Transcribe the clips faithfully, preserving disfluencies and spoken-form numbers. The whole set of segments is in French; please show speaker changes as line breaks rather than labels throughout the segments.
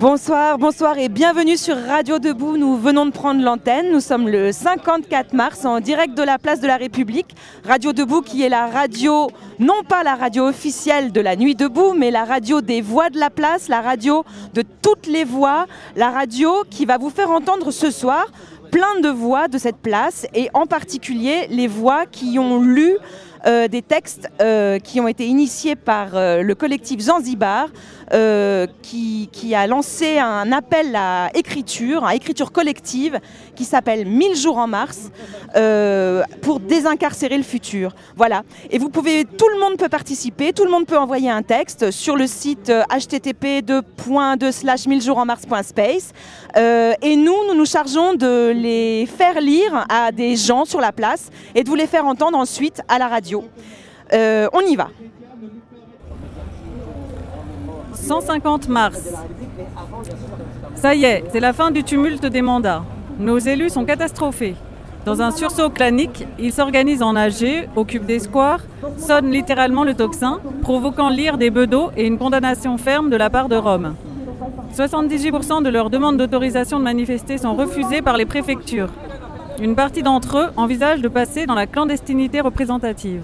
Bonsoir, bonsoir et bienvenue sur Radio Debout. Nous venons de prendre l'antenne. Nous sommes le cinquante-quatre mars en direct de la place de la République. Radio Debout qui est la radio, non pas la radio officielle de la Nuit Debout, mais la radio des voix de la place, la radio de toutes les voix, la radio qui va vous faire entendre ce soir plein de voix de cette place et en particulier les voix qui ont lu Euh, des textes euh, qui ont été initiés par euh, le collectif Zanzibar euh, qui, qui a lancé un appel à écriture, à écriture collective qui s'appelle mille jours en mars euh, pour désincarcérer le futur. Voilà. Et vous pouvez, tout le monde peut participer, tout le monde peut envoyer un texte sur le site euh, h t t p deux point deux slash mille jours en mars point space euh, et nous, nous nous chargeons de les faire lire à des gens sur la place et de vous les faire entendre ensuite à la radio. Euh, on y va.
cent cinquante mars. Ça y est, c'est la fin du tumulte des mandats. Nos élus sont catastrophés. Dans un sursaut clanique, ils s'organisent en A G, occupent des squares, sonnent littéralement le tocsin, provoquant l'ire des bedeaux et une condamnation ferme de la part de Rome. soixante-dix-huit pour cent de leurs demandes d'autorisation de manifester sont refusées par les préfectures. Une partie d'entre eux envisage de passer dans la clandestinité représentative.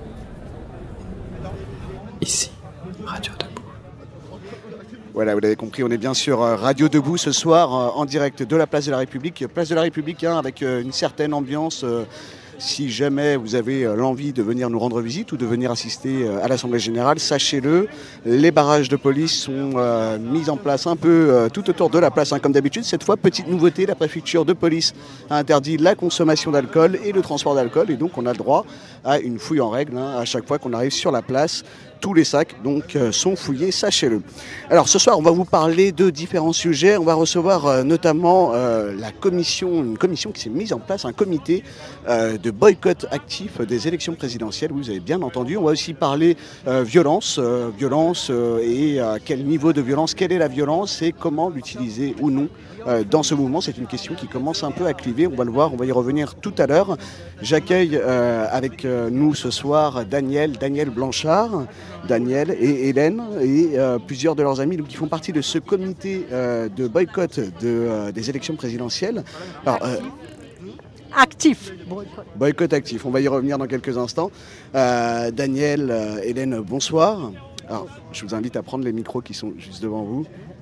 Ici, Radio Debout.
Voilà, vous l'avez compris, on est bien sur Radio Debout ce soir, en direct de la place de la République. Place de la République, hein, avec une certaine ambiance. Euh, si jamais vous avez l'envie de venir nous rendre visite ou de venir assister à l'Assemblée Générale, sachez-le, les barrages de police sont euh, mis en place un peu euh, tout autour de la place, hein, comme d'habitude. Cette fois, petite nouveauté, la préfecture de police a interdit la consommation d'alcool et le transport d'alcool. Et donc, on a le droit à une fouille en règle, hein, à chaque fois qu'on arrive sur la place. Tous les sacs donc euh, sont fouillés, sachez-le. Alors ce soir, on va vous parler de différents sujets. On va recevoir euh, notamment euh, la commission, une commission qui s'est mise en place, un comité euh, de boycott actif des élections présidentielles. Vous avez bien entendu. On va aussi parler euh, violence, euh, violence euh, et à quel niveau de violence, quelle est la violence et comment l'utiliser ou non euh, dans ce mouvement. C'est une question qui commence un peu à cliver. On va le voir, on va y revenir tout à l'heure. J'accueille euh, avec euh, nous ce soir Daniel, Daniel Blanchard. Daniel et Hélène et euh, plusieurs de leurs amis donc, qui font partie de ce comité euh, de boycott de, euh, des élections présidentielles. Alors, euh,
actif.
Boycott actif, on va y revenir dans quelques instants. Euh, Daniel, euh, Hélène, bonsoir. Alors, je vous invite à prendre les micros qui sont juste devant vous.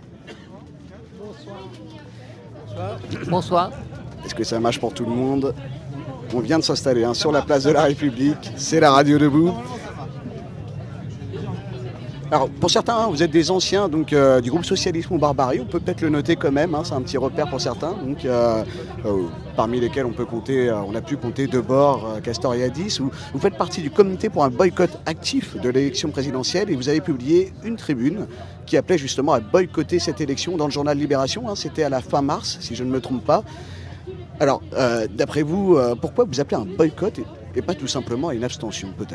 Bonsoir. Bonsoir.
Est-ce que ça marche pour tout le monde ? On vient de s'installer hein, sur la place de la République, c'est la Radio Debout. Alors, pour certains, vous êtes des anciens donc, euh, du groupe Socialisme ou Barbarie, on peut peut-être le noter quand même, hein, c'est un petit repère pour certains, donc, euh, euh, parmi lesquels on peut compter, euh, on a pu compter Debord, euh, Castoriadis. Vous, vous faites partie du comité pour un boycott actif de l'élection présidentielle et vous avez publié une tribune qui appelait justement à boycotter cette élection dans le journal Libération, hein, c'était à la fin mars, si je ne me trompe pas. Alors, euh, d'après vous, euh, pourquoi vous appelez un boycott et, et pas tout simplement une abstention peut-être ?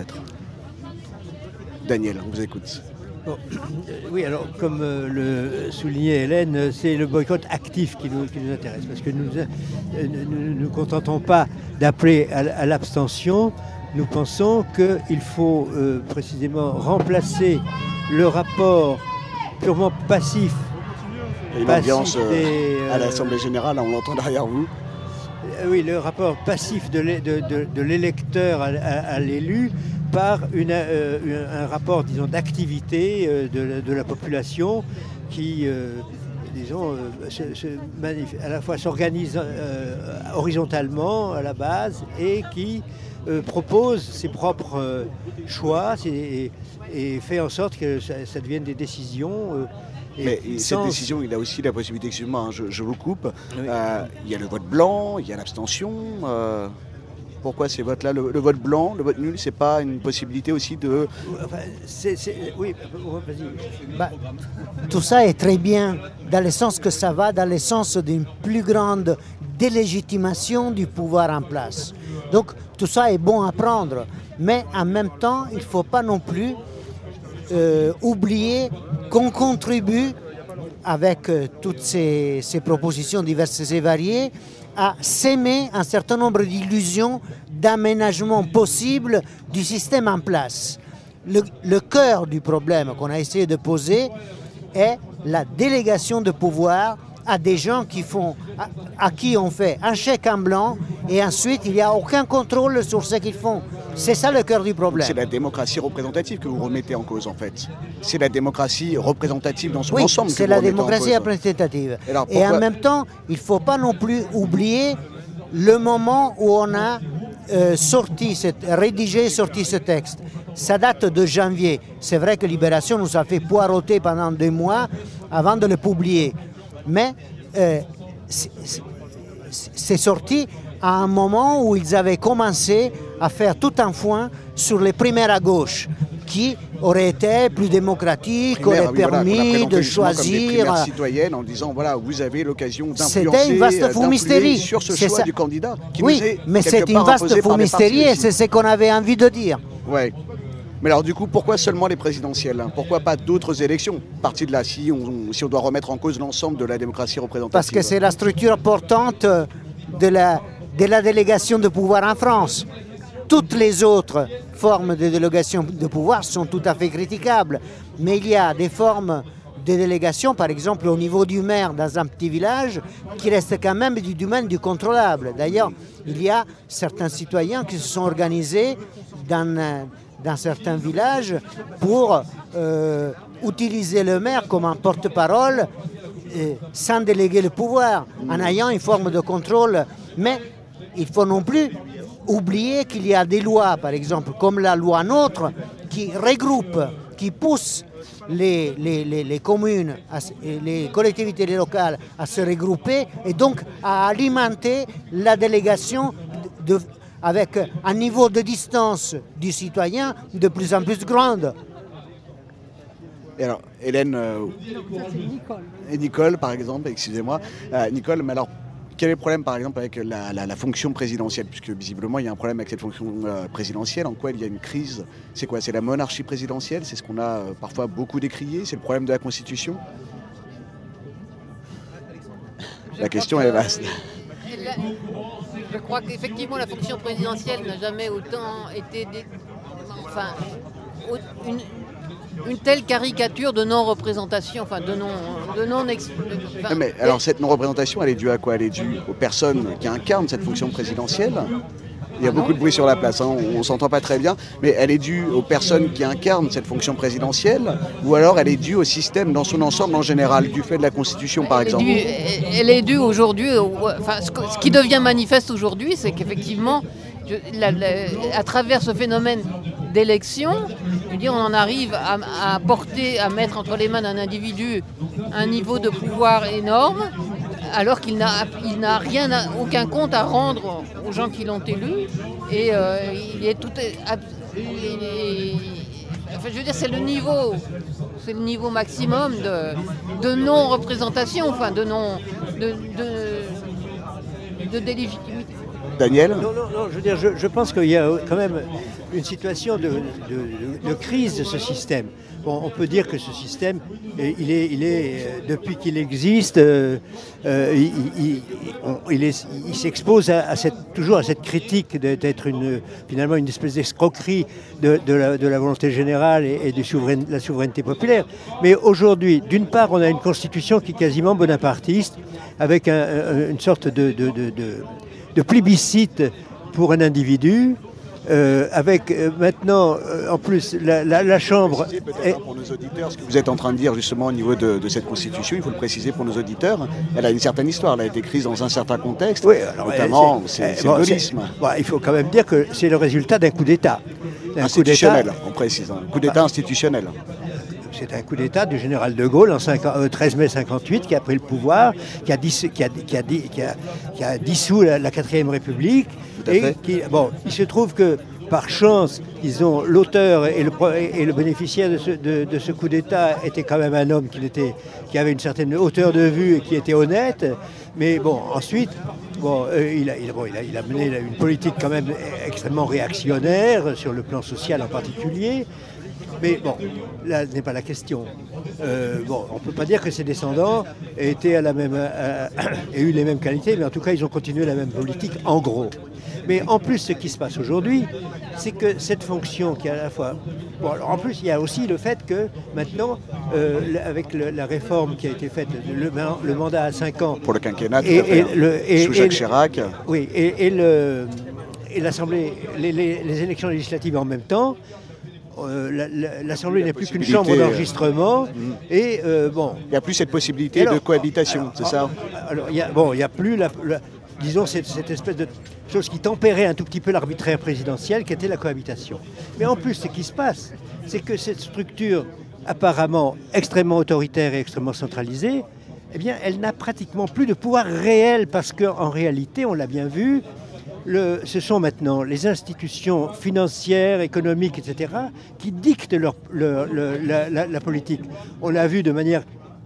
Daniel, on vous écoute.
Bon, euh, oui, alors comme euh, le soulignait Hélène, c'est le boycott actif qui nous, qui nous intéresse, parce que nous euh, ne nous contentons pas d'appeler à, à l'abstention, nous pensons qu'il faut euh, précisément remplacer le rapport purement passif.
Et une ambiance euh, des, euh, à l'Assemblée Générale, on l'entend derrière vous.
Euh, oui, le rapport passif de, l'é, de, de, de l'électeur à, à, à l'élu, par une, euh, un rapport, disons, d'activité euh, de, de la population qui, euh, disons, euh, se, se manif- à la fois s'organise euh, horizontalement à la base et qui euh, propose ses propres euh, choix et, et fait en sorte que ça, ça devienne des décisions. Euh,
Mais
sans...
cette décision, il a aussi la possibilité, excusez-moi, hein, je, je vous coupe,
oui.
euh, il y a le vote blanc, il y a l'abstention. Euh... Pourquoi ces votes-là, le, le vote blanc, le vote nul, c'est pas une possibilité aussi de...
Enfin, c'est, c'est, oui, vas-y.
Bah, tout ça est très bien, dans le sens que ça va dans le sens d'une plus grande délégitimation du pouvoir en place. Donc tout ça est bon à prendre, mais en même temps, il ne faut pas non plus euh, oublier qu'on contribue avec euh, toutes ces, ces propositions diverses et variées à s'aimer un certain nombre d'illusions d'aménagement possible du système en place. Le, le cœur du problème qu'on a essayé de poser est la délégation de pouvoir à des gens qui font, à, à qui on fait un chèque en blanc et ensuite il n'y a aucun contrôle sur ce qu'ils font. C'est ça le cœur du problème.
C'est la démocratie représentative que vous remettez en cause en fait. C'est la démocratie représentative dans son
oui,
ensemble que
c'est
vous
la
remettez
démocratie
en cause.
représentative.
Et, alors,
et en même temps, il ne faut pas non plus oublier le moment où on a euh, sorti, cette, rédigé et sorti ce texte. Ça date de janvier. C'est vrai que Libération nous a fait poireauter pendant deux mois avant de le publier. Mais euh, c'est sorti à un moment où ils avaient commencé à faire tout un foin sur les primaires à gauche, qui auraient été plus démocratiques, auraient
oui,
permis
voilà,
de
choisir. Comme des primaires
choisir.
citoyennes en disant voilà, vous avez l'occasion
C'était
d'influencer,
une vaste fumisterie.
sur ce
C'est
choix
ça.
du candidat. Qui
Oui,
nous est
mais
quelque
c'est une
part
vaste
imposé par des partis
fumisterie et
aussi.
c'est ce qu'on avait envie de dire.
Ouais. Mais alors du coup, pourquoi seulement les présidentielles? Pourquoi pas d'autres élections? Partie de là, si on, si on doit remettre en cause l'ensemble de la démocratie représentative.
Parce que c'est la structure portante de la, de la délégation de pouvoir en France. Toutes les autres formes de délégation de pouvoir sont tout à fait critiquables. Mais il y a des formes de délégation, par exemple au niveau du maire dans un petit village, qui restent quand même du domaine du contrôlable. D'ailleurs, il y a certains citoyens qui se sont organisés dans... dans certains villages pour euh, utiliser le maire comme un porte-parole euh, sans déléguer le pouvoir, en ayant une forme de contrôle. Mais il faut non plus oublier qu'il y a des lois, par exemple, comme la loi NOTRe, qui regroupe, qui pousse les, les, les, les communes, à, les collectivités locales à se regrouper et donc à alimenter la délégation de, de avec un niveau de distance du citoyen de plus en plus grande.
Et alors, Hélène euh,
Nicole.
et Nicole, par exemple, excusez-moi. Euh, Nicole, mais alors, quel est le problème, par exemple, avec la, la, la fonction présidentielle? Puisque visiblement, il y a un problème avec cette fonction euh, présidentielle. En quoi il y a une crise? C'est quoi? C'est la monarchie présidentielle? C'est ce qu'on a euh, parfois beaucoup décrié? C'est le problème de la Constitution?
Je
La question est vaste.
La, je crois qu'effectivement, la fonction présidentielle n'a jamais autant été... Dé, enfin, une, une telle caricature de non-représentation, enfin de non... De non enfin,
mais alors, cette non-représentation, elle est due à quoi? Elle est due aux personnes qui incarnent cette fonction présidentielle? Il y a beaucoup de bruit sur la place, hein, on ne s'entend pas très bien, mais elle est due aux personnes qui incarnent cette fonction présidentielle, ou alors elle est due au système dans son ensemble en général, du fait de la Constitution par
elle
exemple?
Est due, elle est due aujourd'hui, enfin, ce, ce qui devient manifeste aujourd'hui, c'est qu'effectivement, je, la, la, à travers ce phénomène d'élection, je veux dire, on en arrive à, à porter, à mettre entre les mains d'un individu un niveau de pouvoir énorme, alors qu'il n'a, il n'a rien, à, aucun compte à rendre aux gens qui l'ont élu. Et euh, il est tout. Il est, enfin, je veux dire, c'est le niveau, c'est le niveau maximum de, de non-représentation, enfin, de non, de, de, de délégitimité.
Daniel?
Non, non, non, je veux dire, je, je pense qu'il y a quand même une situation de, de, de, de crise de ce système. Bon, on peut dire que ce système, il est, il est depuis qu'il existe, euh, il, il, il, est, il s'expose à, à cette, toujours à cette critique d'être une, finalement une espèce d'escroquerie de, de, la, de la volonté générale et, et de souverain, la souveraineté populaire. Mais aujourd'hui, d'une part, on a une constitution qui est quasiment bonapartiste, avec un, une sorte de, de, de, de, de plébiscite pour un individu. Euh, avec euh, maintenant, euh, en plus, la, la, la Chambre...
Est... Pour nos auditeurs, ce que vous êtes en train de dire justement au niveau de, de cette Constitution, il faut le préciser pour nos auditeurs, elle a une certaine histoire, elle a été écrite dans un certain contexte, oui, alors, notamment c'est le gaullisme.
Bon, il faut quand même dire que c'est le résultat d'un coup d'État.
Institutionnel, coup on précise, un coup d'État institutionnel.
C'est un coup d'État du général de Gaulle en cinquante, euh, treize mai cinquante-huit qui a pris le pouvoir, qui a, dis, qui a, qui a, qui a, qui a dissous la, la quatrième République. Et qui, bon, il se trouve que par chance, disons, l'auteur et le, et le bénéficiaire de ce, de, de ce coup d'État était quand même un homme qui, était, qui avait une certaine hauteur de vue et qui était honnête. Mais bon, ensuite, bon, euh, il, a, il, bon, il, a, il a mené une politique quand même extrêmement réactionnaire, sur le plan social en particulier. Mais bon, là n'est pas la question. Euh, bon, on ne peut pas dire que ses descendants aient, été à la même, euh, aient eu les mêmes qualités, mais en tout cas, ils ont continué la même politique, en gros. Mais en plus, ce qui se passe aujourd'hui, c'est que cette fonction qui est à la fois... Bon, alors en plus, il y a aussi le fait que maintenant, euh, avec le, la réforme qui a été faite, le, le mandat à cinq ans...
Pour le quinquennat,
et, et, le, et,
sous Jacques
et,
Chirac.
Oui, et, et, le, et l'Assemblée, les, les, les élections législatives en même temps, euh, la, la, l'Assemblée n'est plus qu'une chambre d'enregistrement, euh, et euh, bon...
Il n'y a plus cette possibilité alors, de cohabitation, alors, c'est ça
alors, il y a, bon, il n'y a plus la... la disons, cette, cette espèce de chose qui tempérait un tout petit peu l'arbitraire présidentiel, qui était la cohabitation. Mais en plus, ce qui se passe, c'est que cette structure apparemment extrêmement autoritaire et extrêmement centralisée, eh bien, elle n'a pratiquement plus de pouvoir réel, parce qu'en réalité, on l'a bien vu, le, ce sont maintenant les institutions financières, économiques, et cetera, qui dictent leur, leur, leur, la, la, la politique. On l'a vu de manière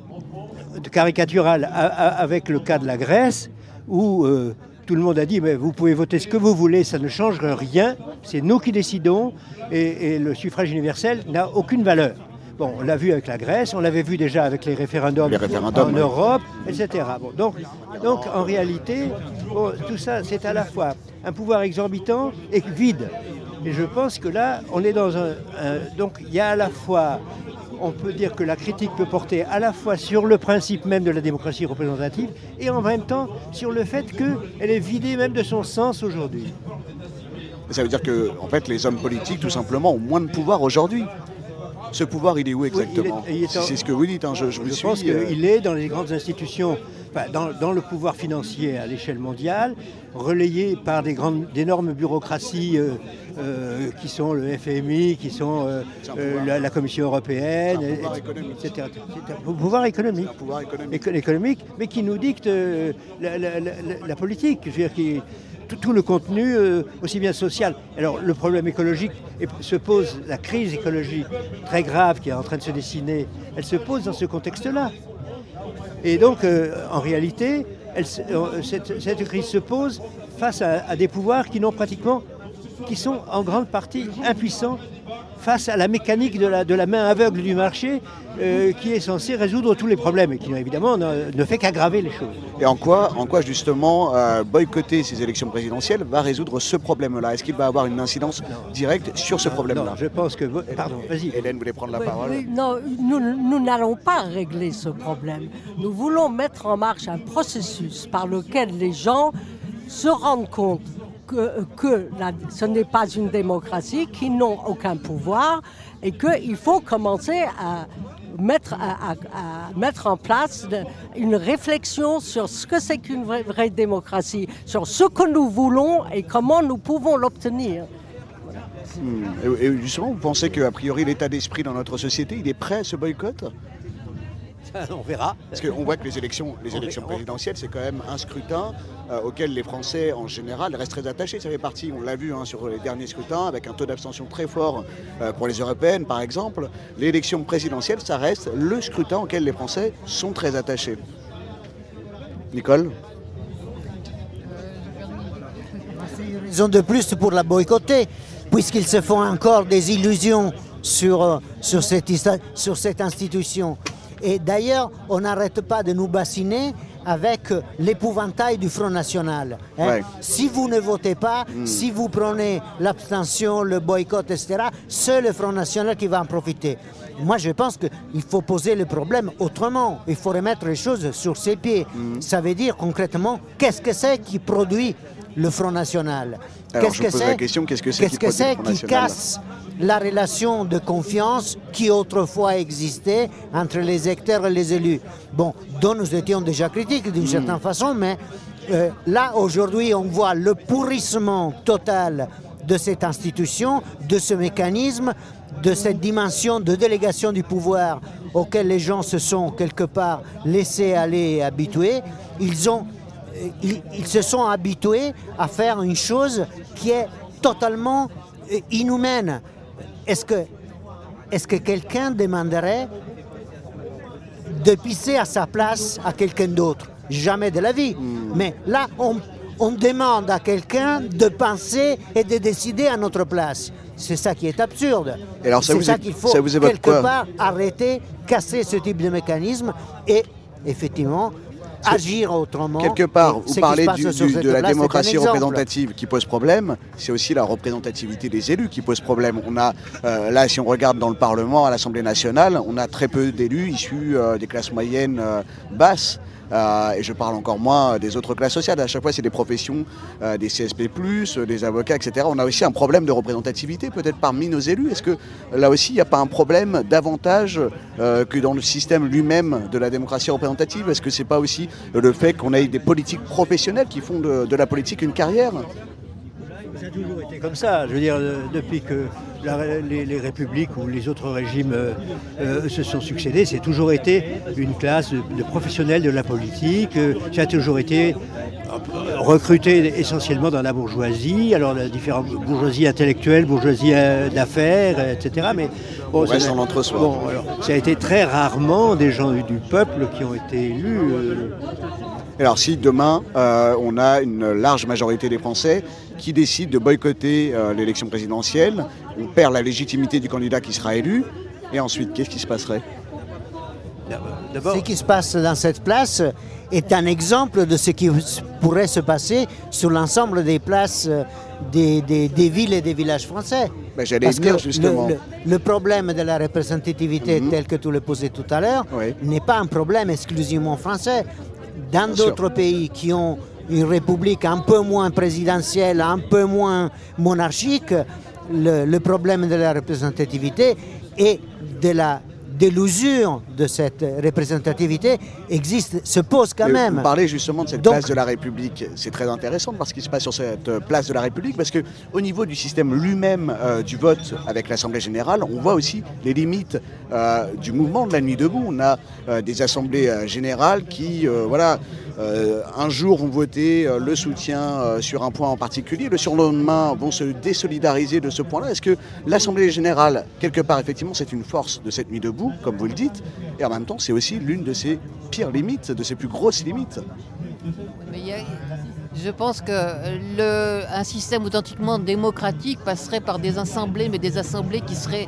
caricaturale avec le cas de la Grèce, où euh, tout le monde a dit mais vous pouvez voter ce que vous voulez, ça ne change rien, c'est nous qui décidons, et, et le suffrage universel n'a aucune valeur. Bon, on l'a vu avec la Grèce, on l'avait vu déjà avec les référendums,
les référendums
en
oui.
Europe, et cetera. Bon, donc, donc en réalité, bon, tout ça c'est à la fois un pouvoir exorbitant et vide. Et je pense que là, on est dans un... un donc il y a à la fois... On peut dire que la critique peut porter à la fois sur le principe même de la démocratie représentative et en même temps sur le fait qu'elle est vidée même de son sens aujourd'hui.
Ça veut dire que en fait, les hommes politiques, tout simplement, ont moins de pouvoir aujourd'hui. Ce pouvoir, il est où exactement?
Oui, il est, il est en...
C'est ce que vous dites, hein, je, je,
je
suis,
pense
euh...
qu'il est dans les grandes institutions, enfin, dans, dans le pouvoir financier à l'échelle mondiale, relayé par des grandes, d'énormes bureaucraties euh, euh, qui sont le F M I, qui sont euh, euh, la, la Commission européenne,
c'est un pouvoir
et,
économique.
et cetera. C'est un pouvoir économique,
un pouvoir économique.
Éco- économique, mais qui nous dicte euh, la, la, la, la politique. Je veux dire, qui, tout, tout le contenu, euh, aussi bien social. Alors le problème écologique et, se pose, la crise écologique très grave qui est en train de se dessiner, elle se pose dans ce contexte-là. Et donc, euh, en réalité, elle, euh, cette, cette crise se pose face à, à des pouvoirs qui n'ont pratiquement, qui sont en grande partie impuissants face à la mécanique de la, de la main aveugle du marché euh, qui est censée résoudre tous les problèmes et qui évidemment ne, ne fait qu'aggraver les choses.
Et en quoi, en quoi justement euh, boycotter ces élections présidentielles va résoudre ce problème-là? Est-ce qu'il va avoir une incidence non. directe sur ce problème-là?
Non, je pense que... Pardon, vas-y.
Hélène voulait prendre la
oui,
parole.
Oui, non, nous, nous n'allons pas régler ce problème. Nous voulons mettre en marche un processus par lequel les gens se rendent compte que, que la, ce n'est pas une démocratie, qu'ils n'ont aucun pouvoir et qu'il faut commencer à mettre, à, à, à mettre en place de, une réflexion sur ce que c'est qu'une vraie, vraie démocratie, sur ce que nous voulons et comment nous pouvons l'obtenir.
Hmm. Et, et justement, vous pensez qu'a priori l'état d'esprit dans notre société, il est prêt à ce boycott?
On verra.
Parce qu'on voit que les élections, les élections présidentielles, c'est quand même un scrutin euh, auquel les Français, en général, restent très attachés. Ça fait partie, on l'a vu hein, sur les derniers scrutins, avec un taux d'abstention très fort euh, pour les européennes, par exemple. L'élection présidentielle, ça reste le scrutin auquel les Français sont très attachés. Nicole ?
C'est une raison de plus pour la boycotter, puisqu'ils se font encore des illusions sur, sur, cette, sur cette institution. Et d'ailleurs, on n'arrête pas de nous bassiner avec l'épouvantail du Front National. Hein. Ouais. Si vous ne votez pas, mmh. si vous prenez l'abstention, le boycott, et cetera, c'est le Front National qui va en profiter. Moi, je pense qu'il faut poser le problème autrement. Il faut remettre les choses sur ses pieds. Mmh. Ça veut dire concrètement, qu'est-ce que c'est qui produit le Front National?
Alors, qu'est-ce je que pose c'est la question, qu'est-ce que c'est
qu'est-ce
qui,
que c'est
qui
casse la relation de confiance qui autrefois existait entre les électeurs et les élus. Bon, dont nous étions déjà critiques d'une mmh. certaine façon, mais euh, là, aujourd'hui, on voit le pourrissement total de cette institution, de ce mécanisme, de cette dimension de délégation du pouvoir auquel les gens se sont quelque part laissés aller et habitués. Ils ont Ils, ils se sont habitués à faire une chose qui est totalement inhumaine. Est-ce que, est-ce que quelqu'un demanderait de pisser à sa place à quelqu'un d'autre? Jamais de la vie. Mmh. Mais là, on, on demande à quelqu'un de penser et de décider à notre place. C'est ça qui est absurde.
Et alors, ça
C'est
vous
ça
é-
qu'il faut
ça vous évoque
quelque
quoi?
part arrêter, casser ce type de mécanisme et effectivement agir autrement.
Quelque part, vous parlez du, du, de la
place,
démocratie représentative qui pose problème, c'est aussi la représentativité des élus qui pose problème. On a, euh, là, si on regarde dans le Parlement, à l'Assemblée nationale, on a très peu d'élus issus euh, des classes moyennes euh, basses. Euh, et je parle encore moins des autres classes sociales. À chaque fois, c'est des professions, euh, des C S P plus, euh, des avocats, et cetera. On a aussi un problème de représentativité, peut-être parmi nos élus. Est-ce que là aussi, il n'y a pas un problème davantage euh, que dans le système lui-même de la démocratie représentative? Est-ce que ce n'est pas aussi le fait qu'on ait des politiques professionnels qui font de, de la politique une carrière?
Ça a toujours été comme ça. Je veux dire, euh, depuis que la, les, les républiques ou les autres régimes euh, euh, se sont succédés, c'est toujours été une classe de, de professionnels de la politique. Euh, ça a toujours été euh, recruté essentiellement dans la bourgeoisie, alors la différente bourgeoisie intellectuelle, bourgeoisie euh, d'affaires, et cetera. Mais
bon, ça, dans l'entre-soi.
Bon, alors, ça a été très rarement des gens du peuple qui ont été élus. Euh,
Alors si demain, euh, on a une large majorité des Français qui décident de boycotter euh, l'élection présidentielle, on perd la légitimité du candidat qui sera élu, et ensuite, qu'est-ce qui se passerait?
Ce qui se passe dans cette place est un exemple de ce qui pourrait se passer sur l'ensemble des places des, des, des villes et des villages français.
Ben, j'allais
Parce
dire
que
justement.
Le, le, le problème de la représentativité, mm-hmm. tel que tu le posais tout à l'heure, oui. n'est pas un problème exclusivement français. Dans Bien d'autres sûr. pays qui ont une république un peu moins présidentielle, un peu moins monarchique, le, le problème de la représentativité et de la de l'usure de cette représentativité existe, se pose quand
Mais
même.
Vous parlez justement de cette
Donc,
place de la République. C'est très intéressant de voir ce qui se passe sur cette place de la République, parce qu'au niveau du système lui-même euh, du vote avec l'Assemblée générale, on voit aussi les limites euh, du mouvement de la Nuit debout. On a euh, des assemblées euh, générales qui, euh, voilà, euh, un jour vont voter euh, le soutien euh, sur un point en particulier, le surlendemain vont se désolidariser de ce point-là. Est-ce que l'Assemblée générale, quelque part, effectivement, c'est une force de cette Nuit debout, comme vous le dites, et en même temps, c'est aussi l'une de ses pires limites, de ses plus grosses limites.
Mais il y a, je pense que le, un système authentiquement démocratique passerait par des assemblées, mais des assemblées qui seraient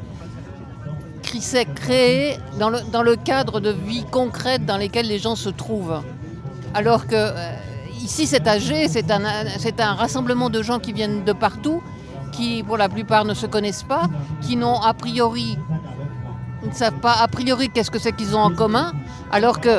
créées dans le, dans le cadre de vie concrète dans lesquelles les gens se trouvent. Alors que euh, ici, c'est A G, c'est un, c'est un rassemblement de gens qui viennent de partout, qui pour la plupart ne se connaissent pas, qui n'ont a priori... Ils ne savent pas a priori qu'est-ce que c'est qu'ils ont en commun, alors que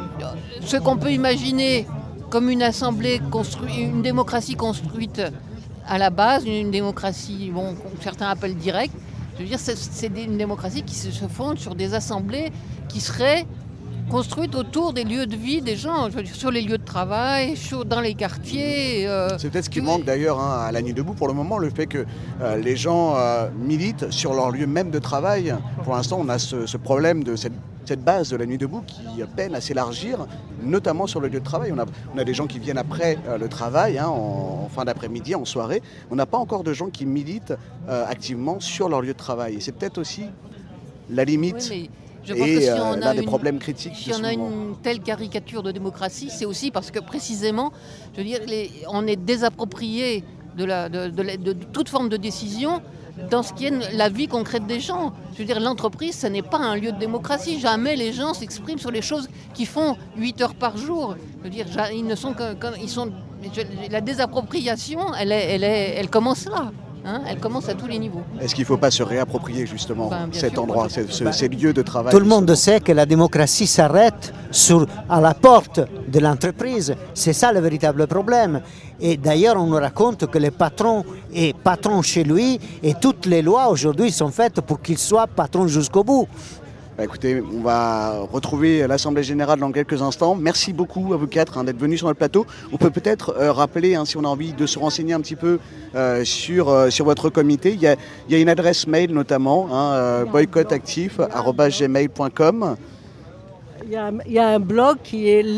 ce qu'on peut imaginer comme une assemblée construite, une démocratie construite à la base, une démocratie, bon, que certains appellent directe, je veux dire, c'est, c'est une démocratie qui se fonde sur des assemblées qui seraient construites autour des lieux de vie des gens, je veux dire, sur les lieux de travail, sur, dans les quartiers. Euh,
c'est peut-être ce qui manque d'ailleurs hein, à la Nuit debout pour le moment, le fait que euh, les gens euh, militent sur leur lieu même de travail. Pour l'instant, on a ce, ce problème de cette, cette base de la Nuit debout qui peine à s'élargir, notamment sur le lieu de travail. On a, on a des gens qui viennent après euh, le travail, hein, en, en fin d'après-midi, en soirée. On n'a pas encore de gens qui militent euh, activement sur leur lieu de travail. Et c'est peut-être aussi la limite.
Oui, mais... Je pense
et
que si
euh,
on a
l'un des
une,
problèmes critiques.
Si on a une telle caricature de démocratie, c'est aussi parce que précisément, je veux dire, les, on est désapproprié de, la, de, de, de, de toute forme de décision dans ce qui est la vie concrète des gens. Je veux dire, l'entreprise, ce n'est pas un lieu de démocratie. Jamais les gens s'expriment sur les choses qu'ils font huit heures par jour. Je veux dire, ils ne sont que, ils sont, la désappropriation, elle, est, elle, est, elle commence là. Hein, elle commence à tous les niveaux.
Est-ce qu'il ne faut pas se réapproprier justement ben, cet sûr, endroit, ces, ce,
ben,
ces lieux de travail?
Tout le monde sait que la démocratie s'arrête sur, à la porte de l'entreprise. C'est ça le véritable problème. Et d'ailleurs, on nous raconte que le patron est patron chez lui et toutes les lois aujourd'hui sont faites pour qu'il soit patron jusqu'au bout.
Bah écoutez, on va retrouver l'Assemblée Générale dans quelques instants. Merci beaucoup à vous quatre hein, d'être venus sur le plateau. On peut peut-être euh, rappeler, hein, si on a envie de se renseigner un petit peu euh, sur, euh, sur votre comité, il y a, il y a une adresse mail notamment, hein, euh, boycottactif arobase gmail point com.
Il y, a, il y a un blog qui est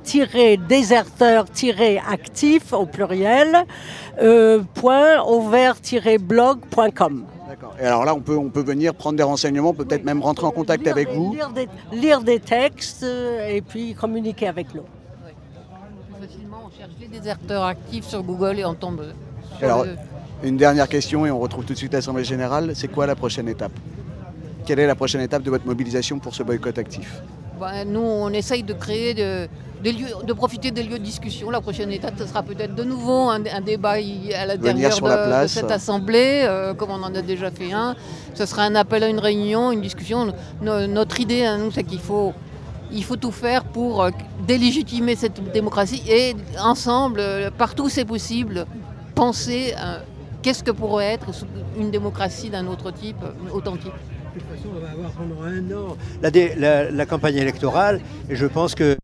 les-déserteurs-actifs au pluriel, euh, point auvert-blog point com.
D'accord. Et alors là, on peut, on peut venir prendre des renseignements, peut-être oui. même rentrer en contact
lire
avec
des,
vous.
Lire des, lire des textes et puis communiquer avec nous.
Oui. Plus facilement, on cherche les déserteurs actifs sur Google et on tombe sur
alors,
le...
Une dernière question et on retrouve tout de suite l'Assemblée Générale. C'est quoi la prochaine étape? Quelle est la prochaine étape de votre mobilisation pour ce boycott actif?
Ben, nous, on essaye de créer de, des lieux, de profiter des lieux de discussion. La prochaine étape, ce sera peut-être de nouveau un, un débat à l'intérieur de, de cette assemblée, euh, comme on en a déjà fait un. Ce sera un appel à une réunion, une discussion. No, notre idée, hein, nous, c'est qu'il faut, il faut tout faire pour euh, délégitimer cette démocratie et ensemble, euh, partout où c'est possible, penser euh, qu'est-ce que pourrait être une démocratie d'un autre type, authentique.
De toute façon, on va avoir pendant un an la, dé, la, la campagne électorale et je pense que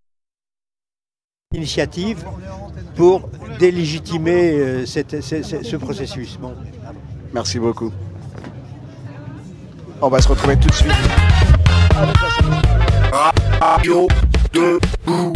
initiative pour délégitimer euh, cette, cette, cette, ce processus. Bon.
Merci beaucoup. On va se retrouver tout de suite. Radio Debout.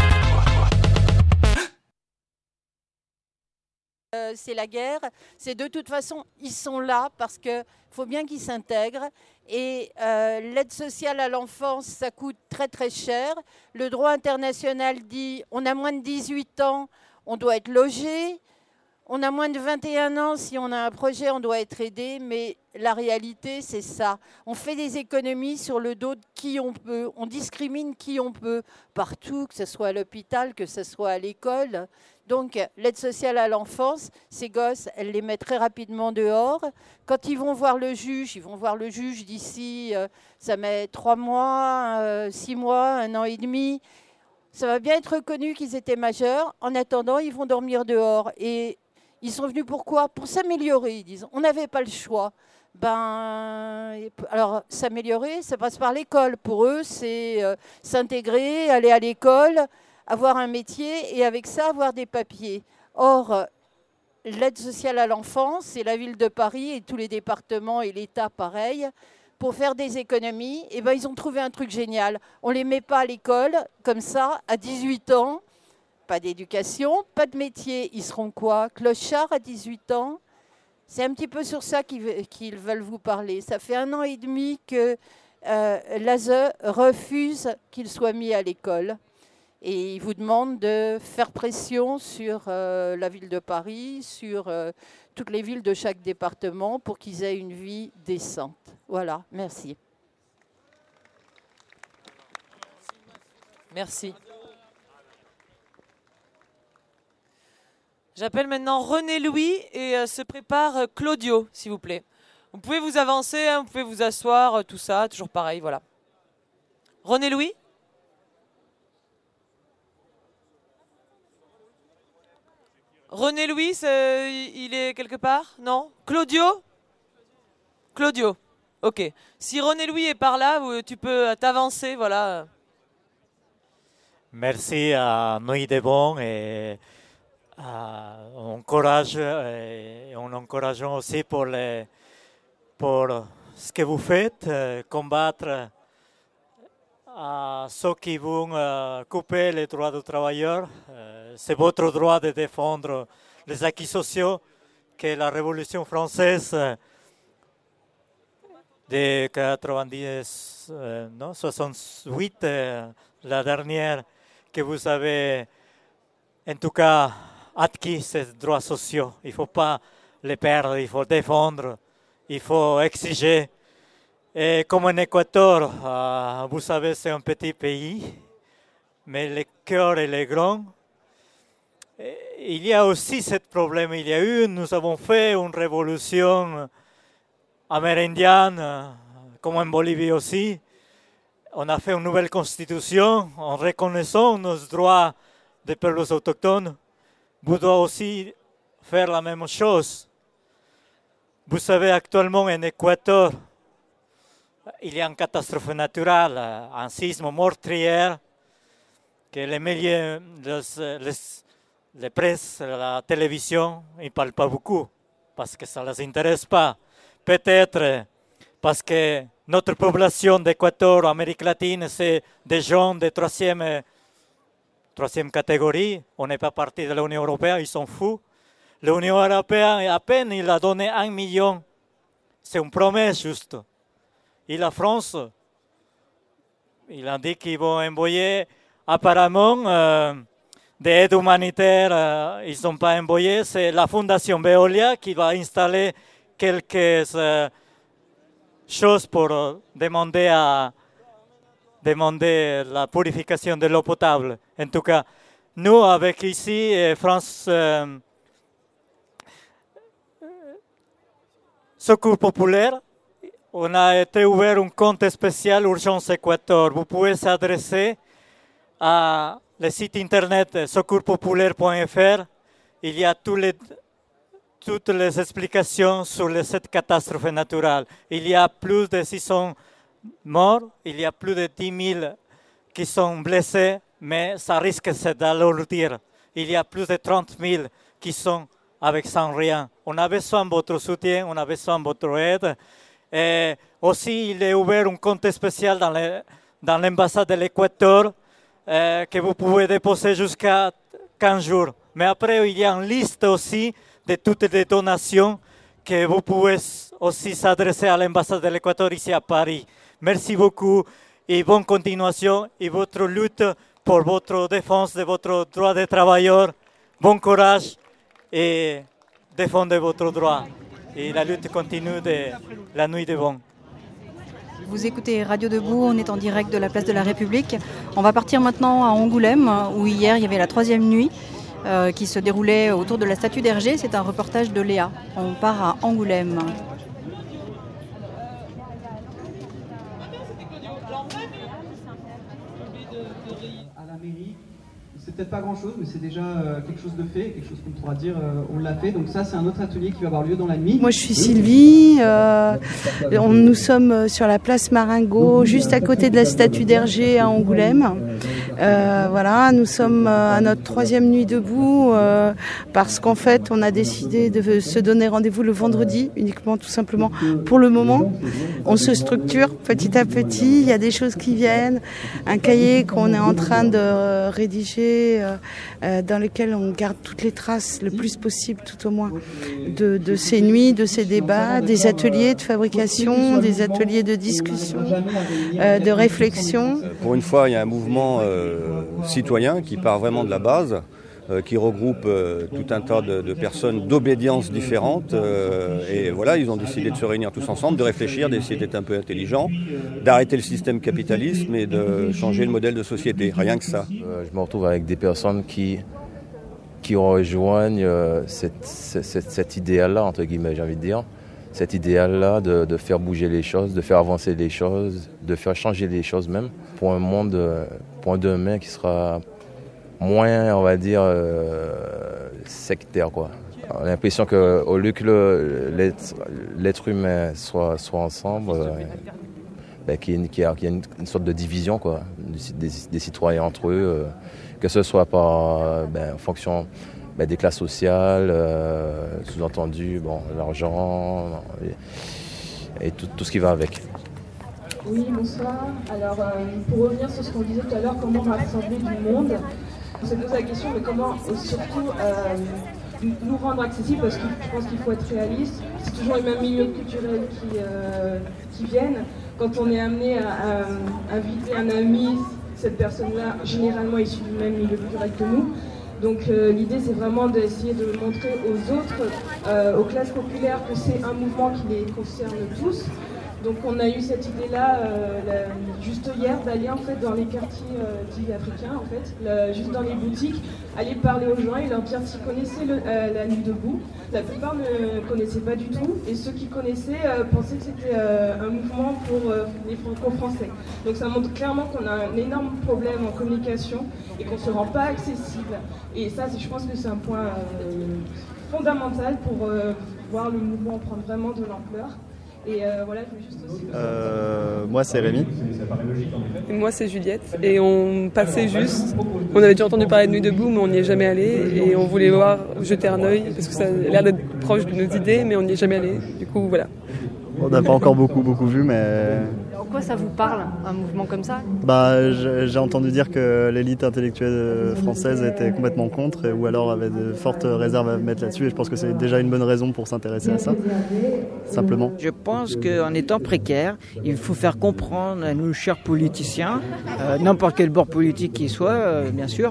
Euh, c'est la guerre. C'est de toute façon, ils sont là parce qu'il faut bien qu'ils s'intègrent. Et euh, l'aide sociale à l'enfance, ça coûte très très cher. Le droit international dit on a moins de dix-huit ans, on doit être logé. On a moins de vingt et un ans, si on a un projet, on doit être aidé. Mais la réalité, c'est ça. On fait des économies sur le dos de qui on peut. On discrimine qui on peut partout, que ce soit à l'hôpital, que ce soit à l'école. Donc, l'aide sociale à l'enfance, ces gosses, elle les met très rapidement dehors. Quand ils vont voir le juge, ils vont voir le juge d'ici, euh, ça met trois mois, euh, six mois, un an et demi. Ça va bien être reconnu qu'ils étaient majeurs. En attendant, ils vont dormir dehors. Et ils sont venus pourquoi ? Pour s'améliorer, ils disent. On n'avait pas le choix. Ben, alors, s'améliorer, ça passe par l'école. Pour eux, c'est euh, s'intégrer, aller à l'école, avoir un métier et avec ça, avoir des papiers. Or, l'aide sociale à l'enfance, c'est la ville de Paris et tous les départements et l'État pareil. Pour faire des économies, eh ben, ils ont trouvé un truc génial. On ne les met pas à l'école, comme ça, à dix-huit ans. Pas d'éducation, pas de métier. Ils seront quoi ? Clochards à dix-huit ans ? C'est un petit peu sur ça qu'ils, qu'ils veulent vous parler. Ça fait un an et demi que euh, l'A S E refuse qu'ils soient mis à l'école. Et ils vous demandent de faire pression sur euh, la ville de Paris, sur euh, toutes les villes de chaque département pour qu'ils aient une vie décente. Voilà, merci.
Merci. J'appelle maintenant René Louis et euh, se prépare euh, Claudio, s'il vous plaît. Vous pouvez vous avancer, hein, vous pouvez vous asseoir, euh, tout ça, toujours pareil, voilà. René Louis ? René Louis, il est quelque part ? Non ? Claudio ? Claudio, ok. Si René Louis est par là, tu peux t'avancer, voilà.
Merci à Nuit des Bons et euh, on encourage et on encourage aussi pour, les, pour ce que vous faites, euh, combattre à ceux qui vont euh, couper les droits des travailleurs. Euh, c'est votre droit de défendre les acquis sociaux que la Révolution française euh, de quatre-vingt-dix, euh, non, soixante-huit, euh, la dernière, que vous avez en tout cas acquis ces droits sociaux. Il ne faut pas les perdre, il faut défendre, il faut exiger. Et comme en Équateur, euh, vous savez, c'est un petit pays, mais le cœur est le grand. Et il y a aussi ce problème. Il y a eu, nous avons fait une révolution amérindienne, comme en Bolivie aussi. On a fait une nouvelle constitution en reconnaissant nos droits des peuples autochtones. Vous devez aussi faire la même chose. Vous savez, actuellement en Équateur, il y a une catastrophe naturelle, un sisme meurtrier, que les médias, les, les, les presses, la télévision, ils ne parlent pas beaucoup, parce que ça ne les intéresse pas. Peut-être parce que notre population d'Équateur, Amérique latine, c'est des gens de troisième, troisième catégorie. On n'est pas partie de l'Union européenne, ils sont fous. L'Union européenne, à peine, il a donné un million. C'est une promesse juste. Et la France, il a dit qu'ils vont envoyer apparemment euh, des aides humanitaires. Euh, ils n'ont pas envoyé. C'est la Fondation Veolia qui va installer quelques euh, choses pour euh, demander à demander la purification de l'eau potable. En tout cas, nous, avec ici, France euh, Secours Populaire, on a été ouvert un compte spécial Urgence Équateur. Vous pouvez s'adresser à le site internet secours populaire point f r. Il y a tous les, toutes les explications sur les, cette catastrophe naturelle. Il y a plus de six cents morts, il y a plus de dix mille qui sont blessés, mais ça risque d'alourdir. Il y a plus de trente mille qui sont avec sans rien. On a besoin de votre soutien, on a besoin de votre aide. Et aussi, il est ouvert un compte spécial dans, le, dans l'ambassade de l'Équateur euh, que vous pouvez déposer jusqu'à quinze jours. Mais après, il y a une liste aussi de toutes les donations que vous pouvez aussi s'adresser à l'ambassade de l'Équateur ici à Paris. Merci beaucoup et bonne continuation et votre lutte pour votre défense de votre droit de travailleur. Bon courage et défendez votre droit. Et la lutte continue de la nuit de bon.
Vous écoutez Radio Debout, on est en direct de la place de la République. On va partir maintenant à Angoulême, où hier il y avait la troisième nuit euh, qui se déroulait autour de la statue d'Hergé. C'est un reportage de Léa. On part à Angoulême.
À la mairie, c'est peut-être pas grand-chose, mais c'est déjà euh, quelque chose de fait, quelque chose qu'on pourra dire euh, on l'a fait. Donc ça, c'est un autre atelier qui va avoir lieu dans la nuit.
Moi, je suis Sylvie. Euh, on, nous sommes sur la place Maringot, juste à côté de la statue d'Hergé à Angoulême. Euh, voilà, nous sommes à notre troisième nuit debout euh, parce qu'en fait, on a décidé de se donner rendez-vous le vendredi, uniquement, tout simplement, pour le moment. On se structure petit à petit. Il y a des choses qui viennent, un cahier qu'on est en train de rédiger. Euh, euh, dans lesquels on garde toutes les traces le plus possible, tout au moins, de, de ces nuits, de ces débats, des ateliers de fabrication, des ateliers de discussion, euh, de réflexion.
Pour une fois, il y a un mouvement euh, citoyen qui part vraiment de la base, euh, qui regroupe euh, tout un tas de, de personnes d'obédiences différentes. Euh, et voilà, ils ont décidé de se réunir tous ensemble, de réfléchir, d'essayer d'être un peu intelligents, d'arrêter le système capitaliste et de changer le modèle de société. Rien que ça.
Euh, je me retrouve avec des personnes qui, qui rejoignent euh, cette, cette, cet idéal-là, entre guillemets, j'ai envie de dire. Cet idéal-là de, de faire bouger les choses, de faire avancer les choses, de faire changer les choses même, pour un monde, pour un demain qui sera moins, on va dire, euh, sectaire, quoi. On a l'impression qu'au lieu que le, l'être, l'être humain soit, soit ensemble, euh, ben, qu'il y ait, qu'il y ait, qu'il y ait une, une sorte de division, quoi, des, des citoyens entre eux, euh, que ce soit par, ben, en fonction ben, des classes sociales, euh, sous-entendu, bon, l'argent et, et tout, tout ce qui va avec.
Oui, bonsoir. Alors, euh, pour revenir sur ce qu'on disait tout à l'heure, comment rassembler du monde, on s'est posé la question, mais comment surtout euh, nous rendre accessibles, parce que je pense qu'il faut être réaliste. C'est toujours les mêmes milieux culturels qui, euh, qui viennent. Quand on est amené à, à inviter un ami, cette personne-là, généralement issue du même milieu culturel que nous. Donc euh, l'idée, c'est vraiment d'essayer de montrer aux autres, euh, aux classes populaires, que c'est un mouvement qui les concerne tous. Donc on a eu cette idée-là euh, la, juste hier d'aller en fait dans les quartiers euh, dits africains en fait, la, juste dans les boutiques, aller parler aux gens et leur dire s'ils connaissaient le, euh, la nuit debout. La plupart ne connaissaient pas du tout et ceux qui connaissaient euh, pensaient que c'était euh, un mouvement pour euh, les franco-français. Donc ça montre clairement qu'on a un énorme problème en communication et qu'on ne se rend pas accessible. Et ça, je pense que c'est un point euh, fondamental pour euh, voir le mouvement prendre vraiment de l'ampleur. Et euh, voilà, je voulais juste aussi...
Euh, moi, c'est Rémi.
Et moi, c'est Juliette. Et on passait juste. On avait déjà entendu parler de Nuit debout, mais on n'y est jamais allé. Et on voulait voir, jeter un œil, parce que ça a l'air d'être proche de nos idées, mais on n'y est jamais allé. Du coup, voilà.
On n'a pas encore beaucoup, beaucoup vu, mais...
En quoi ça vous parle, un mouvement comme ça ?
Bah, j'ai entendu dire que l'élite intellectuelle française était complètement contre, ou alors avait de fortes réserves à mettre là-dessus, et je pense que c'est déjà une bonne raison pour s'intéresser à ça, simplement.
Je pense qu'en étant précaire, il faut faire comprendre à nos chers politiciens, euh, n'importe quel bord politique qu'il soit, euh, bien sûr,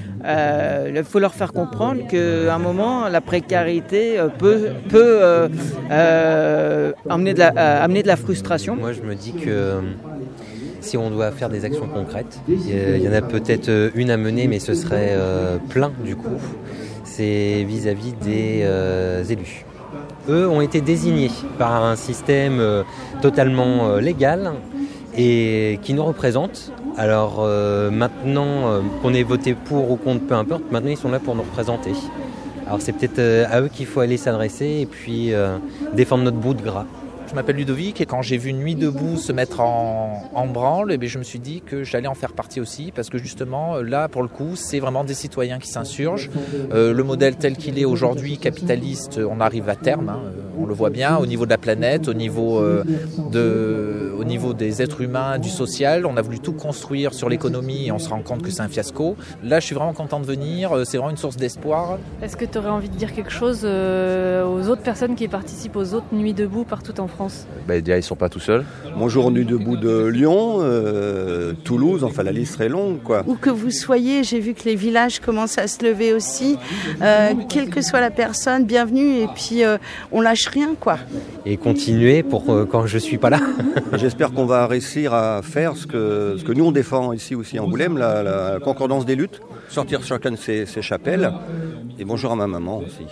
Euh, il faut leur faire comprendre qu'à un moment, la précarité euh, peut, peut euh, euh, amener, de la, euh, amener de la frustration.
Moi, je me dis que si on doit faire des actions concrètes. Il y en a peut-être une à mener, mais ce serait euh, plein du coup. C'est vis-à-vis des euh, élus. Eux ont été désignés par un système euh, totalement euh, légal et qui nous représente. Alors euh, maintenant euh, qu'on ait voté pour ou contre, peu importe, maintenant ils sont là pour nous représenter. Alors c'est peut-être euh, à eux qu'il faut aller s'adresser et puis euh, défendre notre bout de gras.
Je m'appelle Ludovic et quand j'ai vu Nuit debout se mettre en, en branle, eh bien, je me suis dit que j'allais en faire partie aussi parce que justement là pour le coup c'est vraiment des citoyens qui s'insurgent. Euh, le modèle tel qu'il est aujourd'hui capitaliste, on arrive à terme, hein, on le voit bien au niveau de la planète, au niveau, euh, de, au niveau des êtres humains, du social. On a voulu tout construire sur l'économie et on se rend compte que c'est un fiasco. Là je suis vraiment content de venir, c'est vraiment une source d'espoir.
Est-ce que tu aurais envie de dire quelque chose euh, aux autres personnes qui participent aux autres Nuits debout partout en France ?
Bah, déjà, ils ne sont pas tout seuls.
Bonjour, Nuit debout de Lyon, euh, Toulouse, enfin la liste est longue, quoi.
Où que vous soyez, j'ai vu que les villages commencent à se lever aussi. Euh, quelle que soit la personne, bienvenue. Et puis, euh, on lâche rien, quoi.
Et continuer pour euh, quand je ne suis pas là.
J'espère qu'on va réussir à faire ce que, ce que nous on défend ici aussi à Angoulême, la, la concordance des luttes, sortir chacun de ses, ses chapelles. Et bonjour à ma maman aussi.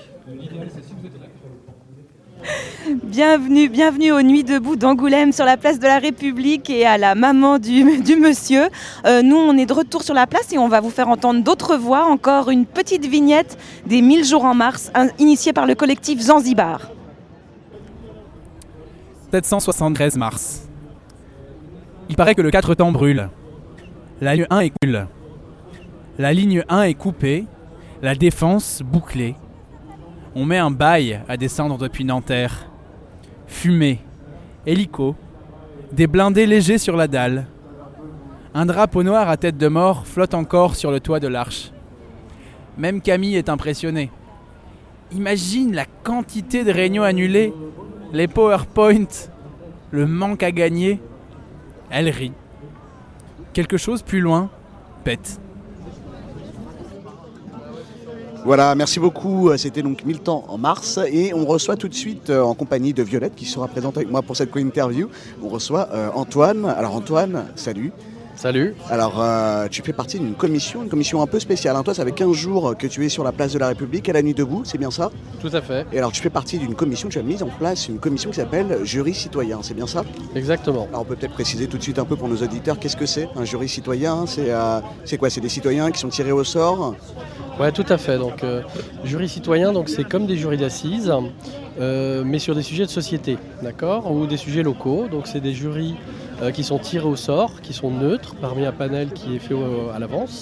Bienvenue, bienvenue aux Nuits debout d'Angoulême sur la place de la République et à la maman du, du monsieur. Euh, nous, on est de retour sur la place et on va vous faire entendre d'autres voix. Encore une petite vignette des mille jours en mars, un, initiée par le collectif Zanzibar.
sept cent soixante-treize mars. Il paraît que le quatre temps brûle. La ligne un est cool. La ligne un est coupée. La défense bouclée. On met un bail à descendre depuis Nanterre. Fumée, hélico, des blindés légers sur la dalle. Un drapeau noir à tête de mort flotte encore sur le toit de l'arche. Même Camille est impressionnée. Imagine la quantité de réunions annulées, les PowerPoint, le manque à gagner. Elle rit. Quelque chose plus loin pète.
Voilà, merci beaucoup. C'était donc mille temps en mars et on reçoit tout de suite euh, en compagnie de Violette qui sera présente avec moi pour cette co-interview. On reçoit euh, Antoine. Alors Antoine, salut.
Salut.
Alors euh, tu fais partie d'une commission, une commission un peu spéciale. Hein. Toi, ça fait quinze jours que tu es sur la place de la République à la Nuit debout, c'est bien ça ?
Tout à fait.
Et alors tu fais partie d'une commission, tu as mis en place une commission qui s'appelle Jury Citoyen, c'est bien ça ?
Exactement.
Alors on peut peut-être préciser tout de suite un peu pour nos auditeurs, qu'est-ce que c'est un jury citoyen ? C'est euh, c'est quoi ? C'est des citoyens qui sont tirés au sort ?
Ouais, tout à fait. Donc, euh, jury citoyen, donc c'est comme des jurys d'assises, euh, mais sur des sujets de société, d'accord, ou des sujets locaux. Donc, c'est des jurys euh, qui sont tirés au sort, qui sont neutres, parmi un panel qui est fait au, à l'avance,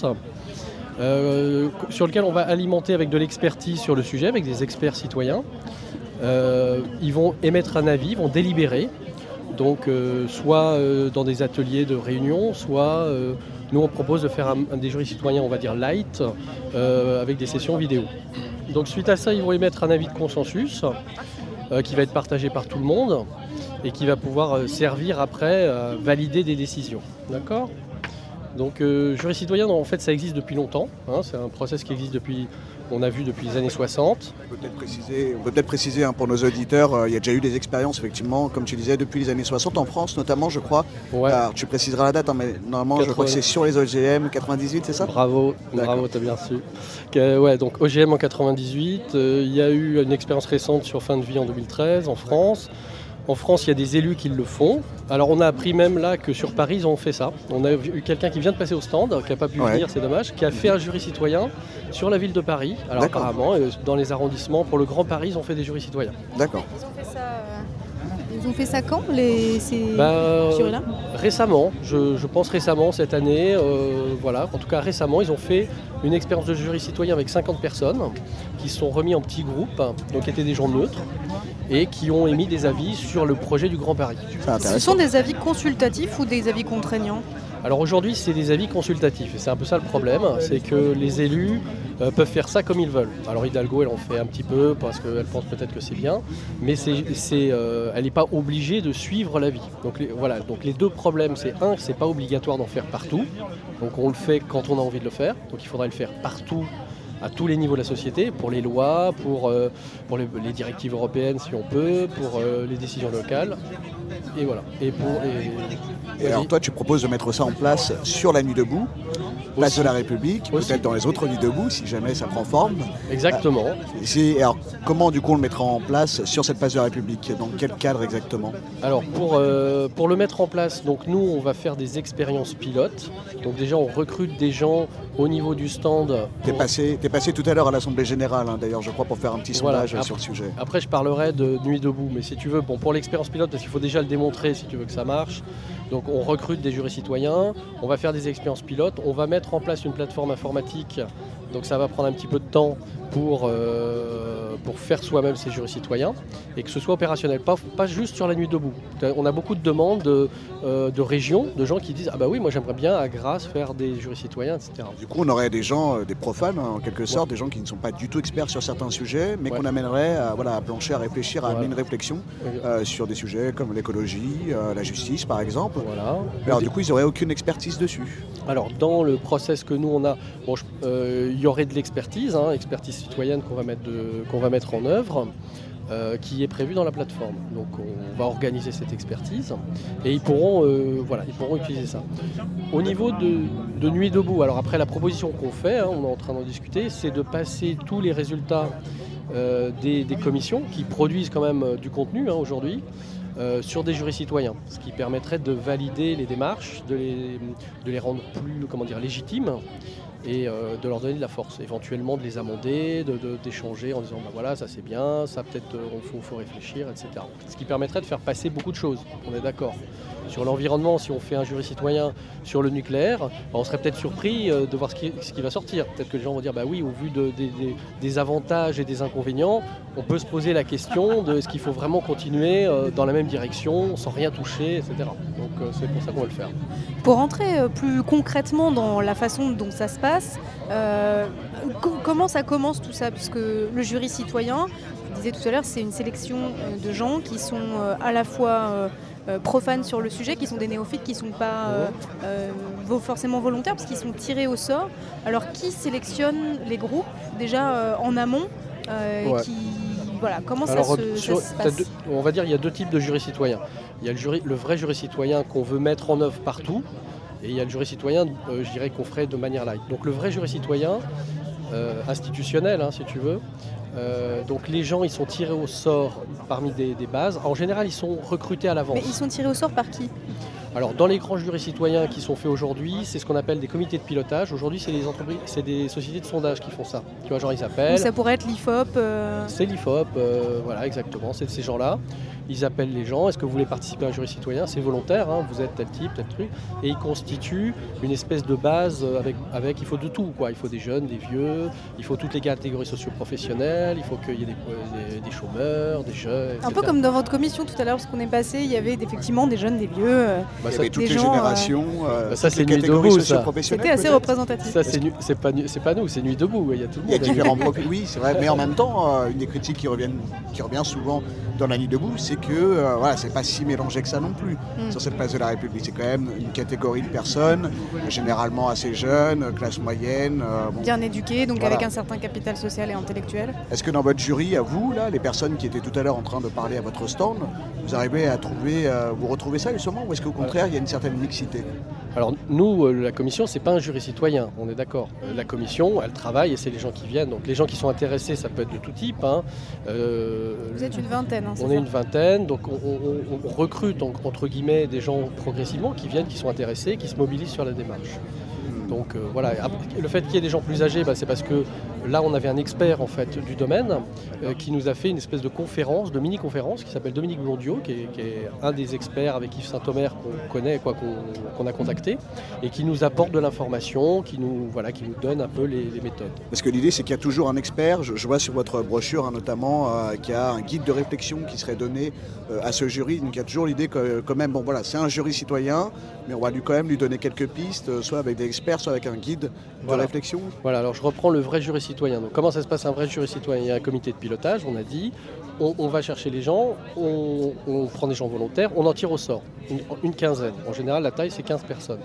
euh, sur lequel on va alimenter avec de l'expertise sur le sujet, avec des experts citoyens. Euh, ils vont émettre un avis, ils vont délibérer. Donc, euh, soit euh, dans des ateliers de réunion, soit euh, nous on propose de faire un, un des jurys citoyens, on va dire light, euh, avec des sessions vidéo. Donc suite à ça, ils vont émettre un avis de consensus euh, qui va être partagé par tout le monde et qui va pouvoir euh, servir après à valider des décisions. D'accord ? Donc euh, jury citoyen, en fait, ça existe depuis longtemps. Hein, c'est un process qui existe depuis, on a vu depuis les années soixante.
On peut peut-être préciser, on peut peut-être préciser hein, pour nos auditeurs, euh, il y a déjà eu des expériences, effectivement, comme tu disais, depuis les années soixante en France, notamment, je crois.
Ouais.
Alors, tu préciseras la date, hein, mais normalement,
quatre-vingts
je crois que c'est sur les O G M quatre-vingt-dix-huit, c'est ça ?
Bravo,
D'accord.
bravo, t'as bien su. Que, ouais, donc O G M en quatre-vingt-dix-huit, euh, il y a eu une expérience récente sur fin de vie en deux mille treize en France. En France, il y a des élus qui le font. Alors, on a appris même là que sur Paris, ils ont fait ça. On a eu quelqu'un qui vient de passer au stand, qui n'a pas pu
Ouais.
venir, c'est dommage, qui a fait un jury citoyen sur la ville de Paris. Alors,
D'accord.
apparemment, euh, dans les arrondissements, pour le Grand Paris, ils ont fait des jurys citoyens.
D'accord.
Ils ont fait ça quand, les, ces
Bah,
jurys-là ?
Récemment, je, je pense récemment, cette année, euh, voilà, en tout cas récemment, ils ont fait une expérience de jury citoyen avec cinquante personnes qui se sont remis en petits groupes, donc qui étaient des gens neutres, et qui ont émis des avis sur le projet du Grand Paris.
Ce sont des avis consultatifs ou des avis contraignants ?
Alors aujourd'hui, c'est des avis consultatifs, et c'est un peu ça le problème, c'est que les élus euh, peuvent faire ça comme ils veulent. Alors Hidalgo, elle en fait un petit peu parce qu'elle pense peut-être que c'est bien, mais c'est, c'est, euh, elle n'est pas obligée de suivre l'avis. Donc les, voilà, donc les deux problèmes, c'est un, que c'est pas obligatoire d'en faire partout, donc on le fait quand on a envie de le faire, donc il faudrait le faire partout à tous les niveaux de la société, pour les lois, pour, euh, pour les, les directives européennes si on peut, pour euh, les décisions locales. Et voilà. Et, pour, et,
et alors toi, tu proposes de mettre ça en place sur la Nuit debout, place
Aussi.
de la République,
Aussi.
peut-être dans les autres Nuits debout, si jamais ça prend forme.
Exactement.
Euh, c'est- alors, comment du coup on le mettra en place sur cette place de la République? Dans quel cadre exactement?
Alors pour, euh, pour le mettre en place, donc nous on va faire des expériences pilotes. Donc déjà on recrute des gens au niveau du stand.
T'es passé, t'es passé tout à l'heure à l'Assemblée Générale, hein, d'ailleurs, je crois, pour faire un petit
Voilà.
sondage euh,
Après-
sur le sujet.
Après je parlerai de Nuit debout, mais si tu veux, bon, pour l'expérience pilote, parce qu'il faut déjà le démontrer si tu veux que ça marche. Donc on recrute des jurys citoyens, on va faire des expériences pilotes, on va mettre en place une plateforme informatique, donc ça va prendre un petit peu de temps pour, euh, pour faire soi-même ces jurys citoyens et que ce soit opérationnel, pas, pas juste sur la Nuit debout. On a beaucoup de demandes de, euh, de régions, de gens qui disent « Ah bah oui, moi j'aimerais bien à Grasse faire des jurys citoyens, et cetera »
Du coup, on aurait des gens, euh, des profanes, hein, en quelque sorte, des gens qui ne sont pas du tout experts sur certains sujets, mais
Ouais.
qu'on amènerait à, voilà, à plancher, à réfléchir, à
Voilà.
amener une réflexion euh, sur des sujets comme l'écologie, euh, la justice, par exemple.
Voilà.
Alors, du coup, ils n'auraient aucune expertise dessus.
Alors dans le process que nous on a, bon, je- euh, il y aurait de l'expertise, hein, expertise citoyenne qu'on va mettre, de- qu'on va mettre en œuvre, euh, qui est prévue dans la plateforme. Donc on va organiser cette expertise et ils pourront, euh, voilà, ils pourront utiliser ça. Au niveau de, de Nuit debout, alors après la proposition qu'on fait, hein, on est en train d'en discuter, c'est de passer tous les résultats euh, des, des commissions qui produisent quand même euh, du contenu hein, aujourd'hui. Euh, sur des jurys citoyens, ce qui permettrait de valider les démarches, de les, de les rendre plus comment dire, légitimes et euh, de leur donner de la force, éventuellement de les amender, de, de- d'échanger en disant bah voilà ça c'est bien, ça peut-être euh, on faut, faut réfléchir, et cetera. Ce qui permettrait de faire passer beaucoup de choses, on est d'accord. Sur l'environnement, si on fait un jury citoyen sur le nucléaire, bah, on serait peut-être surpris euh, de voir ce qui, ce qui va sortir. Peut-être que les gens vont dire bah oui, au vu de- des- des- des avantages et des inconvénients, on peut se poser la question de est-ce qu'il faut vraiment continuer euh, dans la même direction, sans rien toucher, et cetera. Donc euh, c'est pour ça qu'on va le faire.
Pour rentrer euh, plus concrètement dans la façon dont ça se passe, euh, co- comment ça commence tout ça? Parce que le jury citoyen, je disais tout à l'heure, c'est une sélection euh, de gens qui sont euh, à la fois euh, euh, profanes sur le sujet, qui sont des néophytes, qui ne sont pas euh, euh, vo- forcément volontaires, parce qu'ils sont tirés au sort. Alors qui sélectionne les groupes déjà euh, en amont euh,
Ouais.
qui, voilà, comment
Alors,
ça se,
sur-
ça se
t'as
passe?
deux- on va dire il y a deux types de jurys citoyens. Il y a le, jury, le vrai jury citoyen qu'on veut mettre en œuvre partout, et il y a le jury citoyen, euh, je dirais, qu'on ferait de manière light. Donc le vrai jury citoyen, euh, institutionnel hein, si tu veux, euh, donc les gens ils sont tirés au sort parmi des, des bases. En général ils sont recrutés à l'avance.
Mais ils sont tirés au sort par qui?
Alors dans les grands jurys citoyens qui sont faits aujourd'hui, c'est ce qu'on appelle des comités de pilotage. Aujourd'hui c'est des entreprises, c'est des sociétés de sondage qui font ça. Tu vois, genre ils
Ou
appellent.
ça pourrait être l'I F O P euh,
C'est l'I F O P, euh, voilà exactement, c'est de ces gens-là. Ils appellent les gens, est-ce que vous voulez participer à un jury citoyen? C'est volontaire, hein, vous êtes tel type, tel truc. Et ils constituent une espèce de base avec, avec il faut de tout, quoi. Il faut des jeunes, des vieux, il faut toutes les catégories socio-professionnelles, il faut qu'il y ait des, des- des chômeurs, des jeunes, et
un peu
cetera.
comme dans votre commission tout à l'heure, parce qu'on est passé, il y avait effectivement des jeunes, des vieux, euh,
Bah,
Il y
ça-
avait toutes
des
les
gens, euh,
générations, euh,
Bah, ça
toutes
c'est
les
Nuit
catégories
debout, ça.
socio-professionnelles,
c'était assez
peut-être.
représentatif.
Ça c'est nu- c'est pas, nu- c'est pas nous, c'est Nuit debout, il y a tout le
Il y a
monde.
différents profils, oui, c'est vrai. Mais en même temps, euh, une des critiques qui, reviennent, qui revient souvent dans la Nuit debout, c'est que euh, voilà, c'est pas si mélangé que ça non plus.
Mm.
Sur cette place de la République, c'est quand même une catégorie de personnes, généralement assez jeunes, classe moyenne. euh, bon.
Bien éduqués, donc
Voilà.
avec un certain capital social et intellectuel.
Est-ce que dans votre jury, à vous, là, les personnes qui étaient tout à l'heure en train de parler à votre stand, vous arrivez à trouver, euh, vous retrouvez ça justement, ou est-ce qu'au contraire, il y a une certaine mixité?
Alors nous, euh, la commission, c'est pas un jury citoyen, on est d'accord. Euh, La commission, elle travaille et c'est les gens qui viennent. Donc les gens qui sont intéressés, ça peut être de tout type. hein. Euh,
Vous êtes une vingtaine, hein, c'est
On
ça
est une vingtaine, donc on, on- on recrute en- entre guillemets des gens progressivement qui viennent, qui sont intéressés, qui se mobilisent sur la démarche. Donc euh, voilà, Après, le fait qu'il y ait des gens plus âgés, bah, c'est parce que là on avait un expert en fait du domaine euh, qui nous a fait une espèce de conférence, de mini-conférence qui s'appelle Dominique Blondiot, qui est, qui est un des experts avec Yves Saint-Omer qu'on connaît, quoi, qu'on, qu'on a contacté, et qui nous apporte de l'information, qui nous, voilà, qui nous donne un peu les, les méthodes.
Parce que l'idée, c'est qu'il y a toujours un expert. Je, je vois sur votre brochure, hein, notamment, euh, qu'il y a un guide de réflexion qui serait donné euh, à ce jury. Donc, il y a toujours l'idée que, quand même, bon, voilà, c'est un jury citoyen, mais on va lui quand même lui donner quelques pistes, euh, soit avec des experts, soit avec un guide de
Voilà.
réflexion.
Voilà, alors je reprends le vrai jury citoyen. Donc comment ça se passe un vrai jury citoyen? Il y a un comité de pilotage, on a dit, on, on va chercher les gens, on, on prend des gens volontaires, on en tire au sort, une, une quinzaine. En général, la taille, c'est quinze personnes.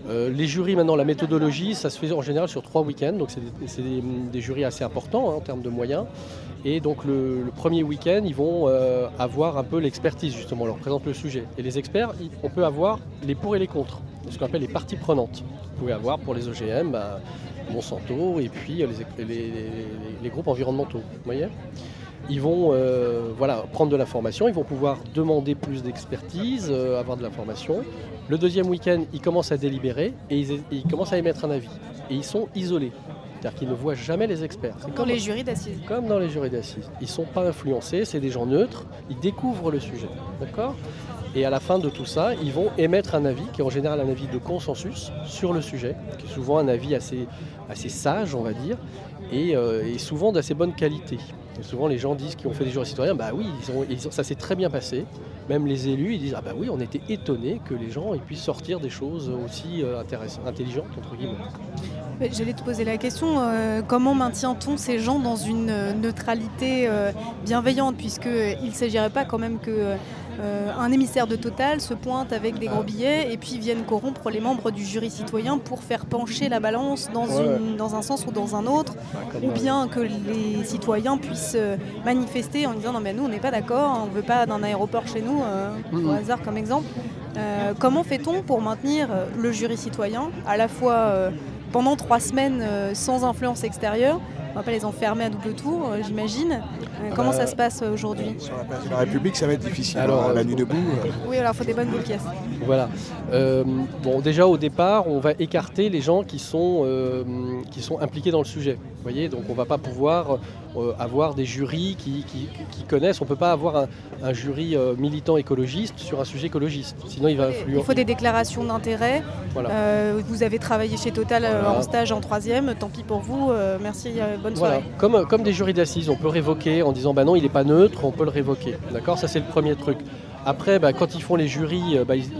Euh, les jurys, maintenant, la méthodologie, ça se fait en général sur trois week-ends, donc c'est des, c'est des, des jurys assez importants hein, en termes de moyens. Et donc le, le premier week-end, ils vont euh, avoir un peu l'expertise, justement, on leur présente le sujet. Et les experts, on peut avoir les pour et les contre, ce qu'on appelle les parties prenantes. Vous pouvez avoir pour les O G M, bah, Monsanto et puis les, les, les, les groupes environnementaux. Vous voyez ? Ils vont euh, voilà, prendre de l'information, ils vont pouvoir demander plus d'expertise, euh, avoir de l'information. Le deuxième week-end, ils commencent à délibérer et ils, ils commencent à émettre un avis. Et ils sont isolés, c'est-à-dire qu'ils ne voient jamais les experts. C'est
Comme
comme
les jurys d'assises.
Comme dans les jurys d'assises. Ils ne sont pas influencés, c'est des gens neutres, ils découvrent le sujet. D'accord ? Et à la fin de tout ça, ils vont émettre un avis, qui est en général un avis de consensus sur le sujet, qui est souvent un avis assez, assez sage, on va dire, et, euh, et souvent d'assez bonne qualité. Et souvent les gens disent qui ont fait des jurys citoyens, bah oui, ils ont, ils ont, ça s'est très bien passé. Même les élus, ils disent, ah bah oui, on était étonnés que les gens ils puissent sortir des choses aussi euh, intéressantes, intelligentes, entre guillemets.
J'allais te poser la question, euh, comment maintient-on ces gens dans une euh, neutralité euh, bienveillante, puisqu'il ne s'agirait pas quand même que euh, un émissaire de Total se pointe avec des gros billets et puis vienne corrompre les membres du jury citoyen pour faire pencher la balance dans,
Ouais.
une, dans un sens ou dans un autre,
comme
ou
dans-
bien que les citoyens puissent euh, manifester en disant non mais nous on n'est pas d'accord, on ne veut pas d'un aéroport chez nous, euh,
Mhm.
au hasard comme exemple. Euh, comment fait-on pour maintenir euh, le jury citoyen à la fois euh, pendant trois semaines euh, sans influence extérieure? On va pas les enfermer à double tour, euh, j'imagine. Euh,
Ah
comment
bah,
ça se passe euh, aujourd'hui?
Sur la place de la République, ça va être difficile.
Alors,
Alors, la
euh,
nuit debout. euh,
Oui, alors il faut des bonnes boules caisses.
Voilà. Euh, bon, déjà au départ, on va écarter les gens qui sont, euh, qui sont impliqués dans le sujet. Vous voyez, donc on ne va pas pouvoir euh, avoir des jurys qui, qui, qui connaissent. On ne peut pas avoir un, un jury euh, militant écologiste sur un sujet écologiste. Sinon, il va influer.
Il faut des déclarations d'intérêt.
Voilà.
Euh, vous avez travaillé chez Total euh,
Voilà.
en stage en troisième, tant pis pour vous. euh, merci, euh, bonne
Voilà.
soirée.
Comme, comme des jurys d'assises, on peut révoquer en disant bah non, il n'est pas neutre, on peut le révoquer. D'accord, ça c'est le premier truc. Après, bah, quand ils font les jurys, euh, bah, ils,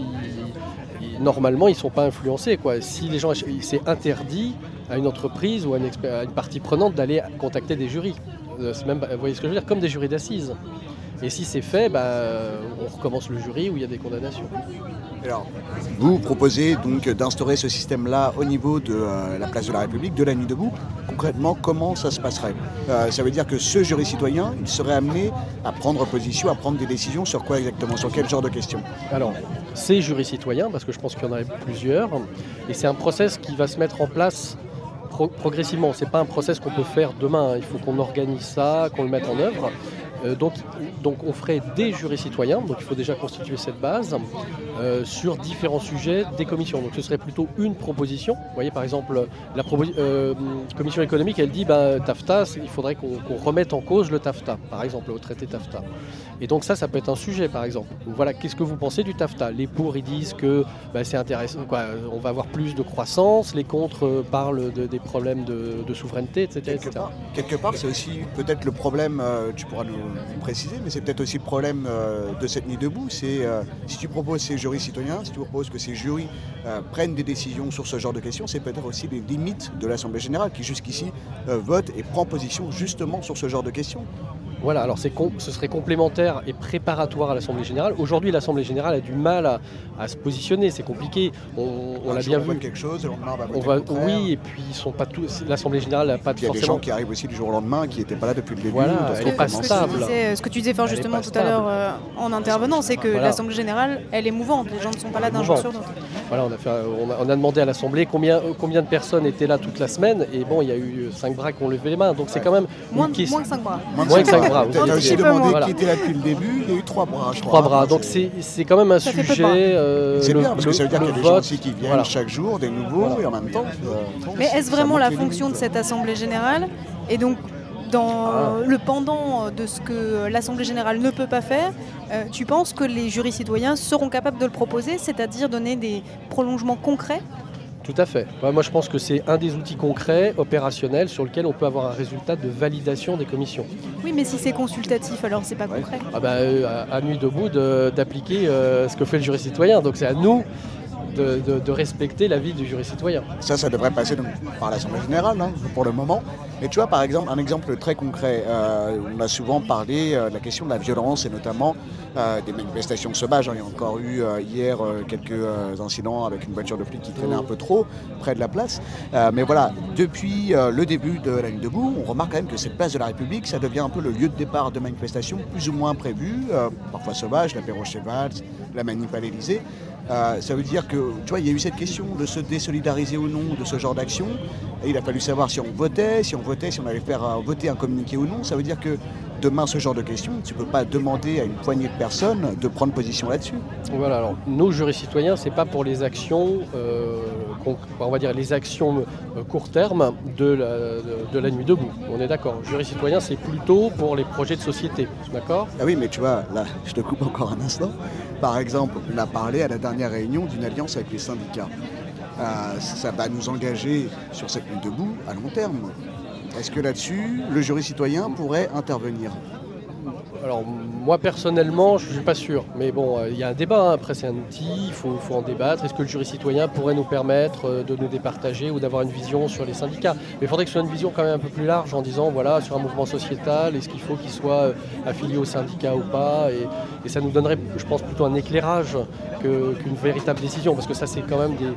ils- ils- normalement, ils ne sont pas influencés, quoi. Si les gens, c'est interdit à une entreprise ou à une, expé- à une partie prenante d'aller contacter des jurys. Euh, c'est même, vous voyez ce que je veux dire, comme des jurys d'assises. Et si c'est fait, bah, on recommence le jury où il y a des condamnations.
Alors, vous proposez donc d'instaurer ce système-là au niveau de euh, la place de la République, de la nuit debout. Concrètement, comment ça se passerait? Euh, Ça veut dire que ce jury citoyen, il serait amené à prendre position, à prendre des décisions sur quoi exactement? Sur quel genre de questions?
Alors, c'est jury citoyen, parce que je pense qu'il y en aurait plusieurs, et c'est un process qui va se mettre en place pro- progressivement. C'est pas un process qu'on peut faire demain, il faut qu'on organise ça, qu'on le mette en œuvre. Euh, donc, donc on ferait des jurys citoyens, donc il faut déjà constituer cette base, euh, sur différents sujets des commissions. Donc ce serait plutôt une proposition. Vous voyez par exemple, la proposi- euh, commission économique, elle dit bah, TAFTA, il faudrait qu'on qu'on remette en cause le TAFTA, par exemple, au traité TAFTA. Et donc ça, ça peut être un sujet par exemple. Donc, voilà, qu'est-ce que vous pensez du TAFTA? Les pour, ils disent que bah, c'est intéressant, quoi, on va avoir plus de croissance, les contre euh, parlent de- des problèmes de, de souveraineté, et cetera et
Quelque
cetera.
part, quelque part, c'est aussi peut-être le problème, euh, tu pourras nous, nous préciser, mais c'est peut-être aussi le problème euh, de cette nuit debout. C'est euh, si tu proposes ces jurys citoyens, si tu proposes que ces jurys euh, prennent des décisions sur ce genre de questions, c'est peut-être aussi les limites de l'Assemblée générale qui jusqu'ici euh, vote et prend position justement sur ce genre de questions.
Voilà, alors c'est com- ce serait complémentaire et préparatoire à l'Assemblée générale. Aujourd'hui, l'Assemblée générale a du mal à, à se positionner, c'est compliqué. On, on
Un
l'a
jour,
bien
on vote
vu.
quelque chose, le lendemain, on va voter
On va,
le contraire.
oui, et puis ils sont pas tous. L'Assemblée générale n'a pas
Puis il y a des
forcément.
gens qui arrivent aussi du jour au lendemain qui n'étaient pas là depuis le début.
Voilà,
donc
elle
on
est pas
commence-
stable.
Ce que tu disais, ce que tu disais fort
Elle est
justement
pas
tout à l'heure euh, en intervenant, c'est que
Voilà.
l'Assemblée générale, elle est mouvante. Les gens ne sont pas là d'un jour sur l'autre.
Voilà, on a, fait, un- on, a, on a demandé à l'Assemblée combien, euh, combien de personnes étaient là toute la semaine, et bon, il y a eu cinq bras qui ont levé les mains, donc c'est quand même
Moins,
une
de-
question.
moins que cinq bras.
Moins que cinq bras.
Tu as
oui.
aussi demandé
Voilà.
qui était là depuis le début, il y a eu trois bras, je crois.
Trois bras, donc c'est c'est quand même un
Ça fait peu de
sujet.
bras.
euh,
C'est
le-
bien, parce que
le-
ça veut dire qu'il y a
le
des gens
vote,
aussi qui viennent
voilà.
chaque jour, des nouveaux,
Voilà.
et en même temps. euh,
Mais est-ce
ça
vraiment
montre
la
les
fonction de
limites.
cette Assemblée générale? Et donc, dans
Ah.
le pendant de ce que l'Assemblée générale ne peut pas faire, euh, tu penses que les jurys citoyens seront capables de le proposer, c'est-à-dire donner des prolongements concrets?
Tout à fait. Ouais, moi, je pense que c'est un des outils concrets, opérationnels, sur lequel on peut avoir un résultat de validation des commissions.
Oui, mais si c'est consultatif, alors c'est pas concret.
Ah bah, euh, à, à nuit debout de- d'appliquer euh, ce que fait le jury citoyen. Donc c'est à nous de, de, de respecter l'avis du jury citoyen.
Ça, ça devrait passer donc, par l'Assemblée générale, hein, pour le moment. Mais tu vois, par exemple, un exemple très concret, euh, on a souvent parlé euh, de la question de la violence et notamment euh, des manifestations sauvages. Il y a encore eu euh, hier euh, quelques euh, incidents avec une voiture de flic qui traînait un peu trop près de la place. Euh, mais voilà, depuis euh, le début de la Nuit debout, on remarque quand même que cette place de la République, ça devient un peu le lieu de départ de manifestations plus ou moins prévues, euh, parfois sauvages, l'apéro chez Valls, la manif à l'Élysée. Euh, ça veut dire que, tu vois, il y a eu cette question de se désolidariser ou non de ce genre d'action. Et il a fallu savoir si on votait, si on votait, si on allait faire euh, voter un communiqué ou non. Ça veut dire que demain, ce genre de questions, tu ne peux pas demander à une poignée de personnes de prendre position là-dessus.
Voilà, alors nos jurys citoyens, c'est pas pour les actions, euh, on va dire les actions euh, court terme de la, de, de la Nuit debout. On est d'accord. Jury citoyen, c'est plutôt pour les projets de société, d'accord ?
Ah oui, mais tu vois, là, je te coupe encore un instant. Par exemple, on a parlé à la dernière réunion d'une alliance avec les syndicats. Euh, ça va nous engager sur cette Nuit debout à long terme. Est-ce que là-dessus, le jury citoyen pourrait intervenir ?
Alors moi personnellement, je ne suis pas sûr. Mais bon, il euh, y a un débat, hein. Après c'est un outil, il faut, faut en débattre. Est-ce que le jury citoyen pourrait nous permettre euh, de nous départager ou d'avoir une vision sur les syndicats ? Mais il faudrait que ce soit une vision quand même un peu plus large en disant, voilà, sur un mouvement sociétal, est-ce qu'il faut qu'il soit euh, affilié au syndicat ou pas ? et, et ça nous donnerait, je pense, plutôt un éclairage que, qu'une véritable décision. Parce que ça, c'est quand même des...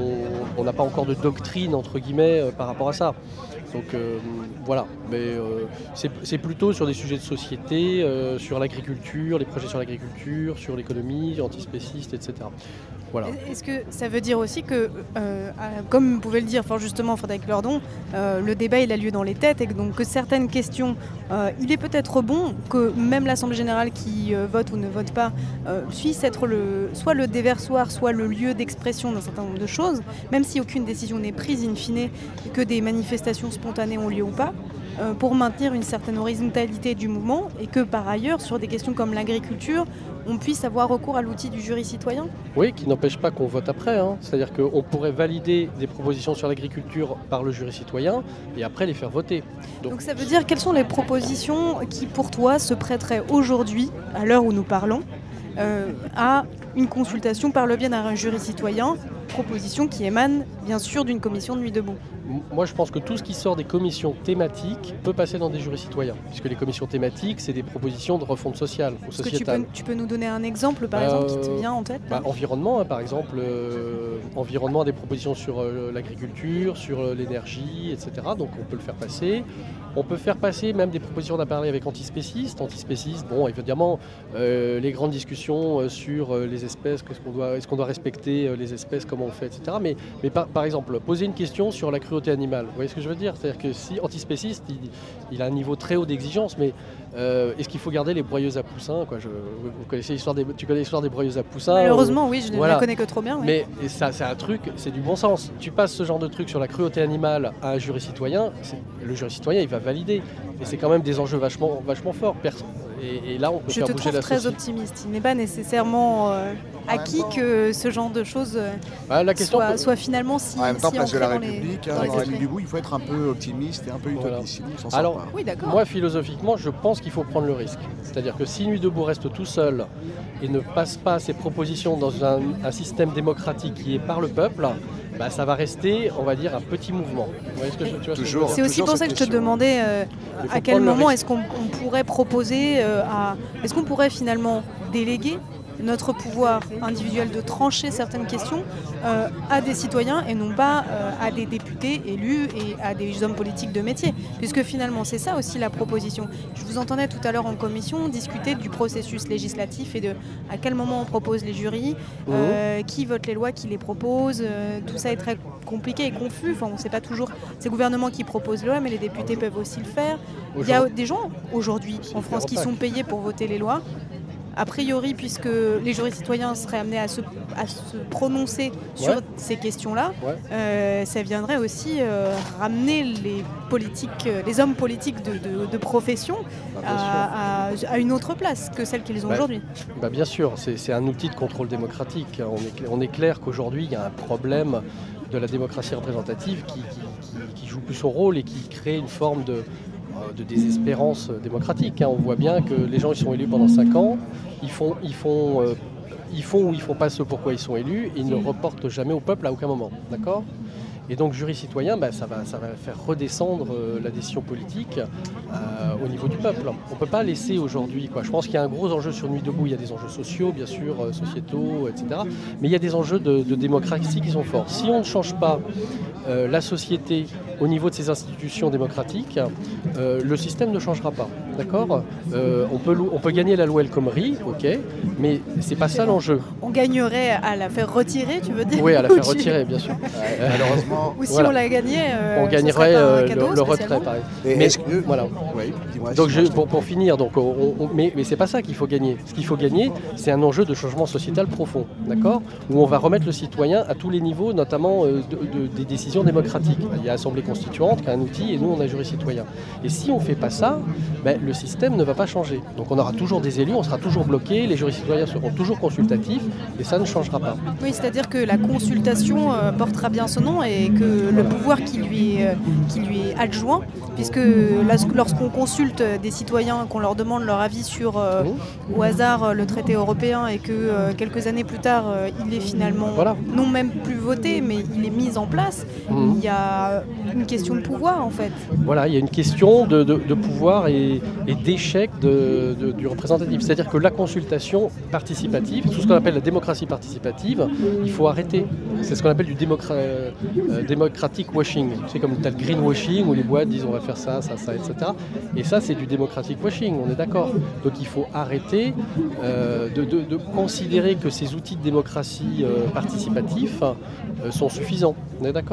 On n'a pas encore de doctrine, entre guillemets, euh, par rapport à ça. Donc euh, voilà, mais euh, c'est, c'est plutôt sur des sujets de société, euh, sur l'agriculture, les projets sur l'agriculture, sur l'économie, antispécistes, et cetera. Voilà.
Est-ce que ça veut dire aussi que, euh, comme vous pouvez le dire fort justement Frédéric Lordon, euh, le débat il a lieu dans les têtes et que, donc, que certaines questions, euh, il est peut-être bon que même l'Assemblée générale qui euh, vote ou ne vote pas euh, puisse être le, soit le déversoir, soit le lieu d'expression d'un certain nombre de choses, même si aucune décision n'est prise in fine et que des manifestations spontanées ont lieu ou pas, euh, pour maintenir une certaine horizontalité du mouvement et que par ailleurs, sur des questions comme l'agriculture, on puisse avoir recours à l'outil du jury citoyen ?
Oui, qui n'empêche pas qu'on vote après. Hein. C'est-à-dire qu'on pourrait valider des propositions sur l'agriculture par le jury citoyen et après les faire voter.
Donc, Donc ça veut dire quelles sont les propositions qui, pour toi, se prêteraient aujourd'hui, à l'heure où nous parlons, euh, à une consultation par le biais d'un jury citoyen, proposition qui émane bien sûr d'une commission de Nuit debout ?
Moi, je pense que tout ce qui sort des commissions thématiques peut passer dans des jurys citoyens, puisque les commissions thématiques, c'est des propositions de refonte sociale ou
sociétale.
Est-ce que
tu peux, tu peux nous donner un exemple, par euh, exemple, qui te vient en tête ?
bah, Environnement, hein, par exemple. Euh, environnement, des propositions sur euh, l'agriculture, sur euh, l'énergie, et cetera. Donc, on peut le faire passer. On peut faire passer même des propositions d'un parler avec antispécistes. Antispécistes, bon, évidemment, euh, les grandes discussions euh, sur euh, les espèces, qu'est-ce qu'on doit, est-ce qu'on doit respecter euh, les espèces, comment on fait, et cetera. Mais, mais par, par exemple, poser une question sur la cruauté animale. Vous voyez ce que je veux dire ? C'est-à-dire que si antispéciste, il, il a un niveau très haut d'exigence, mais euh, est-ce qu'il faut garder les broyeuses à poussins, quoi ? Je, vous connaissez l'histoire des, tu connais l'histoire des broyeuses à poussins ?
Malheureusement, ou... oui, je ne
voilà.
la connais que trop bien. Oui.
Mais et ça, c'est un truc, c'est du bon sens. Tu passes ce genre de truc sur la cruauté animale à un jury citoyen, le jury citoyen, il va valider. Et c'est quand même des enjeux vachement, vachement forts. Et, et là, on peut
je
faire
te
bouger la
trouve très
société.
Optimiste. Il n'est pas nécessairement euh, acquis que ce genre de choses euh,
bah, la question
soit,
peut...
soit finalement si.
En même temps,
si
place de la
dans
République,
les...
hein,
dans
dans la
les
Nuit debout, il faut être un peu optimiste et un peu
voilà.
utopiste. Sinon, on s'en sort
Alors,
pas.
Oui, d'accord.
moi, philosophiquement, je pense qu'il faut prendre le risque. C'est-à-dire que si Nuit debout reste tout seul et ne passe pas ses propositions dans un, un système démocratique qui est par le peuple, bah, ça va rester, on va dire, un petit mouvement. Vous voyez ce que je, tu vois
toujours,
ce que je veux dire ? C'est aussi pour ça que je te demandais euh, à quel moment est-ce qu'on on pourrait proposer euh, à... Est-ce qu'on pourrait finalement déléguer notre pouvoir individuel de trancher certaines questions euh, à des citoyens et non pas euh, à des députés élus et à des hommes politiques de métier. Puisque finalement, c'est ça aussi la proposition. Je vous entendais tout à l'heure en commission discuter du processus législatif et de à quel moment on propose les jurys, euh, mmh. qui vote les lois, qui les propose. Euh, tout ça est très compliqué et confus. Enfin, on ne sait pas toujours. C'est le gouvernement qui propose les lois, mais les députés peuvent aussi le faire. Il y a des gens aujourd'hui en France qui sont payés pour voter les lois. A priori, puisque les jurys citoyens seraient amenés à se, à se prononcer sur ouais. ces questions-là, ouais. euh, ça viendrait aussi euh, ramener les politiques, les hommes politiques de, de, de profession bah, à, à, à une autre place que celle qu'ils ont bah, aujourd'hui.
Bah bien sûr, c'est, c'est un outil de contrôle démocratique. On est, on est clair qu'aujourd'hui, il y a un problème de la démocratie représentative qui, qui, qui joue plus son rôle et qui crée une forme de... de désespérance démocratique. On voit bien que les gens ils sont élus pendant cinq ans, ils font, ils font euh, ils font ou ils font pas ce pourquoi ils sont élus, et ils ne reportent jamais au peuple à aucun moment, d'accord ? Et donc jury citoyen, bah, ça, va, ça va faire redescendre euh, la décision politique euh, au niveau du peuple. On ne peut pas laisser aujourd'hui, quoi. Je pense qu'il y a un gros enjeu sur Nuit debout, il y a des enjeux sociaux, bien sûr, euh, sociétaux, et cetera. Mais il y a des enjeux de, de démocratie qui sont forts. Si on ne change pas euh, la société au niveau de ses institutions démocratiques, euh, le système ne changera pas. D'accord ? euh, on, peut, on peut gagner la loi El Khomri, ok, mais c'est pas ça l'enjeu.
On gagnerait à la faire retirer, tu veux dire ?
Oui, à la faire retirer, bien sûr.
Ouais, malheureusement.
Ou si
voilà.
on la gagnait, euh,
on gagnerait euh, le, le retrait, pareil.
Et
mais
est-ce que...
voilà.
Oui, dis-moi.
Donc je, pour, pour finir, donc on, on, mais, mais c'est pas ça qu'il faut gagner. Ce qu'il faut gagner, c'est un enjeu de changement sociétal profond, d'accord ? Où on va remettre le citoyen à tous les niveaux, notamment euh, de, de, des décisions démocratiques. Il y a l'Assemblée constituante qui est un outil, et nous on a jury citoyen. Et si on fait pas ça, ben, le système ne va pas changer. Donc on aura toujours des élus, on sera toujours bloqué, les jurys citoyens seront toujours consultatifs, et ça ne changera pas.
Oui, c'est-à-dire que la consultation euh, portera bien son nom et que le pouvoir qui lui est, euh, qui lui est adjoint, puisque là, lorsqu'on consulte des citoyens, qu'on leur demande leur avis sur euh, mmh. au hasard euh, le traité européen et que euh, quelques années plus tard euh, il est finalement voilà. non même plus voté mais il est mis en place, mmh. il y a une question de pouvoir en fait.
Voilà, il y a une question de, de, de pouvoir et, et d'échec de, de, du représentatif. C'est-à-dire que la consultation participative, tout ce qu'on appelle la démocratie participative, il faut arrêter. C'est ce qu'on appelle du démocra- euh, démocratic washing. C'est comme le greenwashing où les boîtes disent on va faire ça, ça, ça, et cetera. Et ça, c'est du democratic washing, on est d'accord. Donc il faut arrêter euh, de, de, de considérer que ces outils de démocratie euh, participatif euh, sont suffisants. On est d'accord ?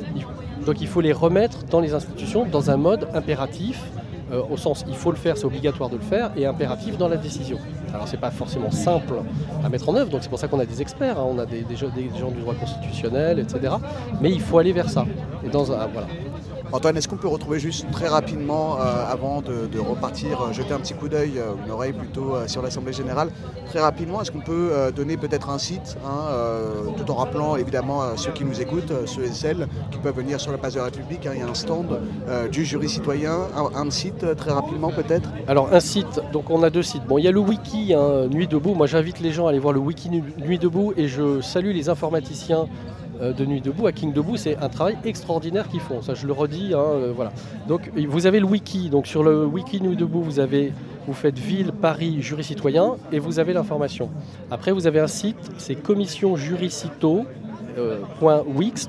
Donc il faut les remettre dans les institutions dans un mode impératif, euh, au sens il faut le faire, c'est obligatoire de le faire, et impératif dans la décision. Alors c'est pas forcément simple à mettre en œuvre, donc c'est pour ça qu'on a des experts, hein, on a des, des, gens, des gens du droit constitutionnel, et cetera. Mais il faut aller vers ça. Et dans un, voilà.
Antoine, est-ce qu'on peut retrouver juste très rapidement, euh, avant de, de repartir, euh, jeter un petit coup d'œil, euh, une oreille plutôt euh, sur l'Assemblée Générale, très rapidement, est-ce qu'on peut euh, donner peut-être un site, hein, euh, tout en rappelant évidemment à ceux qui nous écoutent, euh, ceux et celles qui peuvent venir sur la place de la République, hein, il y a un stand euh, du jury citoyen, un, un site euh, très rapidement peut-être ?
Alors un site, donc on a deux sites. Bon, il y a le wiki hein, Nuit debout, moi j'invite les gens à aller voir le wiki Nuit debout et je salue les informaticiens de Nuit debout, à King Debout, c'est un travail extraordinaire qu'ils font, ça je le redis, hein, euh, voilà. Donc vous avez le wiki, donc sur le wiki Nuit debout, vous avez, vous faites ville, Paris, jury citoyen, et vous avez l'information. Après vous avez un site, c'est commission juricito point wix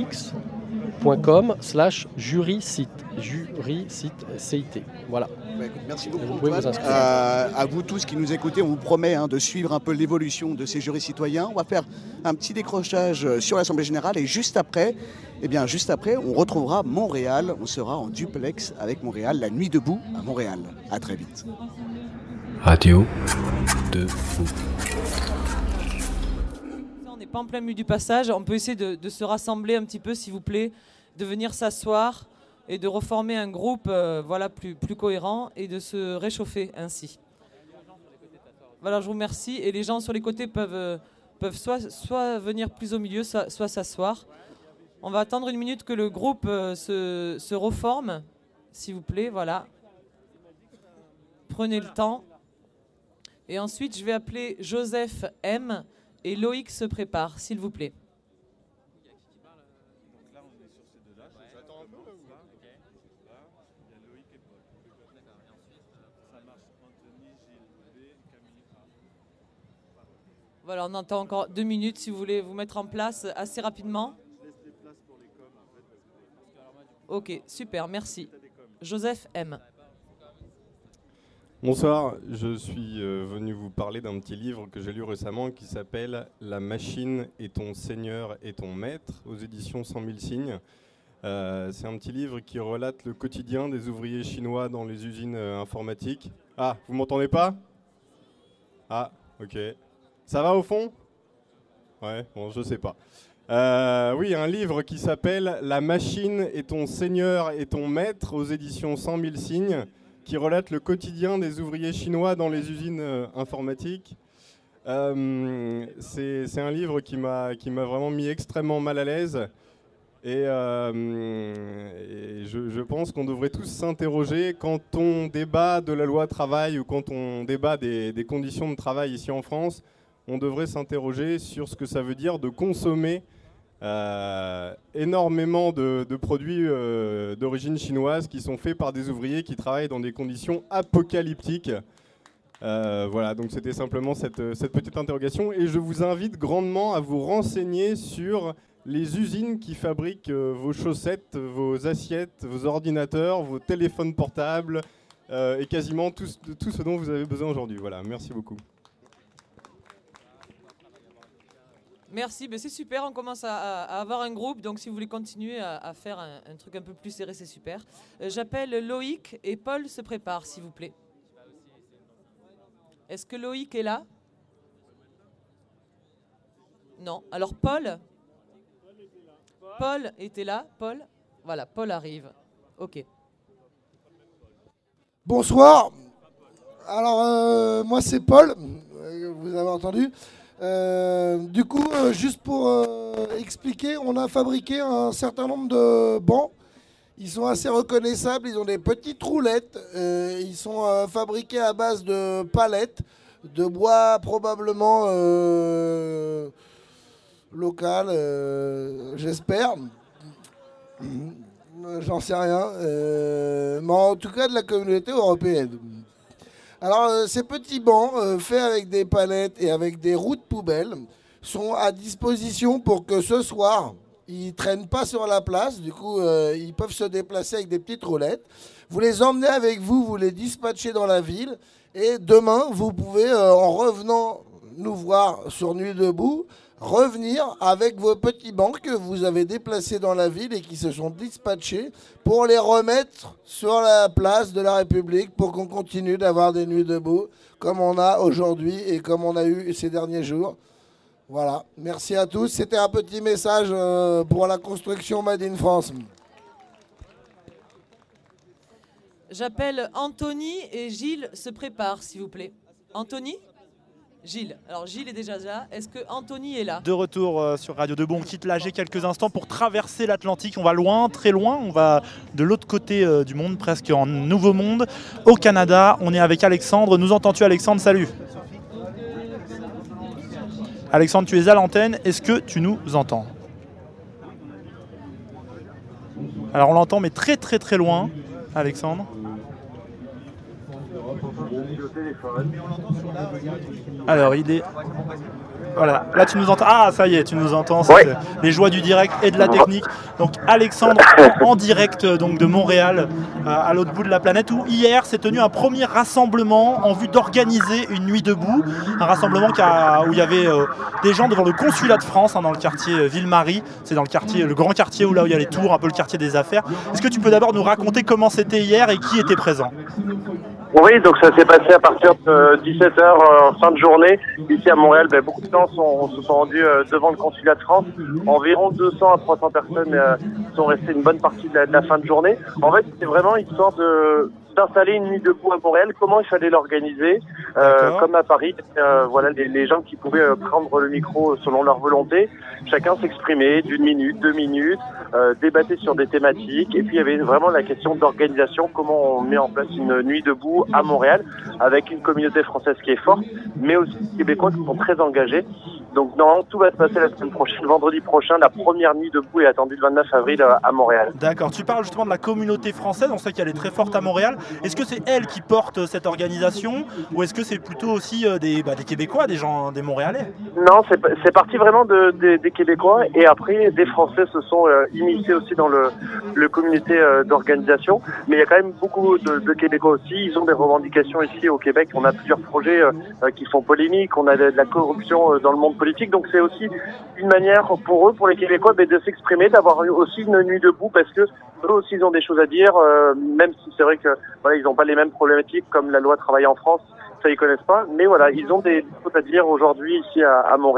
point com slash juricite, juricite, C I T, voilà.
Bah, écoute, merci beaucoup Antoine. Euh, à vous tous qui nous écoutez, on vous promet hein, de suivre un peu l'évolution de ces jurys citoyens. On va faire un petit décrochage sur l'Assemblée Générale et juste après, eh bien, juste après, on retrouvera Montréal. On sera en duplex avec Montréal, la Nuit debout à Montréal. À très vite.
Radio Debout.
On n'est pas en plein milieu du passage. On peut essayer de, de se rassembler un petit peu, s'il vous plaît, de venir s'asseoir et de reformer un groupe euh, voilà, plus, plus cohérent et de se réchauffer ainsi. Voilà, je vous remercie. Et les gens sur les côtés peuvent, euh, peuvent soit, soit venir plus au milieu, soit, soit s'asseoir. On va attendre une minute que le groupe euh, se, se reforme, s'il vous plaît. Voilà. Prenez le temps. Et ensuite, je vais appeler Joseph M. et Loïc se prépare, s'il vous plaît. Voilà, on entend encore deux minutes si vous voulez vous mettre en place assez rapidement. Ok, super, merci. Joseph M.
Bonsoir, je suis euh, venu vous parler d'un petit livre que j'ai lu récemment qui s'appelle « La machine est ton seigneur et ton maître » aux éditions cent mille signes. Euh, c'est un petit livre qui relate le quotidien des ouvriers chinois dans les usines euh, informatiques. Ah, vous m'entendez pas ? Ah, ok. Ça va au fond ? Ouais, bon, je sais pas. Euh, oui, un livre qui s'appelle « La machine est ton seigneur et ton maître » aux éditions cent mille signes, qui relate le quotidien des ouvriers chinois dans les usines euh, informatiques. Euh, c'est, c'est un livre qui m'a, qui m'a vraiment mis extrêmement mal à l'aise. Et, euh, et je, je pense qu'on devrait tous s'interroger quand on débat de la loi travail ou quand on débat des, des conditions de travail ici en France. on devrait s'interroger sur ce que ça veut dire de consommer euh, énormément de, de produits euh, d'origine chinoise qui sont faits par des ouvriers qui travaillent dans des conditions apocalyptiques. Euh, voilà, donc c'était simplement cette, cette petite interrogation. Et je vous invite grandement à vous renseigner sur les usines qui fabriquent euh, vos chaussettes, vos assiettes, vos ordinateurs, vos téléphones portables euh, et quasiment tout, tout ce dont vous avez besoin aujourd'hui. Voilà, merci beaucoup.
Merci, ben c'est super, on commence à, à, à avoir un groupe, donc si vous voulez continuer à, à faire un, un truc un peu plus serré, c'est super. Euh, j'appelle Loïc et Paul se prépare, s'il vous plaît. Est-ce que Loïc est là? Non. Alors Paul Paul était là. Paul Voilà, Paul arrive. Ok.
Bonsoir. Alors, euh, moi c'est Paul, vous avez entendu. Euh, du coup, euh, juste pour euh, expliquer, on a fabriqué un certain nombre de bancs. Ils sont assez reconnaissables, ils ont des petites roulettes. Euh, ils sont euh, fabriqués à base de palettes, de bois probablement euh, local, euh, j'espère. J'en sais rien. Euh, mais en tout cas de la communauté européenne. Alors, euh, ces petits bancs, euh, faits avec des palettes et avec des roues de poubelle, sont à disposition pour que ce soir, ils ne traînent pas sur la place. Du coup, euh, ils peuvent se déplacer avec des petites roulettes. Vous les emmenez avec vous, vous les dispatchez dans la ville. Et demain, vous pouvez, euh, en revenant nous voir sur Nuit debout, revenir avec vos petits bancs que vous avez déplacés dans la ville et qui se sont dispatchés pour les remettre sur la place de la République pour qu'on continue d'avoir des nuits debout comme on a aujourd'hui et comme on a eu ces derniers jours. Voilà, merci à tous. C'était un petit message euh, pour la construction Made in France.
J'appelle Anthony et Gilles se préparent, s'il vous plaît. Anthony ? Gilles. Alors Gilles est déjà là. Est-ce que Anthony est là?
De retour euh, sur Radio Debout, on quitte l'A G quelques instants pour traverser l'Atlantique. On va loin, très loin. On va de l'autre côté euh, du monde, presque en Nouveau Monde, au Canada. On est avec Alexandre. Nous entends-tu, Alexandre? Salut. Alexandre, tu es à l'antenne. Est-ce que tu nous entends? Alors on l'entend, mais très très très loin, Alexandre. Alors il est... Voilà, là tu nous entends. Ah ça y est, tu nous entends. C'est ouais. Les joies du direct et de la technique. Donc Alexandre en direct donc, de Montréal, à l'autre bout de la planète, où hier s'est tenu un premier rassemblement en vue d'organiser une nuit debout. Un rassemblement qui a, où il y avait euh, des gens devant le consulat de France, hein, dans le quartier Ville-Marie. C'est dans le quartier, le grand quartier où là où il y a les tours, un peu le quartier des affaires. Est-ce que tu peux d'abord nous raconter comment c'était hier et qui était présent?
Oui, donc ça s'est passé à partir de dix-sept heures en euh, fin de journée. Ici à Montréal, ben, beaucoup de gens sont, se sont rendus euh, devant le consulat de France. Environ deux cents à trois cents personnes euh, sont restées une bonne partie de la, de la fin de journée. En fait, c'était vraiment histoire de d'installer une nuit debout à Montréal, comment il fallait l'organiser, euh, comme à Paris, euh, voilà les, les gens qui pouvaient euh, prendre le micro selon leur volonté, chacun s'exprimait d'une minute, deux minutes, euh, débattait sur des thématiques, et puis il y avait vraiment la question d'organisation, comment on met en place une nuit debout à Montréal, avec une communauté française qui est forte, mais aussi des Québécois qui sont très engagés. Donc normalement tout va se passer la semaine prochaine, vendredi prochain, la première nuit debout est attendue le vingt-neuf avril à Montréal.
D'accord, tu parles justement de la communauté française, on sait qu'elle est très forte à Montréal. Est-ce que c'est elle qui porte cette organisation ou est-ce que c'est plutôt aussi des, bah, des Québécois, des gens, des Montréalais?
Non, c'est, c'est parti vraiment de, de, des Québécois et après des Français se sont euh, immiscés aussi dans le, le communauté euh, d'organisation. Mais il y a quand même beaucoup de, de Québécois aussi, ils ont des revendications ici au Québec. On a plusieurs projets euh, qui font polémique, on a de, de la corruption euh, dans le monde politique. Donc c'est aussi une manière pour eux, pour les Québécois, bah, de s'exprimer, d'avoir aussi une nuit debout parce que eux aussi ils ont des choses à dire, euh, même si c'est vrai que voilà, ils n'ont pas les mêmes problématiques comme la loi travail en France, ça ils connaissent pas, mais voilà, ils ont des choses à dire aujourd'hui ici à, à Montréal.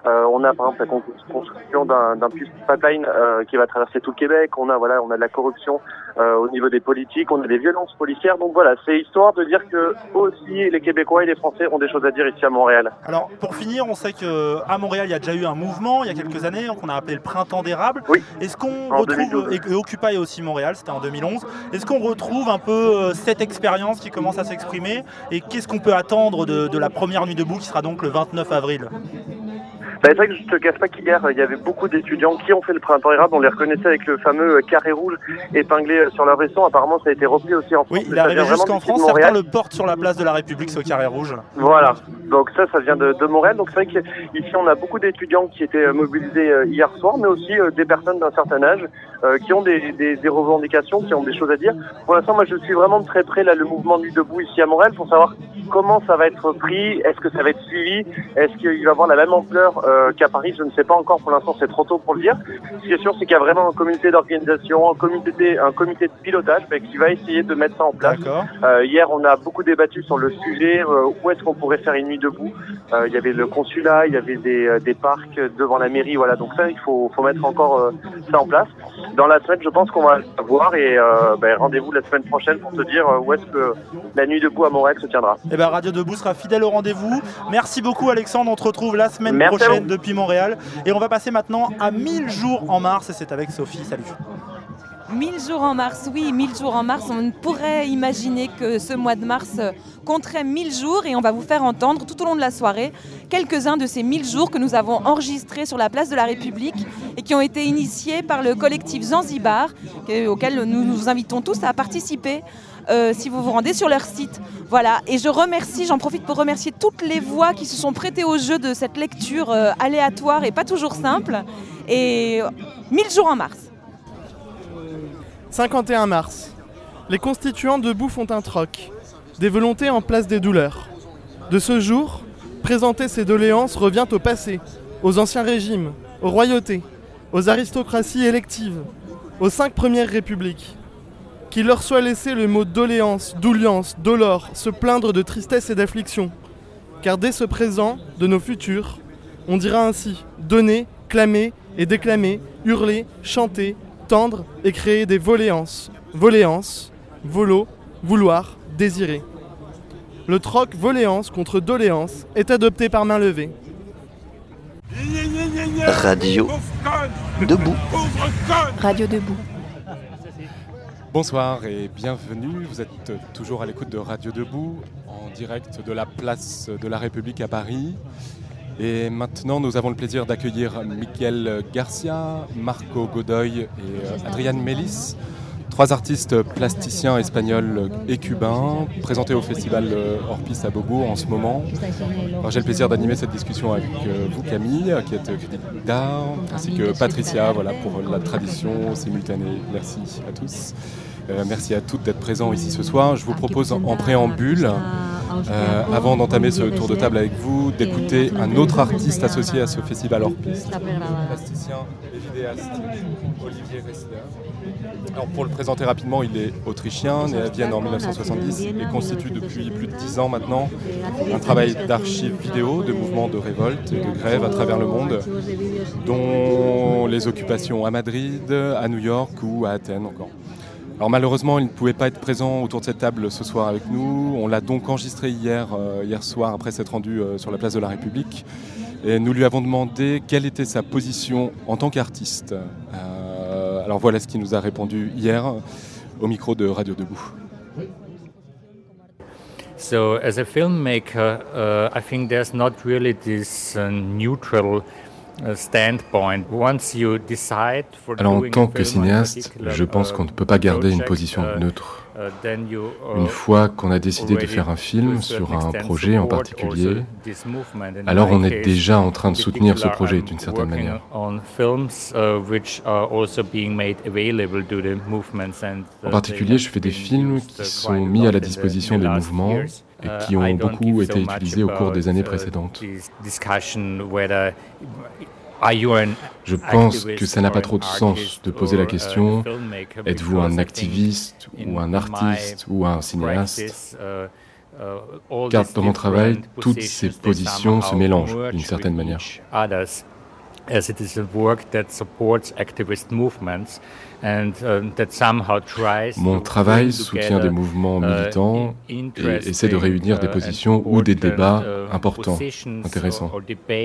Euh, on a par exemple la con- construction d'un, d'un pipeline euh, qui va traverser tout le Québec. On a voilà, on a de la corruption euh, au niveau des politiques. On a des violences policières. Donc voilà, c'est histoire de dire que aussi les Québécois et les Français ont des choses à dire ici à Montréal.
Alors pour finir, on sait qu'à Montréal, il y a déjà eu un mouvement il y a quelques années qu'on a appelé le Printemps d'érable.
Oui.
Est-ce qu'on
En
retrouve,
deux mille douze.
et, et Occupy aussi Montréal, c'était en deux mille onze, est-ce qu'on retrouve un peu euh, cette expérience qui commence à s'exprimer et qu'est-ce qu'on peut attendre de, de la première nuit debout qui sera donc le vingt-neuf avril?
Bah, c'est vrai que je te cache pas qu'hier, il y avait beaucoup d'étudiants qui ont fait le printemps érable. On les reconnaissait avec le fameux carré rouge épinglé sur leur veston. Apparemment, ça a été repris aussi en France.
Oui, il est arrivé jusqu'en France. Certains le portent sur la place de la République, ce carré rouge.
Voilà. Donc ça, ça vient de, de Montréal. Donc c'est vrai qu'ici, on a beaucoup d'étudiants qui étaient mobilisés hier soir, mais aussi des personnes d'un certain âge euh, qui ont des, des, des revendications, qui ont des choses à dire. Pour l'instant, moi, je suis vraiment de très près là, le mouvement Nuit debout ici à Montréal pour savoir comment ça va être pris. Est-ce que ça va être suivi? Est-ce qu'il va avoir la même ampleur euh, qu'à Paris? Je ne sais pas encore. Pour l'instant, c'est trop tôt pour le dire. Ce qui est sûr, c'est qu'il y a vraiment un comité d'organisation, un comité, un comité de pilotage mais qui va essayer de mettre ça en place. Euh, hier, on a beaucoup débattu sur le sujet. Euh, où est-ce qu'on pourrait faire une nuit debout? euh, Il y avait le consulat, il y avait des, des parcs devant la mairie. Voilà. Donc ça, il faut, faut mettre encore euh, ça en place. Dans la semaine, je pense qu'on va le voir et euh, ben, rendez-vous la semaine prochaine pour te dire où est-ce que la nuit debout à Montréal se tiendra.
Et ben Radio Debout sera fidèle au rendez-vous. Merci beaucoup Alexandre, on te retrouve la semaine
Merci
prochaine depuis Montréal. Et on va passer maintenant à mille jours en mars et c'est avec Sophie. Salut.
mille jours en mars, oui, mille jours en mars. On pourrait imaginer que ce mois de mars compterait mille jours et on va vous faire entendre tout au long de la soirée quelques-uns de ces mille jours que nous avons enregistrés sur la place de la République et qui ont été initiés par le collectif Zanzibar, auquel nous nous invitons tous à participer. Euh, si vous vous rendez sur leur site. Voilà. Et je remercie, j'en profite pour remercier toutes les voix qui se sont prêtées au jeu de cette lecture euh, aléatoire et pas toujours simple. Et mille jours en mars.
cinquante et un mars. Les constituants debout font un troc. Des volontés en place des douleurs. De ce jour, présenter ces doléances revient au passé, aux anciens régimes, aux royautés, aux aristocraties électives, aux cinq premières républiques. Qu'il leur soit laissé le mot doléance, douliance, dolore, se plaindre de tristesse et d'affliction. Car dès ce présent, de nos futurs, on dira ainsi, donner, clamer et déclamer, hurler, chanter, tendre et créer des voléances. Voléances, volo, vouloir, désirer. Le troc voléance contre doléance est adopté par main levée.
Radio Debout.
Radio Debout.
Bonsoir et bienvenue, vous êtes toujours à l'écoute de Radio Debout, en direct de la place de la République à Paris. Et maintenant, nous avons le plaisir d'accueillir Michael Garcia, Marco Godoy et Adriane Mélis, trois artistes plasticiens espagnols et cubains, présentés au festival Hors-Piste à Beaubourg en ce moment. Alors, j'ai le plaisir d'animer cette discussion avec vous, Camille, qui est critique d'art, ainsi que Patricia, voilà, pour la tradition simultanée. Merci à tous. Euh, merci à toutes d'être présents ici ce soir. Je vous propose en préambule, euh, avant d'entamer ce tour de table avec vous, d'écouter un autre artiste associé à ce festival hors-piste, plasticien et vidéaste Olivier Ressler. Alors pour le présenter rapidement, il est autrichien, né à Vienne en mille neuf cent soixante-dix et constitue depuis plus de dix ans maintenant un travail d'archives vidéo de mouvements de révolte et de grève à travers le monde, dont les occupations à Madrid, à New York ou à Athènes encore. Alors malheureusement, il ne pouvait pas être présent autour de cette table ce soir avec nous. On l'a donc enregistré hier, euh, hier soir après s'être rendu euh, sur la place de la République. Et nous lui avons demandé quelle était sa position en tant qu'artiste. Euh, alors voilà ce qu'il nous a répondu hier au micro de Radio Debout.
So as a filmmaker, uh, I think there's not really this uh, neutral
Alors en tant que cinéaste, je pense qu'on ne peut pas garder une position neutre. Une fois qu'on a décidé de faire un film sur un projet en particulier, alors on est déjà en train de soutenir ce projet d'une certaine manière. En particulier, je fais des films qui sont mis à la disposition des mouvements et qui ont beaucoup été utilisés au cours des années précédentes. Je pense que ça n'a pas trop de sens de poser la question « Êtes-vous un activiste ou un artiste ou un cinéaste ?» Car dans mon travail, toutes ces positions se mélangent d'une certaine manière.
As it is a work that supports activist movements and uh, that somehow tries
Mon travail soutient des mouvements militants et essaie de réunir des positions ou des débats importants, intéressants.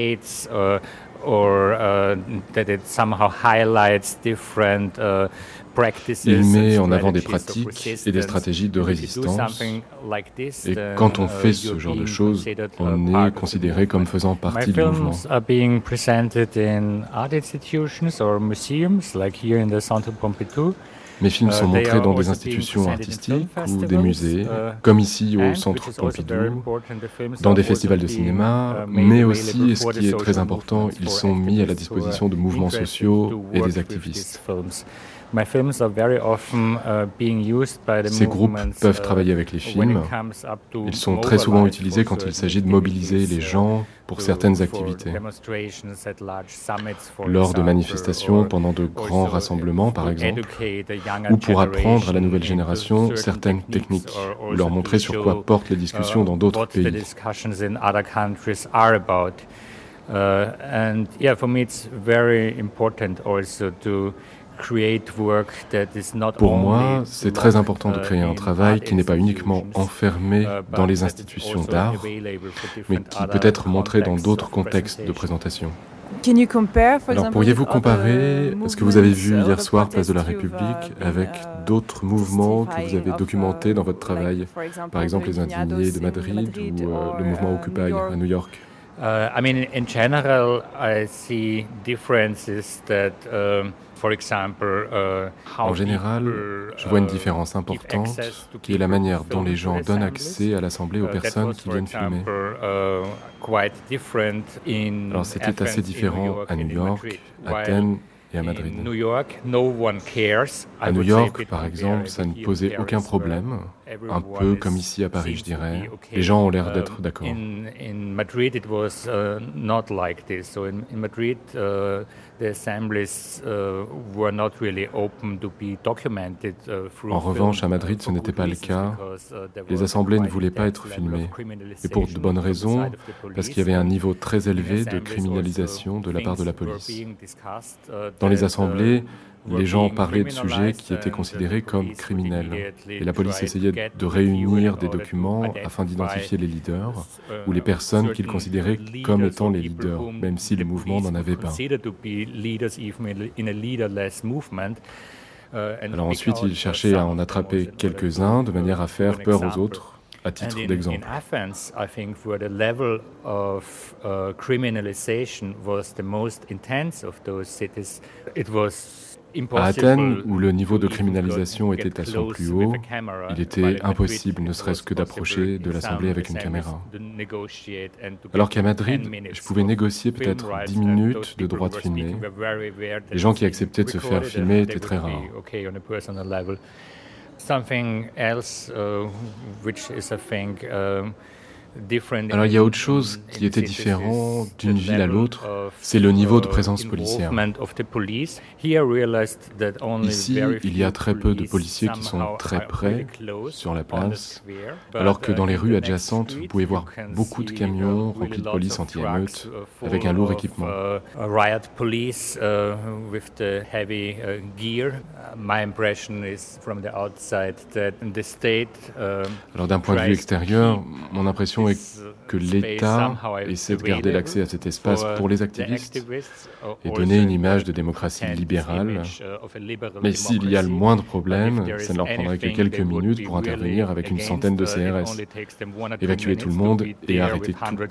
Or uh, that it somehow highlights different uh, practices.
Il met en avant des pratiques et des stratégies de résistance. Et quand on fait ce genre de choses, on est considéré comme faisant partie du mouvement.
My films are being presented in art institutions or museums, like here in the Centre Pompidou.
Mes films sont montrés dans des institutions artistiques ou des musées, comme ici au Centre Pompidou, dans des festivals de cinéma, mais aussi, et ce qui est très important, ils sont mis à la disposition de mouvements sociaux et des activistes. Ces groupes peuvent travailler avec les films. Ils sont très souvent utilisés quand il s'agit de mobiliser les gens pour certaines activités. Lors de manifestations, pendant de grands rassemblements par exemple, ou pour apprendre à la nouvelle génération certaines techniques, ou leur montrer sur quoi portent les discussions dans d'autres pays.
Uh, and yeah, for me it's very important also to
Pour moi, c'est très important de créer un travail qui n'est pas uniquement enfermé dans les institutions d'art, mais qui peut être montré dans d'autres contextes de présentation. Alors, pourriez-vous comparer ce que vous avez vu hier soir, Place de la République, avec d'autres mouvements que vous avez documentés dans votre travail, par exemple les indignés de Madrid ou euh, le mouvement Occupy à New York?
Uh, I mean, in general, I see differences that, um, for example, uh, how
En général, je vois une différence importante qui est la manière dont les gens donnent accès à l'Assemblée aux personnes qui viennent filmer. Alors c'était assez différent à New York, à Athènes et à Madrid. À New York, par exemple, ça ne posait aucun problème, un peu comme ici à Paris, je dirais. Les gens ont l'air d'être d'accord.
In Madrid, it was uh, not like this. So in, in Madrid, uh, the assemblies uh, were not really open to be documented. Uh, through
en revanche, à Madrid, ce n'était pas le cas. Les assemblées ne voulaient pas être filmées, et pour de bonnes raisons, parce qu'il y avait un niveau très élevé de criminalisation de la part de la police. Dans les assemblées, les gens parlaient de sujets qui étaient considérés comme criminels. Et la police essayait de réunir des documents afin d'identifier les leaders ou les personnes qu'ils considéraient comme étant les leaders, même si le mouvement n'en avait pas. Alors ensuite, ils cherchaient à en attraper quelques-uns de manière à faire peur aux autres, à titre d'exemple. À Athènes, où le niveau de criminalisation était à son plus haut, il était impossible ne serait-ce que d'approcher de l'Assemblée avec une caméra. Alors qu'à Madrid, je pouvais négocier peut-être dix minutes de droit de filmer. Les gens qui acceptaient de se faire filmer étaient très rares. Alors il y a autre chose qui était différent d'une ville à l'autre, c'est le niveau de présence policière. Ici, il y a très peu de policiers qui sont très près sur la place, alors que dans les rues adjacentes, vous pouvez voir beaucoup de camions remplis de police anti-émeute avec un lourd équipement. Alors d'un point de vue extérieur, mon impression est que l'État essaie de garder l'accès à cet espace pour les activistes et donner une image de démocratie libérale. Mais s'il y a le moindre problème, ça ne leur prendrait que quelques minutes pour intervenir avec une centaine de C R S, évacuer tout le monde et arrêter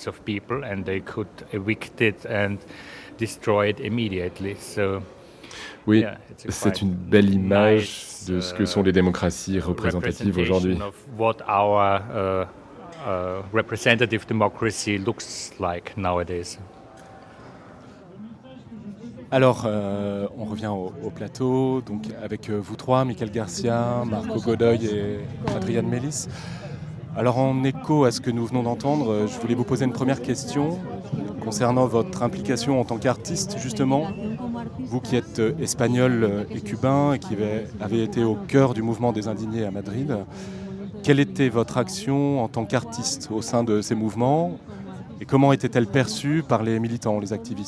tout. Oui, c'est une belle image de ce que sont les démocraties représentatives aujourd'hui.
Uh, representative democracy looks like nowadays.
Alors, euh, on revient au, au plateau, donc avec vous trois, Michael Garcia, Marco Godoy et Adriane Mélis. Alors, en écho à ce que nous venons d'entendre, je voulais vous poser une première question concernant votre implication en tant qu'artiste, justement. Vous qui êtes espagnol et cubain et qui avez été au cœur du mouvement des indignés à Madrid, quelle était votre action en tant qu'artiste au sein de ces mouvements et comment était-elle perçue par les militants, les activistes ?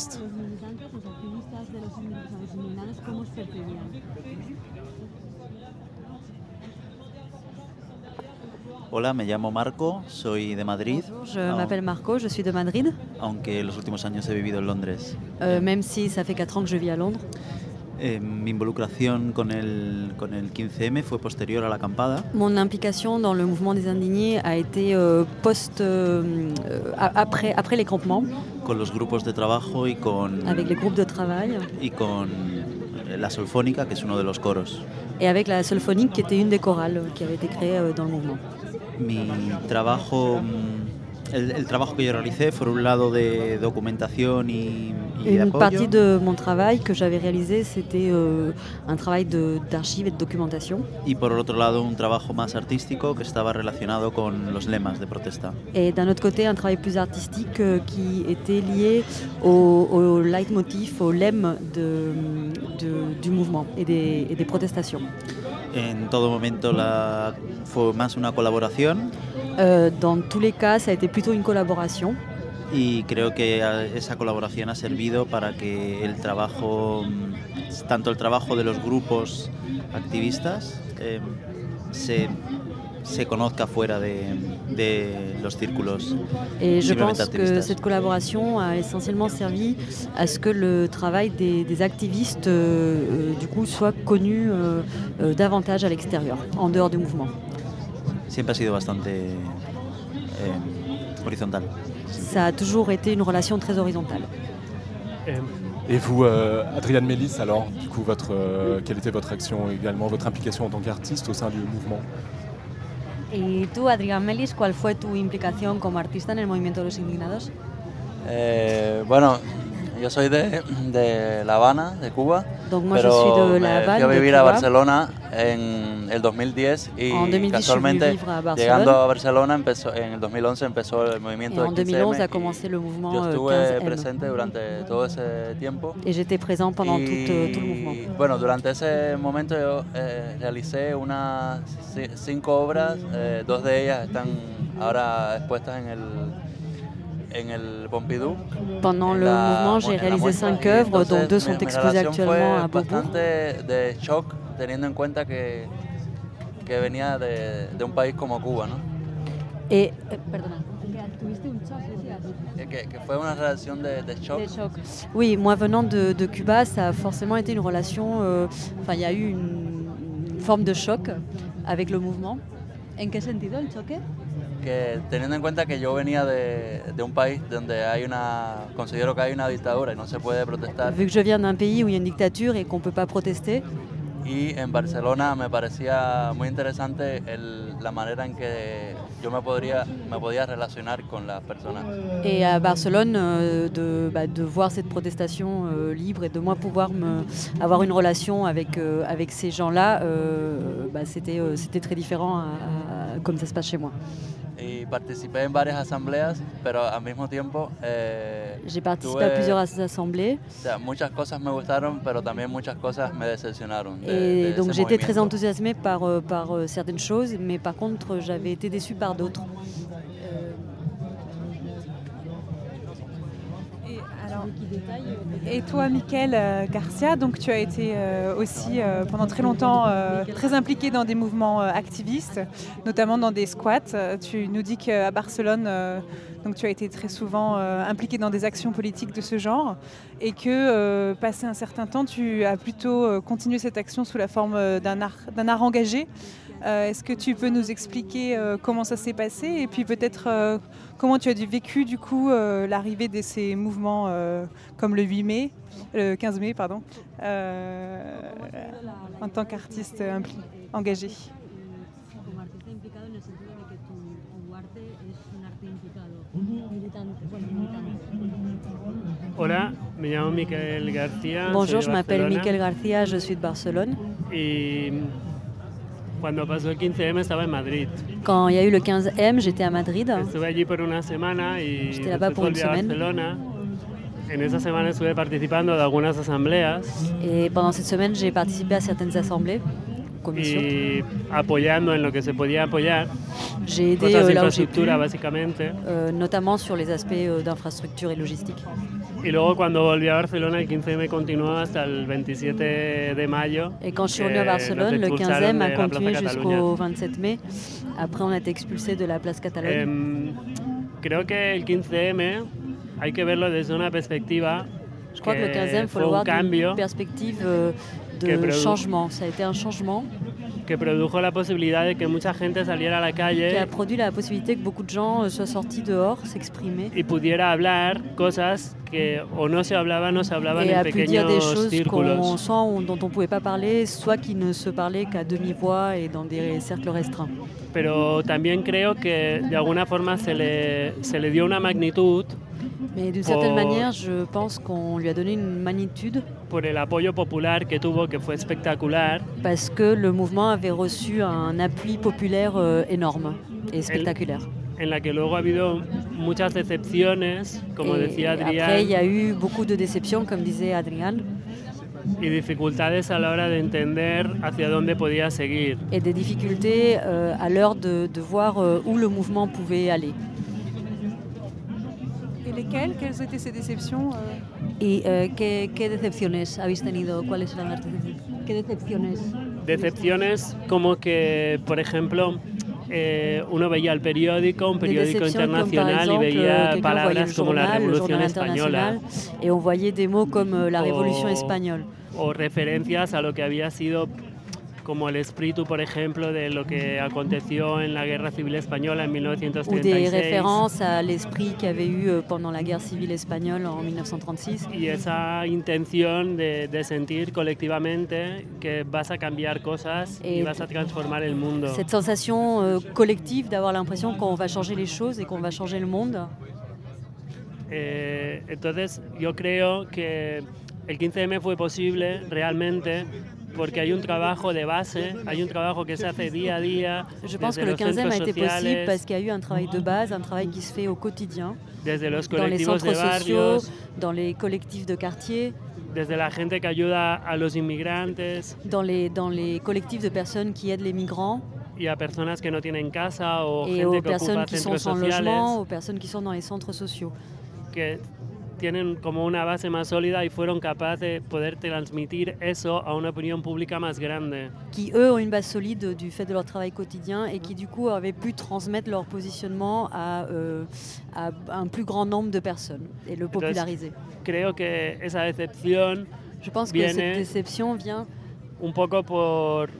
Hola, me llamo Marco, soy de Madrid.
Je m'appelle Marco, je suis de Madrid.
Aunque los últimos años he vivido en Londres.
Euh, même si ça fait quatre ans que je vis à Londres.
Eh, mi involucración con el, con el quince eme fue posterior a la acampada.
Mon implication dans le mouvement des indignés a été euh, post, euh, après, après les campements.
Con los grupos de trabajo y con...
Avec les groupes de travail.
Y con la Solfónica, que es uno de los coros.
Et avec la Solfonique, qui était une des chorales qui avait été créée euh, dans le mouvement.
Mi trabajo, el, el trabajo que yo realicé fue un lado de documentación y, y de
Une
apoyo.
partie de mon travail que j'avais réalisé, c'était euh, un travail de, d'archives et de documentation.
Y por el otro lado un trabajo más artístico que estaba relacionado con los lemas de protesta.
Et d'un autre côté, un travail plus artistique euh, qui était lié au, au leitmotiv, au lemme de, de, du mouvement et des, et des protestations.
En todo momento la, fue más una colaboración.
Euh, dans tous les cas, ça a été plutôt une collaboration.
Y creo que esa colaboración ha servido para que el trabajo, tanto el trabajo de los grupos activistas, eh, se, se conozca fuera de, de los círculos.
Et je pense que cette collaboration a essentiellement servi à ce que le travail des, des activistes euh, du coup soit connu euh, euh, davantage à l'extérieur, en dehors du mouvement.
Siempre ha sido bastante eh, horizontal.
Ça a toujours été une relation très horizontale.
Et vous, euh, Adriane Mélis, alors, du coup, votre, euh, quelle était votre action également, votre implication en tant qu'artiste au sein du mouvement ?
¿Y tú, Adrián Melis, cuál fue tu implicación como artista en el movimiento de los indignados?
Eh, bueno, yo soy de, de La Habana, de Cuba,
Donc, moi,
pero
je suis de La
me
Habane,
fui a
de
vivir
Cuba.
a Barcelona en el dos mil diez y
En deux mille dix,
casualmente
je suis vivre à Barcelone.
llegando a Barcelona empezó, en el dos mil once empezó el movimiento
Et
del
en deux
quince
mille onze
eme
a commencé le mouvement
yo
euh,
estuve
quinze eme.
presente durante todo ese tiempo.
Et j'étais présent pendant
y,
tout, euh, tout le mouvement.
Bueno, durante ese momento yo eh, realicé unas ci- cinco obras, eh, dos de ellas están ahora expuestas en el en el Pompidou.
Pendant le
la,
mouvement, j'ai
en la
réalisé
muestra.
cinq
Y
œuvres,
entonces,
dont deux
mi-
sont
mi
exposées
relación
actuellement
fue
à Beaubourg.
bastante de shock, teniendo en cuenta que, que venía de, de un país como Cuba, ¿no?
Et, euh, pardonna. Tuviste un choc,
Que, que, que fue una relación de, de shock.
Des chocs. Oui, moi venant de, de Cuba, ça a forcément été une relation. euh, Enfin, il y a eu une, une forme de choc avec le mouvement. ¿En qué sentido el choque?
Que teniendo en cuenta que yo venía de, de un país donde hay una, considero que hay una dictadura y no se puede protestar.
Vu que je viens d'un pays où il y a une dictature et qu'on ne peut pas protester.
Y en Barcelona me parecía muy interesante el, la manera en que yo me podría, me podía relacionar con las personas.
Et à Barcelone, euh, de, bah, de voir cette protestation euh, libre et de moi pouvoir me, avoir une relation avec, euh, avec ces gens-là, euh, bah, c'était, euh, c'était très différent à, à, comme ça se passe chez moi.
Y participé en varias asambleas, pero al mismo tiempo eh,
J'ai participé
tuve,
à plusieurs assemblées.
O sea, muchas cosas me gustaron, pero también muchas cosas me decepcionaron. De,
Et
de
donc
ese
j'étais très
movimiento.
enthousiasmée par, euh, par euh, certaines choses, mais par contre j'avais été déçue par d'autres.
Et toi, Michael euh, Garcia, donc tu as été euh, aussi euh, pendant très longtemps euh, très impliqué dans des mouvements euh, activistes, notamment dans des squats. Euh, tu nous dis qu'à Barcelone, euh, donc tu as été très souvent euh, impliqué dans des actions politiques de ce genre, et que euh, passé un certain temps, tu as plutôt euh, continué cette action sous la forme euh, d'un art, d'un art engagé. Euh, est-ce que tu peux nous expliquer euh, comment ça s'est passé et puis peut-être euh, comment tu as dû vécu du coup euh, l'arrivée de ces mouvements euh, comme le huit mai, le quinze mai pardon, euh, en tant qu'artiste impli- engagé.
Hola, me llamo Miquel García.
Bonjour,
soy
je
de
m'appelle
Barcelona.
Miquel García, je suis de Barcelone.
Y cuando pasó el quince eme estaba en Madrid.
Quand il y a eu le quinze eme, j'étais à Madrid.
Estuve allí por una semana y
J'étais là-bas
después
pour une
volví a
semaine.
Barcelona. En esa semana estuve participando de algunas asambleas
Et pendant cette semaine, j'ai participé à certaines assemblées.
commission.
Y apoyando en lo que se podía apoyar.
J'ai aidé
cosas de
euh, là où j'ai pu,
infraestructura, básicamente.
euh, notamment sur les aspects euh, d'infrastructure et logistique.
Y luego cuando volví a Barcelona, el quince eme continuó hasta el veintisiete de mayo.
Et quand je suis revenu à Barcelone, le quinze eme a continué jusqu'au vingt-sept mai. Après, on a été expulsé de la place Catalogne.
Eh, creo que el quince eme hay que verlo desde una perspectiva.
Je crois que le quinze eme, il faut le voir d'une perspective euh, de changement. Ça a été un changement
que produjo la posibilidad de que mucha gente saliera a la calle
qui a produit la possibilité que beaucoup de gens soient sortis dehors, s'exprimer
y pudiera hablar cosas que o no se hablaban o se hablaban
et
en
a pu dire des
pequeños
choses
círculos.
qu'on, soit on- dont on ne pouvait pas parler, soit qui ne se parlaient qu'à demi-voix et dans des cercles restreints.
Pero también creo que de alguna forma se le, se le dio una magnitud
Mais d'une certaine
por,
manière, je pense qu'on lui a donné une magnitude
por el apoyo popular que tuvo, que fue espectacular.
parce que le mouvement avait reçu un appui populaire euh, énorme et spectaculaire.
En la que luego ha habido muchas decepciones, como
Et
decía
après, il y
Adrián,
a eu beaucoup de déceptions, comme disait Adrian,
y dificultades a la hora de entender hacia dónde podía seguir.
et des difficultés euh, à l'heure de, de voir euh, où le mouvement pouvait aller. Et lesquelles? Quelles étaient ces déceptions?
euh?
¿Y eh, qué, qué decepciones habéis tenido? ¿Cuáles eran las decepciones? ¿Qué decepciones?
Decepciones como que, por ejemplo, eh, uno veía el periódico, un
Des
periódico
déceptions comme, par
internacional, y
exemple,
veía
quelqu'un voyait le
palabras como la
journal, le
Revolución
journal
Española
international, et on voyait des mots comme euh, la Révolution
o-
espagnole.
o referencias a lo que había sido como el espíritu, por ejemplo, de lo que aconteció en la Guerra Civil Española en mil novecientos
Ou
treinta y
des
seis.
références à l'esprit qu'il y avait eu euh, pendant la guerre civile espagnole en mille neuf cent trente-six.
Y esa intención de, de sentir colectivamente que vas a cambiar cosas y
Et
vas a transformar el mundo.
Cette sensation euh, collective d'avoir l'impression qu'on va changer les choses et qu'on va changer le monde.
Eh, entonces, yo creo que el quince eme fue posible realmente porque hay un trabajo de base, hay un trabajo que se hace día a día.
Je pense
desde
que le
los
quinze eme a
centros
été possible
sociales,
parce qu'il y a eu un travail de base, un travail qui se fait au quotidien,
desde los
dans les
colectivos
centres
de
sociaux,
barrios,
dans les collectifs de quartier,
desde la gente que ayuda a los inmigrantes
dans les, dans les collectifs de personnes qui aident les migrants
y a personas que no tienen casa o
et
gente
aux
que ocupa
personnes qui sont
centros
sans logement,
sociales
aux personnes qui sont dans les centres sociaux.
que tienen como una base más sólida y fueron capaces de poder transmitir eso a una opinión pública más grande.
Qui eux ont une base solide du fait de leur travail quotidien et qui du coup avaient pu transmettre leur positionnement à, euh, à un plus grand nombre de personnes et le
Entonces,
populariser.
creo que esa decepción
Je pense que
viene
cette déception vient
un poco por,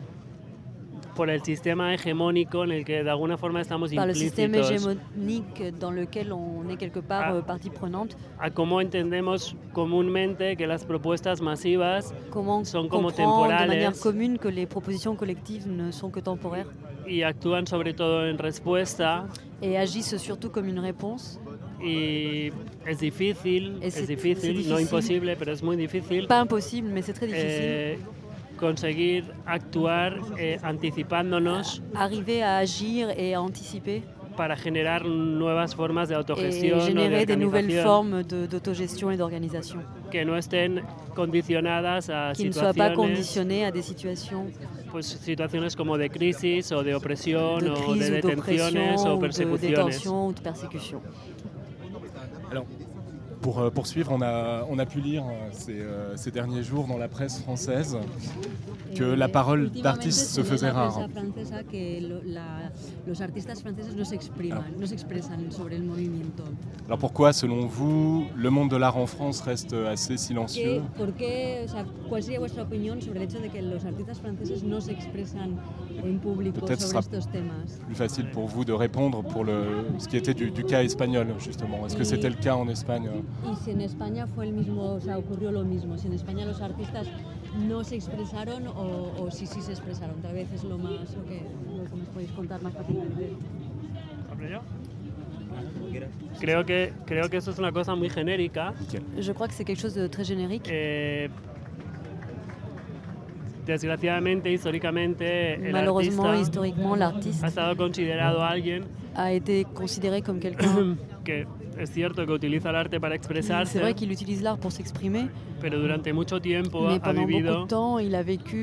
por el sistema hegemónico en el que de alguna forma estamos
par le système
implícitos,
hégémonique dans lequel on est quelque part
Ah.
euh, partie prenante.
a cómo entendemos comúnmente que las propuestas masivas
Comment
son como
comprendre de manière
temporales
commune que les propositions collectives ne sont que temporaires
y actúan sobre todo en respuesta.
et agissent surtout comme une réponse.
Y es difícil,
Et
es
c'est-
difícil,
c'est
no
difficile.
imposible, pero es muy difícil
Pas impossible, mais c'est très difficile.
eh, conseguir actuar eh, anticipándonos
Arriver à agir et à anticiper
para generar nuevas formas de
et
autogestión o de
générer des nouvelles
organización
formes de- d'autogestion et d'organisation
que no estén condicionadas a
qui ne soient pas
situaciones,
conditionnées à des situations
pues, situaciones como de crisis o de opresión
de
o
crise
de
ou
detenciones
d'oppression
o
ou de
persecuciones.
détention ou de persécution.
Alors, pour euh, poursuivre, on a, on a pu lire euh, ces, euh, ces derniers jours dans la presse française que la parole d'artiste se faisait rare.
francesa que lo- la- los artistas franceses no se expriman, no se expresan sobre el movimiento.
Alors pourquoi, selon vous, le monde de l'art en France reste assez
¿Qué,
silencieux?
¿Por qué, o sea, ¿Cuál sería vuestra opinión sobre el hecho de que los artistas franceses no se expresan en público
Peut-être
sobre
sera
estos temas?
plus facile pour vous de répondre pour le, ce qui était du, du cas espagnol, justement. Est-ce que
Et-
c'était le cas en Espagne?
Y si en España fue el mismo, o sea, ocurrió lo mismo, si en España los artistas no se expresaron o, o si sí se expresaron, tal vez es lo más, lo que, lo que nos podéis contar más fácilmente.
¿Hablo yo? Creo que, creo que eso es una cosa muy genérica.
Je crois que c'est quelque chose de très générique.
Eh, desgraciadamente, históricamente, el
Malheureusement,
artista
historiquement, l'artiste
ha estado considerado alguien
a été considéré comme quelqu'un.
que es cierto que utiliza el arte para expresarse,
C'est vrai qu'il utilise l'art pour s'exprimer,
pero durante mucho tiempo
mais
ha
pendant beaucoup
vivido
de temps, il a vécu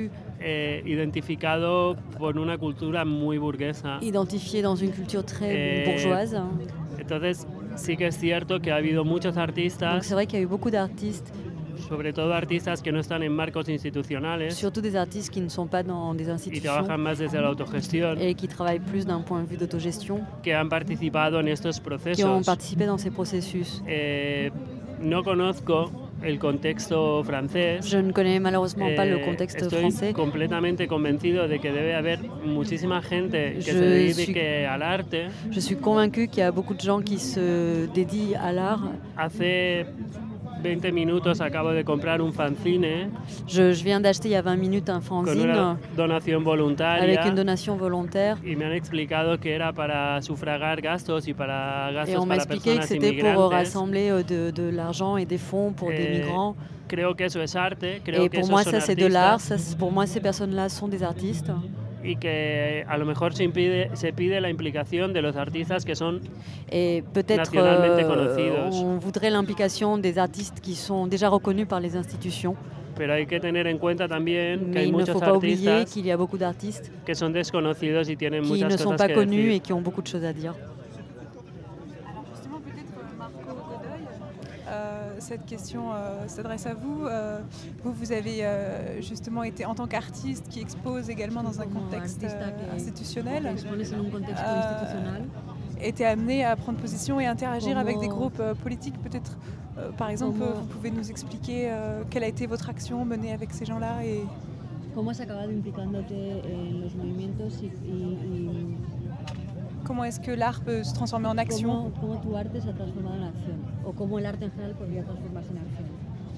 eh, identificado por una cultura muy burguesa.
Identifié dans une culture très eh, bourgeoise.
Entonces, sí que es cierto que ha habido muchos artistas.
Donc c'est vrai qu'il y a eu beaucoup d'artistes.
Sobre todo artistas que no están en marcos institucionales.
Surtout des artistes qui ne sont pas dans des institutions.
Y trabajan más desde la autogestión.
Et qui travaillent plus d'un point de vue d'autogestion.
Que han participado en estos procesos.
Qui ont participé dans ces processus.
Eh, no conozco el contexto francés.
Je ne connais malheureusement eh, pas le contexte
estoy
français.
Estoy completamente convencido de que debe haber muchísima gente que
je
se dedique
suis,
al arte.
Je suis convaincu qu'il y a beaucoup de gens qui se dédient à l'art.
Hace veinte minutos acabo de comprar un fanzine.
Je, je viens d'acheter il y a vingt minutes un fanzine.
Con una donación voluntaria.
Avec une donation volontaire.
Y me han explicado que era para sufragar gastos y para gastos
et on m'a
para
expliqué
personas
que c'était
inmigrantes.
Pour rassembler de, de l'argent et des fonds pour eh, des migrants.
Creo que eso es arte. Creo
et
que
pour moi,
ça,
c'est de l'art. Pour moi, ces personnes-là sont des artistes.
Y que a lo mejor se, impide, se pide la implicación de los artistas que son
et
nacionalmente
euh,
conocidos.
On voudrait l'implication des artistes qui sont déjà reconnus par les institutions.
Pero hay que tener en cuenta también que hay
il
muchos
ne faut pas
artistas
qu'il y a beaucoup d'artistes
que son desconocidos y tienen
qui
muchas
ne sont
cosas
pas
que
connus
decir.
et qui ont beaucoup de choses à dire.
Justement, peut-être Marco Godoy, euh, cette question euh, s'adresse à vous. Euh, vous, vous avez euh, justement été en tant qu'artiste qui expose également dans un contexte euh, institutionnel. Euh, été amené à prendre position et interagir Como... avec des groupes euh, politiques. Peut-être, euh, par exemple, Como... vous pouvez nous expliquer euh, quelle a été votre action menée avec ces gens-là et...
Comment has acabado implicándote en los movimientos y, y, y...
Comment est-ce que l'art peut se transformer en action?
Comment tu arte se ha transformado en acción? O cómo el arte en general podría transformarse en acción?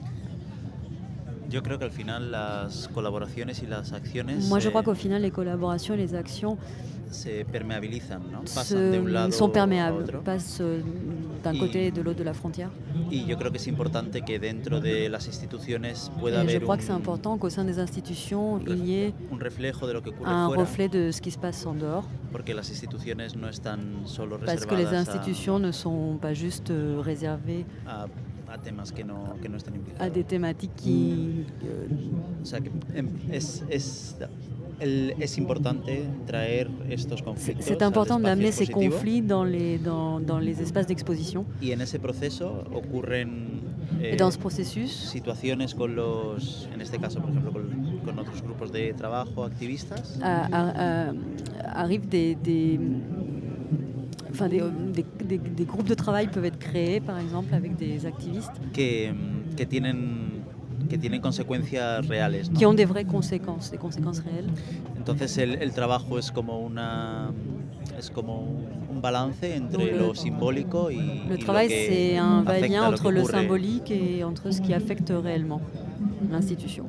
Yo creo que al final las colaboraciones y las acciones
Moi, je crois qu'au final, les collaborations et les actions
se permeabilizan, ¿no?
Pasan de un lado sont perméables, passent d'un y, côté et de l'autre de la frontière.
Y yo creo que es importante que dentro de las instituciones pueda
et
haber
je crois
un,
que c'est important qu'au sein des institutions, il y ait
un reflejo de lo que ocurre
un
fuera,
reflet de ce qui se passe en dehors.
Porque las instituciones no están solo
Parce que les institutions
a,
ne sont pas juste réservées
à, à temas que no, que no están implicados.
À des thématiques qui... Euh,
o sea, que es, es, el, es importante traer estos conflictos.
C'est important d'amener ces conflits dans les, dans, dans les espaces d'exposition.
Y en ese proceso ocurren
eh, Et dans ce processus,
situaciones con los, en este caso, por ejemplo, con, con otros grupos de trabajo, activistas.
À, à, à, arrivent des, des, enfin des, des, des, des groupes de travail peuvent être créés, par exemple, avec des activistes.
Que, que tienen que tienen consecuencias reales, ¿no?
Qui ont des vraies conséquences, des conséquences réelles.
Entonces el, el trabajo es como una es como un balance entre
le,
lo simbólico y
le
y
travail,
lo que
c'est un va-et-vient entre le
ocurre.
symbolique et entre ce qui affecte réellement l'institution.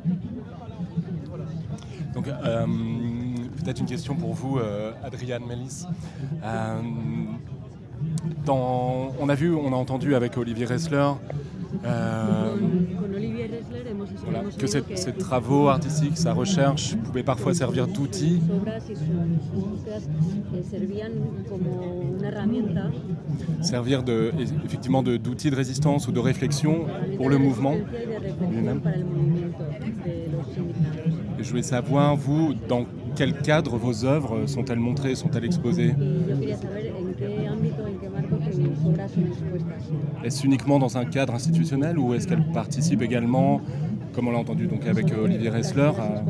Donc, euh, peut-être une question pour vous, euh, Adriane Mélis. Euh, dans, on a vu, on a entendu avec Olivier Ressler euh, voilà, que ces, ces travaux artistiques, sa recherche pouvaient parfois servir d'outils. Servir de, effectivement de, d'outils de résistance ou de réflexion pour le mouvement lui-même. Et je voulais savoir, vous, dans quel cadre vos œuvres sont-elles montrées, sont-elles exposées? Est-ce uniquement dans un cadre institutionnel ou est-ce qu'elles participent également, comme on l'a entendu donc avec Olivier Ressler, à...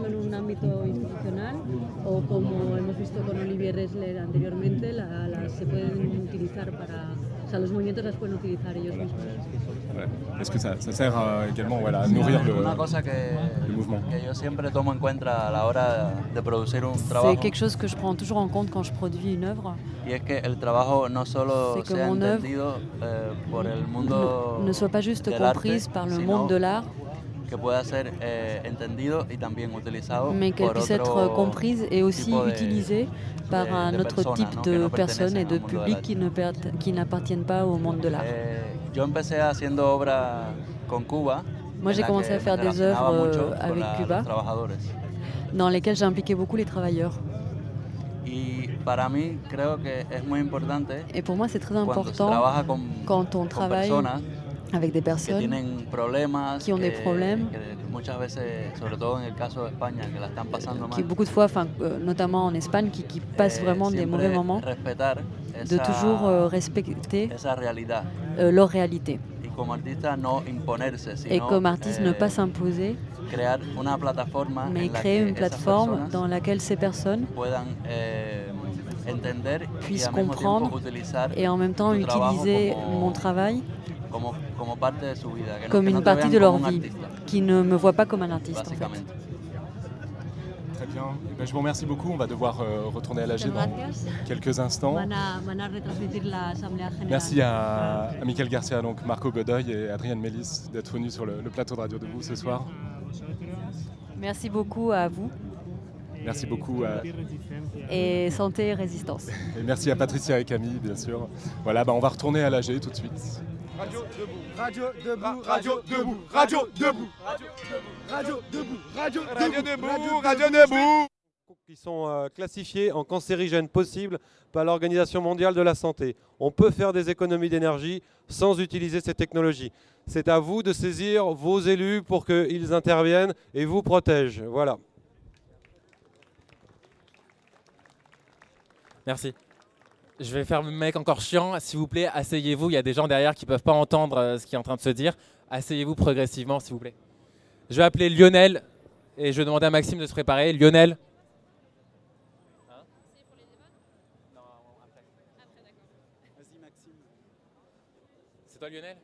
O como hemos visto con Olivier Ressler anteriormente, la, la, se pueden utilizar para, o sea, los movimientos las pueden utilizar ellos mismos.
Ouais. Est-ce que ça, ça sert euh, également voilà, à nourrir le,
Una cosa que,
le mouvement?
Que yo siempre tomo en cuenta a la hora de producir un trabajo.
C'est quelque chose que je prends toujours en compte quand je produis une œuvre.
Y es que el trabajo no solo sea entendido eh, por el mundo
ne, ne soit pas juste comprise par le monde de l'art,
que pueda ser eh, entendido y también utilizado
mais qu'elle puisse être comprise et aussi
de,
utilisée par
de,
un
de
autre
persona,
type
¿no?
de
no
personnes et de publics qui, ne per, qui n'appartiennent pas au monde de l'art.
Eh, yo empecé haciendo obra con Cuba.
Moi, j'ai commencé à faire des œuvres avec Cuba, dans lesquelles j'ai impliqué beaucoup les travailleurs.
Y para mí, creo que es muy importante
et pour moi, c'est très important
con,
quand on travaille
personas,
avec des personnes qui ont des problèmes, qui beaucoup de fois, enfin, euh, notamment en Espagne, qui, qui passent vraiment des mauvais moments, de toujours euh, respecter euh, leur réalité. Et comme artiste, ne pas s'imposer, mais créer une plateforme dans laquelle ces personnes puissent comprendre et en même temps utiliser mon travail comme une partie de leur vie, qui ne me voit pas comme un artiste en fait.
Très bien. Eh bien, je vous remercie beaucoup. On va devoir euh, retourner à l'A G dans quelques instants. Merci à, à Michael Garcia, donc Marco Godoy et Adrienne Mélis d'être venus sur le, le plateau de Radio Debout ce soir.
Merci beaucoup à vous.
Merci beaucoup à...
Et santé et résistance.
Et merci à Patricia et Camille, bien sûr. Voilà, bah on va retourner à l'A G tout de suite.
Radio Debout, Radio Debout, Radio Debout, Radio Debout, Radio Debout, Radio Debout, Radio Debout.
Qui sont euh, classifiés en cancérigènes possibles par l'Organisation mondiale de la santé. On peut faire des économies d'énergie sans utiliser ces technologies. C'est à vous de saisir vos élus pour qu'ils interviennent et vous protègent. Voilà.
Merci. Je vais faire le mec encore chiant. S'il vous plaît, asseyez-vous. Il y a des gens derrière qui ne peuvent pas entendre euh, ce qui est en train de se dire. Asseyez-vous progressivement, s'il vous plaît. Je vais appeler Lionel et je vais demander à Maxime de se préparer. Lionel. Hein? Non, après. Après, d'accord. Vas-y, Maxime. C'est toi, Lionel?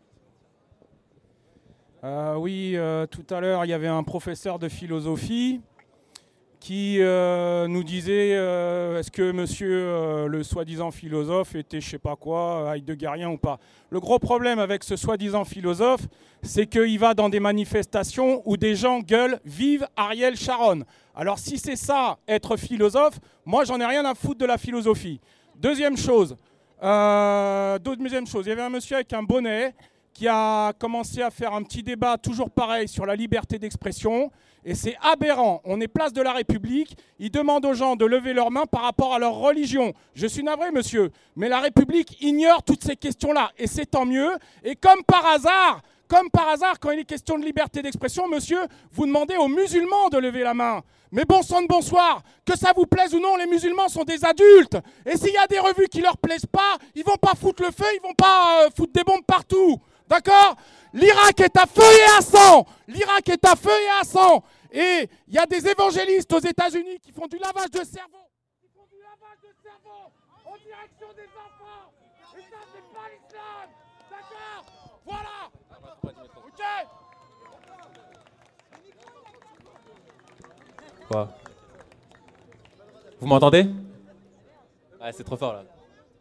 euh, Oui, euh, tout à l'heure, il y avait un professeur de philosophie qui euh, nous disait euh, est-ce que monsieur euh, le soi-disant philosophe était je sais pas quoi, heideggerien ou pas. Le gros problème avec ce soi-disant philosophe, c'est qu'il va dans des manifestations où des gens gueulent « Vive Ariel Sharon ». Alors si c'est ça, être philosophe, moi j'en ai rien à foutre de la philosophie. Deuxième chose, euh, deuxième chose, il y avait un monsieur avec un bonnet qui a commencé à faire un petit débat toujours pareil sur la liberté d'expression. Et c'est aberrant. On est place de la République. Il demande aux gens de lever leurs mains par rapport à leur religion. Je suis navré, monsieur, mais la République ignore toutes ces questions-là. Et c'est tant mieux. Et comme par hasard, comme par hasard, quand il est question de liberté d'expression, monsieur, vous demandez aux musulmans de lever la main. Mais bon sang de bonsoir, que ça vous plaise ou non, les musulmans sont des adultes. Et s'il y a des revues qui leur plaisent pas, ils vont pas foutre le feu, ils vont pas euh, foutre des bombes partout. D'accord ? L'Irak est à feu et à sang. L'Irak est à feu et à sang. Et il y a des évangélistes aux États-Unis qui font du lavage de cerveau. Qui font du lavage de cerveau en direction des enfants. Et ça, c'est pas l'islam. D'accord ? Voilà. Ok ?
Quoi ? Vous m'entendez ? Ouais, c'est trop fort là.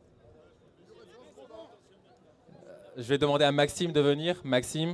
Je vais demander à Maxime de venir. Maxime.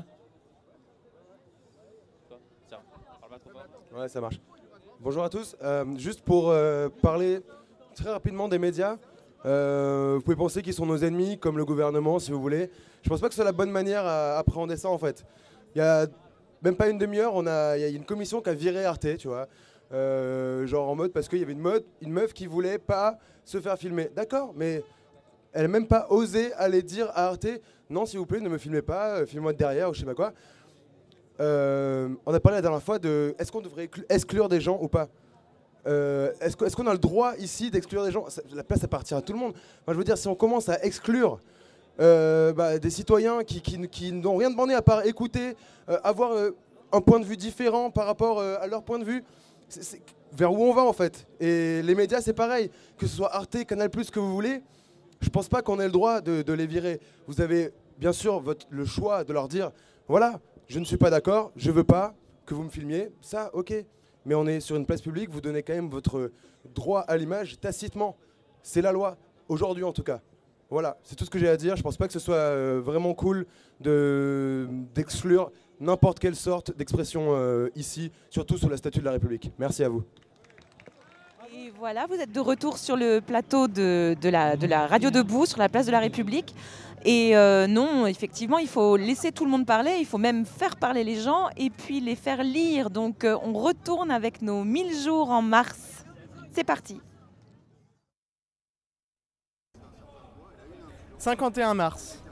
Tiens, parle pas trop fort.
Ouais, ça marche. Bonjour à tous. Euh, juste pour euh, parler très rapidement des médias, euh, vous pouvez penser qu'ils sont nos ennemis, comme le gouvernement, si vous voulez. Je pense pas que c'est la bonne manière à appréhender ça, en fait. Il y a même pas une demi-heure, on a, il y a une commission qui a viré Arte, tu vois. Euh, genre en mode, parce qu'il y avait une, mode, une meuf qui voulait pas se faire filmer. D'accord, mais elle n'a même pas osé aller dire à Arte non, s'il vous plaît, ne me filmez pas, euh, filmez-moi de derrière ou je sais pas quoi. Euh, on a parlé la dernière fois de est-ce qu'on devrait exclure des gens ou pas. euh, Est-ce qu'on est qu'on a le droit ici d'exclure des gens? La place appartient à tout le monde. Moi, je veux dire, si on commence à exclure euh, bah, des citoyens qui, qui, qui n'ont rien demandé à part écouter, euh, avoir euh, un point de vue différent par rapport euh, à leur point de vue, c'est, c'est vers où on va en fait. Et les médias, c'est pareil, que ce soit Arte, Canal plus, que vous voulez. Je pense pas qu'on ait le droit de, de les virer. Vous avez bien sûr votre, le choix de leur dire voilà, je ne suis pas d'accord, je veux pas que vous me filmiez. Ça, ok. Mais on est sur une place publique, vous donnez quand même votre droit à l'image tacitement. C'est la loi, aujourd'hui en tout cas. Voilà, c'est tout ce que j'ai à dire. Je pense pas que ce soit euh, vraiment cool de, d'exclure n'importe quelle sorte d'expression euh, ici, surtout sur la statue de la République. Merci à vous.
Et voilà, vous êtes de retour sur le plateau de, de, la, de la Radio Debout, sur la place de la République. Et euh, non, effectivement, il faut laisser tout le monde parler, il faut même faire parler les gens et puis les faire lire. Donc euh, on retourne avec nos mille jours en mars. C'est parti.
cinquante et un mars.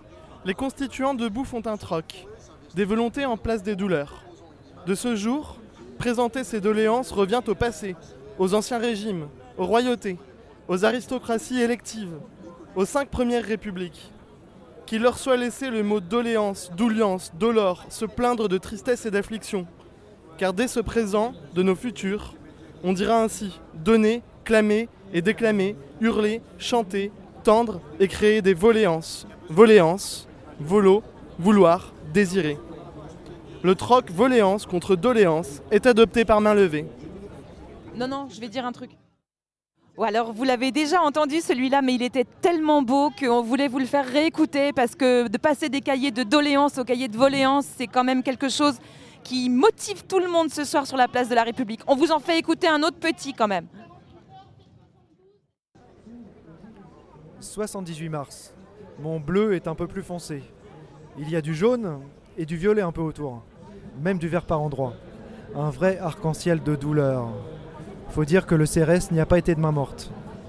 Les constituants debout font un troc. Des volontés en place des douleurs. De ce jour, présenter ces doléances revient au passé, aux anciens régimes, aux royautés, aux aristocraties électives, aux cinq premières républiques. Qu'il leur soit laissé le mot doléance, douliance, dolore, se plaindre de tristesse et d'affliction. Car dès ce présent, de nos futurs, on dira ainsi, donner, clamer et déclamer, hurler, chanter, tendre et créer des voléances. Voléances, volo, vouloir, désirer. Le troc voléance contre doléance est adopté par main levée.
Non, non, je vais dire un truc. Ou alors, vous l'avez déjà entendu celui-là, mais il était tellement beau qu'on voulait vous le faire réécouter parce que de passer des cahiers de doléances aux cahiers de voléances, c'est quand même quelque chose qui motive tout le monde ce soir sur la place de la République. On vous en fait écouter un autre petit quand même.
soixante-dix-huit mars. Mon bleu est un peu plus foncé. Il y a du jaune et du violet un peu autour. Même du vert par endroits. Un vrai arc-en-ciel de douleur. Faut dire que le C R S n'y a pas été de main morte.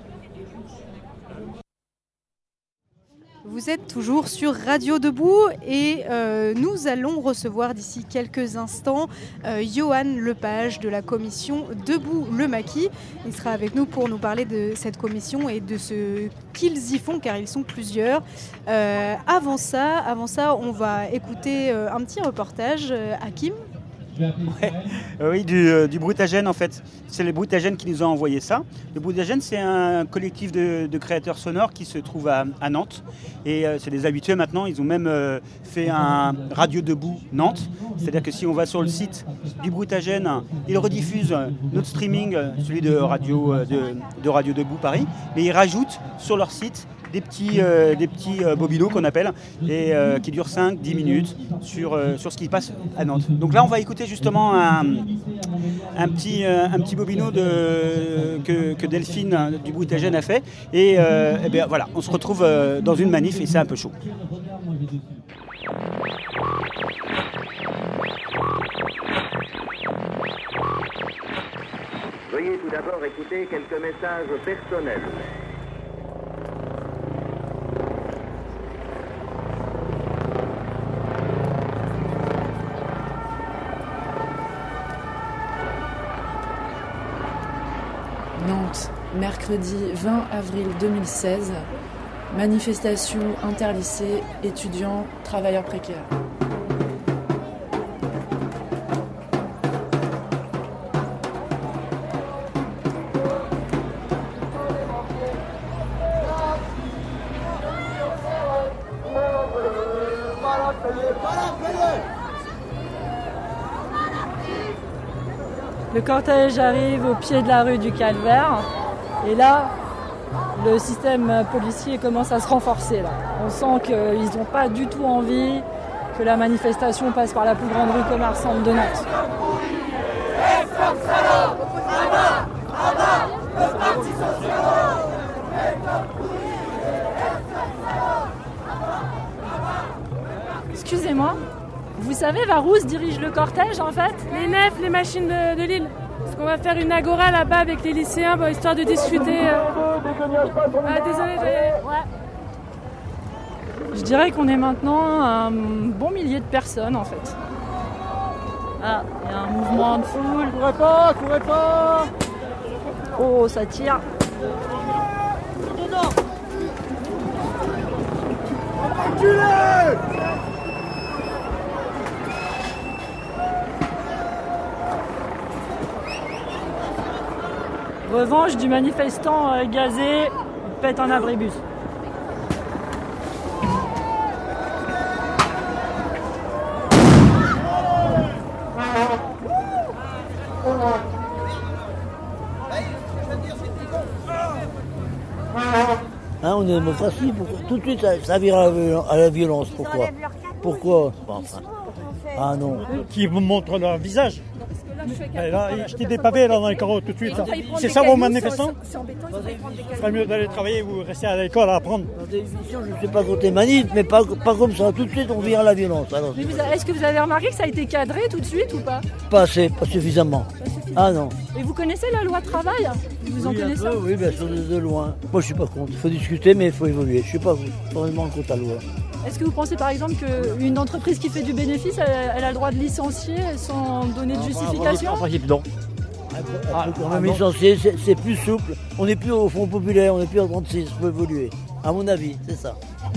Vous êtes toujours sur Radio Debout et euh, nous allons recevoir d'ici quelques instants euh, Johan Lepage de la commission Debout le Maquis. Il sera avec nous pour nous parler de cette commission et de ce qu'ils y font car ils sont plusieurs. Euh, avant ça, avant ça, on va écouter euh, un petit reportage. Euh, Hakim.
Ouais. Euh, oui, du, euh, du Brutagène en fait. C'est les Brutagènes qui nous ont envoyé ça. Le Brutagène, c'est un collectif de, de créateurs sonores qui se trouve à, à Nantes. Et euh, c'est des habitués maintenant. Ils ont même euh, fait un Radio Debout Nantes. C'est-à-dire que si on va sur le site du Brutagène, ils rediffusent notre streaming, celui de Radio, de, de Radio Debout Paris. Mais ils rajoutent sur leur site des petits, euh, des petits euh, bobinos qu'on appelle, et euh, qui durent cinq dix minutes sur, euh, sur ce qui passe à Nantes. Donc là, on va écouter justement un, un, petit, euh, un petit bobino de, que, que Delphine du Brutagène a fait. Et, euh, et bien voilà, on se retrouve euh, dans une manif et c'est un peu chaud.
Veuillez tout d'abord écouter quelques messages personnels.
Nantes, mercredi vingt avril deux mille seize, manifestation interlycée, étudiants, travailleurs précaires.
Le cortège arrive au pied de la rue du Calvaire et là, le système policier commence à se renforcer. Là. On sent qu'ils n'ont pas du tout envie que la manifestation passe par la plus grande rue commerçante de Nantes. Excusez-moi. Vous savez vers où se dirige le cortège en fait?
Les nefs, les machines de, de Lille. Parce qu'on va faire une agora là-bas avec les lycéens, bon, histoire de discuter. Euh... Ah, désolé, j'ai...
Ouais. Je dirais qu'on est maintenant un bon millier de personnes en fait. Ah, il y a un mouvement de foule.
Courez pas, courez pas.
Oh, ça tire.
Enculé!
Revanche du manifestant euh, gazé, il pète un abribus.
Hein, on est en démocratie, pourquoi tout de suite ça, ça vire à la, à la violence, pourquoi Pourquoi enfin. Ah non.
Qui me montrent leur visage. Et là, jetez des pavés là, dans les carreaux tout de suite. C'est ça vos manifestants? Il serait mieux d'aller travailler ou rester à l'école à apprendre.
Je ne sais pas contre les manifs, mais pas, pas comme ça. Tout de suite, on vire à la violence. Alors,
mais vous, est-ce que vous avez remarqué que ça a été cadré tout de suite ou pas?
Pas assez, pas suffisamment. Pas suffisamment. Ah non.
Et vous connaissez la loi travail? Vous en
oui,
connaissez?
Peu, oui, bien sûr, de loin. Moi, je suis pas contre. Il faut discuter, mais il faut évoluer. Je suis pas vraiment contre la loi.
Est-ce que vous pensez par exemple qu'une entreprise qui fait du bénéfice, elle, elle a le droit de licencier sans donner de justification?
En principe, non. Ah, on a licencié, c'est, c'est plus souple. On n'est plus au Front populaire, on n'est plus en trente-six, on peut évoluer. À mon avis, c'est ça.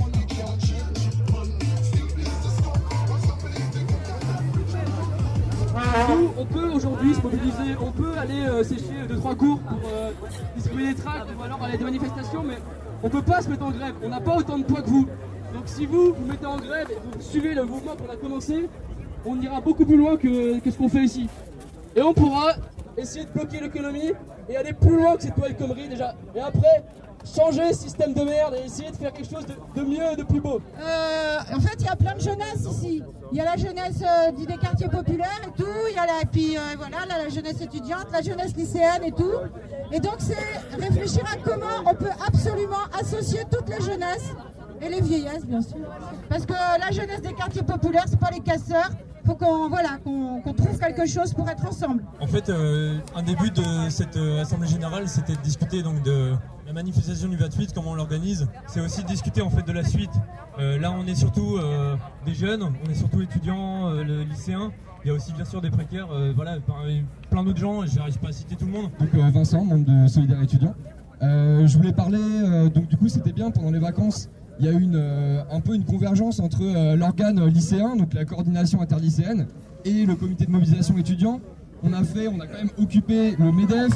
Nous, on peut aujourd'hui se mobiliser, on peut aller euh, sécher deux trois cours pour euh, distribuer des tracts ou alors aller à des manifestations, mais on ne peut pas se mettre en grève, on n'a pas autant de poids que vous. Donc si vous vous mettez en grève et vous suivez le mouvement qu'on a commencé, on ira beaucoup plus loin que, que ce qu'on fait ici. Et on pourra essayer de bloquer l'économie et aller plus loin que cette nouvelle connerie déjà. Et après, changer ce système de merde et essayer de faire quelque chose de, de mieux et de plus beau.
Euh, en fait, il y a plein de jeunesse ici. Il y a la jeunesse euh, dit des quartiers populaires et tout. Il y a la, et puis euh, voilà, là, la jeunesse étudiante, la jeunesse lycéenne et tout. Et donc, c'est réfléchir à comment on peut absolument associer toutes les jeunesses et les vieillesses, bien sûr. Parce que la jeunesse des quartiers populaires, c'est pas les casseurs. Il faut qu'on voilà, qu'on, qu'on trouve quelque chose pour être ensemble.
En fait, euh, un début de cette euh, assemblée générale, c'était de discuter donc de la manifestation du vingt-huit, comment on l'organise. C'est aussi de discuter en fait de la suite. Euh, là, on est surtout euh, des jeunes, on est surtout étudiants, euh, le, lycéens. Il y a aussi bien sûr des précaires, euh, voilà, plein d'autres gens. Je n'arrive pas à citer tout le monde.
Donc euh, Vincent, membre de Solidaire Étudiant. Euh, je voulais parler. Euh, donc du coup, c'était bien pendant les vacances. Il y a eu une, euh, un peu une convergence entre euh, l'organe lycéen, donc la coordination interlycéenne, et le comité de mobilisation étudiant. On a fait, on a quand même occupé le MEDEF.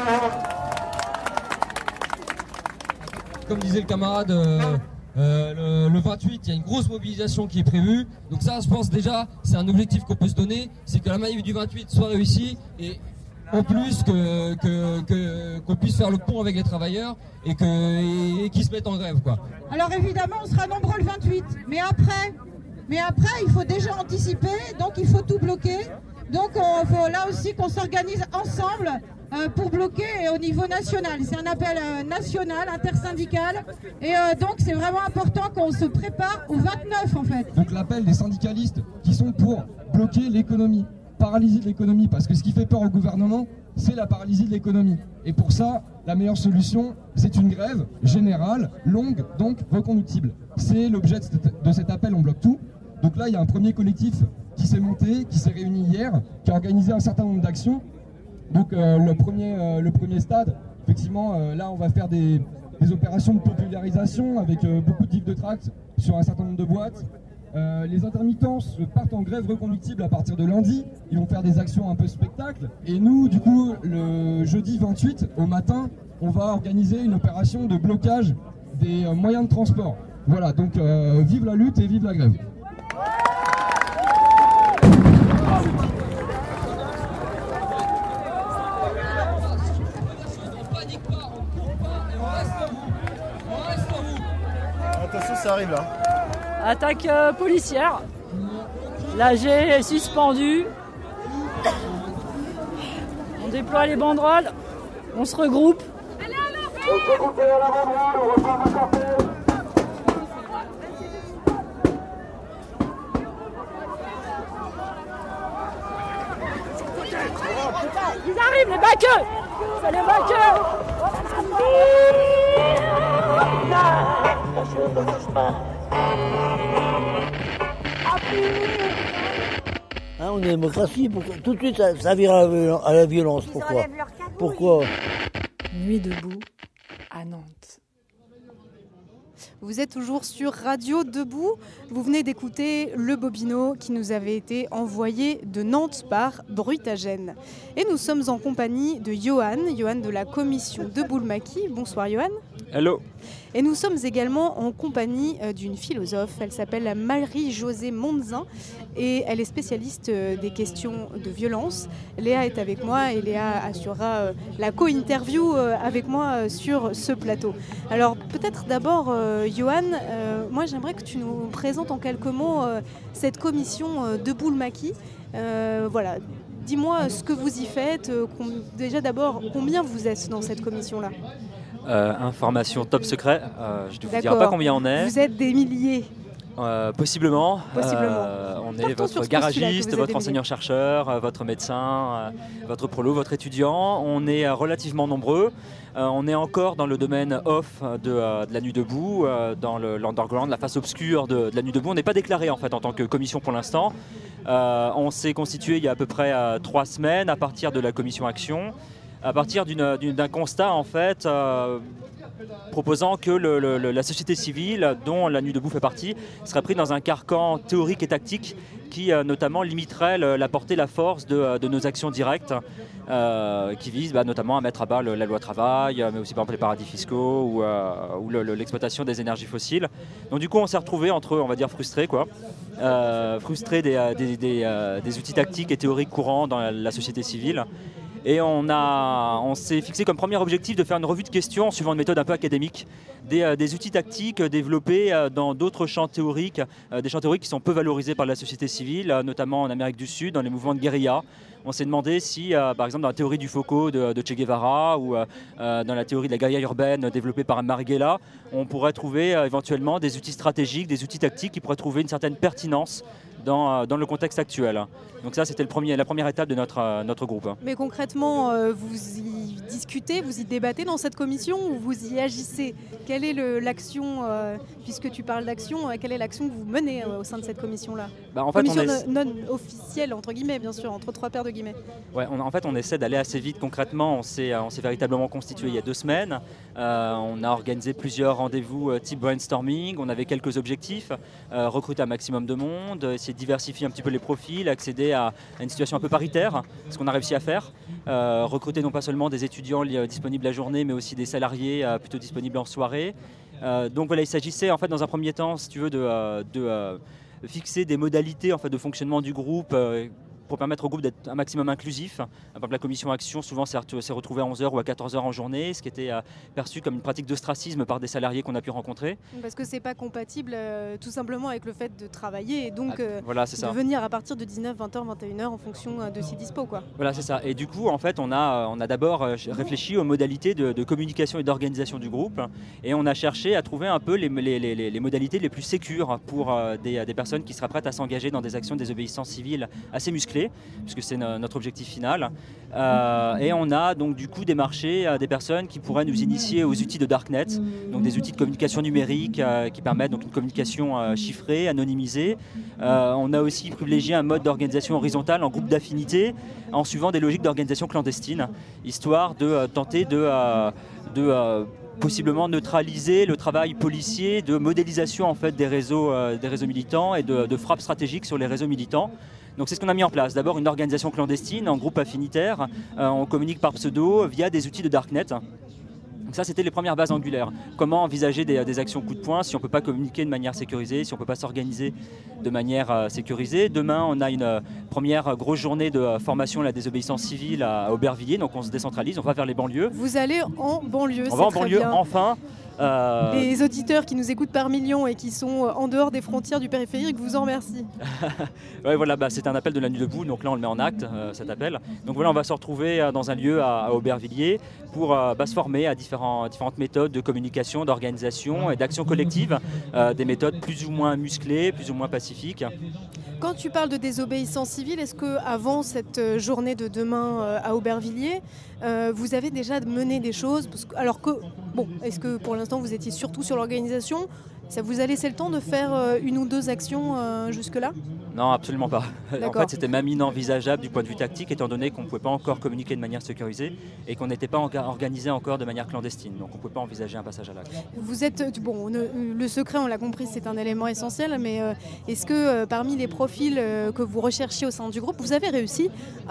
Comme disait le camarade, euh, euh, le, le vingt-huit, il y a une grosse mobilisation qui est prévue. Donc ça, je pense déjà, c'est un objectif qu'on peut se donner, c'est que la manif du vingt-huit soit réussie. Et en plus que, que, que, qu'on puisse faire le pont avec les travailleurs et, que, et, et qu'ils se mettent en grève, quoi.
Alors évidemment, on sera nombreux le vingt-huit, mais après, mais après, il faut déjà anticiper, donc il faut tout bloquer. Donc il faut là aussi qu'on s'organise ensemble euh, pour bloquer au niveau national. C'est un appel euh, national, intersyndical, et euh, donc c'est vraiment important qu'on se prépare au vingt-neuf en fait.
Donc l'appel des syndicalistes qui sont pour bloquer l'économie. Paralysie de l'économie, parce que ce qui fait peur au gouvernement, c'est la paralysie de l'économie. Et pour ça, la meilleure solution, c'est une grève générale, longue, donc reconductible. C'est l'objet de cet appel, on bloque tout. Donc là, il y a un premier collectif qui s'est monté, qui s'est réuni hier, qui a organisé un certain nombre d'actions. Donc euh, le, premier, euh, le premier stade, effectivement, euh, là, on va faire des, des opérations de popularisation avec euh, beaucoup de livres de tracts sur un certain nombre de boîtes. Euh, les intermittents partent en grève reconductible à partir de lundi. Ils vont faire des actions un peu spectacle. Et nous, du coup, le jeudi vingt-huit, au matin, on va organiser une opération de blocage des euh, moyens de transport. Voilà, donc euh, vive la lutte et vive la grève.
Attention, ça arrive là.
Attaque euh, policière. L'A G est suspendu. On déploie les banderoles. On se regroupe. Ils arrivent, les baqueux. C'est les baqueux.
Hein, on est démocratie, pourquoi tout de suite ça, ça vire à la, à la violence. Pourquoi Pourquoi
Nuit debout à Nantes.
Vous êtes toujours sur Radio Debout. Vous venez d'écouter Le Bobino qui nous avait été envoyé de Nantes par Brutagène. Et nous sommes en compagnie de Johan, Johan de la commission de Boulmaki. Bonsoir Johan.
Hello.
Et nous sommes également en compagnie d'une philosophe. Elle s'appelle Marie-Josée Mondzin et elle est spécialiste des questions de violence. Léa est avec moi et Léa assurera la co-interview avec moi sur ce plateau. Alors peut-être d'abord, euh, Johan, euh, moi j'aimerais que tu nous présentes en quelques mots euh, cette commission euh, de Boulmaki. Euh, voilà, dis-moi ce que vous y faites. Euh, com- déjà d'abord, combien vous êtes dans cette commission-là ?
Euh, information top secret, euh, je ne vous
D'accord.
dirai pas combien on est.
Vous êtes des milliers.
Euh, possiblement.
Possiblement.
Euh, on est
Partons sur
votre
ce postulat que
garagiste,
vous
votre
avez
enseignant-chercheur, euh, votre médecin, euh, votre prolo, votre étudiant. On est euh, relativement nombreux. Euh, on est encore dans le domaine off de, euh, de la Nuit debout, euh, dans le- l'underground, la face obscure de, de la Nuit debout. On n'est pas déclaré en fait en tant que commission pour l'instant. Euh, on s'est constitué il y a à peu près euh, trois semaines à partir de la commission Action, à partir d'une- d'une- d'un constat en fait. Euh, proposant que le- le- le- la société civile, dont la Nuit debout fait partie, serait prise dans un carcan théorique et tactique qui euh, notamment limiterait le- la portée, la force de, de nos actions directes, euh, qui visent bah, notamment à mettre à bas le- la loi travail, euh, mais aussi par exemple les paradis fiscaux ou, euh, ou le- le- l'exploitation des énergies fossiles. Donc du coup on s'est retrouvés entre eux, on va dire frustrés, quoi. Euh, frustrés des, euh, des- des, euh, des outils tactiques et théoriques courants dans la, la société civile. Et on, a- on s'est fixé comme premier objectif de faire une revue de questions en suivant une méthode un peu académique, des, euh, des outils tactiques développés euh, dans d'autres champs théoriques, euh, des champs théoriques qui sont peu valorisés par la société civile, euh, notamment en Amérique du Sud, dans les mouvements de guérilla. On s'est demandé si, euh, par exemple, dans la théorie du Foucault de, de Che Guevara ou euh, euh, dans la théorie de la guérilla urbaine développée par Marighella, on pourrait trouver euh, éventuellement des outils stratégiques, des outils tactiques qui pourraient trouver une certaine pertinence dans, euh, dans le contexte actuel. Donc ça, c'était le premier, la première étape de notre, euh, notre groupe.
Mais concrètement, euh, vous y discutez, vous y débattez dans cette commission ou vous y agissez? Quelle est le- l'action, euh, puisque tu parles d'action, euh, quelle est l'action que vous menez euh, au sein de cette commission-là?
Bah, en fait,
Commission
on est-
no- non officielle, entre guillemets, bien sûr, entre trois paires de guillemets.
Ouais, on, en fait, on essaie d'aller assez vite concrètement. On s'est, on s'est véritablement constitué il y a deux semaines. Euh, on a organisé plusieurs rendez-vous euh, type brainstorming. On avait quelques objectifs. Euh, recruter un maximum de monde, essayer de diversifier un petit peu les profils, accéder à, à une situation un peu paritaire, ce qu'on a réussi à faire. Euh, recruter non pas seulement des étudiants li- disponibles la journée, mais aussi des salariés euh, plutôt disponibles en soirée. Euh, donc voilà, il s'agissait en fait dans un premier temps, si tu veux, de, euh, de euh, fixer des modalités en fait, de fonctionnement du groupe euh, pour permettre au groupe d'être un maximum inclusif. Par exemple, la commission Action souvent s'est ret- s'est retrouvée à onze heures ou à quatorze heures en journée, ce qui était euh, perçu comme une pratique d'ostracisme par des salariés qu'on a pu rencontrer.
Parce que c'est pas compatible euh, tout simplement avec le fait de travailler et donc euh,
voilà, c'est
de
ça.
venir à partir de dix-neuf, vingt heures, vingt et une heures en fonction euh, de ses dispo, quoi.
Voilà, c'est ça. Et du coup, en fait, on a, on a d'abord euh, réfléchi aux modalités de, de communication et d'organisation du groupe. Et on a cherché à trouver un peu les, les- les- les modalités les plus sécures pour euh, des, des personnes qui seraient prêtes à s'engager dans des actions de désobéissance civile assez musclées, puisque c'est no- notre objectif final. Euh, et on a donc du coup démarché euh, des personnes qui pourraient nous initier aux outils de Darknet, donc des outils de communication numérique euh, qui permettent donc une communication euh, chiffrée, anonymisée. Euh, on a aussi privilégié un mode d'organisation horizontale en groupe d'affinité en suivant des logiques d'organisation clandestine, histoire de euh, tenter de, euh, de euh, possiblement neutraliser le travail policier de modélisation en fait, des, réseaux, euh, des réseaux militants et de, de frappe stratégique sur les réseaux militants. Donc c'est ce qu'on a mis en place. D'abord une organisation clandestine en groupe affinitaire. Euh, on communique par pseudo via des outils de Darknet. Donc ça, c'était les premières bases angulaires. Comment envisager des, des actions coup de poing si on ne peut pas communiquer de manière sécurisée, si on ne peut pas s'organiser de manière euh, sécurisée. Demain, on a une euh, première euh, grosse journée de euh, formation à la désobéissance civile à, à Aubervilliers. Donc on se décentralise, on va vers les banlieues.
Vous allez en banlieue,
On
c'est
va en
très
banlieue
bien.
enfin. Euh,
Les auditeurs qui nous écoutent par millions et qui sont euh, en dehors des frontières du périphérique vous en remercient.
Ouais, voilà, bah, c'est un appel de la Nuit debout, donc là on le met en acte, euh, cet appel. Donc voilà, on va se retrouver euh, dans un lieu à, à Aubervilliers pour euh, bah, se former à différents, différentes méthodes de communication, d'organisation et d'action collective, euh, des méthodes plus ou moins musclées, plus ou moins pacifiques.
Quand tu parles de désobéissance civile, est-ce que avant cette euh, journée de demain euh, à Aubervilliers, euh, vous avez déjà mené des choses parce que, alors que, bon, est-ce que pour l'instant vous étiez surtout sur l'organisation? Ça vous a laissé le temps de faire euh, une ou deux actions euh, jusque-là?
Non, absolument pas. En
D'accord.
fait, c'était même inenvisageable du point de vue tactique, étant donné qu'on ne pouvait pas encore communiquer de manière sécurisée et qu'on n'était pas en- organisé encore de manière clandestine. Donc on ne pouvait pas envisager un passage à l'acte.
Vous êtes, bon, ne- le secret, on l'a compris, c'est un élément essentiel, mais euh, est-ce que euh, parmi les profils euh, que vous recherchiez au sein du groupe, vous avez réussi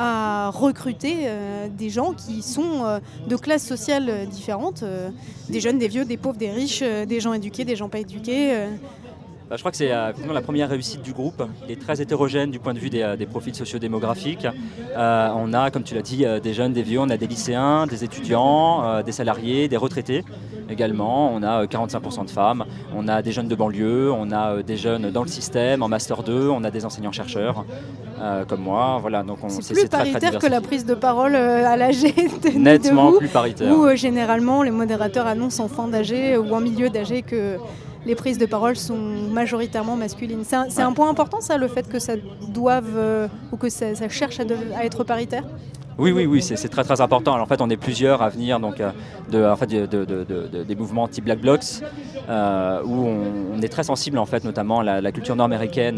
à recruter euh, des gens qui sont euh, de classes sociales euh, différentes, euh, des jeunes, des vieux, des pauvres, des riches, euh, des gens éduqués, des gens pas éduqués euh.
Bah, je crois que c'est euh, effectivement la première réussite du groupe. Il est très hétérogène du point de vue des, euh, des profils sociodémographiques. Euh, on a, comme tu l'as dit, euh, des jeunes, des vieux, on a des lycéens, des étudiants, euh, des salariés, des retraités également. On a euh, quarante-cinq pour cent de femmes, on a des jeunes de banlieue, on a euh, des jeunes dans le système, en master deux, on a des enseignants-chercheurs euh, comme moi. Voilà, donc on,
C'est plus
très, très
paritaire que la
diversifié.
prise de parole euh, à l'A G de Nuit
Nettement
debout,
plus paritaire.
où euh, généralement les modérateurs annoncent en fin d'A G ou en milieu d'A G que les prises de parole sont majoritairement masculines. C'est un, c'est un point important, ça, le fait que ça doive euh, ou que ça, ça cherche à, de, à être paritaire?
Oui, oui, oui, c'est, c'est très très important. Alors, en fait, on est plusieurs à venir donc, de, en fait, de, de, de, de, des mouvements type Black Blocs, euh, où on, on est très sensible, en fait, notamment à la, la culture nord-américaine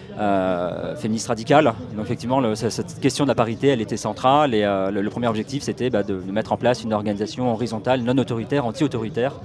euh, féministe radicale. Donc, effectivement, le, cette question de la parité, elle était centrale. Et euh, le, le premier objectif, c'était bah, de, de mettre en place une organisation horizontale, non autoritaire, anti-autoritaire,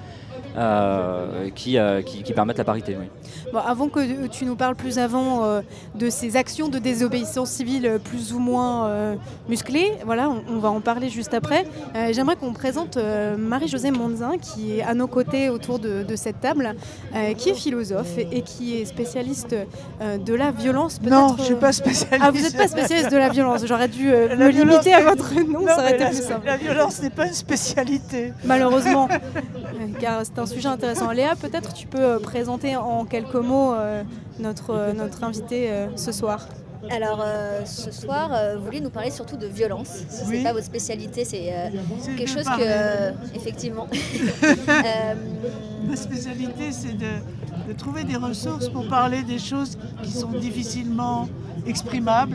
Euh, qui, euh, qui, qui permettent la parité. Oui.
Bon, avant que tu nous parles plus avant euh, de ces actions de désobéissance civile plus ou moins euh, musclées, voilà, on, on va en parler juste après. Euh, j'aimerais qu'on présente euh, Marie-Josée Monzin, qui est à nos côtés autour de, de cette table, euh, qui est philosophe et, et qui est spécialiste euh, de la violence.
Non, je ne suis pas spécialiste.
Ah, vous n'êtes pas spécialiste de la violence. J'aurais dû euh, me limiter à votre nom,
non,
ça aurait été
la,
plus simple.
La violence n'est pas une spécialité.
Malheureusement, car c'est un sujet intéressant. Léa, peut-être tu peux présenter en quelques mots euh, notre, euh, notre invité euh, ce soir.
Alors euh, ce soir, euh, vous voulez nous parler surtout de violence. Si oui. C'est pas votre spécialité, c'est, euh, c'est quelque chose que, euh, effectivement.
euh, Ma spécialité, c'est de, de trouver des ressources pour parler des choses qui sont difficilement exprimables.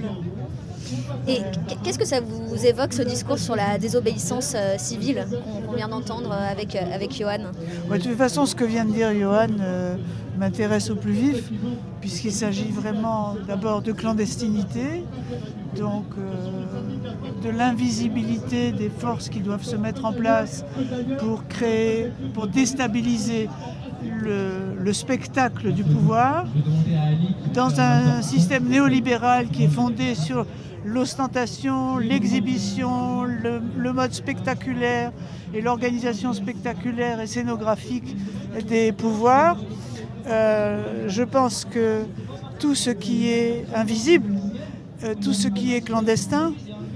Et qu'est-ce que ça vous évoque, ce discours sur la désobéissance euh, civile qu'on vient d'entendre avec, euh, avec Johan?
Ouais, de toute façon, ce que vient de dire Johan euh, m'intéresse au plus vif, puisqu'il s'agit vraiment d'abord de clandestinité, donc euh, de l'invisibilité des forces qui doivent se mettre en place pour créer, pour déstabiliser Le, le spectacle du pouvoir dans un système néolibéral qui est fondé sur l'ostentation, l'exhibition, le, le mode spectaculaire et l'organisation spectaculaire et scénographique des pouvoirs. Euh, je pense que tout ce qui est invisible, euh, tout ce qui est clandestin,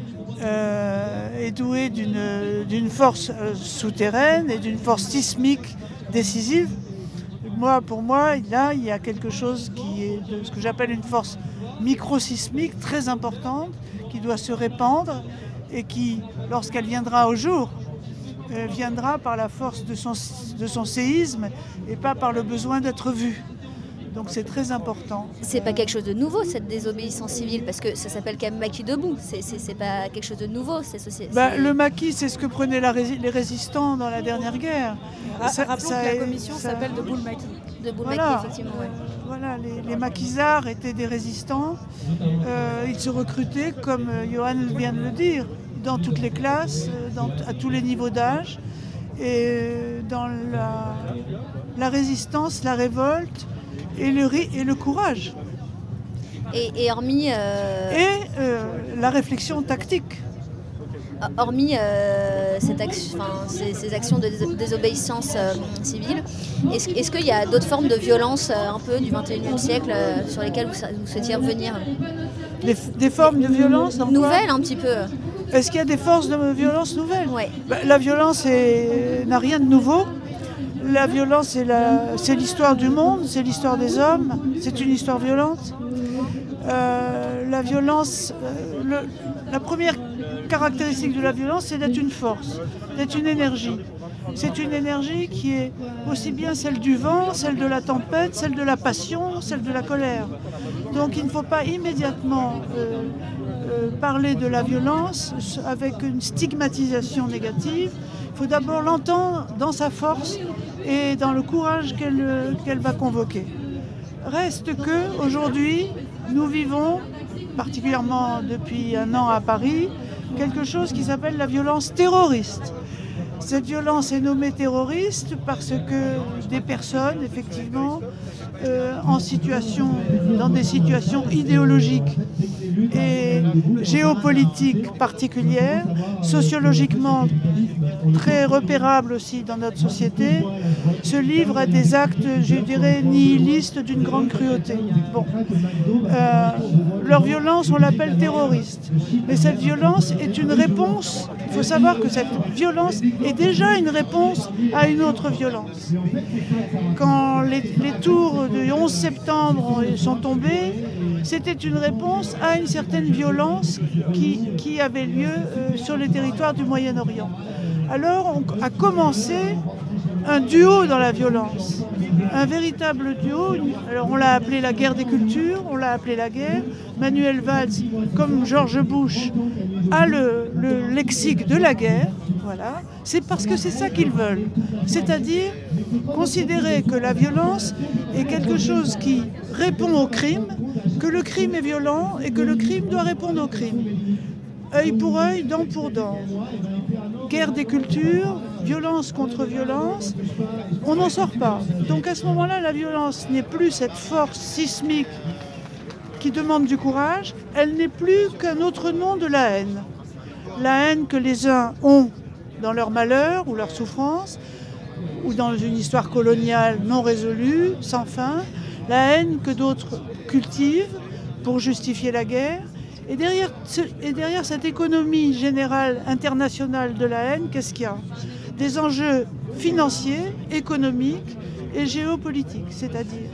euh, est doué d'une, d'une force euh, souterraine et d'une force sismique décisive. Moi, pour moi, là, il y a quelque chose qui est de ce que j'appelle une force microsismique très importante qui doit se répandre et qui, lorsqu'elle viendra au jour, euh, viendra par la force de son, de son séisme et pas par le besoin d'être vue. Donc c'est très important.
C'est pas quelque chose de nouveau, cette désobéissance civile, parce que ça s'appelle quand même maquis debout. C'est, c'est, c'est pas quelque chose de nouveau. C'est, c'est,
bah,
c'est...
Le maquis, c'est ce que prenaient la rési- les résistants dans la dernière guerre.
Ra- ça, rappelons ça, que la commission ça... s'appelle Debout le maquis.
Debout
voilà.
le maquis, effectivement. Ouais.
Voilà, les, les maquisards étaient des résistants. Euh, ils se recrutaient, comme Johan vient de le dire, dans toutes les classes, dans, à tous les niveaux d'âge. Et dans la, la résistance, la révolte, Et le, et le courage.
Et, et hormis... Euh...
Et euh, la réflexion tactique.
Hormis euh, cette action, ces, ces actions de dés- désobéissance euh, civile, est-ce, est-ce qu'il y a d'autres formes de violence euh, un peu du vingt et unième siècle euh, sur lesquelles vous, vous souhaitiez revenir?
Des, des formes de violence donc
nouvelles quoi un petit peu.
Est-ce qu'il y a des forces de violence nouvelles?
Ouais.
Bah, la violence est, n'a rien de nouveau. La violence, c'est, la, c'est l'histoire du monde, c'est l'histoire des hommes, c'est une histoire violente. Euh, la violence, euh, le, la première caractéristique de la violence, c'est d'être une force, d'être une énergie. C'est une énergie qui est aussi bien celle du vent, celle de la tempête, celle de la passion, celle de la colère. Donc il ne faut pas immédiatement euh, euh, parler de la violence avec une stigmatisation négative. Il faut d'abord l'entendre dans sa force et dans le courage qu'elle, qu'elle va convoquer. Reste que aujourd'hui, nous vivons, particulièrement depuis un an à Paris, quelque chose qui s'appelle la violence terroriste. Cette violence est nommée terroriste parce que des personnes, effectivement, euh, en situation, dans des situations idéologiques et géopolitiques particulières, sociologiquement très repérables aussi dans notre société, se livrent à des actes, je dirais, nihilistes d'une grande cruauté. Bon. Euh, leur violence, on l'appelle terroriste. Mais cette violence est une réponse. Il faut savoir que cette violence est déjà une réponse à une autre violence. Quand les, les tours du onze septembre sont tombées, c'était une réponse à une certaine violence qui, qui avait lieu euh, sur les territoires du Moyen-Orient. Alors on a commencé un duo dans la violence, un véritable duo. Alors on l'a appelé la guerre des cultures, on l'a appelé la guerre. Manuel Valls, comme George Bush, a le, le lexique de la guerre. Voilà. C'est parce que c'est ça qu'ils veulent. C'est-à-dire considérer que la violence est quelque chose qui répond au crime, que le crime est violent et que le crime doit répondre au crime. Œil pour œil, dent pour dent. Guerre des cultures, violence contre violence, on n'en sort pas. Donc à ce moment-là, la violence n'est plus cette force sismique qui demande du courage, elle n'est plus qu'un autre nom de la haine. La haine que les uns ont dans leur malheur ou leur souffrance, ou dans une histoire coloniale non résolue, sans fin, la haine que d'autres cultivent pour justifier la guerre. Et derrière, et derrière cette économie générale internationale de la haine, qu'est-ce qu'il y a ? Des enjeux financiers, économiques et géopolitiques, c'est-à-dire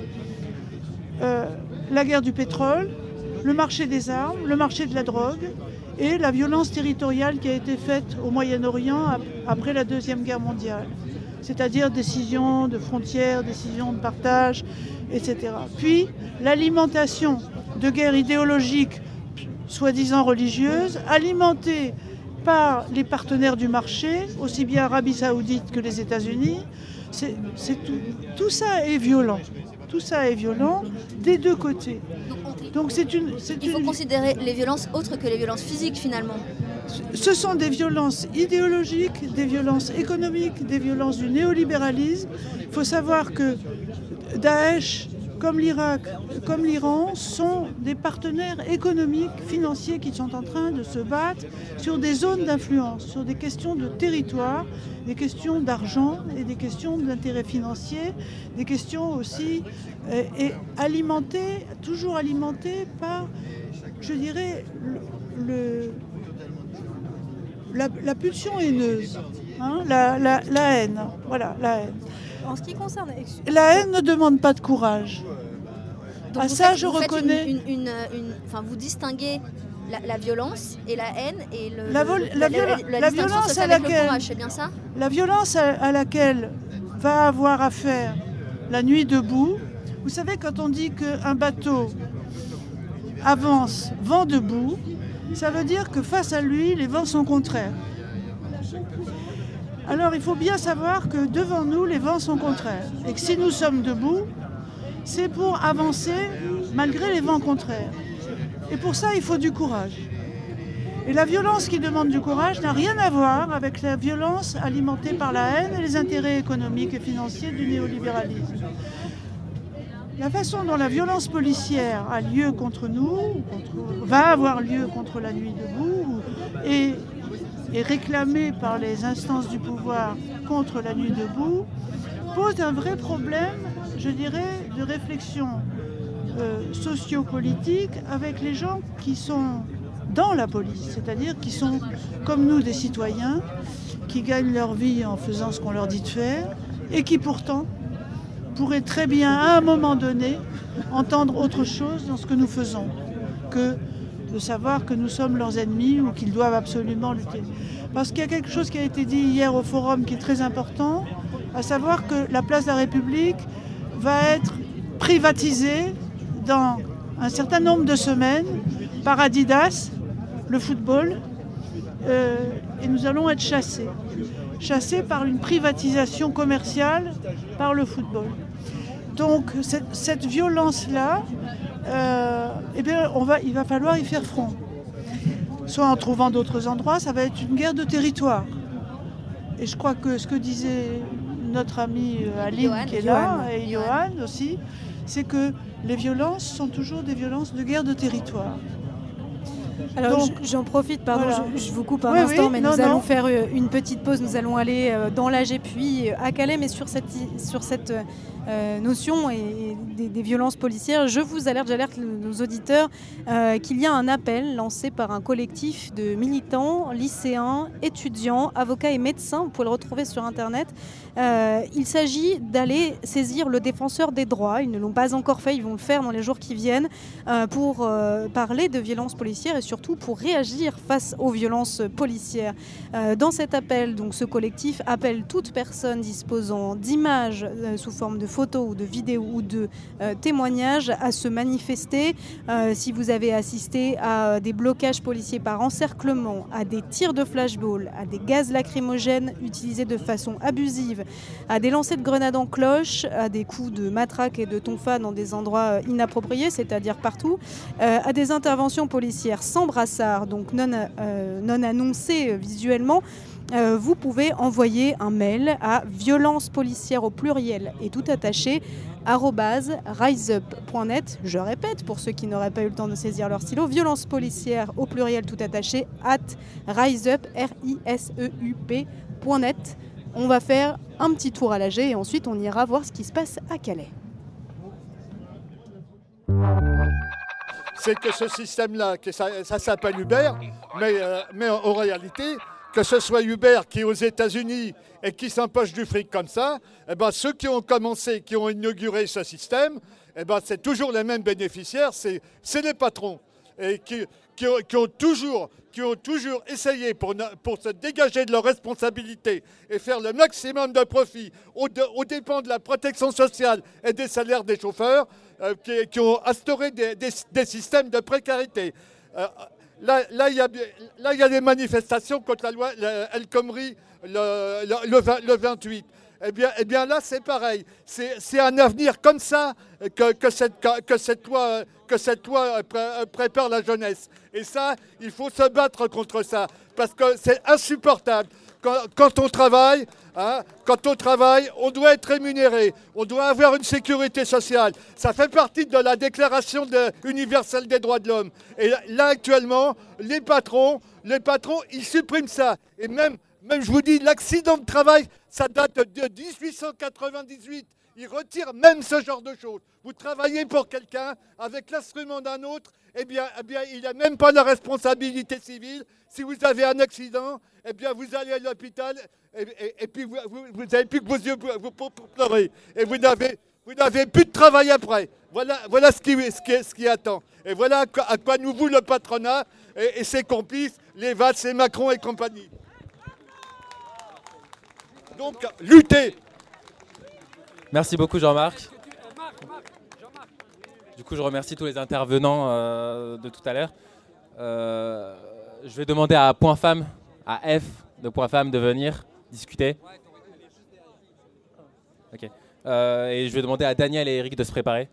euh, la guerre du pétrole, le marché des armes, le marché de la drogue et la violence territoriale qui a été faite au Moyen-Orient après la Deuxième Guerre mondiale, c'est-à-dire décisions de frontières, décisions de partage, et cetera. Puis l'alimentation de guerres idéologiques soi-disant religieuses, alimentées par les partenaires du marché, aussi bien Arabie Saoudite que les États-Unis. C'est, c'est tout, tout ça est violent. Tout ça est violent des deux côtés. Donc c'est une, c'est
Il faut
une...
considérer les violences autres que les violences physiques finalement.
Ce sont des violences idéologiques, des violences économiques, des violences du néolibéralisme. Il faut savoir que Daesh, comme l'Irak, comme l'Iran, sont des partenaires économiques, financiers qui sont en train de se battre sur des zones d'influence, sur des questions de territoire, des questions d'argent et des questions d'intérêt financier, des questions aussi euh, et alimentées, toujours alimentées par, je dirais, le, le, la, la pulsion haineuse, hein, la, la, la haine, voilà, la haine.
En ce qui concerne...
La haine ne demande pas de courage.
Donc
à
vous
ça,
faites,
je
vous
reconnais...
Faites une, une, une, une, enfin, vous distinguez la, la violence et la haine et le,
la, vol,
le,
la,
la, la, la,
la
violence se fait
à
avec
laquelle,
le courage, c'est bien ça ?
La violence à, à laquelle va avoir affaire la nuit debout. Vous savez, quand on dit qu'un bateau avance vent debout, ça veut dire que face à lui, les vents sont contraires. Alors il faut bien savoir que devant nous, les vents sont contraires. Et que si nous sommes debout, c'est pour avancer malgré les vents contraires. Et pour ça, il faut du courage. Et la violence qui demande du courage n'a rien à voir avec la violence alimentée par la haine et les intérêts économiques et financiers du néolibéralisme. La façon dont la violence policière a lieu contre nous, contre, va avoir lieu contre la nuit debout, et est réclamée par les instances du pouvoir contre la nuit debout, pose un vrai problème, je dirais, de réflexion euh, sociopolitique avec les gens qui sont dans la police, c'est-à-dire qui sont comme nous des citoyens, qui gagnent leur vie en faisant ce qu'on leur dit de faire, et qui pourtant pourraient très bien, à un moment donné, entendre autre chose dans ce que nous faisons, que de savoir que nous sommes leurs ennemis ou qu'ils doivent absolument lutter. Parce qu'il y a quelque chose qui a été dit hier au forum qui est très important, à savoir que la place de la République va être privatisée dans un certain nombre de semaines par Adidas, le football, euh, et nous allons être chassés. Chassés par une privatisation commerciale par le football. Donc cette, cette violence-là, euh, eh bien, on va, il va falloir y faire front. Soit en trouvant d'autres endroits, ça va être une guerre de territoire. Et je crois que ce que disait notre ami Aline,
Johan,
qui est
Johan,
là, et
Johan.
Johan aussi, c'est que les violences sont toujours des violences de guerre de territoire.
Alors
Donc,
j'en profite, pardon,
voilà.
je, je vous coupe un
Oui,
instant,
oui,
mais
non,
nous
non.
allons faire euh, une petite pause, nous allons aller euh, dans l'A G puis à Calais, mais sur cette, sur cette euh, notion et des, des violences policières, je vous alerte, j'alerte nos auditeurs euh, qu'il y a un appel lancé par un collectif de militants, lycéens, étudiants, avocats et médecins, vous pouvez le retrouver sur internet. Euh, il s'agit d'aller saisir le défenseur des droits, ils ne l'ont pas encore fait, ils vont le faire dans les jours qui viennent, euh, pour euh, parler de violences policières et surtout pour réagir face aux violences policières. Euh, dans cet appel, donc, ce collectif appelle toute personne disposant d'images euh, sous forme de photos ou de vidéos ou de euh, témoignages à se manifester. Euh, si vous avez assisté à des blocages policiers par encerclement, à des tirs de flashball, à des gaz lacrymogènes utilisés de façon abusive, à des lancers de grenades en cloche, à des coups de matraque et de tonfa dans des endroits inappropriés, c'est-à-dire partout, euh, à des interventions policières sans brassard, donc non, euh, non annoncées visuellement, euh, vous pouvez envoyer un mail à violence policière au pluriel et tout attaché arobase riseup point net. Je répète pour ceux qui n'auraient pas eu le temps de saisir leur stylo, violence policière au pluriel tout attaché at riseup r i s e u p point net. On va faire un petit tour à l'A G et ensuite on ira voir ce qui se passe à Calais.
C'est que ce système-là, que ça, ça s'appelle Uber, mais, euh, mais en, en réalité, que ce soit Uber qui est aux États-Unis et qui s'empoche du fric comme ça, eh ben, ceux qui ont commencé, qui ont inauguré ce système, eh ben, c'est toujours les mêmes bénéficiaires, c'est, c'est les patrons. Et qui, qui, ont, qui, ont toujours, qui ont toujours essayé pour, pour se dégager de leurs responsabilités et faire le maximum de profit aux, de, aux dépens de la protection sociale et des salaires des chauffeurs, euh, qui, qui ont instauré des, des, des systèmes de précarité. Euh, là, là, il y a, là, il y a des manifestations contre la loi El Khomri le, le, le, le vingt-huit. Eh bien, eh bien là, c'est pareil. C'est, c'est un avenir comme ça que, que, cette, que cette loi, que cette loi pré, prépare la jeunesse. Et ça, il faut se battre contre ça, parce que c'est insupportable. Quand, quand on travaille, hein, quand on travaille, on doit être rémunéré, on doit avoir une sécurité sociale. Ça fait partie de la Déclaration de, universelle des droits de l'homme. Et là, actuellement, les patrons, les patrons, ils suppriment ça. Et même, même je vous dis, l'accident de travail, ça date de dix-huit cent quatre-vingt-dix-huit. Ils retirent même ce genre de choses. Vous travaillez pour quelqu'un avec l'instrument d'un autre, eh bien, eh bien il n'a même pas la responsabilité civile. Si vous avez un accident, eh bien, vous allez à l'hôpital et, et, et puis vous n'avez plus que vos yeux pour, pour, pour pleurer. Et vous n'avez, vous n'avez plus de travail après. Voilà, voilà ce, qui, ce, qui, ce qui attend. Et voilà à quoi, à quoi nous voue le patronat et, et ses complices, les Valls, les Macron et compagnie. Donc, lutter.
Merci beaucoup Jean-Marc. Du coup, je remercie tous les intervenants euh, de tout à l'heure. Euh, je vais demander à Point Femme, à F de Point Femme de venir discuter. Ok. Euh, et je vais demander à Daniel et Eric de se préparer.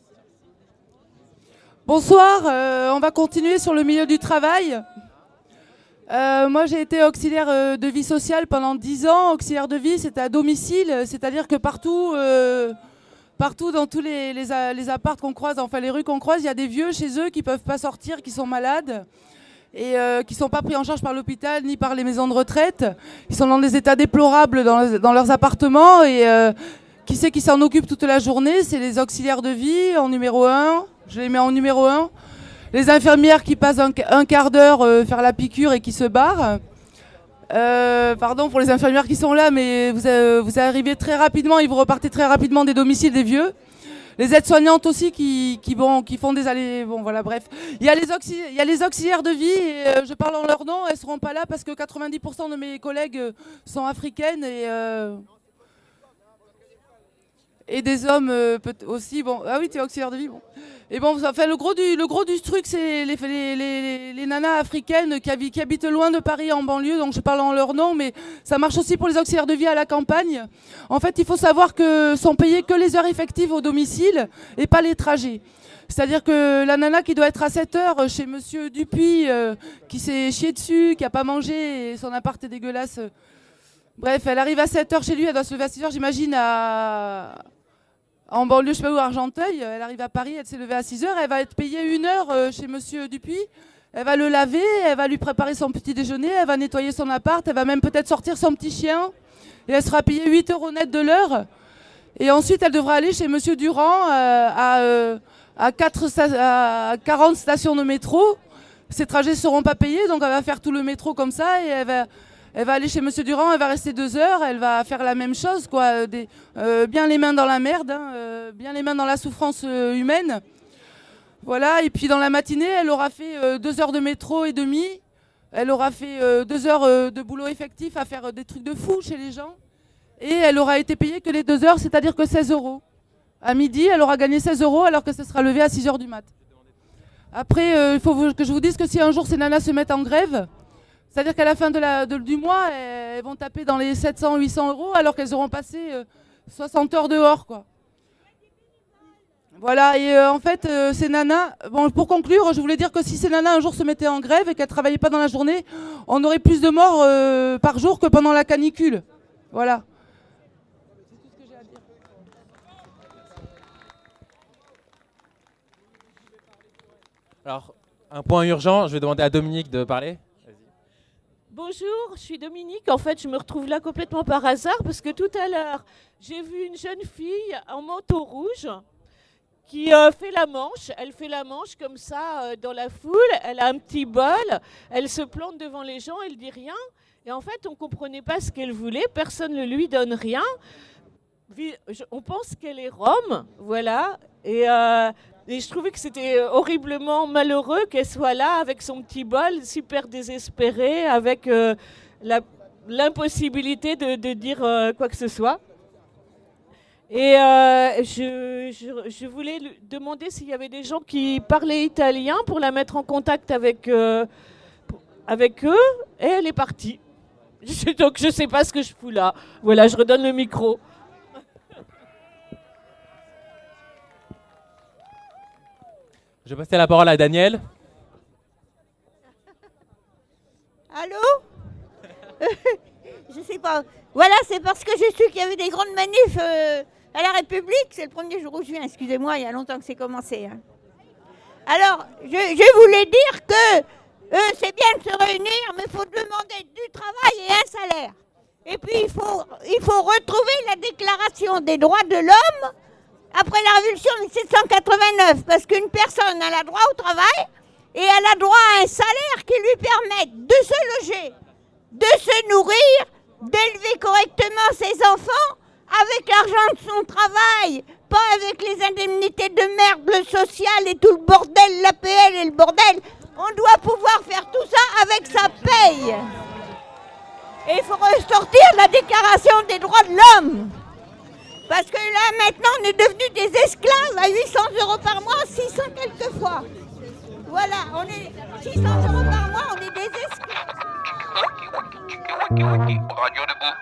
Bonsoir, euh, on va continuer sur le milieu du travail. Euh, moi, j'ai été auxiliaire euh, de vie sociale pendant dix ans. Auxiliaire de vie, c'est à domicile, c'est-à-dire que partout, euh, partout dans tous les, les, les apparts qu'on croise, enfin les rues qu'on croise, il y a des vieux chez eux qui ne peuvent pas sortir, qui sont malades et euh, qui ne sont pas pris en charge par l'hôpital ni par les maisons de retraite. Ils sont dans des états déplorables dans, dans leurs appartements et euh, qui c'est qui s'en occupe toute la journée? C'est les auxiliaires de vie en numéro un. Je les mets en numéro un. Les infirmières qui passent un, un quart d'heure euh, faire la piqûre et qui se barrent. Euh, pardon pour les infirmières qui sont là, mais vous, euh, vous arrivez très rapidement et vous repartez très rapidement des domiciles des vieux. Les aides-soignantes aussi qui, qui, bon, qui font des allées... Bon, voilà, bref. Il y a les, auxili- il y a les auxiliaires de vie, et euh, je parle en leur nom, elles ne seront pas là parce que quatre-vingt-dix pour cent de mes collègues euh, sont africaines et... Euh, et des hommes euh, aussi. Bon, ah oui, tu es auxiliaire de vie. Bon. Et bon, enfin, le gros du, le gros du truc, c'est les, les, les, les nanas africaines qui, habitent, qui habitent loin de Paris, en banlieue, donc je parle en leur nom, mais ça marche aussi pour les auxiliaires de vie à la campagne. En fait, il faut savoir que sont payées que les heures effectives au domicile et pas les trajets. C'est-à-dire que la nana qui doit être à sept heures chez Monsieur Dupuis, euh, qui s'est chié dessus, qui n'a pas mangé, et son appart est dégueulasse. Euh, bref, elle arrive à sept heures chez lui, elle doit se lever à six heures, j'imagine, à... en banlieue, je sais pas où, Argenteuil. Elle arrive à Paris, elle s'est levée à six heures, elle va être payée une heure euh, chez Monsieur Dupuis. Elle va le laver, elle va lui préparer son petit déjeuner, elle va nettoyer son appart, elle va même peut-être sortir son petit chien. Et elle sera payée huit euros net de l'heure. Et ensuite, elle devra aller chez Monsieur Durand euh, à, euh, à, quatre, à quarante stations de métro. Ses trajets ne seront pas payés, donc elle va faire tout le métro comme ça et elle va... Elle va aller chez Monsieur Durand, elle va rester deux heures, elle va faire la même chose, quoi. Des, euh, bien les mains dans la merde, hein, euh, bien les mains dans la souffrance euh, humaine.
Voilà, et puis dans la matinée, elle aura fait euh, deux heures de métro et demi. Elle aura fait euh, deux heures euh, de boulot effectif à faire euh, des trucs de fou chez les gens. Et elle aura été payée que les deux heures, c'est-à-dire que seize euros. À midi, elle aura gagné seize euros alors que ce sera levé à six heures du mat. Après, il euh, faut que je vous dise que si un jour ces nanas se mettent en grève, c'est-à-dire qu'à la fin de la, de, du mois, elles, elles vont taper dans les sept cents à huit cents euros alors qu'elles auront passé euh, soixante heures dehors, quoi. Voilà, et euh, en fait, euh, ces nanas, bon, pour conclure, je voulais dire que si ces nanas un jour se mettaient en grève et qu'elles ne travaillaient pas dans la journée, on aurait plus de morts euh, par jour que pendant la canicule. Voilà.
Alors, un point urgent, je vais demander à Dominique de parler.
Bonjour, je suis Dominique. En fait, je me retrouve là complètement par hasard parce que tout à l'heure, j'ai vu une jeune fille en manteau rouge qui euh, fait la manche. Elle fait la manche comme ça euh, dans la foule. Elle a un petit bol. Elle se plante devant les gens. Elle dit rien. Et en fait, on ne comprenait pas ce qu'elle voulait. Personne ne lui donne rien. On pense qu'elle est rome. Voilà. Et, euh, et je trouvais que c'était horriblement malheureux qu'elle soit là avec son petit bol, super désespérée, avec euh, la, l'impossibilité de, de dire euh, quoi que ce soit. Et euh, je, je, je voulais lui demander s'il y avait des gens qui parlaient italien pour la mettre en contact avec, euh, avec eux. Et elle est partie. Donc je ne sais pas ce que je fous là. Voilà, je redonne le micro.
Je vais passer la parole à Daniel.
Allô? Je sais pas. Voilà, c'est parce que j'ai su qu'il y avait des grandes manifs euh, à la République. C'est le premier jour où je viens, excusez-moi, il y a longtemps que c'est commencé. Hein. Alors, je, je voulais dire que euh, c'est bien de se réunir, mais il faut demander du travail et un salaire. Et puis, il faut, il faut retrouver la déclaration des droits de l'homme après la Révolution de mille sept cent quatre-vingt-neuf, parce qu'une personne a le droit au travail et elle a droit à un salaire qui lui permette de se loger, de se nourrir, d'élever correctement ses enfants avec l'argent de son travail, pas avec les indemnités de merde, le social et tout le bordel, l'A P L et le bordel. On doit pouvoir faire tout ça avec sa paye. Et il faut ressortir la déclaration des droits de l'homme. Parce que là, maintenant, on est devenus des esclaves à huit cents euros par mois, six cents quelquefois. Voilà, on est six cents euros par mois, on est des esclaves.
Radio Debout.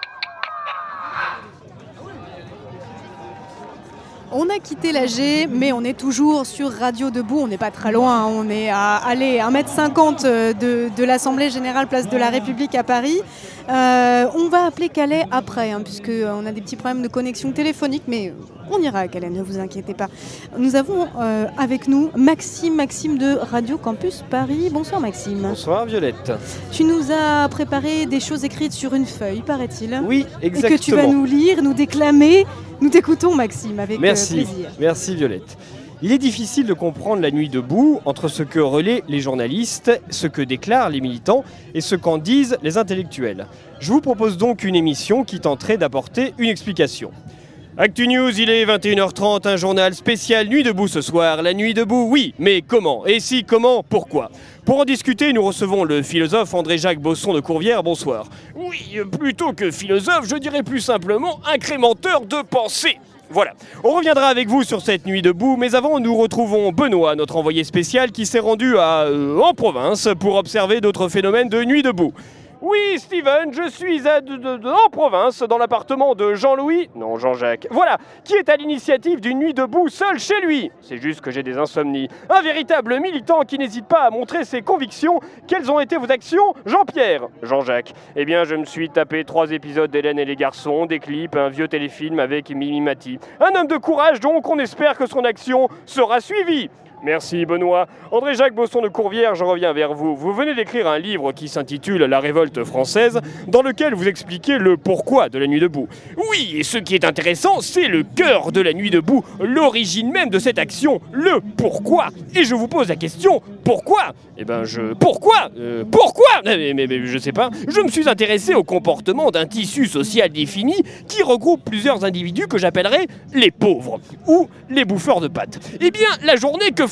On a quitté l'A G, mais on est toujours sur Radio Debout. On n'est pas très loin. On est à allez, un mètre cinquante de, de l'Assemblée Générale, place de la République à Paris. Euh, on va appeler Calais après, hein, puisqu'on a des petits problèmes de connexion téléphonique, mais on ira à Calais, ne vous inquiétez pas. Nous avons euh, avec nous Maxime, Maxime de Radio Campus Paris. Bonsoir Maxime.
Bonsoir Violette.
Tu nous as préparé des choses écrites sur une feuille, paraît-il.
Oui, exactement.
Et que tu vas nous lire, nous déclamer. Nous t'écoutons Maxime, avec
Merci.
euh, plaisir.
Merci Violette. Il est difficile de comprendre la nuit debout entre ce que relaient les journalistes, ce que déclarent les militants et ce qu'en disent les intellectuels. Je vous propose donc une émission qui tenterait d'apporter une explication. Actu News, il est vingt et une heures trente, un journal spécial Nuit debout ce soir. La nuit debout, oui, mais comment? Et si, comment, pourquoi? Pour en discuter, nous recevons le philosophe André-Jacques Bosson de Courvières. Bonsoir. Oui, plutôt que philosophe, je dirais plus simplement incrémenteur de pensée. Voilà, on reviendra avec vous sur cette nuit debout, mais avant nous retrouvons Benoît, notre envoyé spécial qui s'est rendu à, euh, en province pour observer d'autres phénomènes de nuit debout. Oui, Steven, je suis à de, de, de, en province, dans l'appartement de Jean-Louis, non Jean-Jacques, voilà, qui est à l'initiative d'une nuit debout seul chez lui. C'est juste que j'ai des insomnies. Un véritable militant qui n'hésite pas à montrer ses convictions. Quelles ont été vos actions, Jean-Pierre? Jean-Jacques. Eh bien, je me suis tapé trois épisodes d'Hélène et les garçons, des clips, un vieux téléfilm avec Mimi Mati. Un homme de courage, donc on espère que son action sera suivie. Merci Benoît. André-Jacques Bosson de Courvières, je reviens vers vous. Vous venez d'écrire un livre qui s'intitule La Révolte française, dans lequel vous expliquez le pourquoi de la nuit debout. Oui, et ce qui est intéressant, c'est le cœur de la nuit debout, l'origine même de cette action, le pourquoi. Et je vous pose la question, pourquoi? Eh ben je... Pourquoi euh, Pourquoi mais, mais, mais je sais pas. Je me suis intéressé au comportement d'un tissu social défini qui regroupe plusieurs individus que j'appellerais les pauvres, ou les bouffeurs de pâtes. Eh bien, la journée que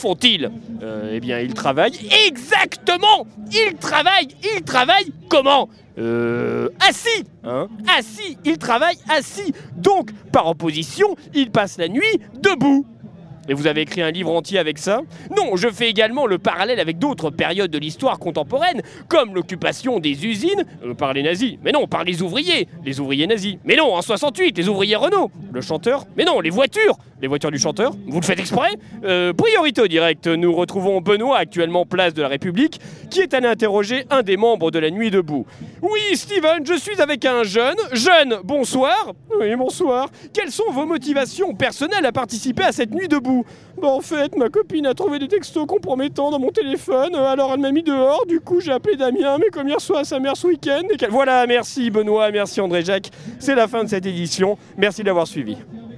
font-ils ? euh, Eh bien, ils travaillent exactement. Ils travaillent, ils travaillent comment ? Euh, assis, hein, assis, ils travaillent assis. Donc, par opposition, ils passent la nuit debout. Et vous avez écrit un livre entier avec ça ? Non, je fais également le parallèle avec d'autres périodes de l'histoire contemporaine, comme l'occupation des usines euh, par les nazis. Mais non, par les ouvriers, les ouvriers nazis. Mais non, en soixante-huit, les ouvriers Renault. Le chanteur. Mais non, les voitures, les voitures du chanteur. Vous le faites exprès ? euh, Priorité au direct, nous retrouvons Benoît, actuellement place de la République, qui est allé interroger un des membres de la Nuit debout. Oui, Steven, je suis avec un jeune. Jeune, bonsoir. Oui, bonsoir. Quelles sont vos motivations personnelles à participer à cette Nuit debout ? Bah en fait, ma copine a trouvé des textos compromettants dans mon téléphone, alors elle m'a mis dehors, du coup j'ai appelé Damien, mais comme il reçoit sa mère ce week-end, et qu'elle... Voilà, merci Benoît, merci André-Jacques, c'est la fin de cette édition, merci d'avoir suivi.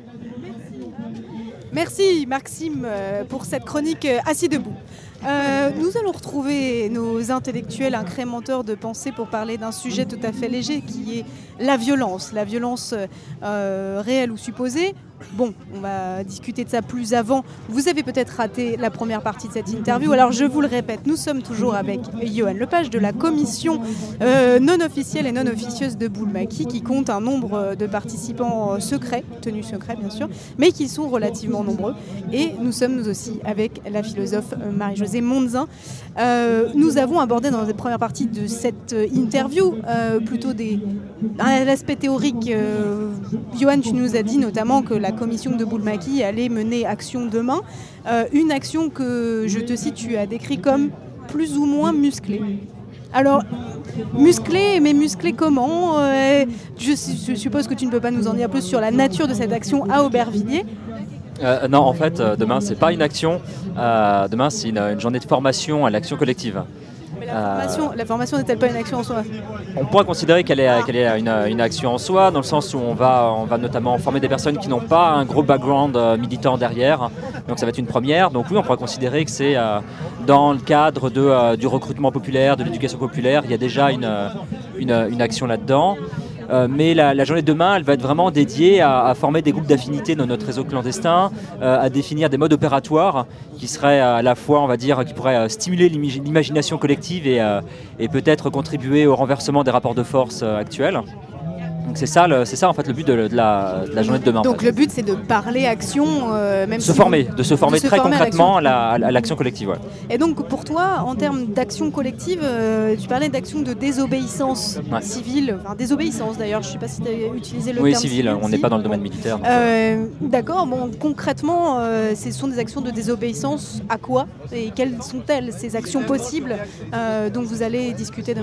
Merci Maxime pour cette chronique Assis debout. Euh, nous allons retrouver nos intellectuels incrémenteurs de pensée pour parler d'un sujet tout à fait léger qui est la violence, la violence euh, réelle ou supposée. Bon, on va discuter de ça plus avant. Vous avez peut-être raté la première partie de cette interview. Alors je vous le répète, nous sommes toujours avec Johan Lepage de la commission euh, non officielle et non officieuse de Boulmaki qui compte un nombre de participants secrets, tenus secrets bien sûr, mais qui sont relativement nombreux. Et nous sommes nous aussi avec la philosophe Marie-Josée Mondzin. Euh, nous avons abordé dans la première partie de cette interview euh, plutôt des, l'aspect théorique. Euh, Johan, tu nous as dit notamment que la commission de Boulmaki allait mener action demain. Euh, une action que, je te cite, tu as décrit comme plus ou moins musclée. Alors, musclée, mais musclée comment ? euh, je, je suppose que tu ne peux pas nous en dire plus sur la nature de cette action à Aubervilliers.
Euh, non, en fait, euh, demain, c'est pas une action. Euh, demain, c'est une, une journée de formation à l'action collective.
Mais la formation, euh, la formation n'est-elle pas une action en soi ?
On pourrait considérer qu'elle est, qu'elle est une, une action en soi, dans le sens où on va, on va notamment former des personnes qui n'ont pas un gros background euh, militant derrière. Donc ça va être une première. Donc oui, on pourrait considérer que c'est euh, dans le cadre de, euh, du recrutement populaire, de l'éducation populaire, il y a déjà une, une, une action là-dedans. Euh, mais la, la journée de demain, elle va être vraiment dédiée à, à former des groupes d'affinité dans notre réseau clandestin, euh, à définir des modes opératoires qui seraient à la fois, on va dire, qui pourraient euh, stimuler l'imagination collective et, euh, et peut-être contribuer au renversement des rapports de force euh, actuels. Donc c'est ça, le, c'est ça en fait le but de, de, la, de la journée de demain.
Donc le but c'est de parler action, euh, même
se
si
former, de se former
de se
très
former
concrètement à, la, à l'action collective. Ouais.
Et donc pour toi, en termes d'action collective, euh, tu parlais d'action de désobéissance ouais. civile, enfin désobéissance d'ailleurs, je ne sais pas si tu as utilisé le
oui,
terme
civil. Oui, on n'est pas dans le domaine militaire. Donc,
euh, d'accord, bon concrètement, euh, ce sont des actions de désobéissance à quoi ? Et quelles sont-elles ces actions possibles euh, dont vous allez discuter demain ?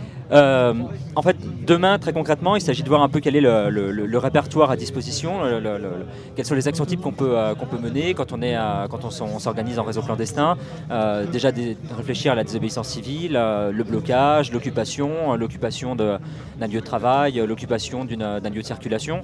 Euh, en fait, demain, très concrètement, il s'agit de voir un peu quel est le, le, le répertoire à disposition, le, le, le, quelles sont les actions types qu'on peut, euh, qu'on peut mener quand on, est, euh, quand on, on s'organise en réseau clandestin. Euh, déjà, de réfléchir à la désobéissance civile, euh, le blocage, l'occupation, euh, l'occupation de, d'un lieu de travail, euh, l'occupation d'une, d'un lieu de circulation.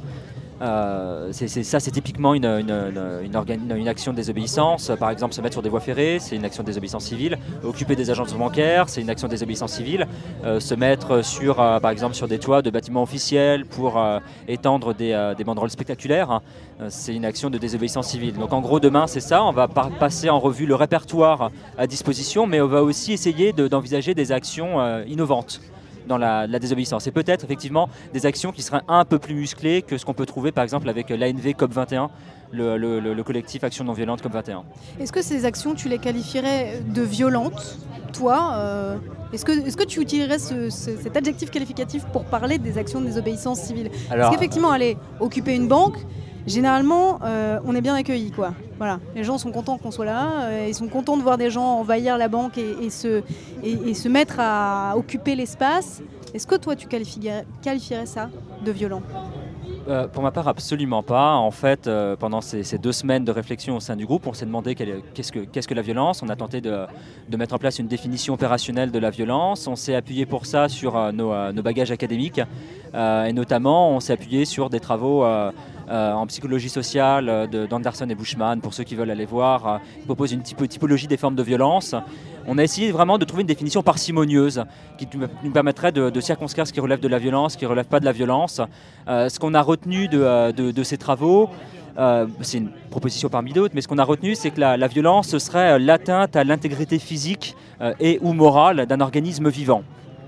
Euh, c'est, c'est, ça c'est typiquement une, une, une, une, organ, une action de désobéissance. Par exemple, se mettre sur des voies ferrées, c'est une action de désobéissance civile. Occuper des agences bancaires, c'est une action de désobéissance civile. Euh, se mettre sur, euh, par exemple sur des toits de bâtiments officiels pour euh, étendre des, euh, des banderoles spectaculaires, hein, euh, c'est une action de désobéissance civile. Donc en gros demain c'est ça, on va par- passer en revue le répertoire à disposition, mais on va aussi essayer de, d'envisager des actions euh, innovantes dans la, la désobéissance. Et peut-être effectivement des actions qui seraient un peu plus musclées que ce qu'on peut trouver par exemple avec l'A N V C O P vingt et un, le, le, le collectif Action non violente C O P vingt et un.
Est-ce que ces actions, tu les qualifierais de violentes, toi euh, est-ce, que, est-ce que tu utiliserais ce, ce, cet adjectif qualificatif pour parler des actions de désobéissance civile ? Alors, parce qu'effectivement, aller occuper une banque, généralement, euh, on est bien accueillis, quoi. Voilà, les gens sont contents qu'on soit là, euh, ils sont contents de voir des gens envahir la banque et, et, se, et, et se mettre à occuper l'espace. Est-ce que toi, tu qualifierais, qualifierais ça de violent ?
Euh, pour ma part, absolument pas. En fait, euh, pendant ces, ces deux semaines de réflexion au sein du groupe, on s'est demandé quel, qu'est-ce, que, qu'est-ce que la violence. On a tenté de, de mettre en place une définition opérationnelle de la violence. On s'est appuyé pour ça sur euh, nos, euh, nos bagages académiques. Euh, et notamment, on s'est appuyé sur des travaux euh, euh, en psychologie sociale de, d'Anderson et Bushman. Pour ceux qui veulent aller voir, euh, ils proposent une typo, typologie des formes de violence. On a essayé vraiment de trouver une définition parcimonieuse qui nous permettrait de, de circonscrire ce qui relève de la violence, ce qui ne relève pas de la violence. Euh, ce qu'on a retenu de, de, de ces travaux, Euh, c'est une proposition parmi d'autres, mais ce qu'on a retenu, c'est que la, la violence, ce serait l'atteinte à l'intégrité physique euh, et ou morale d'un organisme vivant.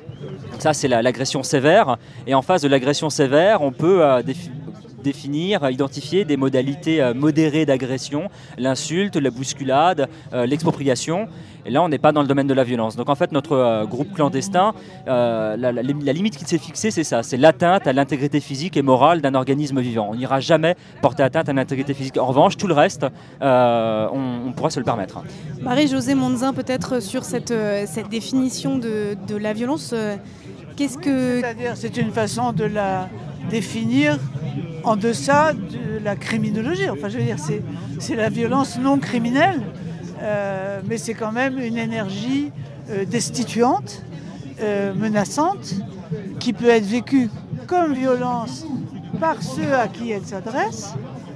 Ça, c'est la, l'agression sévère. Et en face de l'agression sévère, on peut euh, défi- définir, identifier des modalités euh, modérées d'agression, l'insulte, la bousculade, euh, l'expropriation. Et là, on n'est pas dans le domaine de la violence. Donc en fait, notre euh, groupe clandestin, euh, la, la, la limite qu'il s'est fixée, c'est ça, c'est l'atteinte à l'intégrité physique et morale d'un organisme vivant. On n'ira jamais porter atteinte à l'intégrité physique. En revanche, tout le reste, euh, on, on pourra se le permettre.
Marie-Josée Monzin, peut-être sur cette, euh, cette définition de, de la violence, euh, qu'est-ce que...
C'est-à-dire, c'est une façon de la définir en deçà de la criminologie. Enfin, je veux dire, c'est, c'est la violence non criminelle. Euh, mais c'est quand même une énergie euh, destituante, euh, menaçante, qui peut être vécue comme violence par ceux à qui elle s'adresse,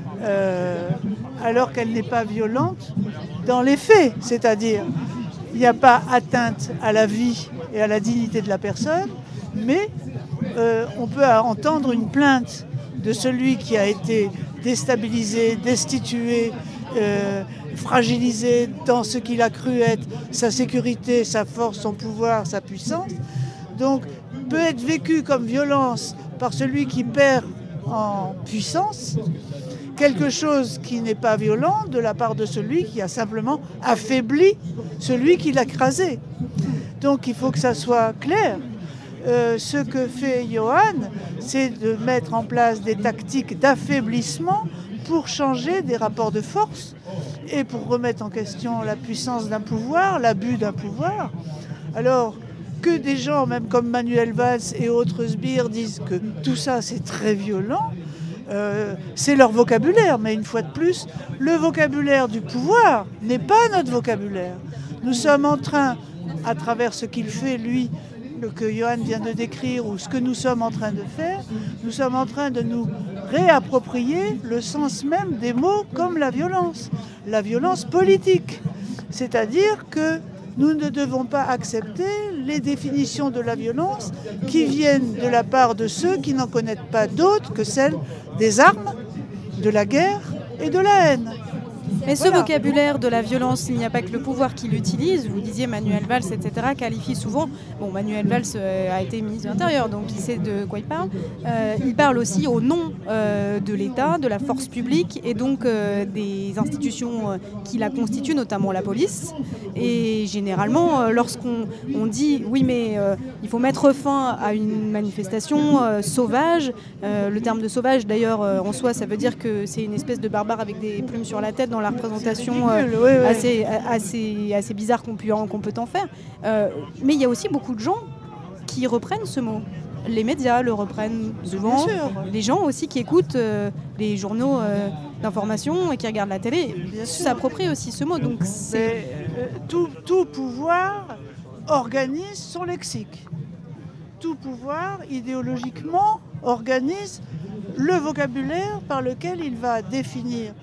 euh, alors qu'elle n'est pas violente dans les faits. C'est-à-dire, il n'y a pas atteinte à la vie et à la dignité de la personne, mais euh, on peut entendre une plainte de celui qui a été déstabilisé, destitué, euh, fragilisé dans ce qu'il a cru être sa sécurité, sa force, son pouvoir, sa puissance. Donc, peut être vécu comme violence par celui qui perd en puissance quelque chose qui n'est pas violent de la part de celui qui a simplement affaibli celui qui l'a écrasé. Donc, il faut que ça soit clair. Euh, ce que fait Johan, c'est de mettre en place des tactiques d'affaiblissement pour changer des rapports de force et pour remettre en question la puissance d'un pouvoir, l'abus d'un pouvoir. Alors que des gens, même comme Manuel Valls et autres sbires, disent que tout ça c'est très violent, euh, c'est leur vocabulaire. Mais une fois de plus, le vocabulaire du pouvoir n'est pas notre vocabulaire. Nous sommes en train, à travers ce qu'il fait, lui, que Johan vient de décrire, ou ce que nous sommes en train de faire, nous sommes en train de nous réapproprier le sens même des mots comme la violence, la violence politique. C'est-à-dire que nous ne devons pas accepter les définitions de la violence qui viennent de la part de ceux qui n'en connaissent pas d'autres que celles des armes, de la guerre et de la haine.
Mais ce voilà. vocabulaire de la violence, il n'y a pas que le pouvoir qui l'utilise. Vous disiez Manuel Valls, et cetera, qualifie souvent... Bon, Manuel Valls euh, a été ministre de l'Intérieur, donc il sait de quoi il parle. Euh, il parle aussi au nom euh, de l'État, de la force publique, et donc euh, des institutions euh, qui la constituent, notamment la police. Et généralement, euh, lorsqu'on on dit, oui, mais euh, il faut mettre fin à une manifestation euh, sauvage, euh, le terme de sauvage, d'ailleurs, euh, en soi, ça veut dire que c'est une espèce de barbare avec des plumes sur la tête dans la représentation euh, oui, oui. Assez, assez, assez bizarre qu'on peut, qu'on peut en faire. Euh, mais il y a aussi beaucoup de gens qui reprennent ce mot. Les médias le reprennent souvent. Les gens aussi qui écoutent euh, les journaux euh, d'information et qui regardent la télé s'approprient aussi ce mot. Donc c'est...
Mais, euh, tout, tout pouvoir organise son lexique. Tout pouvoir, idéologiquement, organise le vocabulaire par lequel il va définir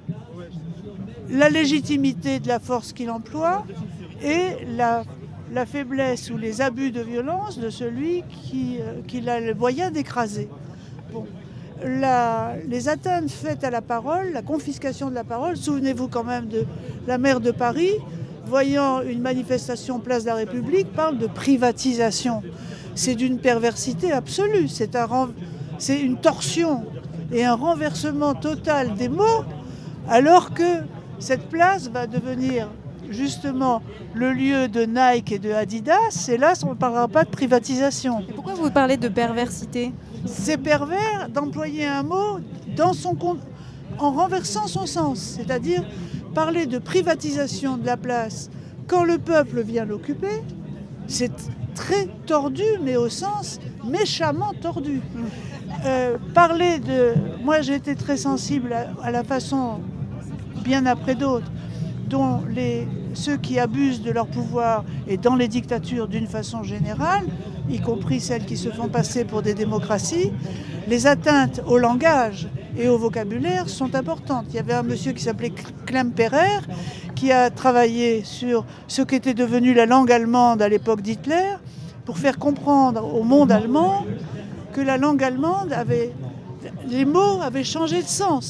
la légitimité de la force qu'il emploie et la, la faiblesse ou les abus de violence de celui qui, euh, qui a le moyen d'écraser. Bon. La, les atteintes faites à la parole, la confiscation de la parole, souvenez-vous quand même de la maire de Paris, voyant une manifestation place de la République, parle de privatisation. C'est d'une perversité absolue, c'est, un, c'est une torsion et un renversement total des mots, alors que cette place va devenir justement le lieu de Nike et de Adidas, et là on ne parlera pas de privatisation.
Et pourquoi vous parlez de perversité ?
C'est pervers d'employer un mot dans son, en renversant son sens, c'est-à-dire parler de privatisation de la place quand le peuple vient l'occuper, c'est très tordu, mais au sens méchamment tordu. Euh, parler de... Moi j'ai été très sensible à, à la façon... bien après d'autres, dont les, ceux qui abusent de leur pouvoir et dans les dictatures d'une façon générale, y compris celles qui se font passer pour des démocraties, les atteintes au langage et au vocabulaire sont importantes. Il y avait un monsieur qui s'appelait Clem Pereire qui a travaillé sur ce qu'était devenu la langue allemande à l'époque d'Hitler pour faire comprendre au monde allemand que la langue allemande avait... les mots avaient changé de sens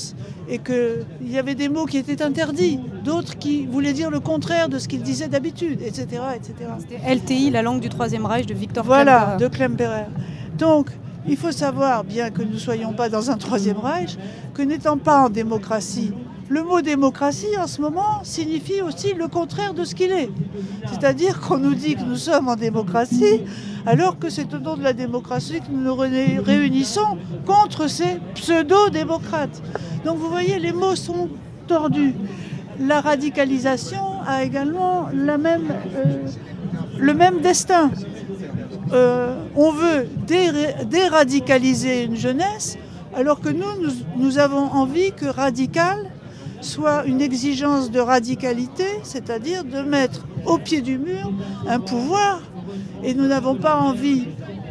et qu'il y avait des mots qui étaient interdits, d'autres qui voulaient dire le contraire de ce qu'ils disaient d'habitude, et cetera, et cetera.
C'était L T I, la langue du Troisième Reich de Victor
Voilà,
Klemperer.
de Klemperer. Donc, il faut savoir, bien que nous ne soyons pas dans un Troisième Reich, que n'étant pas en démocratie, le mot démocratie en ce moment signifie aussi le contraire de ce qu'il est. C'est-à-dire qu'on nous dit que nous sommes en démocratie, alors que c'est au nom de la démocratie que nous nous ré- réunissons contre ces pseudo-démocrates. Donc vous voyez, les mots sont tordus. La radicalisation a également la même, euh, le même destin. Euh, on veut dé- déradicaliser une jeunesse, alors que nous, nous, nous avons envie que radical soit une exigence de radicalité, c'est-à-dire de mettre au pied du mur un pouvoir. Et nous n'avons pas envie,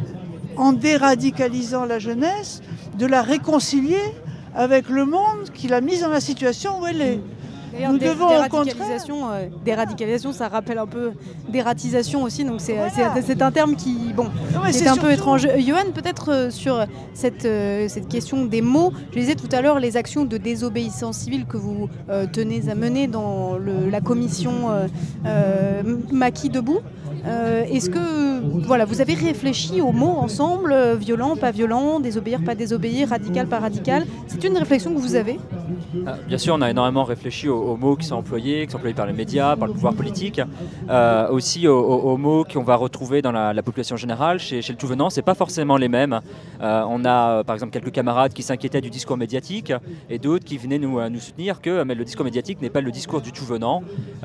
en déradicalisant la jeunesse, de la réconcilier avec le monde qui l'a mise dans la situation où elle est.
D'ailleurs,
Nous
dé-
devons au contraire...
déradicalisation, euh, déradicalisation, ça rappelle un peu dératisation aussi, donc c'est
Voilà.
c'est- c'est un terme qui, bon,
Non, mais
qui est,
c'est
un
surtout-
peu étrange. Euh, Johan, peut-être euh, sur cette, euh, cette question des mots, je disais tout à l'heure les actions de désobéissance civile que vous euh, tenez à mener dans le- la commission euh, euh, Maquis Debout. Euh, Est-ce que voilà, vous avez réfléchi aux mots ensemble, euh, violent, pas violent, désobéir, pas désobéir, radical, pas radical? C'est une réflexion que vous avez?
Ah, bien sûr, on a énormément réfléchi aux, aux mots qui sont employés, qui sont employés par les médias, par le pouvoir politique, euh, aussi aux, aux- aux mots qu'on va retrouver dans la, la population générale. Chez, chez le tout venant, c'est pas forcément les mêmes. Euh, on a, euh, par exemple, quelques camarades qui s'inquiétaient du discours médiatique et d'autres qui venaient nous, euh, nous soutenir que euh, mais le discours médiatique n'est pas le discours du tout venant.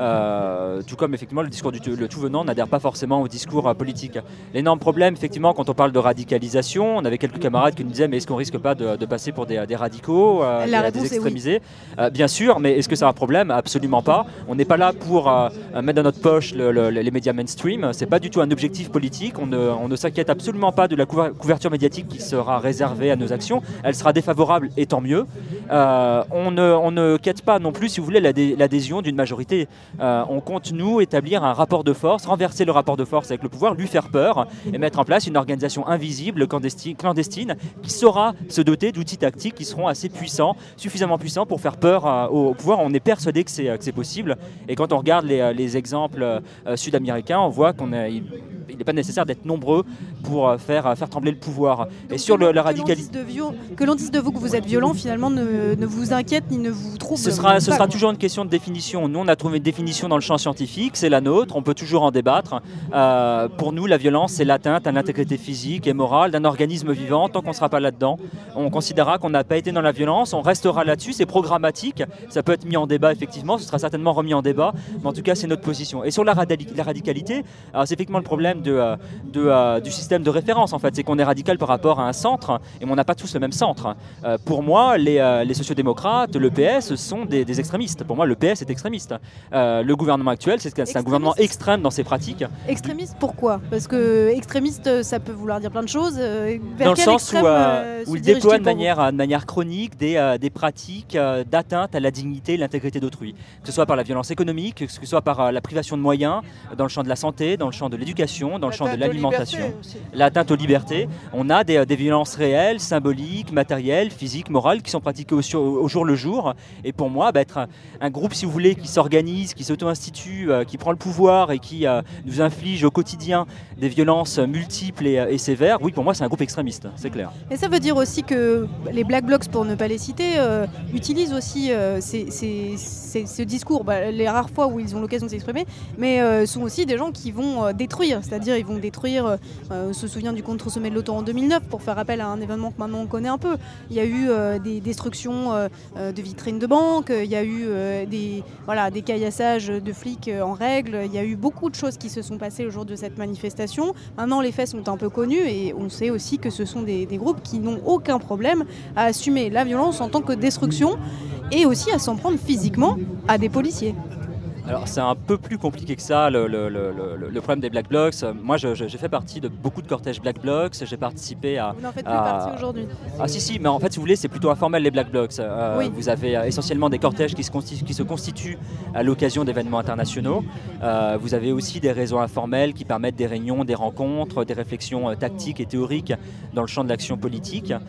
Euh, tout comme effectivement le discours du tout, le tout venant n'adhère pas forcément au discours euh, politique. L'énorme problème, effectivement, quand on parle de radicalisation, on avait quelques camarades qui nous disaient mais est-ce qu'on risque pas de, de passer pour des, des radicaux, euh,
La
des,
réponse
des
est oui.
extrémisés? Euh, bien sûr, mais est-ce que c'est un problème? Absolument pas. On n'est pas là pour euh, mettre dans notre poche le- le- les médias mainstream. C'est pas du tout un objectif politique. On ne, on ne s'inquiète absolument pas de la couver- couverture médiatique qui sera réservée à nos actions. Elle sera défavorable et tant mieux. Euh, on ne, on ne quête pas non plus, si vous voulez, l'adhé- l'adhésion d'une majorité. Euh, on compte, nous, établir un rapport de force, renverser le rapport de force avec le pouvoir, lui faire peur et mettre en place une organisation invisible, clandestine, clandestine qui saura se doter d'outils tactiques qui seront assez puissants, suffisamment puissants pour faire peur euh, au pouvoir. On est persuadé que c'est euh, que c'est possible. Et quand on regarde les, euh, les exemples euh, sud-américains, on voit qu'on a, il n'est pas nécessaire d'être nombreux pour euh, faire, euh, faire trembler le pouvoir. Et sur le, la radicalité...
Que l'on dise de vous que vous êtes violent, finalement, ne, ne vous inquiète ni ne vous trouble.
Ce sera, ce
pas,
sera
quoi.
toujours une question de définition. Nous, on a trouvé une définition dans le champ scientifique, c'est la nôtre, on peut toujours en débattre. Euh, pour nous, la violence, c'est l'atteinte à l'intégrité physique et morale d'un organisme vivant. Tant qu'on ne sera pas là-dedans, on considérera qu'on n'a pas été dans la violence, on restera là-dessus, c'est programmatique, ça peut être mis en débat, effectivement, ce sera certainement remis en débat, mais en tout cas, c'est notre position. Et sur la, radali- la radicalité, alors, c'est effectivement le problème de, euh, de, euh, du système de référence, en fait, c'est qu'on est radical par rapport à un centre, et on n'a pas tous le même centre. Euh, pour moi, les, euh, les sociodémocrates, le P S sont des, des extrémistes. Pour moi, le P S est extrémiste. Euh, le gouvernement actuel, c'est, c'est un gouvernement extrême dans ses pratiques.
Extrémiste, pourquoi? Parce que extrémiste, ça peut vouloir dire plein de choses. Euh, vers
Dans le
quel
sens où,
extrême,
euh,
euh,
où
se
il déploie de
dirige-t-il pour
manière, de manière chronique des, euh, des pratiques euh, d'atteinte à la dignité et l'intégrité d'autrui. Que ce soit par la violence économique, que ce soit par euh, la privation de moyens, euh, dans le champ de la santé, dans le champ de l'éducation, dans le champ de
L'atteinte aux
l'alimentation,
libertés aussi.
l'atteinte aux libertés. On a des, euh, des violences réelles, symboliques, matérielles, physiques, morales, qui sont pratiquées au, sur- au jour le jour. Et pour moi, bah, être un, un groupe, si vous voulez, qui s'organise, qui s'auto-institue, euh, qui prend le pouvoir et qui euh, nous inflige au quotidien des violences multiples et, et sévères, oui, pour moi, c'est un groupe extrémiste, c'est clair.
Et ça veut dire aussi que les Black Blocs, pour ne pas les citer, euh, utilisent aussi euh, ces, ces- ces- ce discours, bah, les rares fois où ils ont l'occasion de s'exprimer, mais euh, sont aussi des gens qui vont euh, détruire, c'est-à-dire ils vont détruire, euh, on se souvient du contre-sommet de l'OTAN en deux mille neuf, pour faire appel à un événement que maintenant on connaît un peu. Il y a eu euh, des destructions euh, euh, de vitrines de banques, il y a eu euh, des, voilà, des caillassages de flics euh, en règle, il y a eu beaucoup de choses qui se sont passées au jour de cette manifestation. Maintenant les faits sont un peu connus et on sait aussi que ce sont des, des groupes qui n'ont aucun problème à assumer la violence en tant que destruction et aussi à s'en prendre physiquement à des policiers.
Alors c'est un peu plus compliqué que ça, le, le- le- le- le problème des Black Blocs. Euh, Moi je- je- j'ai fait partie de beaucoup de cortèges Black Blocs, j'ai participé à...
Vous n'en faites plus
à-
partie aujourd'hui.
Ah si si, mais en fait si vous voulez c'est plutôt informel les Black Blocs. Euh,
Oui.
Vous avez euh, essentiellement des cortèges qui se, consti- qui se constituent à l'occasion d'événements internationaux. Euh, vous avez aussi des réseaux informels qui permettent des réunions, des rencontres, des réflexions euh, tactiques et théoriques dans le champ de l'action politique.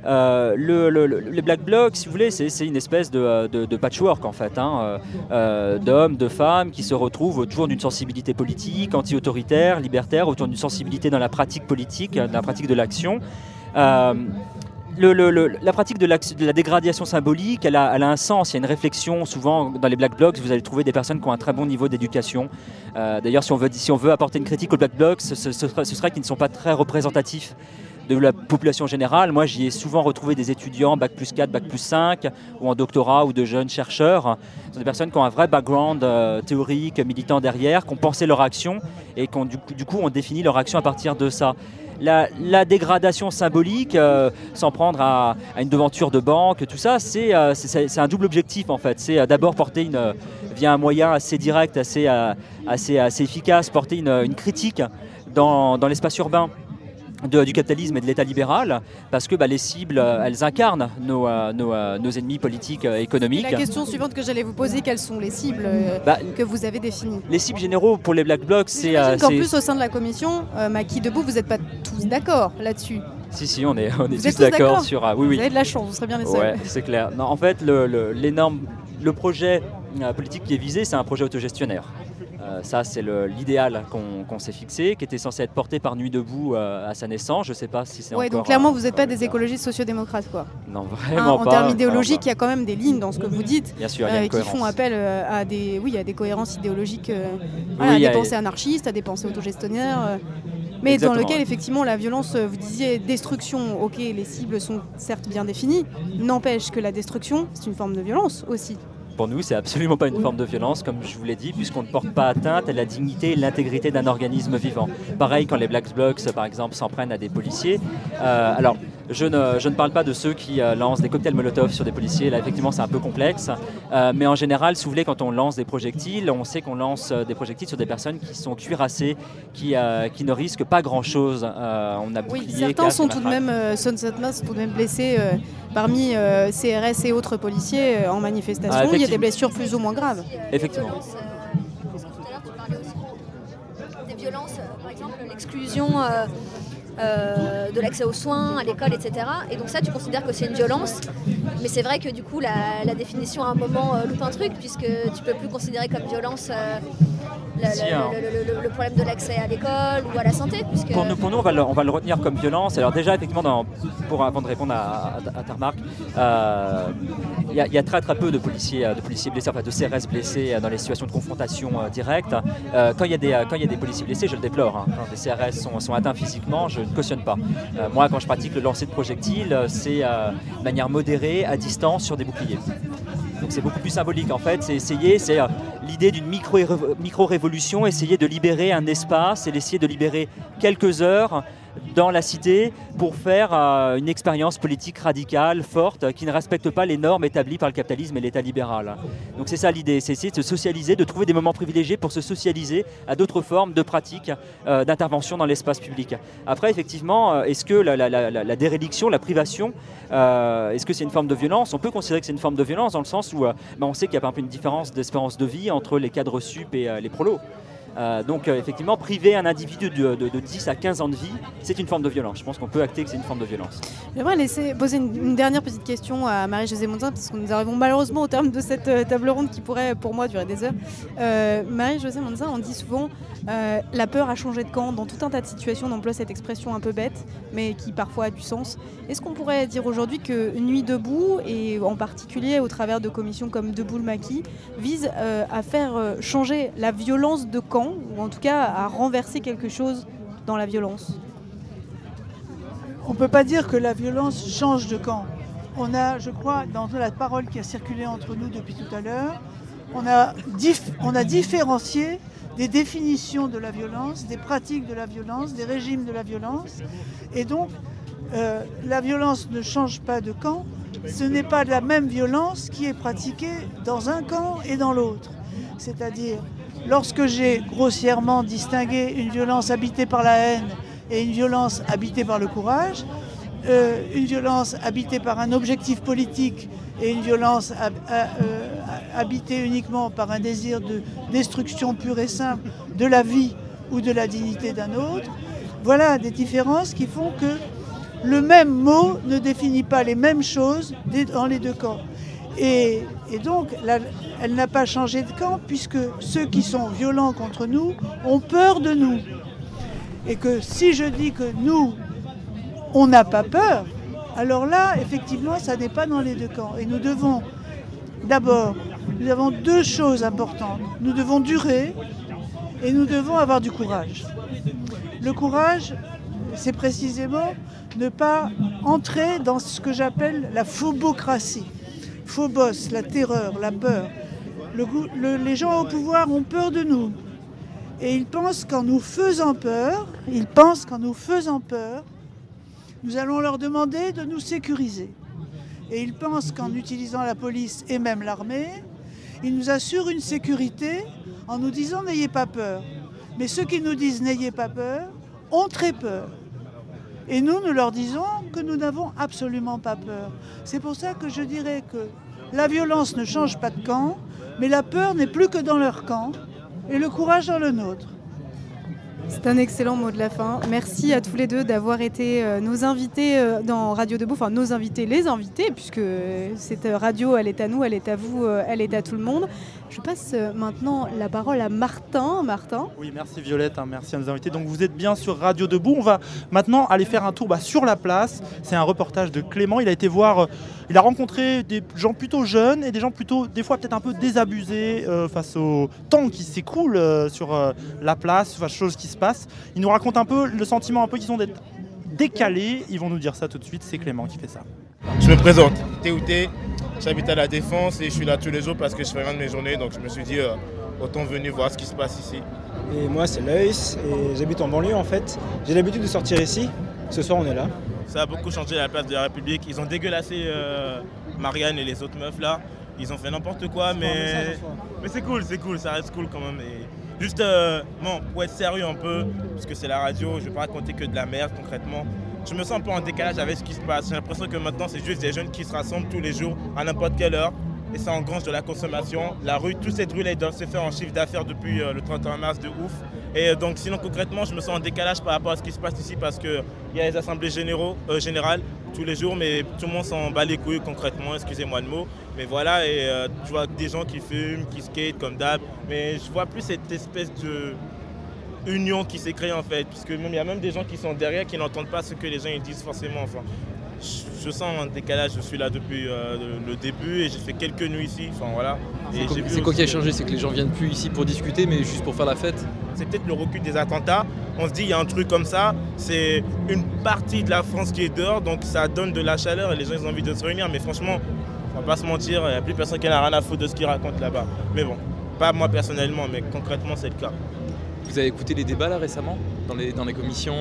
Euh, le, le, le, les Black Blocs, si vous voulez, c'est, c'est une espèce de, de, de patchwork en fait, hein, euh, d'hommes, de femmes qui se retrouvent autour d'une sensibilité politique, anti-autoritaire, libertaire, autour d'une sensibilité dans la pratique politique, dans la pratique de l'action. Euh, Le, le, le, la pratique de, de la dégradation symbolique, elle a, elle a un sens, il y a une réflexion. Souvent, dans les Black Blocs, vous allez trouver des personnes qui ont un très bon niveau d'éducation. Euh, d'ailleurs, si on, veut, si on veut apporter une critique aux Black Blocs, ce, ce, ce, serait, ce serait qu'ils ne sont pas très représentatifs de la population générale. Moi, j'y ai souvent retrouvé des étudiants bac plus quatre, bac plus cinq, ou en doctorat, ou de jeunes chercheurs. Ce sont des personnes qui ont un vrai background euh, théorique, militant derrière, qui ont pensé leur action et qui ont, du, du coup ont défini leur action à partir de ça. La, la dégradation symbolique, euh, sans prendre à, à une devanture de banque, tout ça, c'est, euh, c'est, c'est un double objectif en fait. C'est euh, d'abord porter une, euh, via un moyen assez direct, assez, euh, assez, assez efficace, porter une, une critique dans, dans l'espace urbain De, du capitalisme et de l'État libéral, parce que bah, les cibles, elles incarnent nos, euh, nos, euh, nos ennemis politiques et économiques.
Et la question suivante que j'allais vous poser, quelles sont les cibles euh, bah, que vous avez définies?
Les cibles généraux pour les Black Blocs, c'est...
Euh, qu'en
c'est...
plus, au sein de la commission, euh, Maquis Debout, vous n'êtes pas tous d'accord là-dessus?
Si, si, on est, on est
tous,
tous d'accord,
d'accord
sur... Euh, oui, oui.
Vous avez de la chance, vous serez bien les seuls.
Ouais, c'est clair. Non, en fait, le, le, l'énorme, le projet euh, politique qui est visé, c'est un projet autogestionnaire. Euh, ça, c'est le, l'idéal qu'on, qu'on s'est fixé, qui était censé être porté par Nuit Debout euh, à sa naissance. Je ne sais pas si c'est
ouais,
encore...
Donc clairement, vous n'êtes pas des écologistes sociodémocrates, quoi.
Non,
hein,
vraiment
en
pas.
En termes idéologiques, il y a quand même des lignes dans ce que vous dites,
Bien sûr, il y a une
euh, qui
cohérence.
font appel euh, à des, oui, à des cohérences idéologiques, euh, voilà,
oui,
à des
a...
pensées anarchistes, à des pensées autogestionnaires. Euh, mais
Exactement,
dans lequel,
ouais.
effectivement, la violence, vous disiez destruction, ok, les cibles sont certes bien définies, n'empêche que la destruction, c'est une forme de violence aussi.
Pour nous, c'est absolument pas une forme de violence, comme je vous l'ai dit, puisqu'on ne porte pas atteinte à la dignité et l'intégrité d'un organisme vivant. Pareil quand les Black Blocs, par exemple, s'en prennent à des policiers. Euh, alors, je ne, je ne parle pas de ceux qui euh, lancent des cocktails Molotov sur des policiers. Là, effectivement, c'est un peu complexe. Euh, mais en général, si vous voulez, quand on lance des projectiles, on sait qu'on lance euh, des projectiles sur des personnes qui sont cuirassées, qui, euh, qui ne risquent pas grand-chose. Euh, on a bouclier,
oui, certains
casque,
sont tout de même, euh, sont tout de même blessés euh, parmi euh, C R S et autres policiers euh, en manifestation. Ah, il y a des blessures plus ou moins graves.
Effectivement.
Des violences, par exemple l'exclusion euh, euh, de l'accès aux soins, à l'école, et cetera. Et donc ça, tu considères que c'est une violence, mais c'est vrai que du coup, la, la définition à un moment euh, loupe un truc, puisque tu peux plus considérer comme violence euh, le, si, le, hein. le, le, le problème de l'accès à l'école ou à la santé. Puisque...
Pour nous, pour nous on, va le, on va le retenir comme violence. Alors déjà, effectivement, dans, pour, avant de répondre à, à, à ta remarque, il euh, y, y a très très peu de policiers, de policiers blessés, enfin de C R S blessés dans les situations de confrontation euh, directe. Euh, quand il y, y a des policiers blessés, je le déplore. Hein. Quand des C R S sont, sont atteints physiquement, je ne cautionne pas. Euh, moi, quand je pratique le lancer de projectiles, c'est euh, de manière modérée, à distance, sur des boucliers. Donc c'est beaucoup plus symbolique en fait, c'est essayer, c'est euh, l'idée d'une micro, micro-révolution, essayer de libérer un espace et essayer de libérer quelques heures dans la cité pour faire euh, une expérience politique radicale, forte, qui ne respecte pas les normes établies par le capitalisme et l'État libéral. Donc c'est ça l'idée, c'est essayer de se socialiser, de trouver des moments privilégiés pour se socialiser à d'autres formes de pratiques euh, d'intervention dans l'espace public. Après, effectivement, euh, est-ce que la, la, la, la déréliction, la privation, euh, est-ce que c'est une forme de violence? On peut considérer que c'est une forme de violence dans le sens où euh, bah, on sait qu'il y a un peu une différence d'espérance de vie entre les cadres sup et euh, les prolos. Euh, donc euh, effectivement, priver un individu de, de, de dix à quinze ans de vie, c'est une forme de violence. Je pense qu'on peut acter que c'est une forme de violence.
J'aimerais laisser poser une, une dernière petite question à Marie-Josée Monzin, parce que nous arrivons malheureusement au terme de cette euh, table ronde qui pourrait pour moi durer des heures. Euh, Marie-Josée Monzin, on dit souvent euh, la peur a changé de camp dans tout un tas de situations. On emploie cette expression un peu bête, mais qui parfois a du sens. Est-ce qu'on pourrait dire aujourd'hui que Nuit Debout, et en particulier au travers de commissions comme Debout le Maquis, vise euh, à faire euh, changer la violence de camp, ou en tout cas à renverser quelque chose dans la violence?
On ne peut pas dire que la violence change de camp. On a, je crois, dans la parole qui a circulé entre nous depuis tout à l'heure, on a, dif- on a différencié des définitions de la violence, des pratiques de la violence, des régimes de la violence. Et donc, euh, la violence ne change pas de camp. Ce n'est pas de la même violence qui est pratiquée dans un camp et dans l'autre. C'est-à-dire, lorsque j'ai grossièrement distingué une violence habitée par la haine et une violence habitée par le courage, euh, une violence habitée par un objectif politique et une violence hab- euh, habitée uniquement par un désir de destruction pure et simple de la vie ou de la dignité d'un autre, voilà des différences qui font que le même mot ne définit pas les mêmes choses dans les deux camps. Et, et donc, la, elle n'a pas changé de camp puisque ceux qui sont violents contre nous ont peur de nous. Et que si je dis que nous, on n'a pas peur, alors là, effectivement, ça n'est pas dans les deux camps. Et nous devons, d'abord, nous avons deux choses importantes. Nous devons durer et nous devons avoir du courage. Le courage, c'est précisément ne pas entrer dans ce que j'appelle la phobocratie. Phobos, la terreur, la peur. Le, le, les gens au pouvoir ont peur de nous. Et ils pensent qu'en nous faisant peur, ils pensent qu'en nous faisant peur, nous allons leur demander de nous sécuriser. Et ils pensent qu'en utilisant la police et même l'armée, ils nous assurent une sécurité en nous disant « n'ayez pas peur ». Mais ceux qui nous disent « n'ayez pas peur » ont très peur. Et nous, nous leur disons que nous n'avons absolument pas peur. C'est pour ça que je dirais que la violence ne change pas de camp, mais la peur n'est plus que dans leur camp et le courage dans le nôtre.
C'est un excellent mot de la fin. Merci à tous les deux d'avoir été euh, nos invités euh, dans Radio Debout, enfin nos invités, les invités, puisque euh, cette radio, elle est à nous, elle est à vous, euh, elle est à tout le monde. Je passe euh, maintenant la parole à Martin. Martin.
Oui, merci Violette, hein, merci à nos invités. Donc vous êtes bien sur Radio Debout. On va maintenant aller faire un tour bah, sur la place. C'est un reportage de Clément. Il a été voir, euh, il a rencontré des gens plutôt jeunes et des gens plutôt, des fois peut-être un peu désabusés euh, face au temps qui s'écoule euh, sur euh, la place, face aux choses qui se passent. Ils nous racontent un peu le sentiment un peu qu'ils ont d'être décalés. Ils vont nous dire ça tout de suite. C'est Clément qui fait ça.
Je me présente, T ou T, j'habite à La Défense et je suis là tous les jours parce que je fais rien de mes journées, donc je me suis dit euh, autant venir voir ce qui se passe ici.
Et moi c'est Loïs et j'habite en banlieue en fait. J'ai l'habitude de sortir ici, ce soir on est là.
Ça a beaucoup changé la place de la République, ils ont dégueulassé euh, Marianne et les autres meufs là, ils ont fait n'importe quoi mais, mais c'est cool, c'est cool, ça reste cool quand même. Et juste euh, bon, pour être sérieux un peu, parce que c'est la radio, je vais pas raconter que de la merde concrètement. Je me sens un peu en décalage avec ce qui se passe. J'ai l'impression que maintenant, c'est juste des jeunes qui se rassemblent tous les jours, à n'importe quelle heure. Et ça engrange de la consommation. La rue, toutes ces rues-là, doivent se faire en chiffre d'affaires depuis euh, le trente et un mars de ouf. Et euh, donc, sinon, concrètement, je me sens en décalage par rapport à ce qui se passe ici parce qu'il y a les assemblées généraux, euh, générales tous les jours, mais tout le monde s'en bat les couilles concrètement, excusez-moi le mot. Mais voilà, et euh, je vois des gens qui fument, qui skatent comme d'hab. Mais je vois plus cette espèce de union qui s'est créée en fait, puisque même il y a même des gens qui sont derrière qui n'entendent pas ce que les gens ils disent forcément. Enfin, je, je sens un décalage. Je suis là depuis euh, le, le début et j'ai fait quelques nuits ici. Enfin voilà.
C'est quoi, c'est quoi qui a changé? C'est que les gens viennent plus ici pour discuter, mais juste pour faire la fête.
C'est peut-être le recul des attentats. On se dit il y a un truc comme ça. C'est une partie de la France qui est dehors, donc ça donne de la chaleur et les gens ils ont envie de se réunir. Mais franchement, on va pas se mentir, il n'y a plus personne qui en a rien à foutre de ce qu'ils racontent là-bas. Mais bon, pas moi personnellement, mais concrètement c'est le cas.
Vous avez écouté les débats là récemment dans les, dans les commissions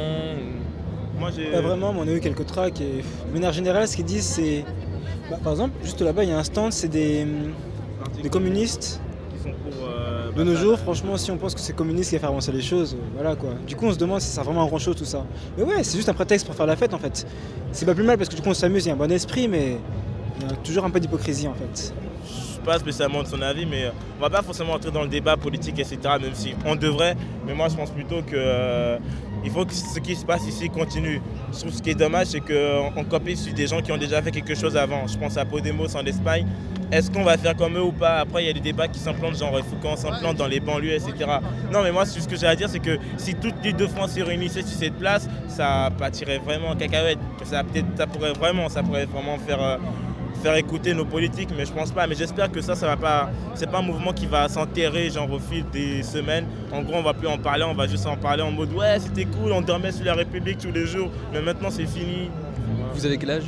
ou...
Moi j'ai... Pas vraiment, mais on a eu quelques tracks et de manière générale ce qu'ils disent c'est... Bah, par exemple, juste là-bas il y a un stand, c'est des, des communistes
qui sont pour, euh,
de nos jours. Franchement si on pense que c'est communiste qui va faire avancer les choses, voilà quoi. Du coup on se demande si ça sert vraiment à grand chose tout ça. Mais ouais, c'est juste un prétexte pour faire la fête en fait. C'est pas plus mal parce que du coup on s'amuse, il y a un bon esprit mais il y a toujours un peu d'hypocrisie en fait.
Pas spécialement de son avis, mais on va pas forcément entrer dans le débat politique, et cetera, même si on devrait, mais moi je pense plutôt que euh, il faut que ce qui se passe ici continue. Je trouve ce qui est dommage, c'est qu'on copie sur des gens qui ont déjà fait quelque chose avant. Je pense à Podemos en Espagne. Est-ce qu'on va faire comme eux ou pas? Après, il y a des débats qui s'implantent, genre il faut qu'on s'implante dans les banlieues, et cetera. Non, mais moi, ce que j'ai à dire, c'est que si toute l'île de France se réunissait sur cette place, ça partirait vraiment en cacahuète. Ça, peut-être, ça pourrait vraiment, ça pourrait vraiment faire... Euh, faire écouter nos politiques, mais je pense pas. Mais j'espère que ça, ça va pas. C'est pas un mouvement qui va s'enterrer genre au fil des semaines. En gros, on va plus en parler, on va juste en parler en mode ouais, c'était cool, on dormait sur la République tous les jours, mais maintenant c'est fini.
Vous avez quel âge?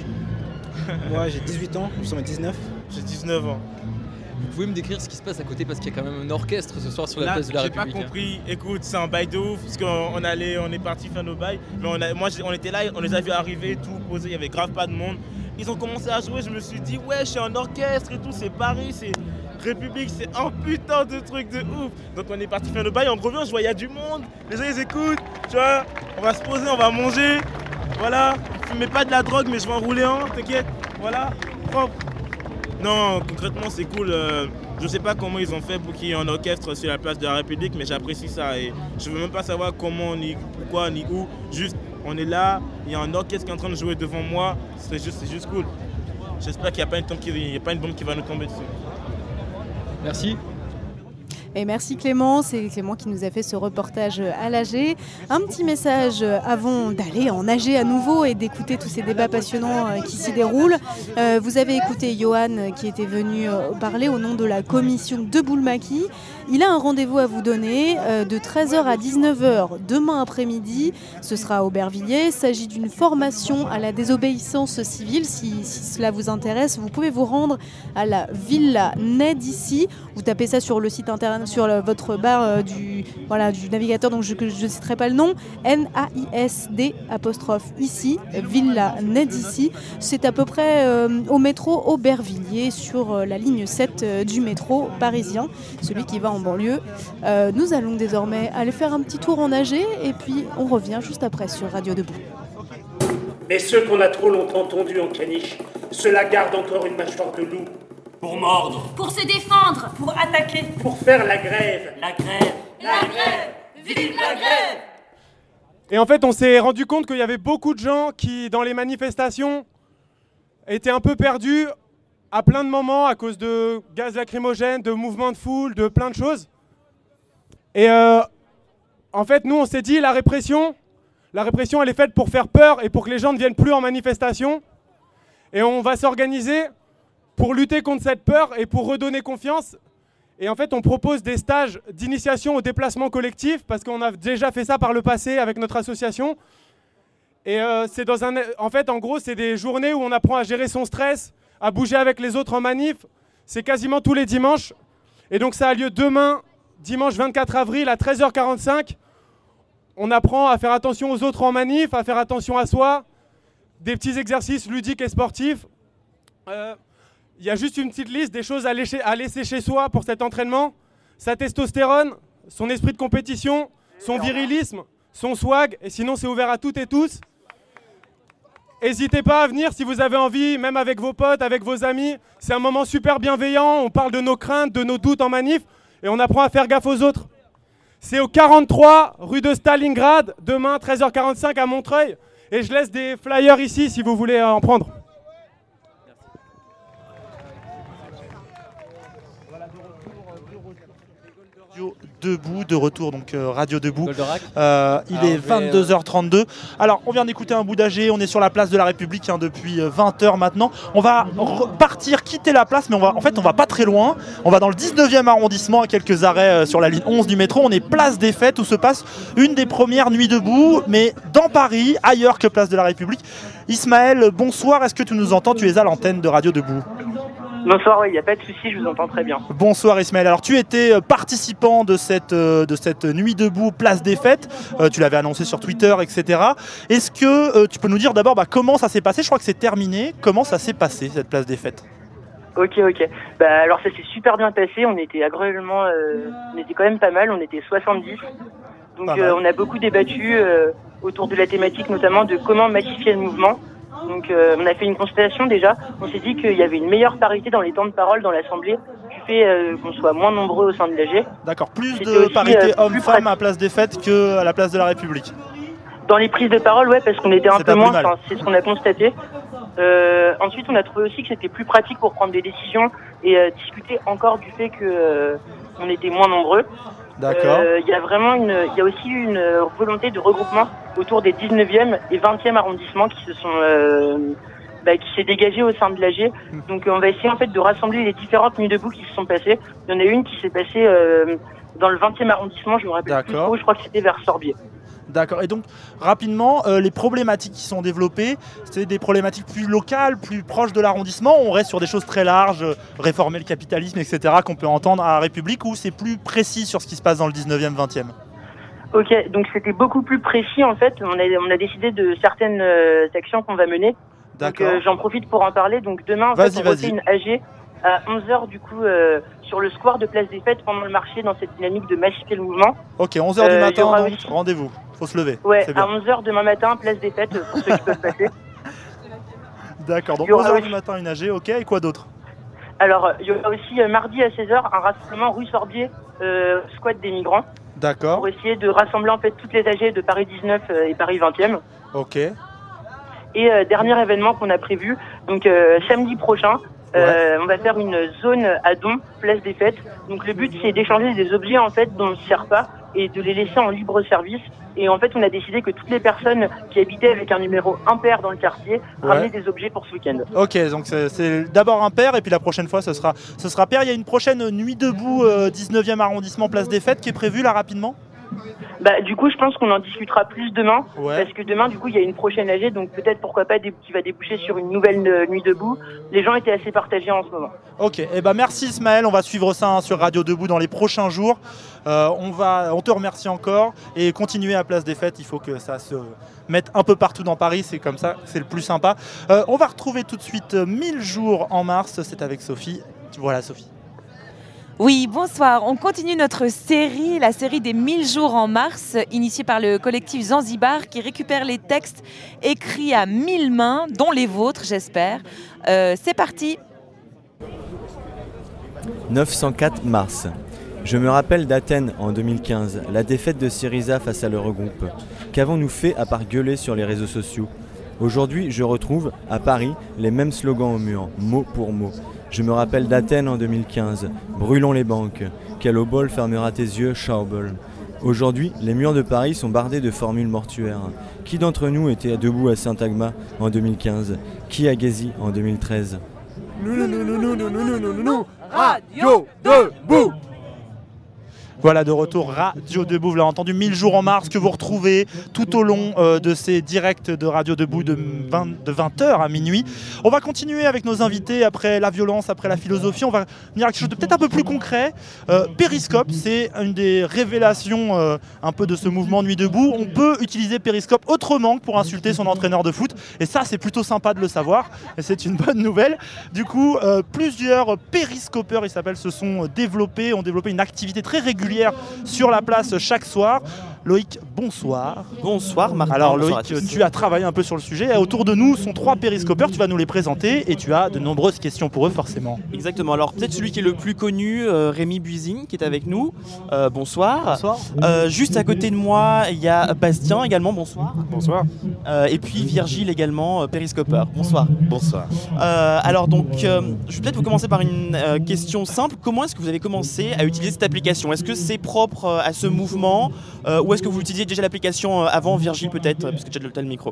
Moi j'ai dix-huit ans, je suis en dix-neuf.
J'ai dix-neuf ans.
Vous pouvez me décrire ce qui se passe à côté parce qu'il y a quand même un orchestre ce soir sur la
Là,
place de la
j'ai
République.
J'ai pas compris. Écoute, c'est un bail de ouf parce qu'on on allait, on est parti faire nos bails. Mais on a, moi, on était là, on les a vus arriver, tout posé. Il y avait grave pas de monde. Ils ont commencé à jouer. Je me suis dit ouais, je suis en orchestre et tout. C'est Paris, c'est République, c'est un putain de truc de ouf. Donc on est parti faire nos bails. On revient, je vois il y a du monde. Les gens ils écoutent. Tu vois, on va se poser, on va manger. Voilà. Je fumais pas de la drogue, mais je vais en rouler un. T'inquiète. Voilà. Propre. Non, concrètement, c'est cool. Euh, je sais pas comment ils ont fait pour qu'il y ait un orchestre sur la place de la République, mais j'apprécie ça. Et je veux même pas savoir comment, ni pourquoi, ni où. Juste On est là, il y a un orchestre qui est en train de jouer devant moi, c'est juste, c'est juste cool. J'espère qu'il n'y a pas une tombe qui, il y a pas une bombe qui va nous tomber dessus.
Merci.
Et merci Clément, c'est Clément qui nous a fait ce reportage à l'A G. Un petit message avant d'aller en A G à nouveau et d'écouter tous ces débats passionnants qui s'y déroulent. Euh, vous avez écouté Johan qui était venu parler au nom de la commission de Boulmaki. Il a un rendez-vous à vous donner euh, de treize heures à dix-neuf heures demain après-midi. Ce sera à Aubervilliers. Il s'agit d'une formation à la désobéissance civile. Si, si cela vous intéresse, vous pouvez vous rendre à la Villa Ned ici. Vous tapez ça sur le site internet, sur le, votre barre euh, du, voilà, du navigateur, donc je ne citerai pas le nom. N A I S D apostrophe ici, Villa Ned ici. C'est à peu près euh, au métro Aubervilliers sur euh, la ligne sept euh, du métro parisien, celui qui va en banlieue. Euh, nous allons désormais aller faire un petit tour en A G et puis on revient juste après sur Radio Debout.
Mais ceux qu'on a trop longtemps tondus en caniche, ceux-là gardent encore une mâchoire de loup. Pour mordre.
Pour se défendre. Pour attaquer.
Pour faire la grève.
La grève. La grève. Vive la grève.
Et en fait, on s'est rendu compte qu'il y avait beaucoup de gens qui, dans les manifestations, étaient un peu perdus à plein de moments à cause de gaz lacrymogène, de mouvements de foule, de plein de choses. Et euh, en fait, nous, on s'est dit, la répression, la répression, elle est faite pour faire peur et pour que les gens ne viennent plus en manifestation. Et on va s'organiser pour lutter contre cette peur et pour redonner confiance. Et en fait, on propose des stages d'initiation au déplacement collectif parce qu'on a déjà fait ça par le passé avec notre association. Et euh, c'est dans un, en fait, en gros, c'est des journées où on apprend à gérer son stress, à bouger avec les autres en manif. C'est quasiment tous les dimanches. Et donc ça a lieu demain, dimanche vingt-quatre avril à treize heures quarante-cinq. On apprend à faire attention aux autres en manif, à faire attention à soi. Des petits exercices ludiques et sportifs. Euh, Il y a juste une petite liste des choses à laisser, à laisser chez soi pour cet entraînement. Sa testostérone, son esprit de compétition, son virilisme, son swag. Et sinon, c'est ouvert à toutes et tous. N'hésitez pas à venir si vous avez envie, même avec vos potes, avec vos amis. C'est un moment super bienveillant. On parle de nos craintes, de nos doutes en manif. Et on apprend à faire gaffe aux autres. C'est au quarante-trois rue de Stalingrad, demain treize heures quarante-cinq à Montreuil. Et je laisse des flyers ici si vous voulez en prendre.
Debout, de retour, donc euh, Radio Debout. Euh, il Alors, est vingt-deux heures trente-deux. Alors, on vient d'écouter un bout d'A G, on est sur la place de la République hein, depuis vingt heures maintenant. On va partir, quitter la place, mais on va, en fait, on va pas très loin. On va dans le dix-neuvième arrondissement, à quelques arrêts euh, sur la ligne onze du métro. On est place des Fêtes, où se passe une des premières nuits debout, mais dans Paris, ailleurs que place de la République. Ismaël, bonsoir, est-ce que tu nous entends? Tu es à l'antenne de Radio Debout.
Bonsoir, oui, il n'y a pas de souci, je vous entends très bien.
Bonsoir Ismaël, alors tu étais participant de cette, de cette nuit debout place des Fêtes, euh, tu l'avais annoncé sur Twitter, et cetera. Est-ce que euh, tu peux nous dire d'abord bah, comment ça s'est passé? Je crois que c'est terminé, comment ça s'est passé cette place des Fêtes?
Ok, ok. Bah, alors ça s'est super bien passé, on était agréablement, euh, on était quand même pas mal, on était soixante-dix. Donc euh, on a beaucoup débattu euh, autour de la thématique notamment de comment massifier le mouvement. Donc euh, on a fait une constatation déjà, on s'est dit qu'il y avait une meilleure parité dans les temps de parole dans l'Assemblée du fait euh, qu'on soit moins nombreux au sein de l'A G.
D'accord, plus de aussi, parité euh, homme-femme à place des Fêtes qu'à la place de la République.
Dans les prises de parole, ouais, parce qu'on était un peu moins, c'est ce qu'on a constaté. Euh, ensuite, on a trouvé aussi que c'était plus pratique pour prendre des décisions et euh, discuter encore du fait que euh, on était moins nombreux.
D'accord.
Il euh, y a vraiment une, il y a aussi une volonté de regroupement autour des dix-neuvième et vingtième arrondissements qui se sont, euh, bah, qui s'est dégagé au sein de l'A G. Donc, on va essayer en fait de rassembler les différentes nuits debout qui se sont passées. Il y en a une qui s'est passée euh, dans le vingtième arrondissement, je me rappelle plus trop, je crois que c'était vers Sorbier.
D'accord. Et donc, rapidement, euh, les problématiques qui sont développées, c'est des problématiques plus locales, plus proches de l'arrondissement. On reste sur des choses très larges, euh, réformer le capitalisme, et cetera, qu'on peut entendre à la République, ou c'est plus précis sur ce qui se passe dans le dix-neuvième, vingtième?
Ok, donc c'était beaucoup plus précis en fait. On a, on a décidé de certaines euh, actions qu'on va mener.
D'accord.
Donc euh, j'en profite pour en parler. Donc demain, en fait, on refait une A G à onze heures du coup euh, sur le square de Place des Fêtes pendant le marché dans cette dynamique de massifier le mouvement.
Ok, onze heures euh, du matin, donc
aussi...
rendez-vous, faut se lever.
Ouais, à onze heures demain matin, Place des Fêtes pour ceux qui peuvent passer.
D'accord, donc onze heures aussi... du matin une A G, ok, et quoi d'autre?
Alors il y aura aussi euh, mardi à seize heures un rassemblement rue Sorbier, euh, squat des migrants.
D'accord.
Pour essayer de rassembler en fait toutes les A G de Paris dix-neuf euh, et Paris vingtième.
Ok.
Et euh, dernier événement qu'on a prévu, donc euh, samedi prochain, euh, on va faire une zone à dons, place des fêtes. Donc le but c'est d'échanger des objets en fait dont on ne se sert pas et de les laisser en libre service. Et en fait on a décidé que toutes les personnes qui habitaient avec un numéro impair dans le quartier
Ouais.
ramenaient des objets pour ce week-end.
Ok, donc c'est, c'est d'abord impair et puis la prochaine fois ce sera, ce sera pair. Il y a une prochaine nuit debout euh, dix-neuvième arrondissement place des fêtes qui est prévue là rapidement.
Bah, du coup, je pense qu'on en discutera plus demain,
Ouais.
parce que demain, du coup, il y a une prochaine A G, donc peut-être pourquoi pas dé- qui va déboucher sur une nouvelle euh, nuit debout. Les gens étaient assez partagés en ce moment.
Ok, et ben merci Ismaël, on va suivre ça hein, sur Radio Debout dans les prochains jours. Euh, on, va, on te remercie encore et continuer à Place des Fêtes, il faut que ça se mette un peu partout dans Paris, c'est comme ça, c'est le plus sympa. Euh, on va retrouver tout de suite euh, mille jours en mars, c'est avec Sophie. Voilà Sophie.
Oui, bonsoir. On continue notre série, la série des mille jours en mars, initiée par le collectif Zanzibar qui récupère les textes écrits à mille mains, dont les vôtres, j'espère. Euh, c'est parti.
neuf cent quatre mars. Je me rappelle d'Athènes en deux mille quinze, la défaite de Syriza face à l'Eurogroupe. Qu'avons-nous fait à part gueuler sur les réseaux sociaux ? Aujourd'hui, je retrouve, à Paris, les mêmes slogans au mur, mot pour mot. Je me rappelle d'Athènes en deux mille quinze, brûlons les banques. Quel obol fermera tes yeux, Schauble. Aujourd'hui, les murs de Paris sont bardés de formules mortuaires. Qui d'entre nous était debout à Saint-Agma en deux mille quinze ? Qui à Gezi en deux mille treize ?
Non, non, non, non, non, non, non, non, non, non.
Radio Debout. Voilà, de retour Radio Debout, vous l'avez entendu, mille jours en mars que vous retrouvez tout au long euh, de ces directs de Radio Debout de vingt, de vingt heures à minuit. On va continuer avec nos invités après la violence, après la philosophie. On va venir à quelque chose de peut-être un peu plus concret. Euh, Periscope, c'est une des révélations euh, un peu de ce mouvement Nuit Debout. On peut utiliser Periscope autrement que pour insulter son entraîneur de foot. Et ça, c'est plutôt sympa de le savoir. Et c'est une bonne nouvelle. Du coup, euh, plusieurs périscopeurs, ils s'appellent, se sont développés, ont développé une activité très régulière sur la place chaque soir. Loïc, bonsoir.
Bonsoir Martin.
Alors
bonsoir
Loïc, tu as travaillé un peu sur le sujet. Et autour de nous sont trois périscopeurs, tu vas nous les présenter et tu as de nombreuses questions pour eux forcément.
Exactement, alors peut-être celui qui est le plus connu, euh, Rémi Buising, qui est avec nous. Euh, bonsoir.
Bonsoir.
Euh, juste à côté de moi, il y a Bastien également, bonsoir.
Bonsoir.
Euh, et puis Virgile également, euh, périscopeur. Bonsoir.
Bonsoir.
Euh, alors donc, euh, je vais peut-être vous commencer par une euh, question simple. Comment est-ce que vous avez commencé à utiliser cette application ? Est-ce que c'est propre euh, à ce mouvement euh, ou est-ce que vous utilisiez déjà l'application euh, avant, Virgile peut-être, parce que tu as le micro ?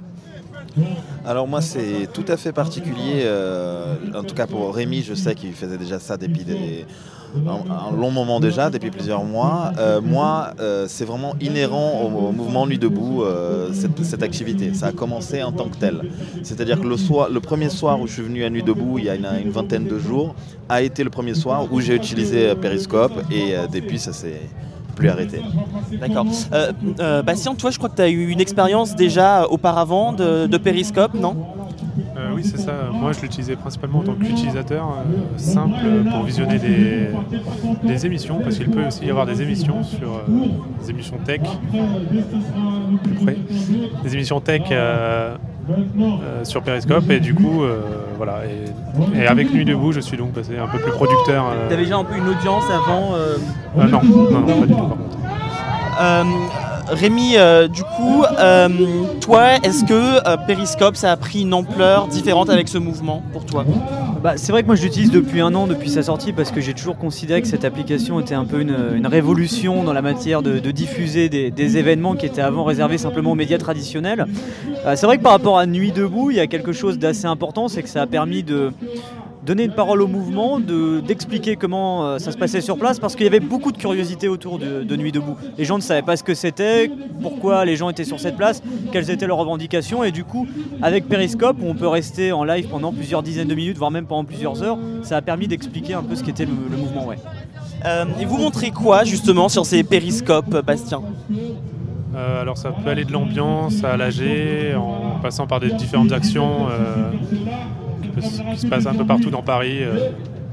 Alors moi c'est tout à fait particulier, euh, en tout cas pour Rémi, je sais qu'il faisait déjà ça depuis des, un, un long moment déjà, depuis plusieurs mois. Euh, moi euh, c'est vraiment inhérent au, au mouvement Nuit Debout, euh, cette, cette activité. Ça a commencé en tant que tel. C'est-à-dire que le, soir, le premier soir où je suis venu à Nuit Debout, il y a une, une vingtaine de jours, a été le premier soir où j'ai utilisé Periscope et euh, depuis ça s'est plus arrêté.
D'accord. Euh, euh, Bastien, toi je crois que tu as eu une expérience déjà auparavant de, de Periscope, non ?
Euh, oui, c'est ça. Moi, je l'utilisais principalement en tant qu'utilisateur euh, simple pour visionner des, des émissions, parce qu'il peut aussi y avoir des émissions sur euh, des émissions tech, plus près, des émissions tech euh, euh, sur Periscope, et du coup, euh, voilà. Et, et avec Nuit Debout, je suis donc passé un peu plus producteur. Euh...
Tu avais déjà un peu une audience avant euh...
Euh, non, non, non, pas du tout. Par contre.
Euh, Rémi, euh, du coup, euh, toi, est-ce que euh, Periscope, ça a pris une ampleur différente avec ce mouvement pour toi ?
Bah, c'est vrai que moi je l'utilise depuis un an, depuis sa sortie, parce que j'ai toujours considéré que cette application était un peu une, une révolution dans la matière de, de diffuser des, des événements qui étaient avant réservés simplement aux médias traditionnels. Euh, c'est vrai que par rapport à Nuit Debout, il y a quelque chose d'assez important, c'est que ça a permis de donner une parole au mouvement, de, d'expliquer comment euh, ça se passait sur place, parce qu'il y avait beaucoup de curiosité autour de, de Nuit Debout. Les gens ne savaient pas ce que c'était, pourquoi les gens étaient sur cette place, quelles étaient leurs revendications, et du coup, avec Periscope, où on peut rester en live pendant plusieurs dizaines de minutes, voire même pendant plusieurs heures, ça a permis d'expliquer un peu ce qu'était le, le mouvement. Ouais.
Euh, et vous montrez quoi justement sur ces Periscopes, Bastien ?
Euh, alors ça peut aller de l'ambiance à l'A G, en passant par des différentes actions euh, qui, peut, qui se passent un peu partout dans Paris. Euh,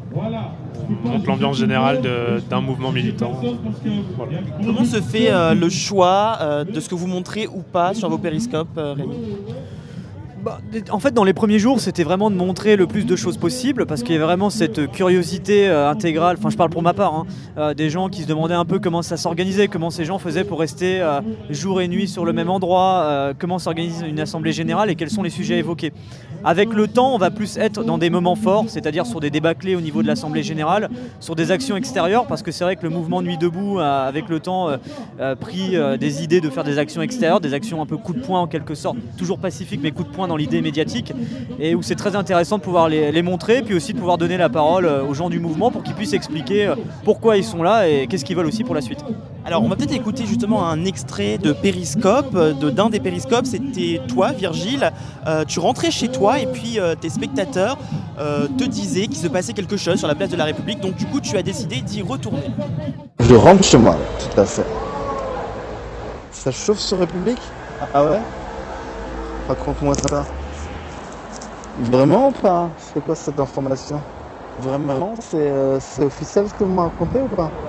on montre l'ambiance générale de, d'un mouvement militant. Voilà.
Comment se fait euh, le choix euh, de ce que vous montrez ou pas sur vos Periscopes, euh, Rémi ?
Bah, en fait, dans les premiers jours, c'était vraiment de montrer le plus de choses possible parce qu'il y avait vraiment cette curiosité euh, intégrale. Enfin, je parle pour ma part, hein, euh, des gens qui se demandaient un peu comment ça s'organisait, comment ces gens faisaient pour rester euh, jour et nuit sur le même endroit, euh, comment s'organise une assemblée générale et quels sont les sujets évoqués. Avec le temps, on va plus être dans des moments forts, c'est-à-dire sur des débats clés au niveau de l'assemblée générale, sur des actions extérieures, parce que c'est vrai que le mouvement Nuit debout a, avec le temps, euh, euh, pris euh, des idées de faire des actions extérieures, des actions un peu coup de poing en quelque sorte, toujours pacifiques mais coup de poing dans l'idée médiatique, et où c'est très intéressant de pouvoir les, les montrer, puis aussi de pouvoir donner la parole euh, aux gens du mouvement pour qu'ils puissent expliquer euh, pourquoi ils sont là et qu'est-ce qu'ils veulent aussi pour la suite.
Alors, on va peut-être écouter justement un extrait de Périscope, de, d'un des Périscopes. C'était toi, Virgile. Euh, tu rentrais chez toi et puis euh, tes spectateurs euh, te disaient qu'il se passait quelque chose sur la place de la République. Donc, du coup, tu as décidé d'y retourner.
Je rentre chez moi, tout à fait. Ça chauffe sur République? Ah ouais? Raconte-moi ça. Vraiment ou pas? C'est quoi cette information? Vraiment? C'est, euh, c'est officiel ce que vous me racontez ou pas?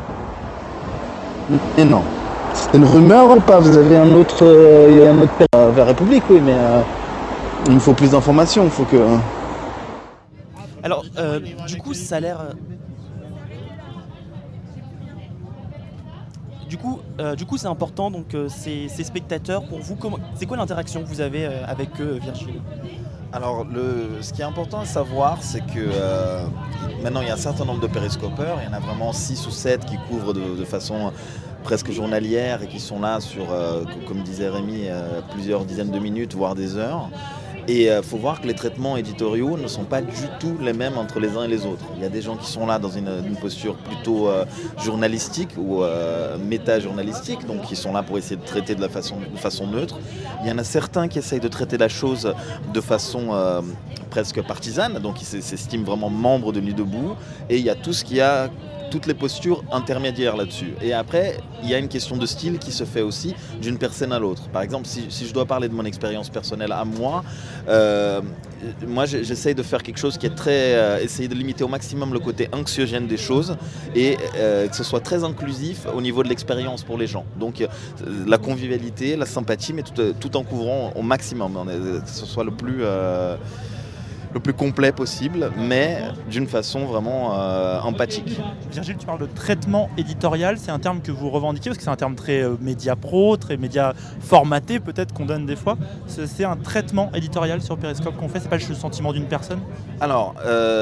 Et non. C'est une rumeur ou pas? Vous avez un autre... Euh, il y a un autre euh, vers République, oui, mais... Euh, il me faut plus d'informations, il faut que... Euh...
Alors, euh, du coup, ça a l'air... Du coup, euh, du coup, c'est important, donc, euh, ces, ces spectateurs, pour vous, comment... c'est quoi l'interaction que vous avez euh, avec eux, Virgile?
Alors, le, ce qui est important à savoir, c'est que euh, maintenant, il y a un certain nombre de périscopeurs. Il y en a vraiment six ou sept qui couvrent de, de façon presque journalière et qui sont là sur, euh, comme disait Rémi, euh, plusieurs dizaines de minutes, voire des heures. Et il euh, faut voir que les traitements éditoriaux ne sont pas du tout les mêmes entre les uns et les autres. Il y a des gens qui sont là dans une, une posture plutôt euh, journalistique ou euh, méta-journalistique, donc qui sont là pour essayer de traiter de la façon, de façon neutre. Il y en a certains qui essayent de traiter la chose de façon euh, presque partisane, donc qui s'estiment vraiment membres de Nuit debout. Et il y a tout ce qui a... toutes les postures intermédiaires là-dessus. Et après, il y a une question de style qui se fait aussi d'une personne à l'autre. Par exemple, si, si je dois parler de mon expérience personnelle à moi, euh, moi j'essaye de faire quelque chose qui est très... Euh, essayer de limiter au maximum le côté anxiogène des choses et euh, que ce soit très inclusif au niveau de l'expérience pour les gens. Donc euh, la convivialité, la sympathie, mais tout, tout en couvrant au maximum, que ce soit le plus... Euh, le plus complet possible, mais d'une façon vraiment euh, empathique.
Virgile, tu parles de traitement éditorial, c'est un terme que vous revendiquez parce que c'est un terme très euh, média pro, très média formaté peut-être qu'on donne des fois. C'est, c'est un traitement éditorial sur Périscope qu'on fait, c'est pas le sentiment d'une personne?
Alors,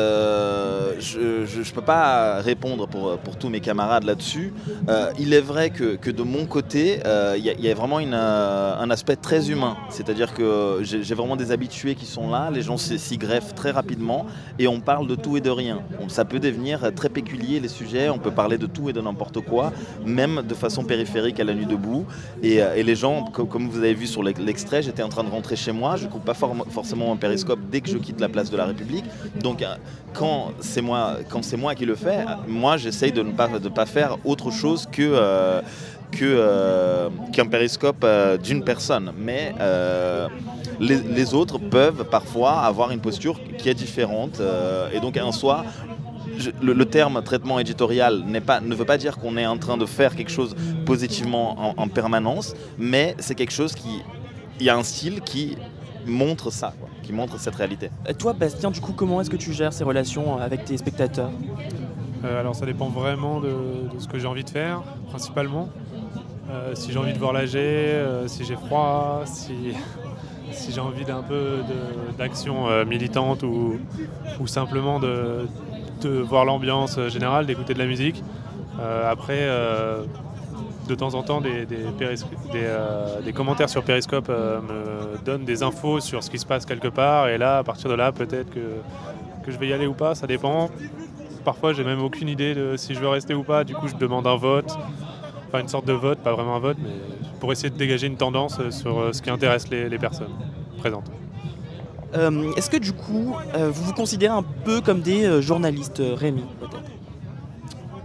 euh, je ne peux pas répondre pour, pour tous mes camarades là-dessus. Euh, il est vrai que, que de mon côté, il euh, y, y a vraiment une, euh, un aspect très humain, c'est-à-dire que j'ai, j'ai vraiment des habitués qui sont là, les gens s'y greffent très rapidement et on parle de tout et de rien. Ça peut devenir très péculier les sujets, on peut parler de tout et de n'importe quoi, même de façon périphérique à la Nuit debout. Et, et les gens, comme vous avez vu sur l'extrait, j'étais en train de rentrer chez moi, je ne coupe pas for forcément un périscope dès que je quitte la place de la République. Donc quand c'est moi, quand c'est moi qui le fais, moi j'essaye de ne pas, de pas faire autre chose que... Euh, que, euh, qu'un périscope euh, d'une personne. Mais euh, les, les autres peuvent parfois avoir une posture qui est différente. Euh, et donc en soi, je, le, le terme traitement éditorial n'est pas, ne veut pas dire qu'on est en train de faire quelque chose positivement en, en permanence, mais c'est quelque chose qui... Il y a un style qui montre ça, quoi, qui montre cette réalité.
Et toi, Bastien, du coup, comment est-ce que tu gères ces relations avec tes spectateurs ?
euh, Alors ça dépend vraiment de, de ce que j'ai envie de faire, principalement. Euh, si j'ai envie de voir l'A G, euh, si j'ai froid, si, si j'ai envie d'un peu de, d'action euh, militante ou, ou simplement de, de voir l'ambiance générale, d'écouter de la musique. Euh, après, euh, de temps en temps, des, des, péris- des, euh, des commentaires sur Périscope euh, me donnent des infos sur ce qui se passe quelque part. Et là, à partir de là, peut-être que, que je vais y aller ou pas, ça dépend. Parfois, j'ai même aucune idée de si je veux rester ou pas. Du coup, je demande un vote. Enfin, une sorte de vote, pas vraiment un vote, mais pour essayer de dégager une tendance sur ce qui intéresse les, les personnes présentes.
Euh, est-ce que du coup, euh, vous vous considérez un peu comme des euh, journalistes, Rémi, peut-être ?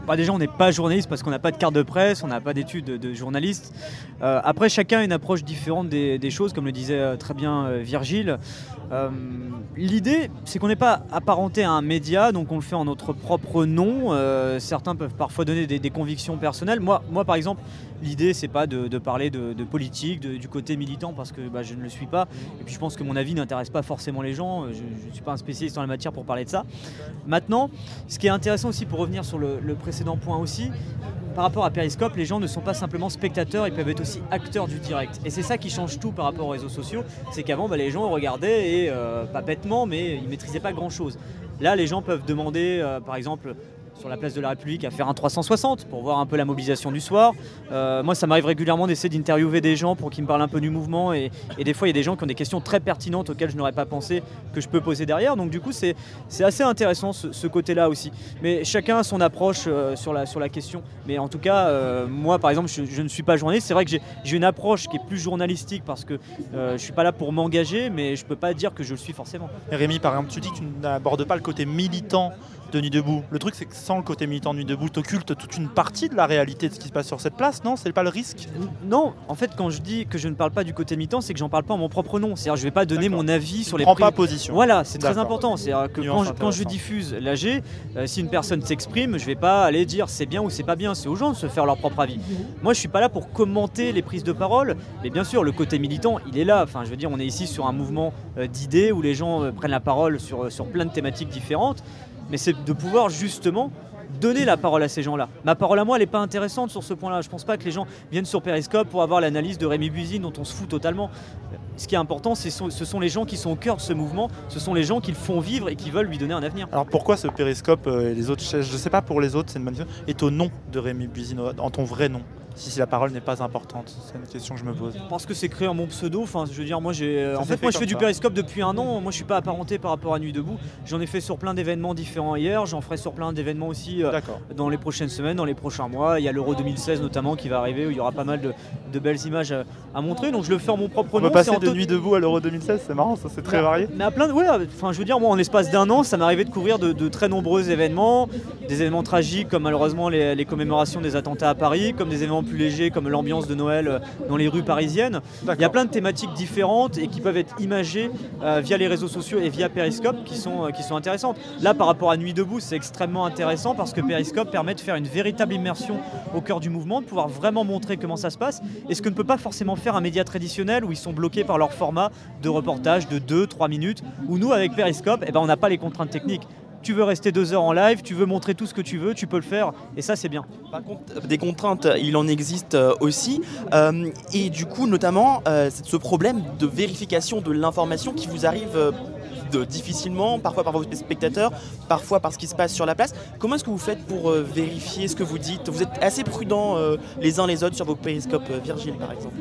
bah déjà on n'est pas journaliste parce qu'on n'a pas de carte de presse, on n'a pas d'études de, de journaliste. Euh, après chacun a une approche différente des, des choses, comme le disait euh, très bien euh, Virgile. Euh, L'idée c'est qu'on n'est pas apparenté à un média, donc on le fait en notre propre nom. Euh, certains peuvent parfois donner des, des convictions personnelles. Moi, moi par exemple, l'idée c'est pas de, de parler de, de politique, de, du côté militant parce que bah, je ne le suis pas. Et puis je pense que mon avis n'intéresse pas forcément les gens. Je ne suis pas un spécialiste en la matière pour parler de ça. Maintenant, ce qui est intéressant aussi pour revenir sur le, le précédent point aussi, par rapport à Periscope, les gens ne sont pas simplement spectateurs, ils peuvent être aussi acteurs du direct. Et c'est ça qui change tout par rapport aux réseaux sociaux, c'est qu'avant bah, les gens regardaient et euh, pas bêtement, mais ils ne maîtrisaient pas grand chose. Là les gens peuvent demander euh, par exemple sur la place de la République à faire un trois cent soixante pour voir un peu la mobilisation du soir. Euh, moi ça m'arrive régulièrement d'essayer d'interviewer des gens pour qu'ils me parlent un peu du mouvement et, et des fois il y a des gens qui ont des questions très pertinentes auxquelles je n'aurais pas pensé que je peux poser derrière, donc du coup c'est, c'est assez intéressant ce, ce côté-là aussi. Mais chacun a son approche euh, sur, la, sur la question, mais en tout cas euh, moi par exemple je, je ne suis pas journaliste, c'est vrai que j'ai, j'ai une approche qui est plus journalistique parce que euh, je ne suis pas là pour m'engager, mais je ne peux pas dire que je le suis forcément.
Et Rémi, par exemple, tu dis que tu n'abordes pas le côté militant de Nuit Debout. Le truc, c'est que sans le côté militant de Nuit Debout, t'occultes toute une partie de la réalité de ce qui se passe sur cette place, non? C'est pas le risque?
Non, en fait, quand je dis que je ne parle pas du côté militant, c'est que j'en parle pas en mon propre nom. C'est-à-dire, je vais pas donner
D'accord.
mon avis sur
Tu
les.
prends
prix.
pas position.
Voilà, c'est très
D'accord.
important. C'est-à-dire que quand je, quand je diffuse l'A G, euh, si une personne s'exprime, je vais pas aller dire c'est bien ou c'est pas bien. C'est aux gens de se faire leur propre avis. Moi, je suis pas là pour commenter les prises de parole, mais bien sûr, le côté militant, il est là. Enfin, je veux dire, on est ici sur un mouvement euh, d'idées où les gens euh, prennent la parole sur, sur plein de thématiques différentes. Mais c'est de pouvoir justement donner la parole à ces gens-là. Ma parole à moi, elle n'est pas intéressante sur ce point-là. Je ne pense pas que les gens viennent sur Periscope pour avoir l'analyse de Rémi Buzine dont on se fout totalement. Ce qui est important, c'est, ce sont les gens qui sont au cœur de ce mouvement, ce sont les gens qui le font vivre et qui veulent lui donner un avenir.
Alors pourquoi ce Periscope euh, et les autres, je ne sais pas pour les autres, c'est une bonne question, est au nom de Rémi Buzine, en ton vrai nom? Si, si la parole n'est pas importante, c'est une question que je me pose.
Parce que c'est créé en mon pseudo, enfin je veux dire moi j'ai euh,
Ça
en fait,
fait
moi je
comme
fais du
ça.
Periscope depuis un an, moi je suis pas apparenté par rapport à Nuit Debout. J'en ai fait sur plein d'événements différents hier, j'en ferai sur plein d'événements aussi euh, dans les prochaines semaines, dans les prochains mois. Il y a l'Euro deux mille seize notamment qui va arriver où il y aura pas mal de, de belles images à, à montrer, donc je le fais en mon propre
On
nom.
peut passer
c'est en
de
to-
Nuit Debout à l'Euro deux mille seize, c'est marrant, ça c'est très
Mais-
varié.
Mais à plein de, ouais, enfin je veux dire moi en l'espace d'un an, ça m'est arrivé de couvrir de, de très nombreux événements, des événements tragiques comme malheureusement les, les commémorations des attentats à Paris, comme des événements plus légers comme l'ambiance de Noël euh, dans les rues parisiennes. Il y a plein de thématiques différentes et qui peuvent être imagées euh, via les réseaux sociaux et via Periscope qui sont, euh, qui sont intéressantes. Là par rapport à Nuit Debout, c'est extrêmement intéressant parce que Periscope permet de faire une véritable immersion au cœur du mouvement, de pouvoir vraiment montrer comment ça se passe et ce que ne peut pas forcément faire un média traditionnel où ils sont bloqués par leur format de reportage de deux trois minutes, où nous avec Periscope, eh ben, on n'a pas les contraintes techniques. Tu veux rester deux heures en live, tu veux montrer tout ce que tu veux, tu peux le faire et ça c'est bien.
Par contre, des contraintes, il en existe euh, aussi. Euh, et du coup, notamment, euh, c'est ce problème de vérification de l'information qui vous arrive euh, de, difficilement, parfois par vos spectateurs, parfois par ce qui se passe sur la place. Comment est-ce que vous faites pour euh, vérifier ce que vous dites? Vous êtes assez prudents euh, les uns les autres sur vos périscopes, euh, Virgile par exemple.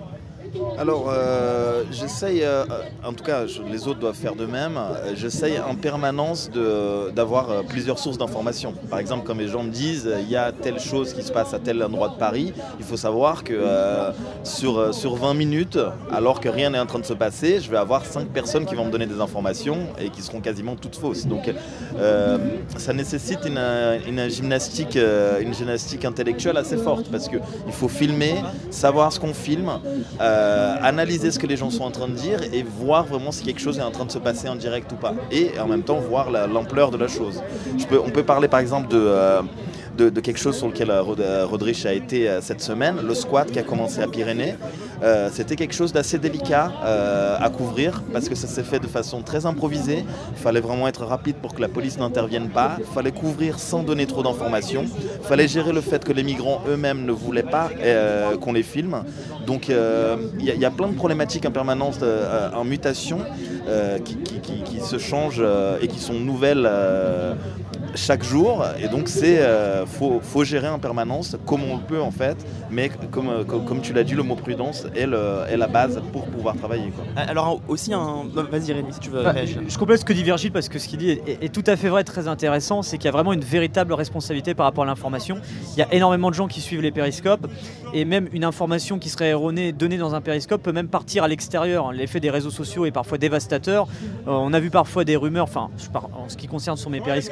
Alors, euh, j'essaye, euh, en tout cas, je- les autres doivent faire de même, euh, j'essaye en permanence de- d'avoir euh, plusieurs sources d'informations. Par exemple, comme les gens me disent, euh, il y a telle chose qui se passe à tel endroit de Paris, il faut savoir que euh, sur, euh, sur vingt minutes, alors que rien n'est en train de se passer, je vais avoir cinq personnes qui vont me donner des informations et qui seront quasiment toutes fausses. Donc, euh, ça nécessite une, une gymnastique, euh, une gymnastique intellectuelle assez forte parce qu'il faut filmer, savoir ce qu'on filme, euh, analyser ce que les gens sont en train de dire et voir vraiment si quelque chose est en train de se passer en direct ou pas. Et en même temps voir la- l'ampleur de la chose. Je peux, on peut parler par exemple de, euh, de, de quelque chose sur lequel euh, Rod- euh, Rodrich a été euh, cette semaine, le squat qui a commencé à Pyrénées. Euh, C'était quelque chose d'assez délicat euh, à couvrir parce que ça s'est fait de façon très improvisée. Il fallait vraiment être rapide pour que la police n'intervienne pas. Il fallait couvrir sans donner trop d'informations. Il fallait gérer le fait que les migrants eux-mêmes ne voulaient pas euh, qu'on les filme. Donc euh, il y, a- il y a plein de problématiques en permanence euh, en mutation euh, qui, qui- qui- qui se changent euh, et qui sont nouvelles euh, chaque jour. Et donc c'est euh, faut, faut gérer en permanence comme on le peut en fait. Mais comme, euh, comme, comme tu l'as dit, le mot prudence est, le- est la base pour pouvoir travailler, quoi.
Alors aussi un... Vas-y Rémi si tu veux
Bah,
réagir.
je complète ce que dit Virgile parce que ce qu'il dit est, est- est tout à fait vrai, très intéressant. C'est qu'il y a vraiment une véritable responsabilité par rapport à l'information. Il y a énormément de gens qui suivent les périscopes et même une information qui serait erronée donnée dans un périscope peut même partir à l'extérieur. L'effet des réseaux sociaux est parfois dévastateur. Euh, on a vu parfois des rumeurs, enfin je par- en ce qui concerne sur mes périscopes parce que je peux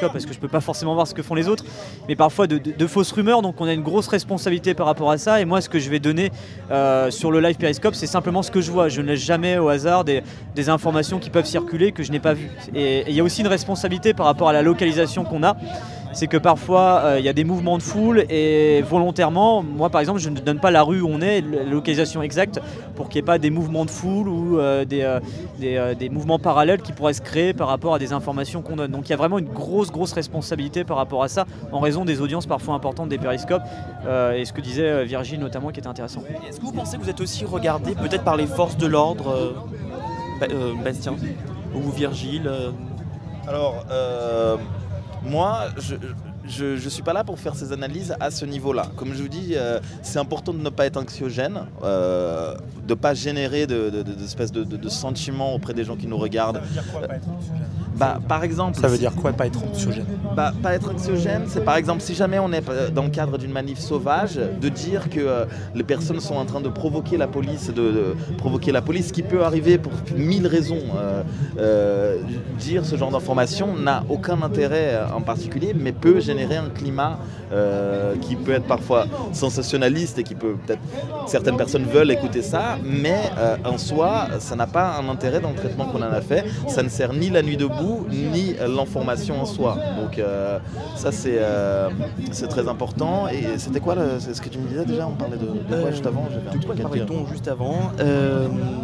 pas forcément voir ce que font les autres, mais parfois de, de, de fausses rumeurs. Donc on a une grosse responsabilité par rapport à ça. Et moi, ce que je vais donner euh, sur le live Periscope, c'est simplement ce que je vois. Je ne laisse jamais au hasard des, des informations qui peuvent circuler que je n'ai pas vues. Et il y a aussi une responsabilité par rapport à la localisation qu'on a. C'est que parfois il euh, y a des mouvements de foule et volontairement, moi par exemple, je ne donne pas la rue où on est, la localisation exacte, pour qu'il n'y ait pas des mouvements de foule ou euh, des, euh, des, euh, des mouvements parallèles qui pourraient se créer par rapport à des informations qu'on donne. Donc il y a vraiment une grosse grosse responsabilité par rapport à ça, en raison des audiences parfois importantes des périscopes euh, et ce que disait Virgile notamment qui était intéressant.
Est-ce que vous pensez que vous êtes aussi regardé peut-être par les forces de l'ordre, euh, euh, Bastien ou Virgile euh...
Alors, euh, moi, je... Je ne suis pas là pour faire ces analyses à ce niveau-là. Comme je vous dis, euh, c'est important de ne pas être anxiogène, euh, de ne pas générer de, de, de, d'espèces de, de, de sentiments auprès des gens qui nous regardent. Ça veut dire quoi, pas être anxiogène ? Bah, par exemple,
ça veut dire quoi, pas être anxiogène ?
Bah, pas être anxiogène, c'est par exemple si jamais on est dans le cadre d'une manif sauvage, de dire que euh, les personnes sont en train de provoquer la police, de, de provoquer la police, ce qui peut arriver pour mille raisons. Euh, euh, dire ce genre d'information n'a aucun intérêt en particulier, mais peut générer un climat euh, qui peut être parfois sensationnaliste et qui peut peut-être certaines personnes veulent écouter ça, mais euh, en soi ça n'a pas un intérêt dans le traitement qu'on en a fait. Ça ne sert ni la nuit debout ni l'information en soi. Donc euh, ça c'est euh, c'est très important. Et c'était quoi le, c'est ce que tu me disais déjà? On parlait de, de quoi
euh,
juste avant?
De quoi parlait-on juste avant euh...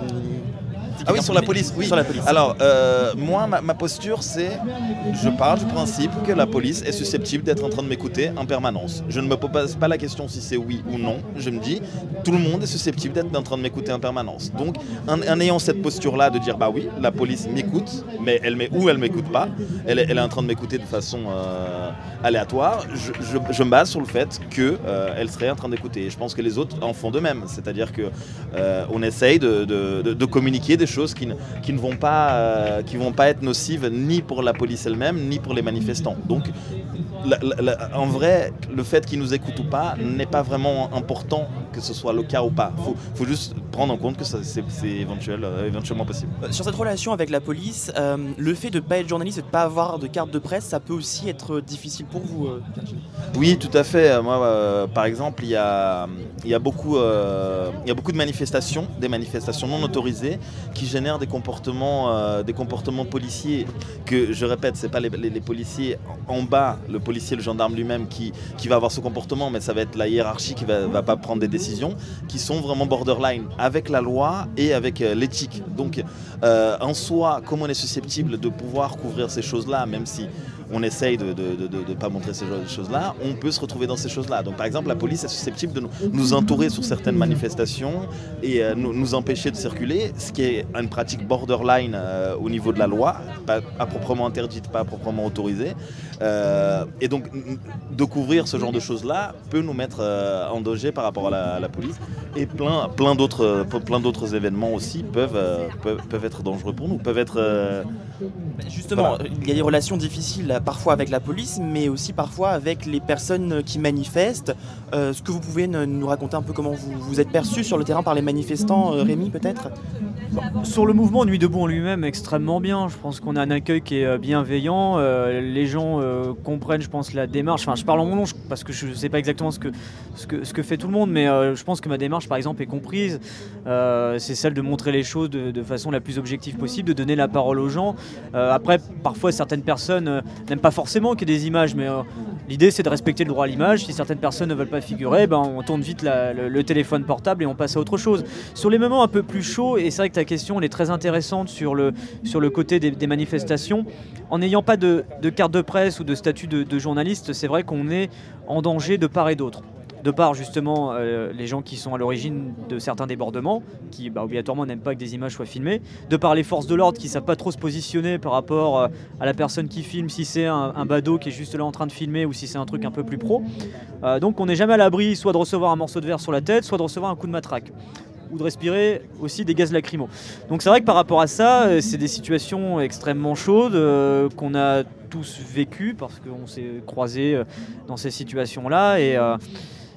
Ah oui, sur la police, oui.
Sur la police.
Alors, euh, moi, ma, ma posture, c'est, je pars du principe que la police est susceptible d'être en train de m'écouter en permanence. Je ne me pose pas la question si c'est oui ou non. Je me dis, tout le monde est susceptible d'être en train de m'écouter en permanence. Donc, en, en ayant cette posture-là de dire, bah oui, la police m'écoute, mais elle m'é- ou elle m'écoute pas, elle est, elle est en train de m'écouter de façon euh, aléatoire, je, je, je me base sur le fait qu'elle euh, serait en train d'écouter. Et je pense que les autres en font de même. C'est-à-dire qu'on euh, essaye de, de, de, de communiquer des choses qui ne, qui ne vont pas, euh, qui vont pas être nocives ni pour la police elle-même, ni pour les manifestants. Donc, la, la, la, en vrai, le fait qu'ils nous écoutent ou pas n'est pas vraiment important que ce soit le cas ou pas. Il faut, faut juste prendre en compte que ça, c'est, c'est éventuel, euh, éventuellement possible.
Sur cette relation avec la police, euh, le fait de ne pas être journaliste et de ne pas avoir de carte de presse, ça peut aussi être difficile pour vous euh,
Oui, tout à fait. Moi, euh, par exemple, il y a, il y a beaucoup, euh, il y a beaucoup de manifestations, des manifestations non autorisées, qui génèrent des comportements, euh, des comportements policiers que, je répète, c'est pas les, les, les policiers en bas, le policier, le gendarme lui-même qui, qui va avoir ce comportement, mais ça va être la hiérarchie qui va, va pas prendre des décisions, qui sont vraiment borderline avec la loi et avec euh, l'éthique. Donc, euh, en soi, comme on est susceptible de pouvoir couvrir ces choses-là, même si on essaye de ne de, de, de pas montrer ces choses-là, on peut se retrouver dans ces choses-là. Donc par exemple, la police est susceptible de nous, nous entourer sur certaines manifestations et euh, nous, nous empêcher de circuler, ce qui est une pratique borderline euh, au niveau de la loi, pas, pas proprement interdite, pas proprement autorisée. Euh, et donc de couvrir ce genre de choses-là peut nous mettre euh, en danger par rapport à la, à la police. Et plein, plein, d'autres, plein d'autres événements aussi peuvent, euh, peuvent, peuvent être dangereux pour nous, peuvent être... Euh,
Justement,
voilà.
Il y a des relations difficiles parfois avec la police, mais aussi parfois avec les personnes qui manifestent. Euh, est-ce que vous pouvez nous raconter un peu comment vous, vous êtes perçu sur le terrain par les manifestants, euh, Rémi peut-être ?
Sur le mouvement Nuit debout en lui-même, extrêmement bien. Je pense qu'on a un accueil qui est bienveillant. Euh, les gens euh, comprennent, je pense, la démarche. Enfin, je parle en mon nom parce que je ne sais pas exactement ce que, ce, que, ce que fait tout le monde, mais euh, je pense que ma démarche, par exemple, est comprise. Euh, c'est celle de montrer les choses de, de façon la plus objective possible, de donner la parole aux gens. Euh, après, parfois, certaines personnes euh, n'aiment pas forcément qu'il y ait des images, mais euh, l'idée, c'est de respecter le droit à l'image. Si certaines personnes ne veulent pas figurer, ben, on tourne vite la, le, le téléphone portable et on passe à autre chose. Sur les moments un peu plus chauds, et c'est vrai que ta question elle est très intéressante sur le, sur le côté des, des manifestations, en n'ayant pas de, de carte de presse ou de statut de, de journaliste, c'est vrai qu'on est en danger de part et d'autre. De par justement euh, les gens qui sont à l'origine de certains débordements, qui bah, obligatoirement n'aiment pas que des images soient filmées, de par les forces de l'ordre qui ne savent pas trop se positionner par rapport euh, à la personne qui filme, si c'est un, un badaud qui est juste là en train de filmer ou si c'est un truc un peu plus pro. Euh, donc on n'est jamais à l'abri soit de recevoir un morceau de verre sur la tête, soit de recevoir un coup de matraque, ou de respirer aussi des gaz lacrymaux. Donc c'est vrai que par rapport à ça, euh, c'est des situations extrêmement chaudes euh, qu'on a tous vécues parce qu'on s'est croisés euh, dans ces situations-là et... Euh,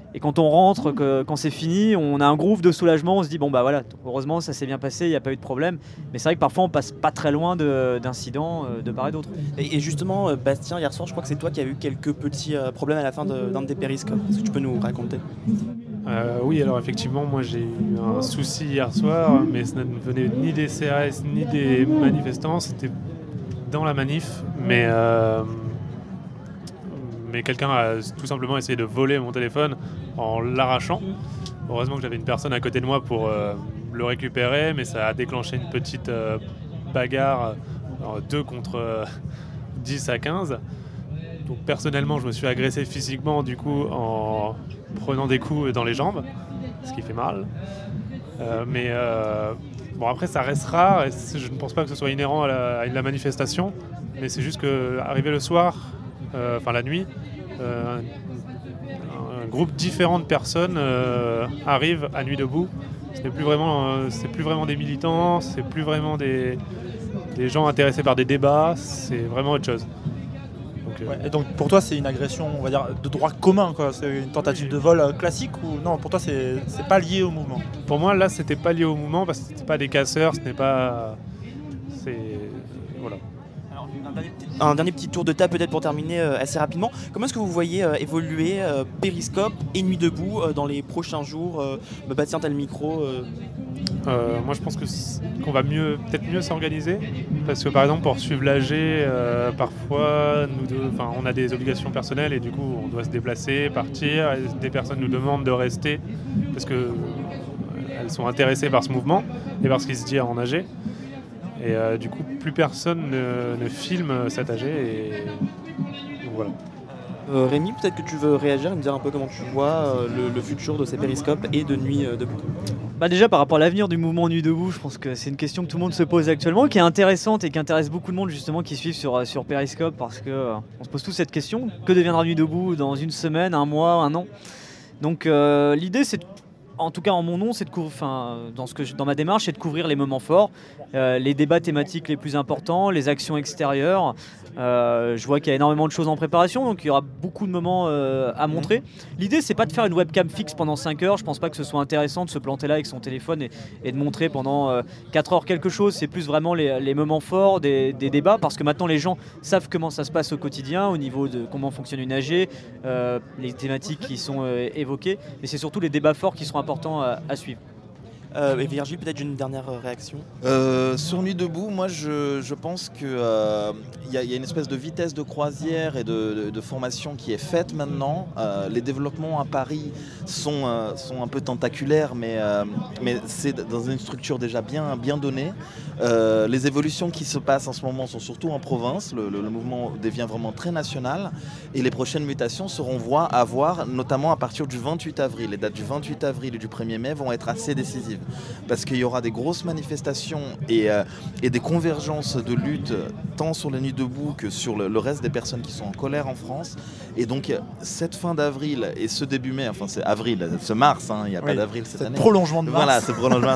Et quand on rentre, que, quand c'est fini, on a un groove de soulagement, on se dit bon bah voilà, heureusement ça s'est bien passé, il n'y a pas eu de problème. Mais c'est vrai que parfois on passe pas très loin de, d'incidents euh, de part et d'autre.
Et, et justement, euh, Bastien, hier soir, je crois que c'est toi qui as eu quelques petits euh, problèmes à la fin de, d'un de tes périscopes. Est-ce que tu peux nous raconter ?
Euh, oui, alors effectivement, moi j'ai eu un souci hier soir, mais ça ne venait ni des C R S ni des manifestants, c'était dans la manif, mais, euh, mais quelqu'un a tout simplement essayé de voler mon téléphone en l'arrachant. Heureusement que j'avais une personne à côté de moi pour euh, le récupérer, mais ça a déclenché une petite euh, bagarre, euh, deux contre euh, dix à quinze. Donc personnellement, je me suis agressé physiquement du coup en prenant des coups dans les jambes, ce qui fait mal. Euh, mais euh, bon, après ça reste rare et je ne pense pas que ce soit inhérent à la, à la manifestation, mais c'est juste qu'arrivé le soir, euh, enfin la nuit, euh, un, un groupe différent de personnes euh, arrive à Nuit debout. Ce n'est plus vraiment, euh, c'est plus vraiment des militants, c'est plus vraiment des, des gens intéressés par des débats, c'est vraiment autre chose.
Ouais, et donc pour toi c'est une agression, on va dire, de droit commun, quoi. C'est une tentative de vol euh, classique ou non? Pour toi c'est, c'est pas lié au mouvement?
Pour moi là c'était pas lié au mouvement parce que c'était pas des casseurs, ce n'est pas, c'est voilà.
Alors, un, dernier petit, un dernier petit tour de table peut-être pour terminer euh, assez rapidement. Comment est-ce que vous voyez euh, évoluer euh, Périscope et Nuit debout euh, dans les prochains jours? euh, bah, Bastien, t'as le micro. Euh...
Euh, moi je pense que qu'on va mieux, peut-être mieux s'organiser parce que par exemple pour suivre l'A G euh, parfois nous deux, on a des obligations personnelles et du coup on doit se déplacer, partir, et des personnes nous demandent de rester parce que euh, elles sont intéressées par ce mouvement et par ce qui se dit en A G et euh, du coup plus personne ne, ne filme cette A G et donc voilà.
Euh, Rémi, peut-être que tu veux réagir et me dire un peu comment tu vois euh, le, le futur de ces périscopes et de Nuit euh, debout.
Bah déjà par rapport à l'avenir du mouvement Nuit debout, je pense que c'est une question que tout le monde se pose actuellement, qui est intéressante et qui intéresse beaucoup de monde justement qui suivent sur, sur Périscope parce que euh, on se pose tous cette question, que deviendra Nuit debout dans une semaine, un mois, un an? Donc euh, l'idée c'est de, en tout cas en mon nom, c'est de couvrir, enfin dans ce que je, dans ma démarche, c'est de couvrir les moments forts, euh, les débats thématiques les plus importants, les actions extérieures. Euh, je vois qu'il y a énormément de choses en préparation, donc il y aura beaucoup de moments euh, à montrer. L'idée, c'est pas de faire une webcam fixe pendant cinq heures. Je pense pas que ce soit intéressant de se planter là avec son téléphone et, et de montrer pendant euh, quatre heures quelque chose. C'est plus vraiment les, les moments forts des, des débats, parce que maintenant les gens savent comment ça se passe au quotidien, au niveau de comment fonctionne une A G, euh, les thématiques qui sont euh, évoquées, mais c'est surtout les débats forts qui seront importants à, à suivre.
Euh, et Virgile, peut-être une dernière réaction
euh, Sur Nuit debout, moi je, je pense qu'il euh, y, y a une espèce de vitesse de croisière et de, de, de formation qui est faite maintenant. Euh, les développements à Paris sont, euh, sont un peu tentaculaires, mais, euh, mais c'est dans une structure déjà bien, bien donnée. Euh, les évolutions qui se passent en ce moment sont surtout en province. Le, le, le mouvement devient vraiment très national. Et les prochaines mutations seront voir, à voir, notamment à partir du vingt-huit avril. Les dates du vingt-huit avril et du premier mai vont être assez décisives. Parce qu'il y aura des grosses manifestations et, euh, et des convergences de lutte tant sur les Nuits debout que sur le, le reste des personnes qui sont en colère en France. Et donc cette fin d'avril et ce début mai, enfin c'est avril, ce mars, hein, il n'y a oui, pas d'avril cette année.
Prolongement de mars.
Voilà, ce prolongement.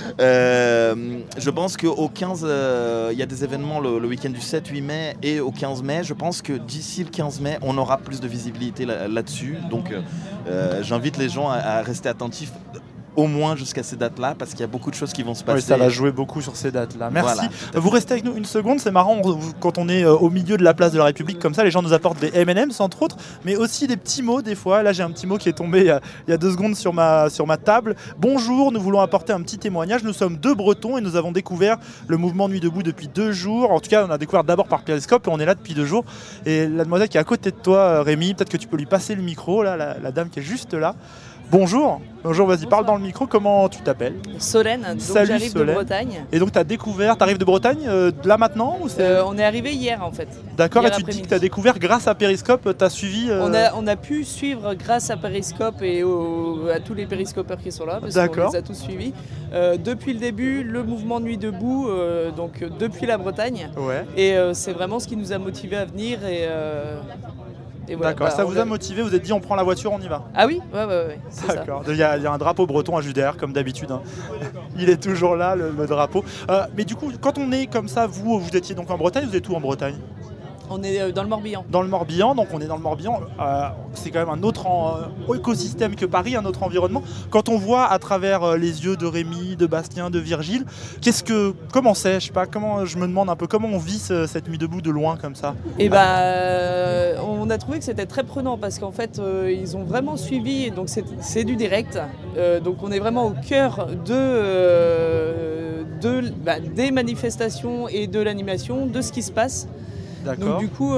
euh, je pense qu'au quinze, euh, il y a des événements le, le week-end du sept huit mai et au quinze mai. Je pense que d'ici le quinze mai, on aura plus de visibilité là, là-dessus. Donc euh, j'invite les gens à, à rester attentifs. Au moins jusqu'à ces dates-là, parce qu'il y a beaucoup de choses qui vont se passer.
Oui, ça va jouer beaucoup sur ces dates-là. Merci.
Voilà,
vous restez avec nous une seconde, c'est marrant, quand on est au milieu de la place de la République comme ça, les gens nous apportent des M and M's entre autres, mais aussi des petits mots des fois. Là j'ai un petit mot qui est tombé il y a, il y a deux secondes sur ma, sur ma table. Bonjour, nous voulons apporter un petit témoignage. Nous sommes deux Bretons et nous avons découvert le mouvement Nuit debout depuis deux jours. En tout cas, on a découvert d'abord par Périscope et on est là depuis deux jours. Et la demoiselle qui est à côté de toi, Rémi, peut-être que tu peux lui passer le micro, là, la, la dame qui est juste là. Bonjour, bonjour, vas-y, parle dans le micro, comment tu t'appelles?
Solène, donc
Salut,
j'arrive
Solène.
de Bretagne.
Et donc tu as découvert, tu arrives de Bretagne euh, là maintenant ou c'est...
Euh, on est arrivé hier en fait.
D'accord,
hier
et tu te dis que tu as découvert grâce à Périscope, tu as suivi... Euh...
On, a, on a pu suivre grâce à Périscope et au, à tous les périscopeurs qui sont là, parce qu'on les a tous suivis. Euh, depuis le début, le mouvement Nuit debout, euh, donc depuis la Bretagne.
Ouais.
Et euh, c'est vraiment ce qui nous a motivés à venir et... Euh, Voilà,
D'accord, bah, ça vous a motivé, vous êtes dit on prend la voiture, on y va?
Ah oui, ouais, ouais, ouais, c'est
D'accord, il y, a, il y a un drapeau breton à juste derrière comme d'habitude, hein. Il est toujours là le, le drapeau. Euh, mais du coup, quand on est comme ça, vous, vous étiez donc en Bretagne, vous êtes où en Bretagne?
On est dans le Morbihan.
Dans le Morbihan, donc on est dans le Morbihan. Euh, c'est quand même un autre en, euh, écosystème que Paris, un autre environnement. Quand on voit à travers euh, les yeux de Rémi, de Bastien, de Virgile, qu'est-ce que, comment c'est, je sais pas, comment je me demande un peu comment on vit ce, cette nuit debout de loin comme ça.
Et bah, euh, on a trouvé que c'était très prenant parce qu'en fait, euh, ils ont vraiment suivi. Donc c'est, c'est du direct. Euh, donc on est vraiment au cœur de, euh, de bah, des manifestations et de l'animation, de ce qui se passe.
D'accord.
Donc du coup,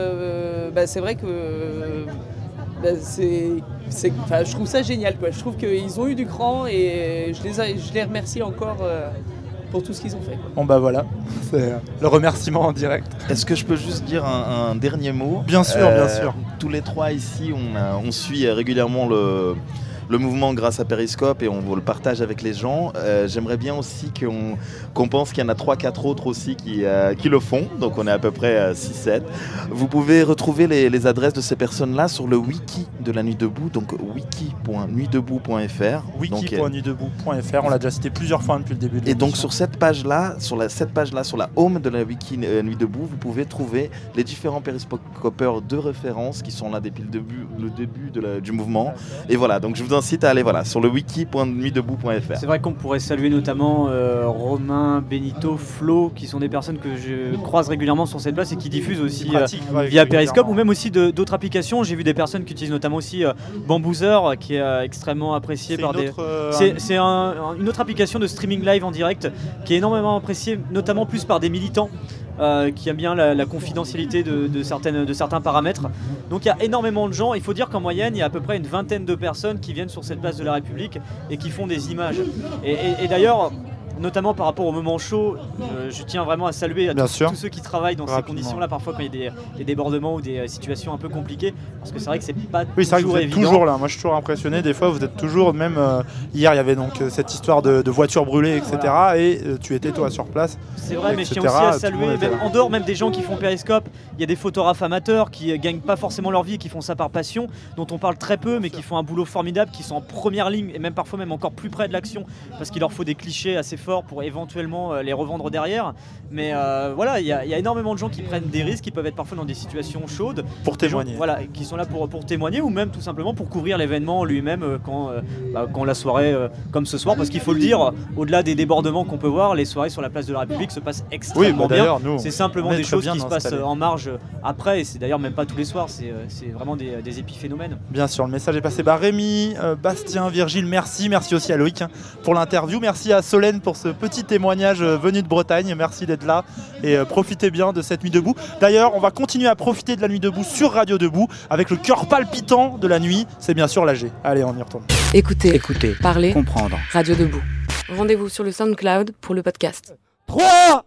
euh, bah, c'est vrai que euh, bah, c'est, c'est, je trouve ça génial, quoi. Je trouve qu'ils ont eu du cran et je les, a, je les remercie encore euh, pour tout ce qu'ils ont fait, quoi.
Bon bah voilà, c'est le remerciement en direct.
Est-ce que je peux juste dire un, un dernier mot ?
Bien sûr, euh, bien sûr.
Tous les trois ici, on, a, on suit régulièrement le... le mouvement grâce à Periscope et on vous le partage avec les gens. Euh, j'aimerais bien aussi qu'on, qu'on pense qu'il y en a trois quatre autres aussi qui, euh, qui le font. Donc on est à peu près euh, six sept. Vous pouvez retrouver les, les adresses de ces personnes-là sur le wiki de la Nuit Debout, donc wiki point nuit debout point f r.
wiki point nuit debout point f r, on l'a déjà cité plusieurs fois depuis le début de l'émission.
Et donc sur cette page-là, sur la, cette page-là, sur la home de la wiki euh, Nuit Debout, vous pouvez trouver les différents périscopeurs de référence qui sont là depuis le début, le début de la, du mouvement. Et voilà, donc je vous incite à aller voilà, sur le wiki point nuit debout point f r.
C'est vrai qu'on pourrait saluer notamment euh, Romain, Benito, Flo, qui sont des personnes que je croise régulièrement sur cette place et qui diffusent aussi pratique, euh, ouais, via Periscope ou même aussi de, d'autres applications. J'ai vu des personnes qui utilisent notamment aussi euh, Bamboozer, qui est euh, extrêmement apprécié
c'est
par
une
des...
Autre, euh,
c'est, c'est un, une autre application de streaming live en direct qui est énormément appréciée, notamment plus par des militants. Euh, qui aime bien la, la confidentialité de, de, certaines, de certains paramètres. Donc il y a énormément de gens. Il faut dire qu'en moyenne, il y a à peu près une vingtaine de personnes qui viennent sur cette place de la République et qui font des images. Et, et, et d'ailleurs, notamment par rapport au moment chaud, euh, je tiens vraiment à saluer à tous, tous ceux qui travaillent dans Rapidement. ces conditions-là, parfois quand il y a des, des débordements ou des euh, situations un peu compliquées, parce que c'est vrai que c'est pas
oui, c'est vrai
toujours
que vous êtes
évident.
toujours là. Moi, je suis toujours impressionné. Des fois, vous êtes toujours, même euh, hier, il y avait donc euh, cette histoire de, de voitures brûlées, et cetera. Voilà. Et euh, tu étais toi sur place.
C'est vrai, mais je tiens aussi à saluer, même, en dehors même des gens qui font Periscope, il y a des photographes amateurs qui euh, gagnent pas forcément leur vie, qui font ça par passion, dont on parle très peu, mais qui font un boulot formidable, qui sont en première ligne et même parfois même encore plus près de l'action, parce qu'il leur faut des clichés assez forts pour éventuellement les revendre derrière. Mais euh, voilà, il y, y a énormément de gens qui prennent des risques, qui peuvent être parfois dans des situations chaudes.
Pour témoigner.
Gens, voilà, qui sont là pour, pour témoigner ou même tout simplement pour couvrir l'événement lui-même euh, quand, euh, bah, quand la soirée, euh, comme ce soir, parce qu'il faut le dire, au-delà des débordements qu'on peut voir, les soirées sur la place de la République se passent extrêmement oui, bah, bien.
Nous,
c'est simplement des choses qui se passent en marge après, et c'est d'ailleurs même pas tous les soirs, c'est, c'est vraiment des, des épiphénomènes.
Bien sûr, le message est passé. Bah, Rémi, euh, Bastien, Virgile, merci. Merci aussi à Loïc hein, pour l'interview. Merci à Solène pour ce petit témoignage euh, venu de Bretagne. Merci d'être là et euh, profitez bien de cette nuit debout. D'ailleurs, on va continuer à profiter de la nuit debout sur Radio Debout avec le cœur palpitant de la nuit. C'est bien sûr l'A G. Allez, on y retourne.
Écoutez,
Écoutez,
parlez,
comprendre.
Radio Debout. Rendez-vous sur le SoundCloud pour le podcast.
trois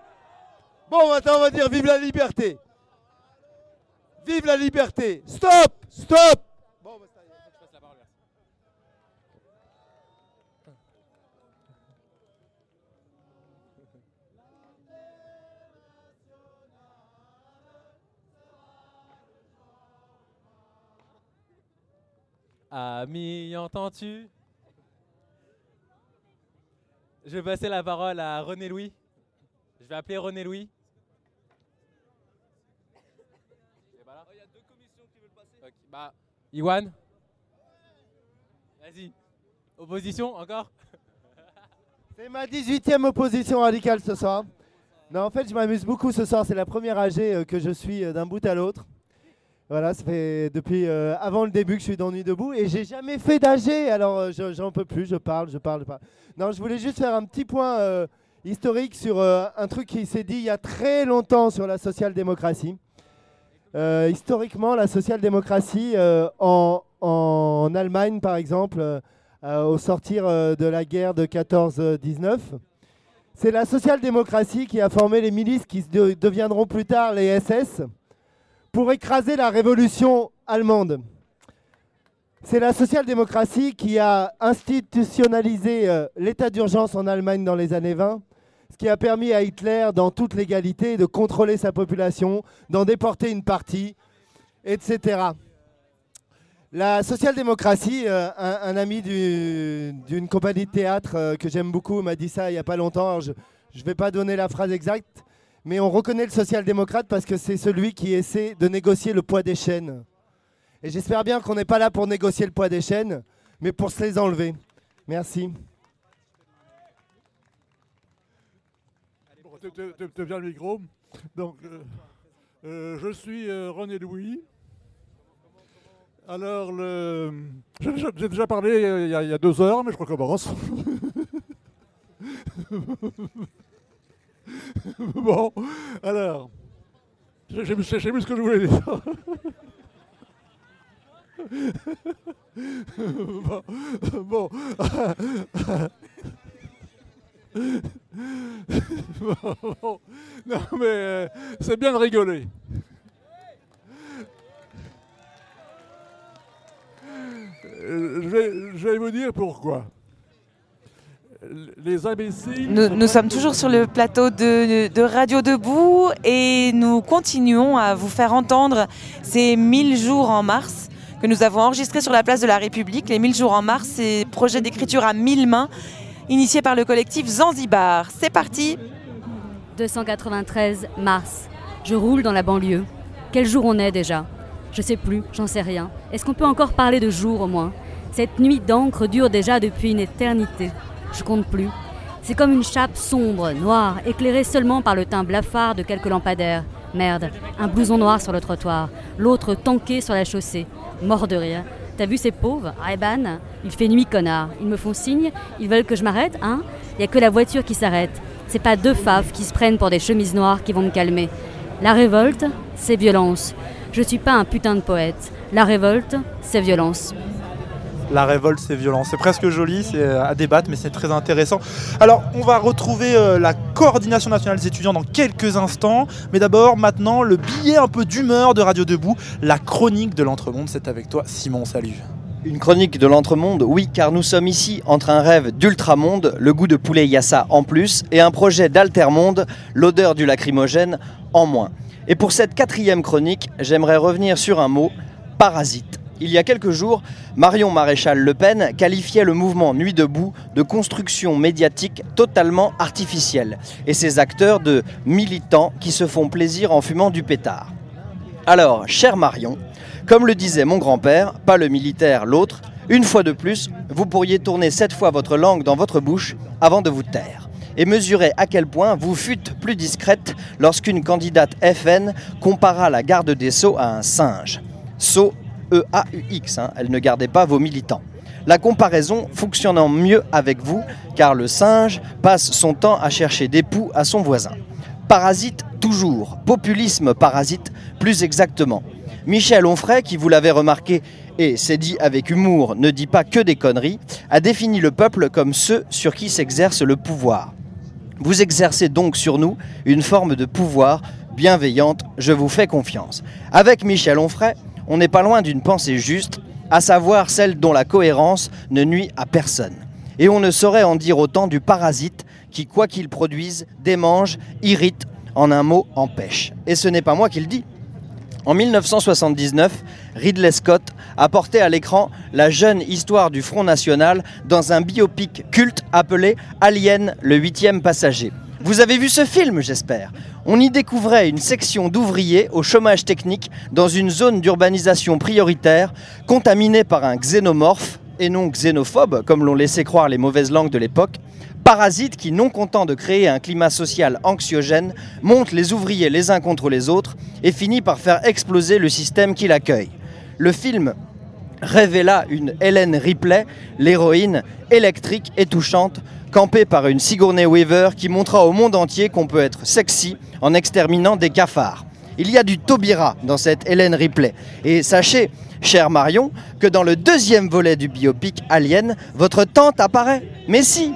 Bon, maintenant on va dire vive la liberté. Vive la liberté. Stop. Stop. Bon, bah, ça y est, je passe la parole.
Ami, entends-tu? Je vais passer la parole à René Louis. Je vais appeler René Louis. Il y a deux commissions qui veulent passer. Okay. Bah, Iwan. Vas-y. Opposition, encore?
C'est ma dix-huitième opposition radicale ce soir. Non, en fait, je m'amuse beaucoup ce soir. C'est la première A G que je suis d'un bout à l'autre. Voilà, ça fait depuis euh, avant le début que je suis dans Nuit Debout et j'ai jamais fait d'A G, alors euh, je, j'en peux plus, je parle, je parle, je parle. Non, je voulais juste faire un petit point euh, historique sur euh, un truc qui s'est dit il y a très longtemps sur la social-démocratie. Euh, historiquement, la social-démocratie euh, en, en Allemagne, par exemple, euh, euh, au sortir euh, de la guerre de quatorze dix-neuf, c'est la social-démocratie qui a formé les milices qui de, deviendront plus tard les S S. Pour écraser la révolution allemande. C'est la social-démocratie qui a institutionnalisé euh, l'état d'urgence en Allemagne dans les années vingt, ce qui a permis à Hitler, dans toute légalité, de contrôler sa population, d'en déporter une partie, et cetera. La social-démocratie, euh, un, un ami du, d'une compagnie de théâtre euh, que j'aime beaucoup m'a dit ça il n'y a pas longtemps, alors je ne vais pas donner la phrase exacte, mais on reconnaît le social-démocrate parce que c'est celui qui essaie de négocier le poids des chaînes. Et j'espère bien qu'on n'est pas là pour négocier le poids des chaînes, mais pour se les enlever. Merci.
Bon, t'es bien le micro. Donc, euh, euh, je suis euh, René Louis. Alors, le... j'ai déjà parlé il y, a, il y a deux heures, mais je recommence. Bon, alors, j'ai vu ce que je voulais dire. Bon, bon. Bon, non mais euh, c'est bien de rigoler. Euh, je, vais, je vais vous dire pourquoi. Les imbéciles...
Nous, nous sommes toujours sur le plateau de, de Radio Debout et nous continuons à vous faire entendre ces mille jours en mars que nous avons enregistrés sur la place de la République. Les mille jours en mars, c'est projet d'écriture à mille mains initié par le collectif Zanzibar. C'est parti.
deux cent quatre-vingt-treize mars. Je roule dans la banlieue. Quel jour on est déjà ? Je sais plus, j'en sais rien. Est-ce qu'on peut encore parler de jour au moins ? Cette nuit d'encre dure déjà depuis une éternité. Je compte plus. C'est comme une chape sombre, noire, éclairée seulement par le teint blafard de quelques lampadaires. Merde, un blouson noir sur le trottoir, l'autre tanké sur la chaussée. Mort de rire. T'as vu ces pauvres ? Reban, il fait nuit, connard. Ils me font signe, ils veulent que je m'arrête, hein ? Y a que la voiture qui s'arrête. C'est pas deux faves qui se prennent pour des chemises noires qui vont me calmer. La révolte, c'est violence. Je suis pas un putain de poète. La révolte, c'est violence.
La révolte, c'est violent. C'est presque joli, c'est à débattre, mais c'est très intéressant. Alors, on va retrouver euh, la coordination nationale des étudiants dans quelques instants. Mais d'abord, maintenant, le billet un peu d'humeur de Radio Debout, la chronique de l'Entremonde. C'est avec toi, Simon. Salut.
Une chronique de l'Entremonde, oui, car nous sommes ici entre un rêve d'ultramonde, le goût de poulet yassa en plus, et un projet d'altermonde, l'odeur du lacrymogène en moins. Et pour cette quatrième chronique, j'aimerais revenir sur un mot, parasite. Il y a quelques jours, Marion Maréchal Le Pen qualifiait le mouvement Nuit debout de construction médiatique totalement artificielle et ses acteurs de militants qui se font plaisir en fumant du pétard. Alors, chère Marion, comme le disait mon grand-père, pas le militaire, l'autre, une fois de plus, vous pourriez tourner sept fois votre langue dans votre bouche avant de vous taire et mesurer à quel point vous fûtes plus discrète lorsqu'une candidate F N compara la garde des Sceaux à un singe. Sceaux E A U X, hein, elle ne gardait pas vos militants. La comparaison fonctionnant mieux avec vous, car le singe passe son temps à chercher des poux à son voisin. Parasite toujours, populisme parasite plus exactement. Michel Onfray, qui vous l'avez remarqué, et c'est dit avec humour, ne dit pas que des conneries, a défini le peuple comme ceux sur qui s'exerce le pouvoir. Vous exercez donc sur nous une forme de pouvoir bienveillante, je vous fais confiance. Avec Michel Onfray, on n'est pas loin d'une pensée juste, à savoir celle dont la cohérence ne nuit à personne. Et on ne saurait en dire autant du parasite qui, quoi qu'il produise, démange, irrite, en un mot, empêche. Et ce n'est pas moi qui le dis. En mille neuf cent soixante-dix-neuf, Ridley Scott a porté à l'écran la jeune histoire du Front National dans un biopic culte appelé Alien, le huitième passager. Vous avez vu ce film, j'espère ? On y découvrait une section d'ouvriers au chômage technique dans une zone d'urbanisation prioritaire contaminée par un xénomorphe, et non xénophobe, comme l'ont laissé croire les mauvaises langues de l'époque, parasite qui, non content de créer un climat social anxiogène, monte les ouvriers les uns contre les autres et finit par faire exploser le système qui l'accueille. Le film révéla une Helen Ripley, l'héroïne électrique et touchante, campée par une Sigourney Weaver qui montra au monde entier qu'on peut être sexy en exterminant des cafards. Il y a du Taubira dans cette Helen Ripley. Et sachez, chère Marion, que dans le deuxième volet du biopic Alien, votre tante apparaît. Mais si,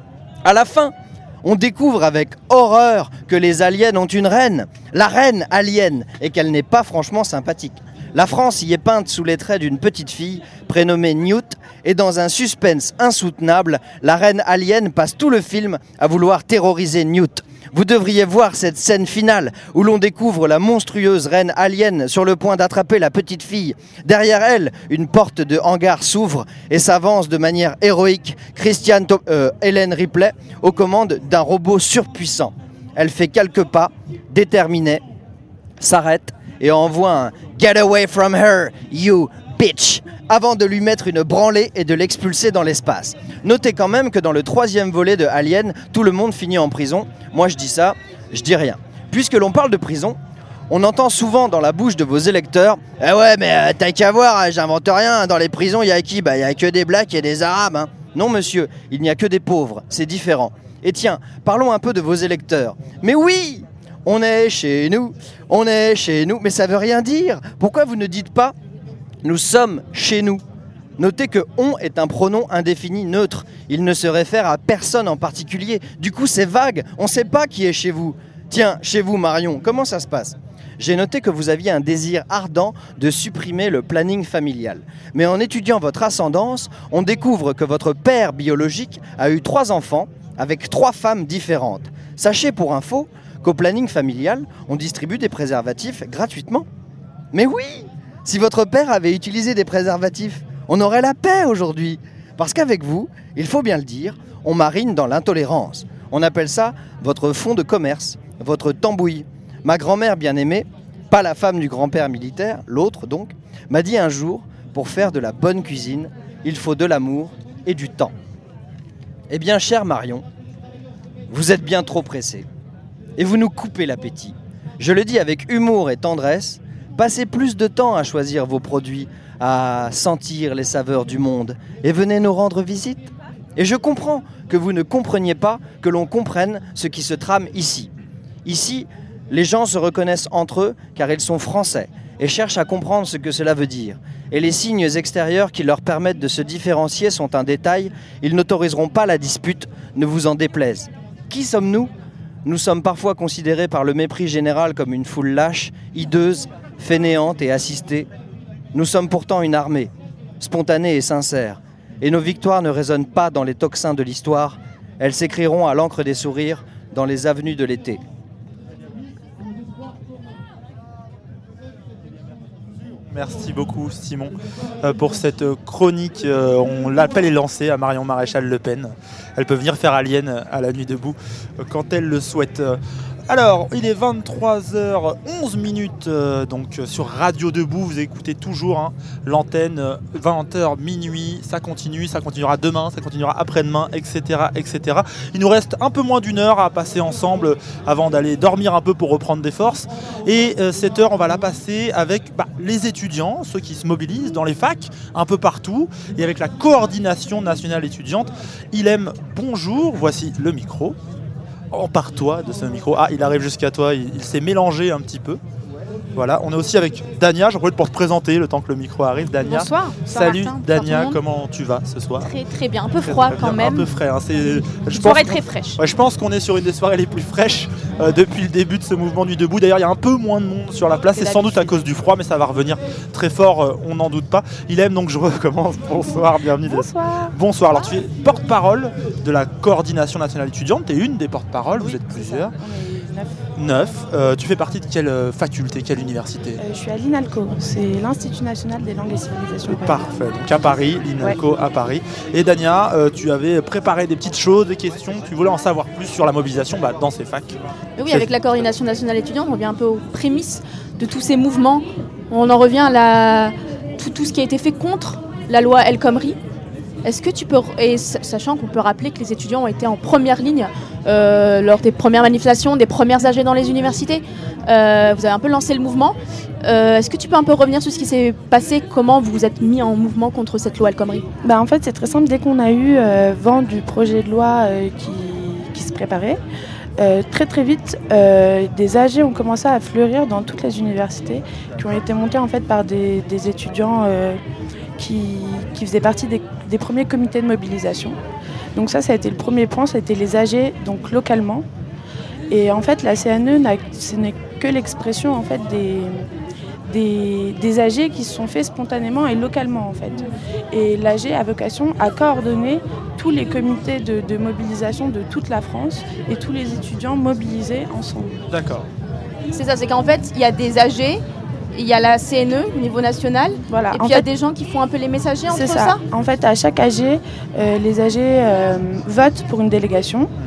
à la fin, on découvre avec horreur que les aliens ont une reine, la reine alien, et qu'elle n'est pas franchement sympathique. La France y est peinte sous les traits d'une petite fille prénommée Newt, et dans un suspense insoutenable, la reine alien passe tout le film à vouloir terroriser Newt. Vous devriez voir cette scène finale où l'on découvre la monstrueuse reine alien sur le point d'attraper la petite fille. Derrière elle, une porte de hangar s'ouvre et s'avance de manière héroïque Christiane euh, Helen Ripley aux commandes d'un robot surpuissant. Elle fait quelques pas, déterminée, s'arrête et envoie un « Get away from her, you bitch !» avant de lui mettre une branlée et de l'expulser dans l'espace. Notez quand même que dans le troisième volet de Alien, tout le monde finit en prison. Moi je dis ça, je dis rien. Puisque l'on parle de prison, on entend souvent dans la bouche de vos électeurs « Eh ouais, mais euh, t'as qu'à voir, hein, j'invente rien, dans les prisons, il y a qui ? Bah, il y a que des blacks et des arabes. Hein. » Non monsieur, il n'y a que des pauvres, c'est différent. Et tiens, parlons un peu de vos électeurs. Mais oui, on est chez nous, on est chez nous, mais ça veut rien dire. Pourquoi vous ne dites pas « Nous sommes chez nous » ? Notez que « on » est un pronom indéfini neutre. Il ne se réfère à personne en particulier. Du coup, c'est vague, on ne sait pas qui est chez vous. Tiens, chez vous Marion, comment ça se passe ? J'ai noté que vous aviez un désir ardent de supprimer le planning familial. Mais en étudiant votre ascendance, on découvre que votre père biologique a eu trois enfants avec trois femmes différentes. Sachez pour info qu'au planning familial, on distribue des préservatifs gratuitement. Mais oui, si votre père avait utilisé des préservatifs, on aurait la paix aujourd'hui. Parce qu'avec vous, il faut bien le dire, on marine dans l'intolérance. On appelle ça votre fonds de commerce, votre tambouille. Ma grand-mère bien-aimée, pas la femme du grand-père militaire, l'autre donc, m'a dit un jour, pour faire de la bonne cuisine, il faut de l'amour et du temps. Eh bien, chère Marion, vous êtes bien trop pressée. Et vous nous coupez l'appétit. Je le dis avec humour et tendresse, passez plus de temps à choisir vos produits, à sentir les saveurs du monde, et venez nous rendre visite. Et je comprends que vous ne compreniez pas que l'on comprenne ce qui se trame ici. Ici, les gens se reconnaissent entre eux car ils sont français et cherchent à comprendre ce que cela veut dire. Et les signes extérieurs qui leur permettent de se différencier sont un détail. Ils n'autoriseront pas la dispute, ne vous en déplaise. Qui sommes-nous ? Nous sommes parfois considérés par le mépris général comme une foule lâche, hideuse, fainéante et assistée. Nous sommes pourtant une armée, spontanée et sincère. Et nos victoires ne résonnent pas dans les tocsins de l'histoire. Elles s'écriront à l'encre des sourires dans les avenues de l'été.
Merci beaucoup Simon euh, pour cette chronique. Euh, on l'appel est lancé à Marion Maréchal Le Pen. Elle peut venir faire Alien à la nuit debout euh, quand elle le souhaite. Alors, il est vingt-trois heures onze minutes, euh, donc sur Radio Debout, vous écoutez toujours hein, l'antenne, euh, vingt heures minuit, ça continue, ça continuera demain, ça continuera après-demain, et cetera, et cetera. Il nous reste un peu moins d'une heure à passer ensemble avant d'aller dormir un peu pour reprendre des forces. Et euh, cette heure, on va la passer avec bah, les étudiants, ceux qui se mobilisent dans les facs, un peu partout, et avec la coordination nationale étudiante. Ilem, bonjour, voici le micro. Empare-toi de ce micro. Ah, il arrive jusqu'à toi, il, il s'est mélangé un petit peu. Voilà, on est aussi avec Dania, j'en profite pour te présenter le temps que le micro arrive. Dania.
Bonsoir. Bonsoir
Salut
Martin.
Dania, comment tu vas ce soir ?
Très très bien, un peu
Très,
froid
très
quand
bien.
même.
Un peu frais. Hein. C'est, je
soirée
pense
très fraîche.
Ouais, je pense qu'on est sur une des soirées les plus fraîches euh, depuis le début de ce mouvement Nuit debout. D'ailleurs, il y a un peu moins de monde sur la place, c'est sans doute à cause du froid, mais ça va revenir très fort, euh, on n'en doute pas. Il aime donc je recommence. Bonsoir, bienvenue.
Bonsoir.
Bonsoir. Alors tu es porte-parole de la coordination nationale étudiante, tu es une des porte-paroles, oui, vous êtes plusieurs.
Neuf.
Neuf. Euh, tu fais partie de quelle faculté, quelle université ?
euh, Je suis à l'INALCO, c'est l'Institut National des Langues et Civilisations.
Parfait, donc à Paris, l'INALCO ouais. à Paris. Et Dania, euh, tu avais préparé des petites choses, des questions, tu voulais en savoir plus sur la mobilisation bah, dans ces facs.
Oui, c'est... avec la coordination nationale étudiante, on revient un peu aux prémices de tous ces mouvements. On en revient à la... tout, tout ce qui a été fait contre la loi El Khomri. Est-ce que tu peux, et sachant qu'on peut rappeler que les étudiants ont été en première ligne euh, lors des premières manifestations, des premières A G dans les universités, euh, vous avez un peu lancé le mouvement. Euh, est-ce que tu peux un peu revenir sur ce qui s'est passé, comment vous vous êtes mis en mouvement contre cette loi El Khomri ?
Bah en fait, c'est très simple. Dès qu'on a eu euh, vent du projet de loi euh, qui, qui se préparait, euh, très très vite, euh, des A G ont commencé à fleurir dans toutes les universités, qui ont été montées en fait par des, des étudiants euh, qui, qui faisaient partie des, des premiers comités de mobilisation. Donc ça, ça a été le premier point, ça a été les A G, donc localement. Et en fait, la C N E, n'a, ce n'est que l'expression en fait des, des, des A G qui se sont faits spontanément et localement en fait. Et l'A G a vocation à coordonner tous les comités de, de mobilisation de toute la France et tous les étudiants mobilisés ensemble.
D'accord.
C'est ça, c'est qu'en fait, il y a des A G. Il y a la C N E au niveau national,
voilà.
Et puis il y a des gens qui font un peu les messagers entre ça.
ça. En fait, à chaque A G, euh, les A G euh, votent pour une délégation. Mm-hmm.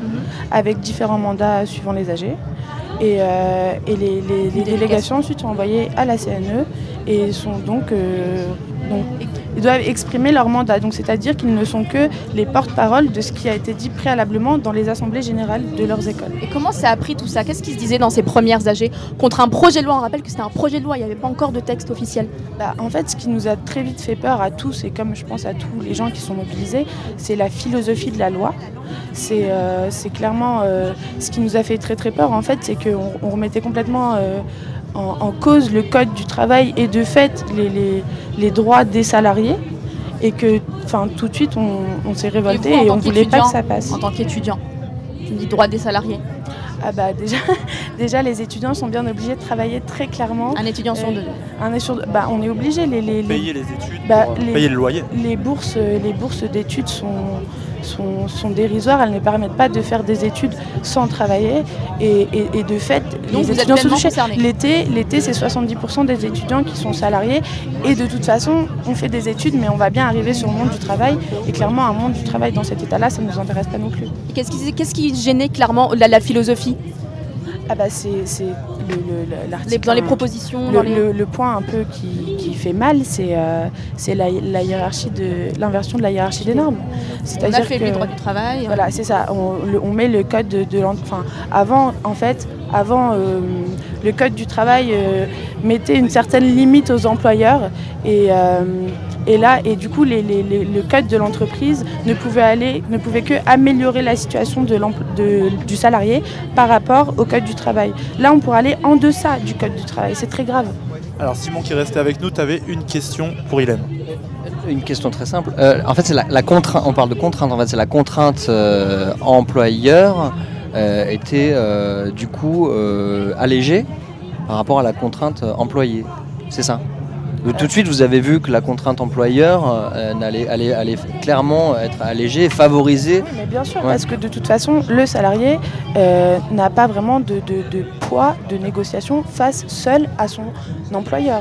avec différents mandats suivant les A G. Et, euh, et les, les, les délégations ensuite sont envoyées à la C N E et sont donc, euh, donc ils doivent exprimer leur mandat. Donc c'est-à-dire qu'ils ne sont que les porte-parole de ce qui a été dit préalablement dans les assemblées générales de leurs écoles.
Et comment ça a pris tout ça? Qu'est-ce qui se disait dans ces premières A G contre un projet de loi? On rappelle que c'était un projet de loi, il n'y avait pas encore de texte officiel.
Bah, en fait, ce qui nous a très vite fait peur à tous, et comme je pense à tous les gens qui sont mobilisés, c'est la philosophie de la loi. C'est, euh, c'est clairement euh, ce qui nous a fait très très peur, en fait, c'est qu'on on remettait complètement euh, en, en cause le code du travail et de fait les, les, les droits des salariés. Et que tout de suite, on, on s'est révolté et, vous, et on ne voulait pas que ça passe.
En tant qu'étudiant, tu me dis droit des salariés.
Ah bah déjà, déjà, les étudiants sont bien obligés de travailler très clairement.
Un étudiant sur deux.
Un étudiant, bah, on est obligé. Les, les,
payer les études,
bah,
pour
les,
payer le loyer.
Les bourses, les bourses d'études sont, sont, sont dérisoires. Elles ne permettent pas de faire des études sans travailler. Et, et, et de fait,
donc
les
vous
étudiants
êtes
sont touchés.
concernés.
L'été, l'été, c'est soixante-dix pour cent des étudiants qui sont salariés. Et de toute façon, on fait des études, mais on va bien arriver sur le monde du travail. Et clairement, un monde du travail dans cet état-là, ça ne nous intéresse pas non plus.
Et qu'est-ce qui, qu'est-ce qui gênait clairement la, la philosophie?
Ah bah c'est, c'est le, le, l'article.
Dans les propositions,
le,
dans les...
Le, le point un peu qui, qui fait mal, c'est, euh, c'est la, la hiérarchie de l'inversion de la hiérarchie des normes.
C'est-à-dire on a fait que, le droit du travail.
Voilà, c'est ça. On, le, on met le code de, de enfin, avant, en fait, avant euh, le code du travail euh, mettait une certaine limite aux employeurs et euh, Et là, et du coup, les, les, les, le code de l'entreprise ne pouvait aller, ne pouvait que améliorer la situation de de, du salarié par rapport au code du travail. Là, on pourrait aller en deçà du code du travail. C'est très grave.
Alors, Simon qui est resté avec nous, tu avais une question pour Ilem.
Une question très simple. Euh, en fait, c'est la, la contrainte. On parle de contrainte. En fait, c'est la contrainte euh, employeur euh, était euh, du coup euh, allégée par rapport à la contrainte employée. C'est ça. Donc, tout de suite, vous avez vu que la contrainte employeur euh, allait, allait, allait clairement être allégée et favorisée.
Oui, mais bien sûr, ouais. Parce que de toute façon, le salarié euh, n'a pas vraiment de, de, de poids de négociation face seul à son employeur.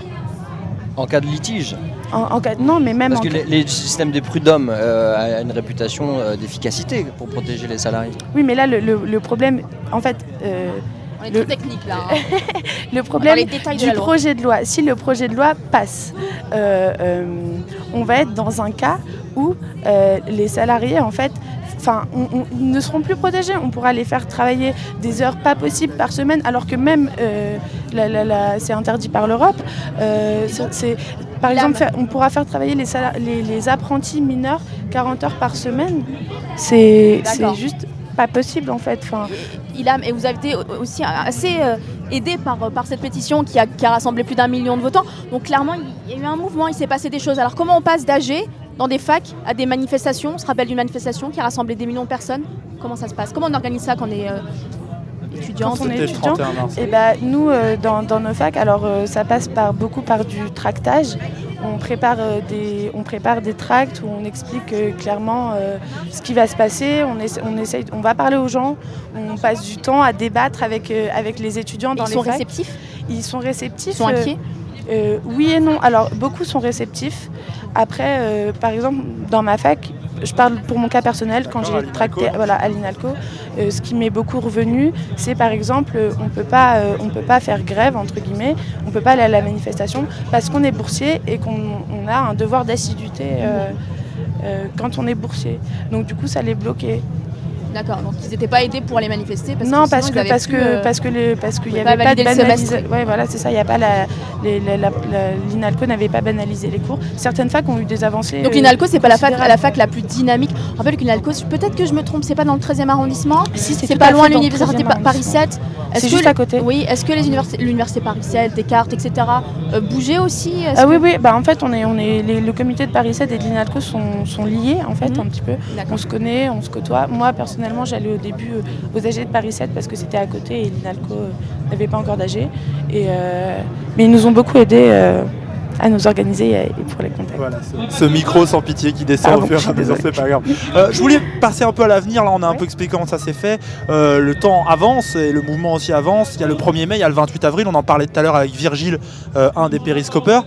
En cas de litige.
En, en cas, non, mais même
Parce
en
que
cas...
les, les systèmes des prud'hommes euh, a une réputation euh, d'efficacité pour protéger les salariés.
Oui, mais là, le, le, le problème, en fait... Euh,
On est
le...
très technique là. Hein.
Le problème
du
de projet de loi, si le projet de loi passe, euh, euh, on va être dans un cas où euh, les salariés, en fait, enfin, on, on, ne seront plus protégés. On pourra les faire travailler des heures pas possibles par semaine, alors que même euh, la, la, la, c'est interdit par l'Europe. Euh, c'est, c'est, par exemple, faire, on pourra faire travailler les, salari- les, les apprentis mineurs quarante heures par semaine. C'est, c'est juste pas possible en fait. Enfin...
Ilham, et vous avez été aussi assez euh, aidé par, par cette pétition qui a, qui a rassemblé plus d'un million de votants. Donc clairement, il y a eu un mouvement, il s'est passé des choses. Alors comment on passe d'A G dans des facs à des manifestations? On se rappelle d'une manifestation qui a rassemblé des millions de personnes. Comment ça se passe? Comment on organise ça quand on est euh, étudiant?
Quand on est étudiant, et bah, nous, euh, dans, dans nos facs, alors euh, ça passe par, beaucoup par du tractage. On prépare, euh, des, on prépare des tracts où on explique euh, clairement euh, ce qui va se passer. On, essa- on, essaye, on va parler aux gens, on passe du temps à débattre avec, euh, avec les étudiants dans
Ils
les
sont
facs.
réceptifs?
Ils sont réceptifs.
Ils sont inquiets?
euh, euh, Oui et non. Alors, beaucoup sont réceptifs. Après, euh, par exemple, dans ma fac, je parle pour mon cas personnel, quand j'ai tracté voilà, à l'INALCO, euh, ce qui m'est beaucoup revenu, c'est par exemple, euh, on peut pas, euh, on peut pas faire grève, entre guillemets, on peut pas aller à la manifestation parce qu'on est boursier et qu'on on a un devoir d'assiduité euh, euh, quand on est boursier. Donc du coup, ça les bloquait.
D'accord, donc ils n'étaient pas aidés pour aller manifester parce
non,
que
parce que parce
plus,
que
euh,
parce que le parce qu'il y
pas
avait pas de
banalisation.
Ouais, voilà, c'est ça. Il y a pas la, les, la, la, la l'INALCO n'avait pas banalisé les cours. Certaines facs ont eu des avancées.
Donc
euh,
l'INALCO, c'est pas la fac, la fac la plus dynamique. Je rappelle que l'INALCO, peut-être que je me trompe, c'est pas dans le treizième arrondissement.
Si, c'est,
c'est
tout
pas
à
loin
fait
de
dans le
l'université
treizième
Paris sept.
C'est
Est-ce
juste
que,
à côté.
Oui, est-ce que les universités, l'université Paris sept, Descartes, et cetera euh, bougeaient aussi? Est-ce
Ah
que...
oui, oui. Bah en fait, on est on est les, le comité de Paris sept et de l'INALCO sont, sont liés en fait, mmh. un petit peu. D'accord. On se connaît, on se côtoie. Moi personnellement, j'allais au début aux A G de Paris sept parce que c'était à côté et l'INALCO n'avait pas encore d'A G. Et euh, mais ils nous ont beaucoup aidés euh, à nous organiser et pour les contacts.
Voilà, ce, ce micro sans pitié qui descend
Pardon,
au fur et à mesure, c'est pas grave. Euh, je voulais passer un peu à l'avenir, là on a un ouais. peu expliqué comment ça s'est fait. Euh, le temps avance et le mouvement aussi avance. Il y a le premier mai, il y a le vingt-huit avril, on en parlait tout à l'heure avec Virgile, euh, un des périscopeurs.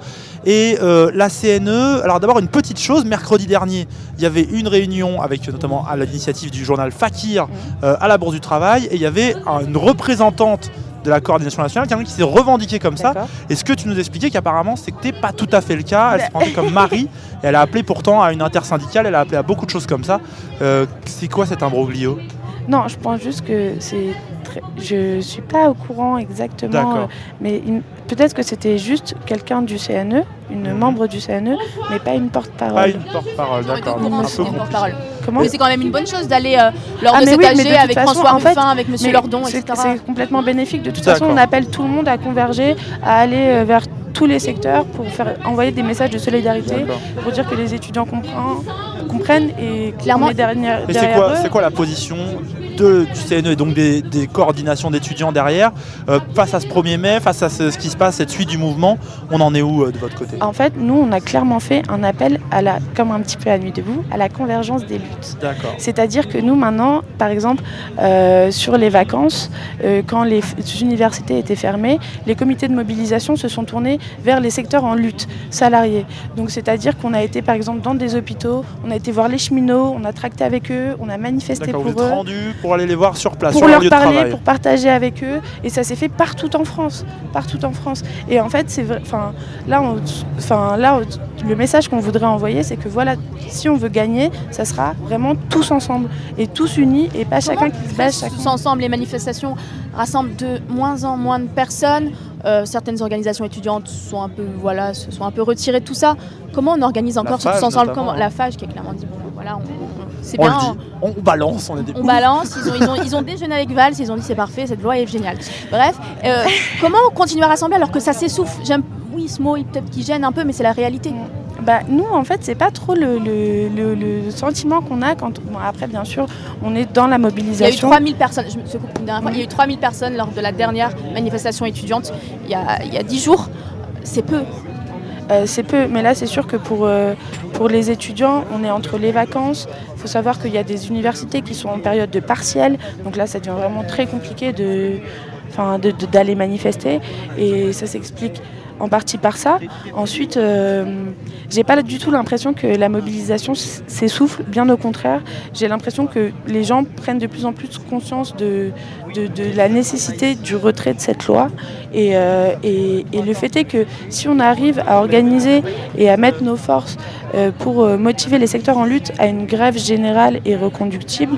Et euh, la C N E, alors d'abord une petite chose, mercredi dernier, il y avait une réunion avec notamment à l'initiative du journal Fakir euh, à la Bourse du Travail, et il y avait une représentante de la coordination nationale, quelqu'un qui s'est revendiqué comme ça. Et ce que tu nous expliquais qu'apparemment c'était pas tout à fait le cas, elle se présentait comme Marie, et elle a appelé pourtant à une intersyndicale, elle a appelé à beaucoup de choses comme ça. Euh, c'est quoi cet imbroglio?
Non, je pense juste que c'est très... Je suis pas au courant exactement, euh, mais il... peut-être que c'était juste quelqu'un du C N E, une mmh. membre du C N E, mais pas une porte-parole.
Pas une porte-parole, d'accord.
Non,
un
peu
porte-parole.
Comment?
Mais c'est quand même une bonne chose d'aller euh, lors
ah,
de cet
oui,
A G
de
avec
façon,
François
en fait,
Ruffin, avec Monsieur Lordon, et cetera.
C'est complètement bénéfique. De toute façon, on appelle tout le monde à converger, à aller euh, vers tous les secteurs pour faire envoyer des messages de solidarité, pour dire que les étudiants comprennent, comprennent et clairement derrière,
et
derrière
c'est quoi,
eux.
c'est quoi la position de, du C N E et donc des, des coordinations d'étudiants derrière euh, face à ce premier mai, face à ce, ce qui se passe, cette suite du mouvement? On en est où euh, de votre côté?
En fait, nous, on a clairement fait un appel, à la, comme un petit peu à Nuit debout, à la convergence des luttes.
D'accord.
C'est-à-dire que nous, maintenant, par exemple, euh, sur les vacances, euh, quand les f- universités étaient fermées, les comités de mobilisation se sont tournés vers les secteurs en lutte, salariés. Donc, c'est-à-dire qu'on a été, par exemple, dans des hôpitaux, on a été voir les cheminots, on a tracté avec eux, on a manifesté
D'accord,
pour
vous êtes
eux.
rendu pour aller les voir sur place,
pour
sur leur
leur
lieu
parler,
de travail.
pour partager avec eux, et ça s'est fait partout en France, partout en France. Et en fait, c'est vrai, enfin là, on, enfin là, on, le message qu'on voudrait envoyer, c'est que voilà, si on veut gagner, ça sera vraiment tous ensemble et tous unis, et pas chacun qui se base.
Tous ensemble, les manifestations rassemblent de moins en moins de personnes. Euh, certaines organisations étudiantes sont un peu, voilà, se sont un peu retirées de tout ça. Comment on organise encore ce tous ensemble? Comment la F A G qui a clairement dit bon, voilà, on, on, c'est
on
bien.
Le dit. On, on balance, on est des.
On balance. Ils ont, ils ont, ils ont déjeuné avec Valls. Ils ont dit c'est parfait, cette loi est géniale. Bref, euh, comment on continue à rassembler alors que ça s'essouffle? J'aime, oui, ce mot, peut-être qui gêne un peu, mais c'est la réalité.
Bah, nous, en fait, c'est pas trop le, le, le, le sentiment qu'on a quand. Bon, après, bien sûr, on est dans la mobilisation.
Il y a eu trois mille personnes. Je me suis coupée une dernière fois. Il y a eu trois mille personnes lors de la dernière manifestation étudiante. Il y a, il y a dix jours. C'est peu.
Euh, c'est peu, mais là c'est sûr que pour, euh, pour les étudiants, on est entre les vacances. Il faut savoir qu'il y a des universités qui sont en période de partiel, donc là ça devient vraiment très compliqué de, enfin, de, de, d'aller manifester, et ça s'explique en partie par ça. Ensuite, euh, j'ai pas du tout l'impression que la mobilisation s'essouffle, bien au contraire. J'ai l'impression que les gens prennent de plus en plus conscience de, de, de la nécessité du retrait de cette loi. Et, euh, et, et le fait est que si on arrive à organiser et à mettre nos forces euh, pour motiver les secteurs en lutte à une grève générale et reconductible,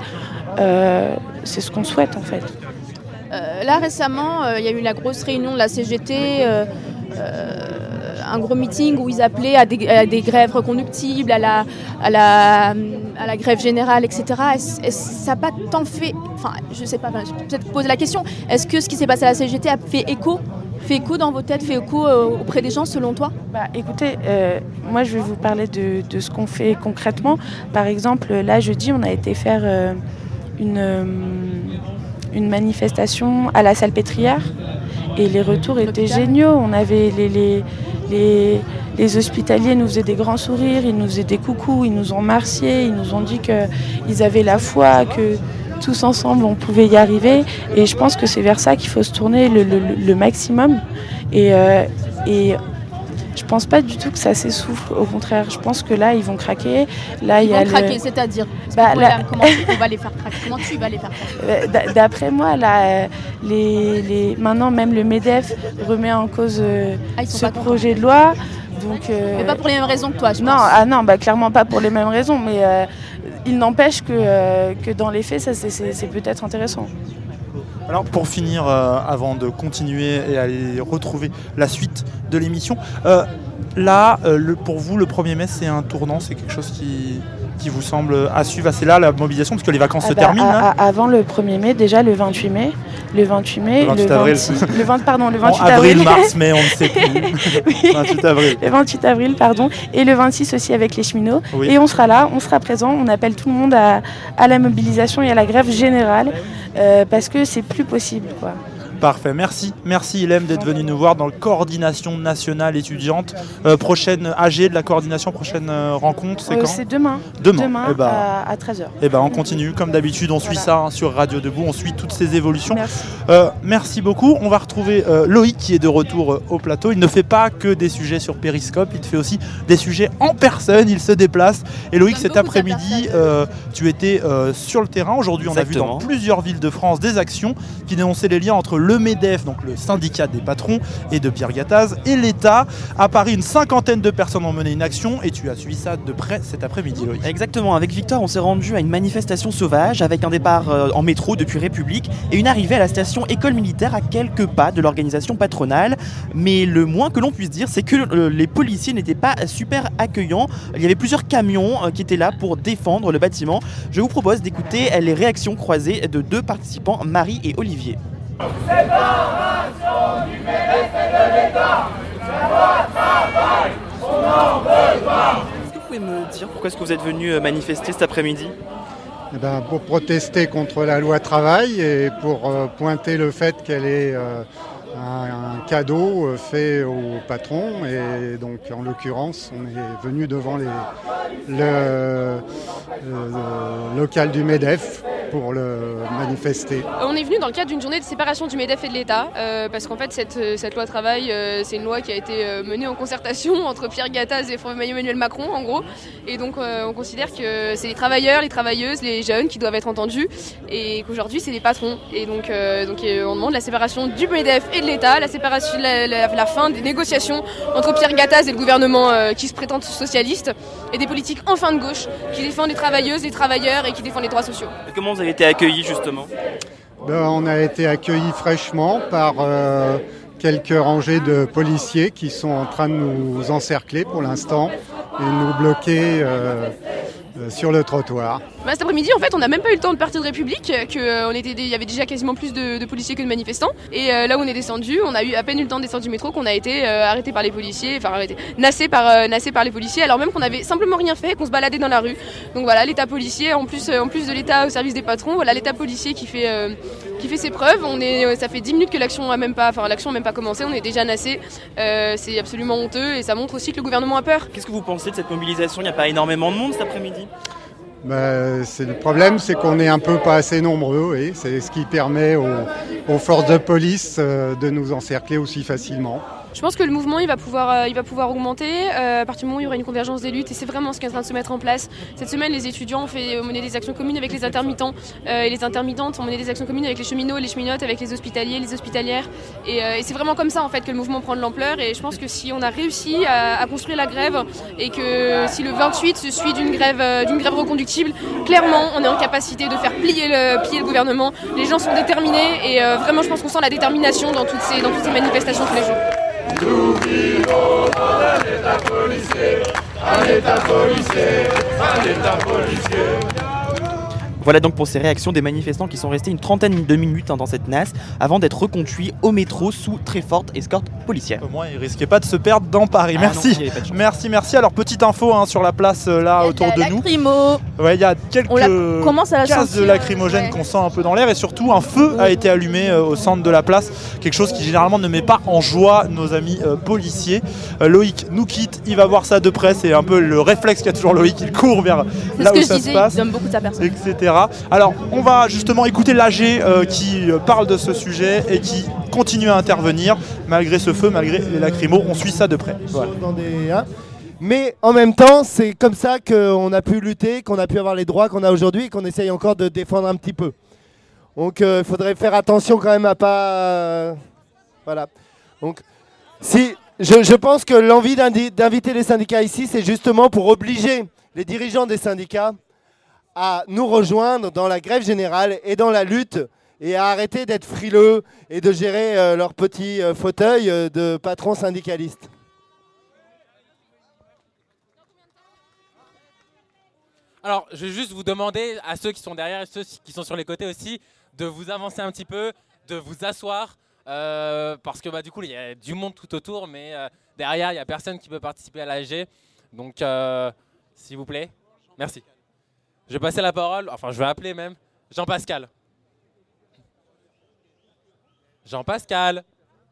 euh, c'est ce qu'on souhaite en fait.
Euh, là récemment, il euh, y a eu la grosse réunion de la C G T. Euh, Euh, un gros meeting où ils appelaient à des, à des grèves reconductibles, à la, à la, à la grève générale, et cetera. Et, et ça n'a pas tant fait... Enfin, je ne sais pas, je vais peut-être poser la question. Est-ce que ce qui s'est passé à la C G T a fait écho fait écho dans vos têtes, fait écho euh, auprès des gens, selon toi?
Bah, écoutez, euh, moi, je vais vous parler de, de ce qu'on fait concrètement. Par exemple, là, jeudi, on a été faire euh, une, euh, une manifestation à la Salpêtrière. Et les retours étaient géniaux. On avait les, les, les, les hospitaliers nous faisaient des grands sourires, ils nous faisaient des coucous, ils nous ont remerciés, ils nous ont dit qu'ils avaient la foi, que tous ensemble on pouvait y arriver. Et je pense que c'est vers ça qu'il faut se tourner le, le, le maximum. Et, euh, et je pense pas du tout que ça s'essouffle. Au contraire, je pense que là ils vont craquer. Là,
ils
il y a
vont craquer,
le...
c'est-à-dire
bah, là...
comment on va les faire craquer? Comment tu vas les faire craquer?
D'après moi, là, les, les... maintenant même le MEDEF remet en cause euh, ah, ce projet de loi. Donc, euh...
mais pas pour les mêmes raisons que toi, je
non,
pense.
Ah non, bah, clairement pas pour les mêmes raisons, mais euh, il n'empêche que, euh, que dans les faits, ça, c'est, c'est, c'est peut-être intéressant.
Alors pour finir, euh, avant de continuer et aller retrouver la suite de l'émission, euh, là, euh, le, pour vous, le premier mai, c'est un tournant, c'est quelque chose qui, qui vous semble à suivre assez là, la mobilisation, parce que les vacances ah se
bah,
terminent.
À, à, avant le premier mai, déjà le vingt-huit mai, le vingt-huit mai,
le vingt-huit
le
avril.
vingt-six, le vingt, pardon, le vingt-huit
bon, avril,
avril,
mars, mai, on ne sait plus.
oui.
vingt-huit avril.
Le vingt-huit avril, pardon, et le vingt-six aussi avec les cheminots. Oui. Et on sera là, on sera présent, on appelle tout le monde à, à la mobilisation et à la grève générale, euh, parce que c'est plus possible, quoi.
Parfait, merci. Merci Ilem d'être venu nous voir dans le Coordination Nationale Étudiante. Euh, prochaine A G de la coordination, prochaine euh, rencontre, c'est
Euh,
quand
c'est demain.
Demain,
Demain
Eh ben,
à, à treize heures.
Eh ben, on continue, comme d'habitude, on suit
Voilà.
ça hein, sur Radio Debout, on suit toutes ces évolutions.
Merci.
Euh, merci beaucoup. On va retrouver euh, Loïc qui est de retour euh, au plateau. Il ne fait pas que des sujets sur Periscope, il fait aussi des sujets en personne, il se déplace. Et Loïc, cet après-midi, euh, tu étais euh, sur le terrain. Aujourd'hui, on a vu
Exactement.
dans plusieurs villes de France des actions qui dénonçaient les liens entre le MEDEF, donc le syndicat des patrons, et de Pierre Gattaz, et l'État. À Paris, une cinquantaine de personnes ont mené une action et tu as suivi ça de près cet après-midi, Loïc.
Exactement, avec Victor on s'est rendu à une manifestation sauvage avec un départ euh, en métro depuis République et une arrivée à la station école militaire à quelques pas de l'organisation patronale. Mais le moins que l'on puisse dire, c'est que euh, les policiers n'étaient pas super accueillants. Il y avait plusieurs camions euh, qui étaient là pour défendre le bâtiment. Je vous propose d'écouter les réactions croisées de deux participants, Marie et Olivier.
Séparation du MEDEF et de l'État. La loi travail, on n'en veut pas.
Est-ce que vous pouvez me dire pourquoi est-ce que vous êtes venu manifester cet après-midi ?
Eh ben, pour protester contre la loi travail et pour euh, pointer le fait qu'elle est euh, un, un cadeau euh, fait aux patrons. Et donc, en l'occurrence, on est venu devant les, le, le local du MEDEF pour le manifester.
On est venu dans le cadre d'une journée de séparation du MEDEF et de l'État, euh, parce qu'en fait cette, cette loi travail, euh, c'est une loi qui a été euh, menée en concertation entre Pierre Gattaz et Emmanuel Macron en gros, et donc euh, on considère que c'est les travailleurs, les travailleuses, les jeunes qui doivent être entendus, et qu'aujourd'hui c'est les patrons, et donc, euh, donc euh, on demande la séparation du MEDEF et de l'État, la séparation, la, la, la fin des négociations entre Pierre Gattaz et le gouvernement euh, qui se prétend socialiste, et des politiques en fin de gauche qui défendent les travailleuses, les travailleurs et qui défendent les droits sociaux.
Et comment vous avez été accueillis justement ?
Ben, on a été accueillis fraîchement par euh, quelques rangées de policiers qui sont en train de nous encercler pour l'instant et nous bloquer euh, euh, sur le trottoir.
Bah, cet après-midi, en fait, on n'a même pas eu le temps de partir de République, que, euh, on était, il y avait déjà quasiment plus de, de policiers que de manifestants. Et euh, là où on est descendu, on a eu à peine eu le temps de descendre du métro qu'on a été euh, arrêté par les policiers, enfin arrêté, nassé par, euh, nassé par les policiers, alors même qu'on avait simplement rien fait, qu'on se baladait dans la rue. Donc voilà, l'état policier, en plus, euh, en plus de l'état au service des patrons, voilà l'état policier qui fait, euh, qui fait ses preuves. On est, euh, ça fait dix minutes que l'action a même pas, enfin l'action a même pas commencé, on est déjà nassé. Euh, c'est absolument honteux et ça montre aussi que le gouvernement a peur.
Qu'est-ce que vous pensez de cette mobilisation ? Il n'y a pas énormément de monde cet après-midi ?
Ben, c'est, le problème, c'est qu'on est un peu pas assez nombreux et c'est ce qui permet aux, aux forces de police euh, de nous encercler aussi facilement.
Je pense que le mouvement il va pouvoir, euh, il va pouvoir augmenter euh, à partir du moment où il y aura une convergence des luttes et c'est vraiment ce qui est en train de se mettre en place. Cette semaine, les étudiants ont, fait, ont mené des actions communes avec les intermittents euh, et les intermittentes ont mené des actions communes avec les cheminots, les cheminotes, avec les hospitaliers, les hospitalières. Et, euh, et c'est vraiment comme ça en fait que le mouvement prend de l'ampleur et je pense que si on a réussi à, à construire la grève et que si le vingt-huit se suit d'une grève, euh, d'une grève reconductible, clairement on est en capacité de faire plier le, plier le gouvernement. Les gens sont déterminés et euh, vraiment je pense qu'on sent la détermination dans toutes ces, dans toutes ces manifestations tous les jours.
Nous vivons dans un état policier, un état policier, un état policier.
Voilà donc pour ces réactions des manifestants qui sont restés une trentaine de minutes hein, dans cette nasse avant d'être reconduits au métro sous très forte escorte policière.
Au moins, ils risquaient pas de se perdre dans Paris.
Ah
merci,
non, il y avait pas de chance.
merci, merci. Alors petite info hein, sur la place euh, là autour de nous.
Lacrymo.
Ouais, il y a quelques
On la- commence à la
cases
sentir,
de lacrymogènes
ouais.
qu'on sent un peu dans l'air et surtout un feu a été allumé euh, au centre de la place. Quelque chose qui généralement ne met pas en joie nos amis euh, policiers. Euh, Loïc nous quitte, il va voir ça de près. C'est un peu le réflexe qu'a toujours Loïc. Il court vers
C'est
là
ce que
où
je
ça
disais,
se passe,
il donne beaucoup de sa personne.
et cetera. Alors on va justement écouter l'A G euh, qui euh, parle de ce sujet et qui continue à intervenir malgré ce feu, malgré les lacrymos. On suit ça de près. Voilà.
Dans des, hein. Mais en même temps, c'est comme ça qu'on a pu lutter, qu'on a pu avoir les droits qu'on a aujourd'hui et qu'on essaye encore de défendre un petit peu. Donc il euh, faudrait faire attention quand même à pas... euh, voilà. Donc si, je, je pense que l'envie d'indi- d'inviter les syndicats ici, c'est justement pour obliger les dirigeants des syndicats à nous rejoindre dans la grève générale et dans la lutte et à arrêter d'être frileux et de gérer euh, leur petit euh, fauteuil euh, de patrons syndicalistes.
Alors, je vais juste vous demander à ceux qui sont derrière et ceux qui sont sur les côtés aussi de vous avancer un petit peu, de vous asseoir euh, parce que bah, du coup, il y a du monde tout autour, mais euh, derrière, il n'y a personne qui peut participer à l'A G. Donc, euh, s'il vous plaît, merci. Je vais passer la parole, enfin, je vais appeler même Jean-Pascal. Jean-Pascal.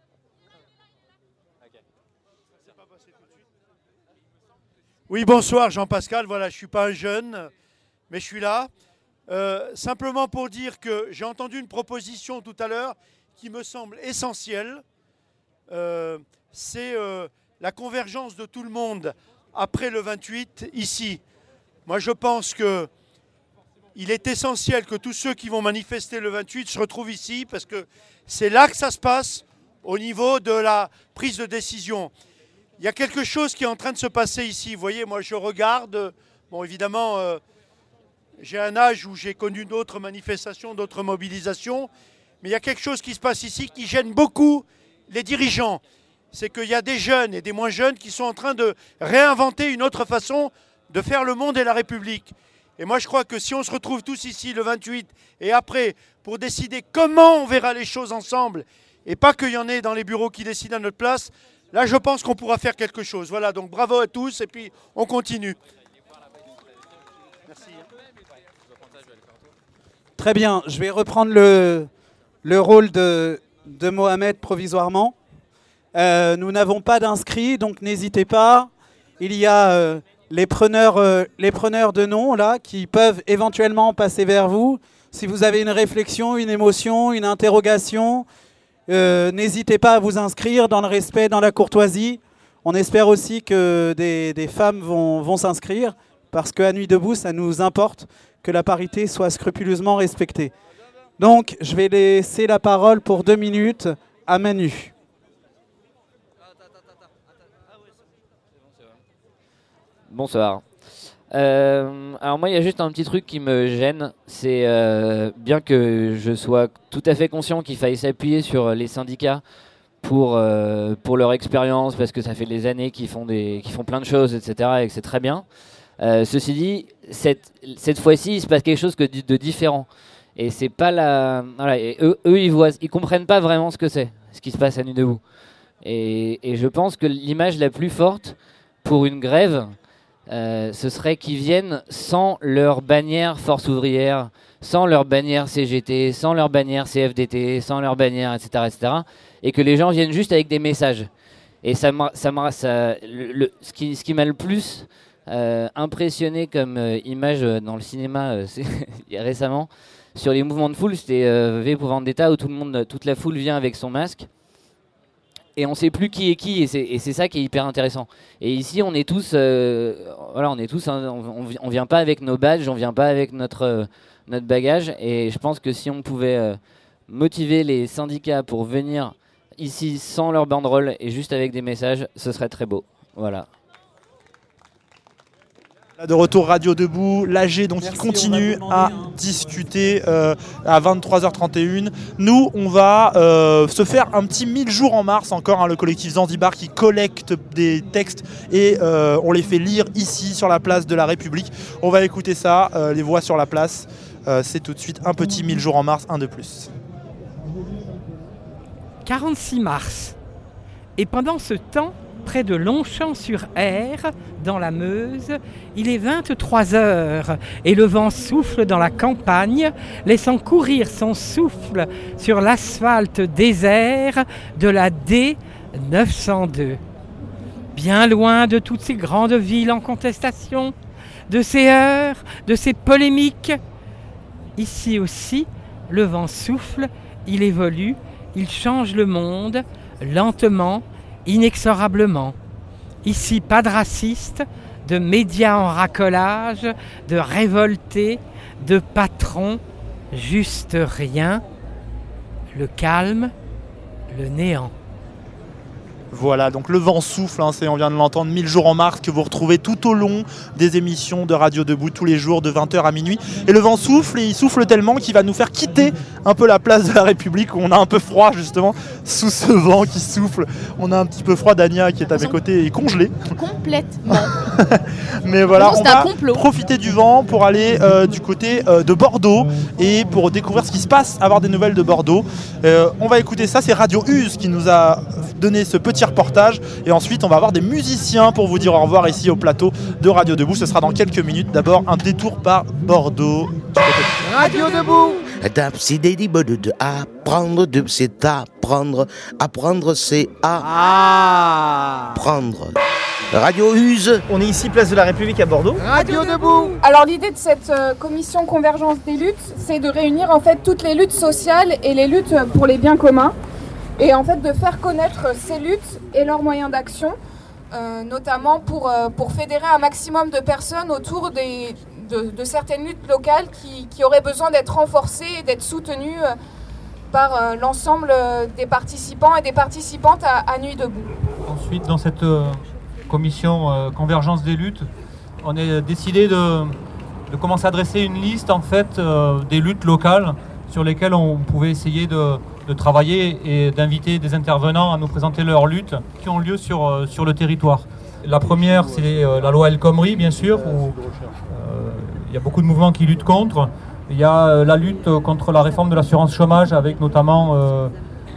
Oui, bonsoir Jean-Pascal. Voilà, je ne suis pas un jeune, mais je suis là. Euh, simplement pour dire que j'ai entendu une proposition tout à l'heure qui me semble essentielle. Euh, c'est euh, la convergence de tout le monde après le vingt-huit ici. Moi, je pense que il est essentiel que tous ceux qui vont manifester le vingt-huit se retrouvent ici parce que c'est là que ça se passe au niveau de la prise de décision. Il y a quelque chose qui est en train de se passer ici. Vous voyez, moi je regarde, bon évidemment, euh, j'ai un âge où j'ai connu d'autres manifestations, d'autres mobilisations, mais il y a quelque chose qui se passe ici qui gêne beaucoup les dirigeants. C'est qu'il y a des jeunes et des moins jeunes qui sont en train de réinventer une autre façon de faire le monde et la République. Et moi je crois que si on se retrouve tous ici le vingt-huit et après pour décider comment on verra les choses ensemble et pas qu'il y en ait dans les bureaux qui décident à notre place, là je pense qu'on pourra faire quelque chose. Voilà, donc bravo à tous et puis on continue. Merci.
Très bien, je vais reprendre le, le rôle de, de Mohamed provisoirement. Euh, nous n'avons pas d'inscrits, donc n'hésitez pas. Il y a euh, les, preneurs, euh, les preneurs de noms là, qui peuvent éventuellement passer vers vous. Si vous avez une réflexion, une émotion, une interrogation, euh, n'hésitez pas à vous inscrire dans le respect, dans la courtoisie. On espère aussi que des, des femmes vont, vont s'inscrire, parce qu'à Nuit debout, ça nous importe que la parité soit scrupuleusement respectée. Donc, je vais laisser la parole pour deux minutes à Manu.
Bonsoir. Euh, alors moi, il y a juste un petit truc qui me gêne, c'est euh, bien que je sois tout à fait conscient qu'il faille s'appuyer sur les syndicats pour, euh, pour leur expérience, parce que ça fait des années qu'ils font, des, qu'ils font plein de choses, et cetera, et que c'est très bien. Euh, ceci dit, cette, cette fois-ci, il se passe quelque chose de, de différent. Et c'est pas la... Voilà, et eux, eux, ils voient, ils comprennent pas vraiment ce que c'est, ce qui se passe à Nuit debout. Et, et je pense que l'image la plus forte pour une grève, Euh, ce serait qu'ils viennent sans leur bannière Force ouvrière, sans leur bannière C G T, sans leur bannière C F D T, sans leur bannière, et cetera, et cetera, et que les gens viennent juste avec des messages. Et ça, ça, ça, le, le, ce qui, ce qui m'a le plus euh, impressionné comme euh, image dans le cinéma euh, récemment, sur les mouvements de foule, c'était euh, V pour Vendetta, où tout le monde, toute la foule vient avec son masque. Et on ne sait plus qui est qui, et c'est, et c'est ça qui est hyper intéressant. Et ici, on est tous, euh, voilà, on est tous, hein, on, on vient pas avec nos badges, on vient pas avec notre euh, notre bagage. Et je pense que si on pouvait euh, motiver les syndicats pour venir ici sans leur banderole et juste avec des messages, ce serait très beau. Voilà.
De retour Radio Debout, l'A G donc
Merci,
il continue
à
discuter euh, à vingt-trois heures trente et une. Nous, on va euh, se faire un petit mille jours en mars encore, hein, le collectif Zanzibar qui collecte des textes et euh, on les fait lire ici sur la place de la République. On va écouter ça, euh, les voix sur la place. Euh, c'est tout de suite un petit mille jours en mars, un de plus.
quarante-six mars. Et pendant ce temps, près de Longchamp-sur-Aire, dans la Meuse, il est vingt-trois heures et le vent souffle dans la campagne, laissant courir son souffle sur l'asphalte désert de la D neuf cent deux. Bien loin de toutes ces grandes villes en contestation, de ces heurts, de ces polémiques, ici aussi, le vent souffle, il évolue, il change le monde, lentement, inexorablement. Ici, pas de racistes, de médias en racolage, de révoltés, de patrons, juste rien, le calme, le néant.
Voilà, donc le vent souffle, hein, c'est, on vient de l'entendre, mille jours en mars, que vous retrouvez tout au long des émissions de Radio Debout, tous les jours, de vingt heures à minuit. Et le vent souffle, et il souffle tellement qu'il va nous faire quitter un peu la place de la République, où on a un peu froid, justement, sous ce vent qui souffle. On a un petit peu froid, Dania, qui est à mes côtés, est congelée.
Complètement.
Mais voilà,
Non,
on
c'est un
va
complot.
profiter du vent pour aller euh, du côté euh, de Bordeaux, et pour découvrir ce qui se passe, avoir des nouvelles de Bordeaux. Euh, on va écouter ça, c'est Radio Use qui nous a donné ce petit reportage, et ensuite on va avoir des musiciens pour vous dire au revoir ici au plateau de Radio Debout. Ce sera dans quelques minutes. D'abord un détour par Bordeaux.
Radio Debout.
Apprendre, c'est apprendre. Apprendre, c'est à prendre. Radio Use.
On est ici, place de la République à Bordeaux.
Radio Debout. Alors l'idée de cette euh, commission convergence des luttes, c'est de réunir en fait toutes les luttes sociales et les luttes pour les biens communs, et en fait de faire connaître ces luttes et leurs moyens d'action, euh, notamment pour, euh, pour fédérer un maximum de personnes autour des, de, de certaines luttes locales qui, qui auraient besoin d'être renforcées et d'être soutenues euh, par euh, l'ensemble des participants et des participantes à, à Nuit Debout.
Ensuite, dans cette euh, commission euh, convergence des luttes, on a décidé de, de commencer à dresser une liste en fait, euh, des luttes locales sur lesquelles on pouvait essayer de, de travailler et d'inviter des intervenants à nous présenter leurs luttes qui ont lieu sur, euh, sur le territoire. La première, c'est euh, la loi El Khomri, bien sûr, où euh, il y a beaucoup de mouvements qui luttent contre. Il y a euh, la lutte contre la réforme de l'assurance chômage, avec notamment euh,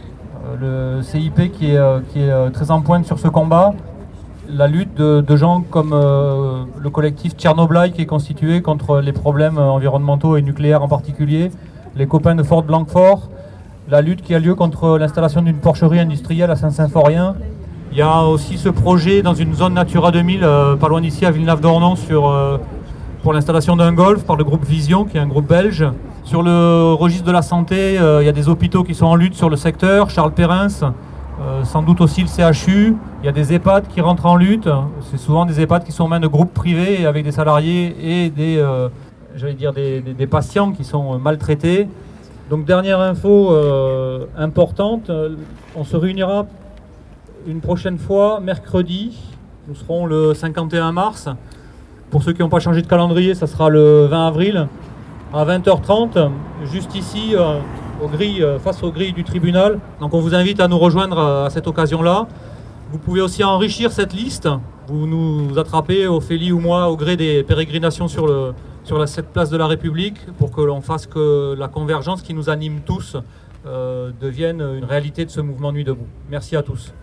le C I P qui est, euh, qui est euh, très en pointe sur ce combat. La lutte de, de gens comme euh, le collectif Tchernobyl, qui est constitué contre les problèmes environnementaux et nucléaires en particulier, les copains de Fort Blanquefort, la lutte qui a lieu contre l'installation d'une porcherie industrielle à Saint-Symphorien. Il y a aussi ce projet dans une zone Natura deux mille, euh, pas loin d'ici à Villeneuve-d'Ornon, sur, euh, pour l'installation d'un golf par le groupe Vision, qui est un groupe belge. Sur le registre de la santé, euh, il y a des hôpitaux qui sont en lutte sur le secteur, Charles Perrins, Euh, sans doute aussi le C H U, il y a des EHPAD qui rentrent en lutte, c'est souvent des EHPAD qui sont en main de groupes privés avec des salariés et des, euh, j'allais dire des, des, des patients qui sont maltraités. Donc dernière info euh, importante, euh, on se réunira une prochaine fois mercredi, nous serons le cinquante et un mars, pour ceux qui n'ont pas changé de calendrier, ça sera le vingt avril à vingt heures trente, juste ici, euh, Aux grilles, face aux grilles du tribunal. Donc on vous invite à nous rejoindre à cette occasion-là. Vous pouvez aussi enrichir cette liste. Vous nous attrapez, Ophélie ou moi, au gré des pérégrinations sur, le, sur la, cette place de la République, pour que l'on fasse que la convergence qui nous anime tous euh, devienne une réalité de ce mouvement Nuit Debout. Merci à tous.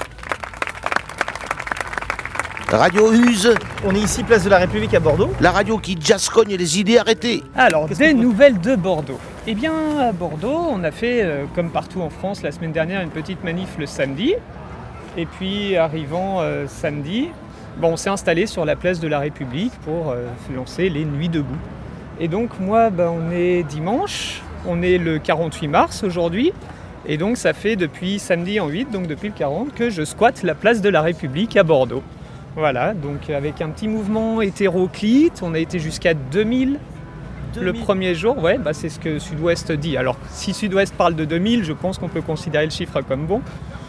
Radio Use.
On est ici, place de la République à Bordeaux.
La radio qui jascogne les idées arrêtées.
Alors, des nouvelles de Bordeaux. Eh bien, à Bordeaux, on a fait, euh, comme partout en France, la semaine dernière, une petite manif le samedi. Et puis, arrivant euh, samedi, bon, on s'est installé sur la place de la République pour euh, lancer les Nuits Debout. Et donc, moi, bah, on est dimanche, on est le quarante-huit mars aujourd'hui. Et donc, ça fait depuis samedi en huit, donc depuis le quarante, que je squatte la place de la République à Bordeaux. Voilà, donc avec un petit mouvement hétéroclite, on a été jusqu'à deux mille, deux mille le premier jour. Ouais, bah c'est ce que Sud-Ouest dit. Alors, si Sud-Ouest parle de deux mille, je pense qu'on peut considérer le chiffre comme bon.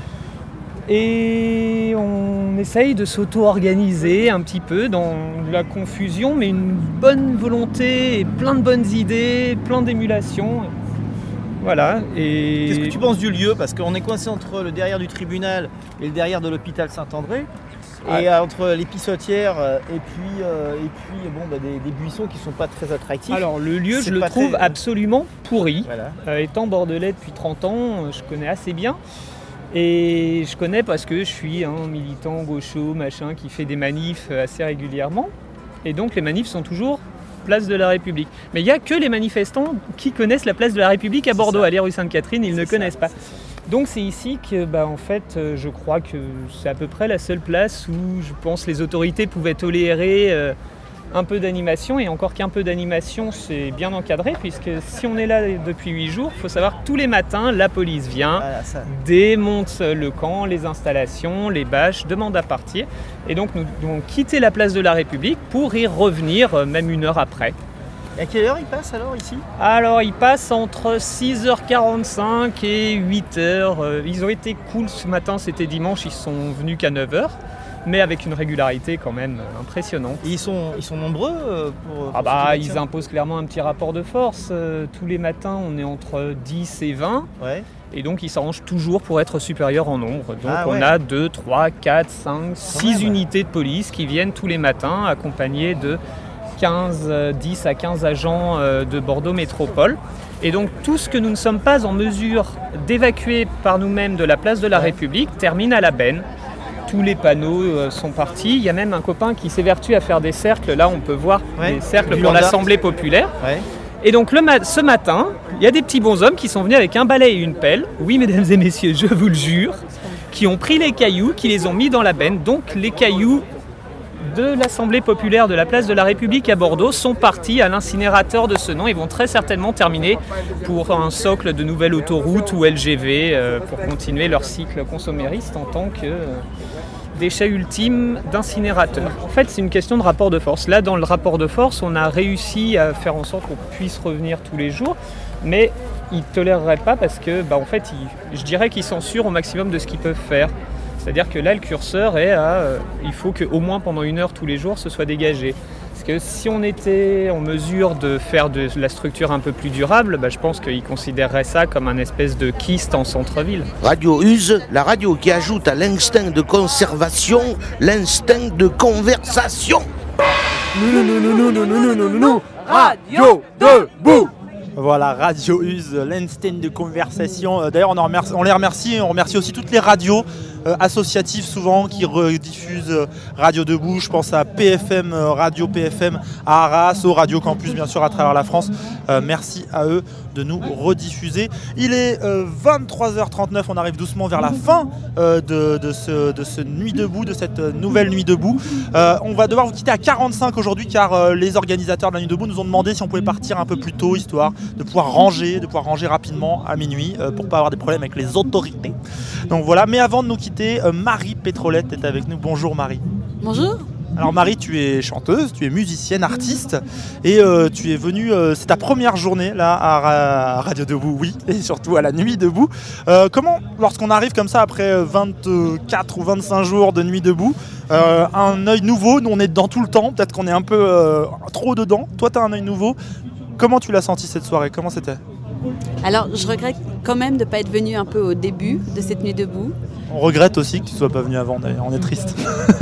Et on essaye de s'auto-organiser un petit peu dans la confusion, mais une bonne volonté et plein de bonnes idées, plein d'émulations. Voilà. Et
qu'est-ce que tu penses du lieu? Parce qu'on est coincé entre le derrière du tribunal et le derrière de l'hôpital Saint-André. Et ah. entre les pissotières et puis, euh, et puis bon, bah, des, des buissons qui ne sont pas très attractifs.
Alors le lieu, c'est je le trouve très... absolument pourri. Voilà. Euh, étant bordelais depuis trente ans, je connais assez bien. Et je connais parce que je suis un militant gaucho, machin, qui fait des manifs assez régulièrement. Et donc les manifs sont toujours place de la République. Mais il n'y a que les manifestants qui connaissent la place de la République à Bordeaux. Aller rue Sainte-Catherine, ils c'est ne ça. connaissent pas. Donc c'est ici que, bah, en fait, je crois que c'est à peu près la seule place où je pense les autorités pouvaient tolérer euh, un peu d'animation. Et encore qu'un peu d'animation, c'est bien encadré, puisque si on est là depuis huit jours, il faut savoir que tous les matins, la police vient, voilà, ça. démonte le camp, les installations, les bâches, demande à partir. Et donc nous devons quitter la place de la République pour y revenir, euh, même une heure après.
Et à quelle heure il passe alors ici?
Alors il passe entre six heures quarante-cinq et huit heures. Ils ont été cool ce matin, c'était dimanche, ils sont venus qu'à neuf heures. Mais avec une régularité quand même impressionnante.
Et ils sont, ils sont nombreux pour, pour
Ah bah ils imposent clairement un petit rapport de force. Tous les matins on est entre dix et vingt. Ouais. Et donc ils s'arrangent toujours pour être supérieurs en nombre. Donc ah ouais. on a deux, trois, quatre, cinq, six unités de police qui viennent tous les matins accompagnées de quinze, dix à quinze agents de Bordeaux Métropole. Et donc tout ce que nous ne sommes pas en mesure d'évacuer par nous-mêmes de la place de la ouais. République termine à la benne. Tous les panneaux sont partis. Il y a même un copain qui s'évertue à faire des cercles. Là, on peut voir ouais. des cercles pour l'Assemblée populaire. Ouais. Et donc le ma- ce matin, il y a des petits bonshommes qui sont venus avec un balai et une pelle, oui mesdames et messieurs, je vous le jure, qui ont pris les cailloux, qui les ont mis dans la benne, donc les cailloux de l'Assemblée populaire de la place de la République à Bordeaux sont partis à l'incinérateur de ce nom et vont très certainement terminer pour un socle de nouvelles autoroutes ou L G V euh, pour continuer leur cycle consommériste en tant que euh, déchet ultime d'incinérateur. En fait, c'est une question de rapport de force. Là, dans le rapport de force, on a réussi à faire en sorte qu'on puisse revenir tous les jours, mais ils ne toléreraient pas parce que, bah, en fait, ils, je dirais qu'ils censurent au maximum de ce qu'ils peuvent faire. C'est-à-dire que là, le curseur est à... Euh, il faut qu'au moins pendant une heure tous les jours, ce soit dégagé. Parce que si on était en mesure de faire de la structure un peu plus durable, bah, je pense qu'ils considéreraient ça comme un espèce de kyste en centre-ville.
Radio Use, la radio qui ajoute à l'instinct de conservation l'instinct de conversation.
Non, non, non, non, non, non, non, non, non, Radio Debout. Voilà, Radio Use, l'instinct de conversation. D'ailleurs, on, en remercie, on les remercie, on remercie aussi toutes les radios euh, associatives souvent qui rediffusent euh, Radio Debout. Je pense à P F M, euh, Radio P F M à Arras, au Radio Campus bien sûr à travers la France. Euh, merci à eux de nous rediffuser. Il est euh, vingt-trois heures trente-neuf, on arrive doucement vers la fin euh, de, de, ce, de ce Nuit Debout, de cette nouvelle Nuit Debout. Euh, on va devoir vous quitter à quarante-cinq aujourd'hui car euh, les organisateurs de la Nuit Debout nous ont demandé si on pouvait partir un peu plus tôt, histoire de pouvoir ranger, de pouvoir ranger rapidement à minuit euh, pour pas avoir des problèmes avec les autorités. Donc voilà, mais avant de nous quitter, euh, Marie Pétrolette est avec nous. Bonjour Marie.
Bonjour.
Alors Marie, tu es chanteuse, tu es musicienne, artiste et euh, tu es venue, euh, c'est ta première journée là à, Ra- à Radio Debout, oui, et surtout à la Nuit Debout. Euh, comment, lorsqu'on arrive comme ça après vingt-quatre ou vingt-cinq jours de Nuit Debout, euh, un œil nouveau, nous on est dedans tout le temps, peut-être qu'on est un peu euh, trop dedans, toi tu as un œil nouveau. Comment tu l'as senti cette soirée? Comment c'était?
Alors, je regrette quand même de ne pas être venue un peu au début de cette Nuit Debout.
On regrette aussi que tu ne sois pas venu avant d'ailleurs, on est triste.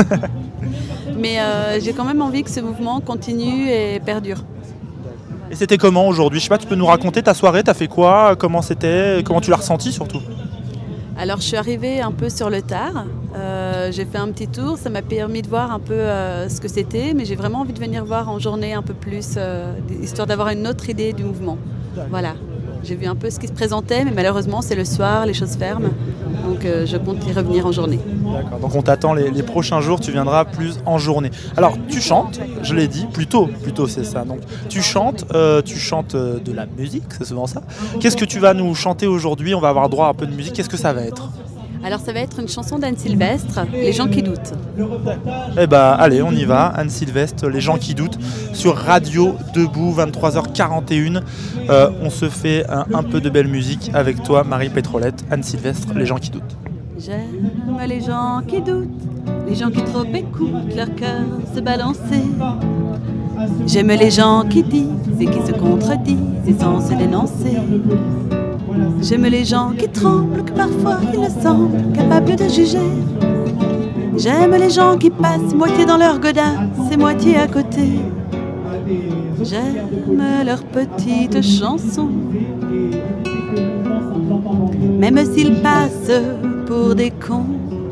Mais euh, j'ai quand même envie que ce mouvement continue et perdure.
Et c'était comment aujourd'hui? Je sais pas, tu peux nous raconter ta soirée, t'as fait quoi? Comment c'était? Comment tu l'as ressenti surtout?
Alors, je suis arrivée un peu sur le tard. Euh, j'ai fait un petit tour, ça m'a permis de voir un peu euh, ce que c'était, mais j'ai vraiment envie de venir voir en journée un peu plus, euh, histoire d'avoir une autre idée du mouvement. Voilà. J'ai vu un peu ce qui se présentait, mais malheureusement, c'est le soir, les choses ferment. Donc, euh, je compte y revenir en journée.
D'accord, donc on t'attend les, les prochains jours, tu viendras plus en journée. Alors, tu chantes, je l'ai dit, plutôt, plutôt c'est ça. Donc, tu chantes, euh, tu chantes euh, de la musique, c'est souvent ça. Qu'est-ce que tu vas nous chanter aujourd'hui? On va avoir droit à un peu de musique. Qu'est-ce que ça va être?
Alors, ça va être une chanson d'Anne Sylvestre, Les gens qui doutent.
Eh bah, allez, on y va. Anne Sylvestre, Les gens qui doutent, sur Radio Debout, vingt-trois heures quarante et une. Euh, on se fait un, un peu de belle musique avec toi, Marie Pétrolette. Anne Sylvestre, Les gens qui doutent.
J'aime les gens qui doutent, les gens qui trop écoutent leur cœur se balancer. J'aime les gens qui disent et qui se contredisent et sans se dénoncer. J'aime les gens qui tremblent, que parfois ils le semblent capables de juger. J'aime les gens qui passent moitié dans leur godasse et moitié à côté. J'aime leurs petites chansons, même s'ils passent pour des cons.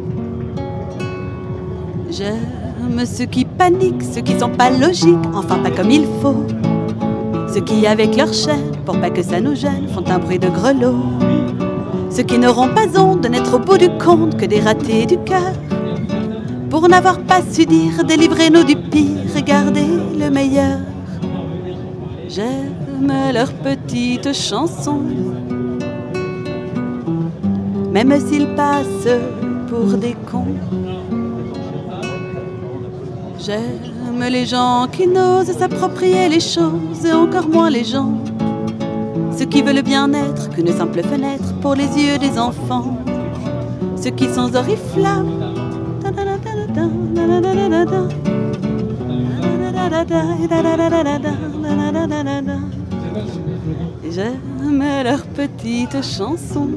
J'aime ceux qui paniquent, ceux qui sont pas logiques, enfin pas comme il faut. Ceux qui, avec leur chaîne, pour pas que ça nous gêne, font un bruit de grelot. Ceux qui n'auront pas honte de n'être au bout du compte que des ratés du cœur. Pour n'avoir pas su dire, délivrez-nous du pire et gardez le meilleur. J'aime leurs petites chansons, même s'ils passent pour des cons. J'aime les gens qui n'osent s'approprier les choses, et encore moins les gens, ceux qui veulent bien être qu'une simple fenêtre pour les yeux des enfants. Ceux qui sans oriflamme, j'aime leurs petites chansons,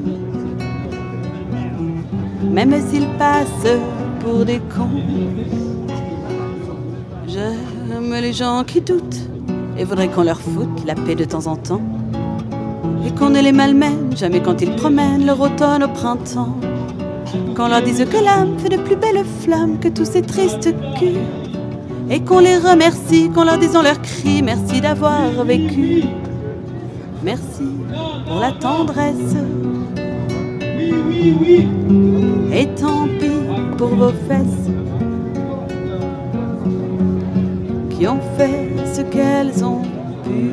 même s'ils passent pour des cons. J'aime les gens qui doutent et voudraient qu'on leur foute la paix de temps en temps, et qu'on ne les malmène jamais quand ils promènent leur automne au printemps. Qu'on leur dise que l'âme fait de plus belles flammes que tous ces tristes culs, et qu'on les remercie, qu'on leur dise en leurs cris merci d'avoir vécu. merci pour la tendresse. Et tant pis pour vos fesses qui ont fait ce qu'elles ont pu.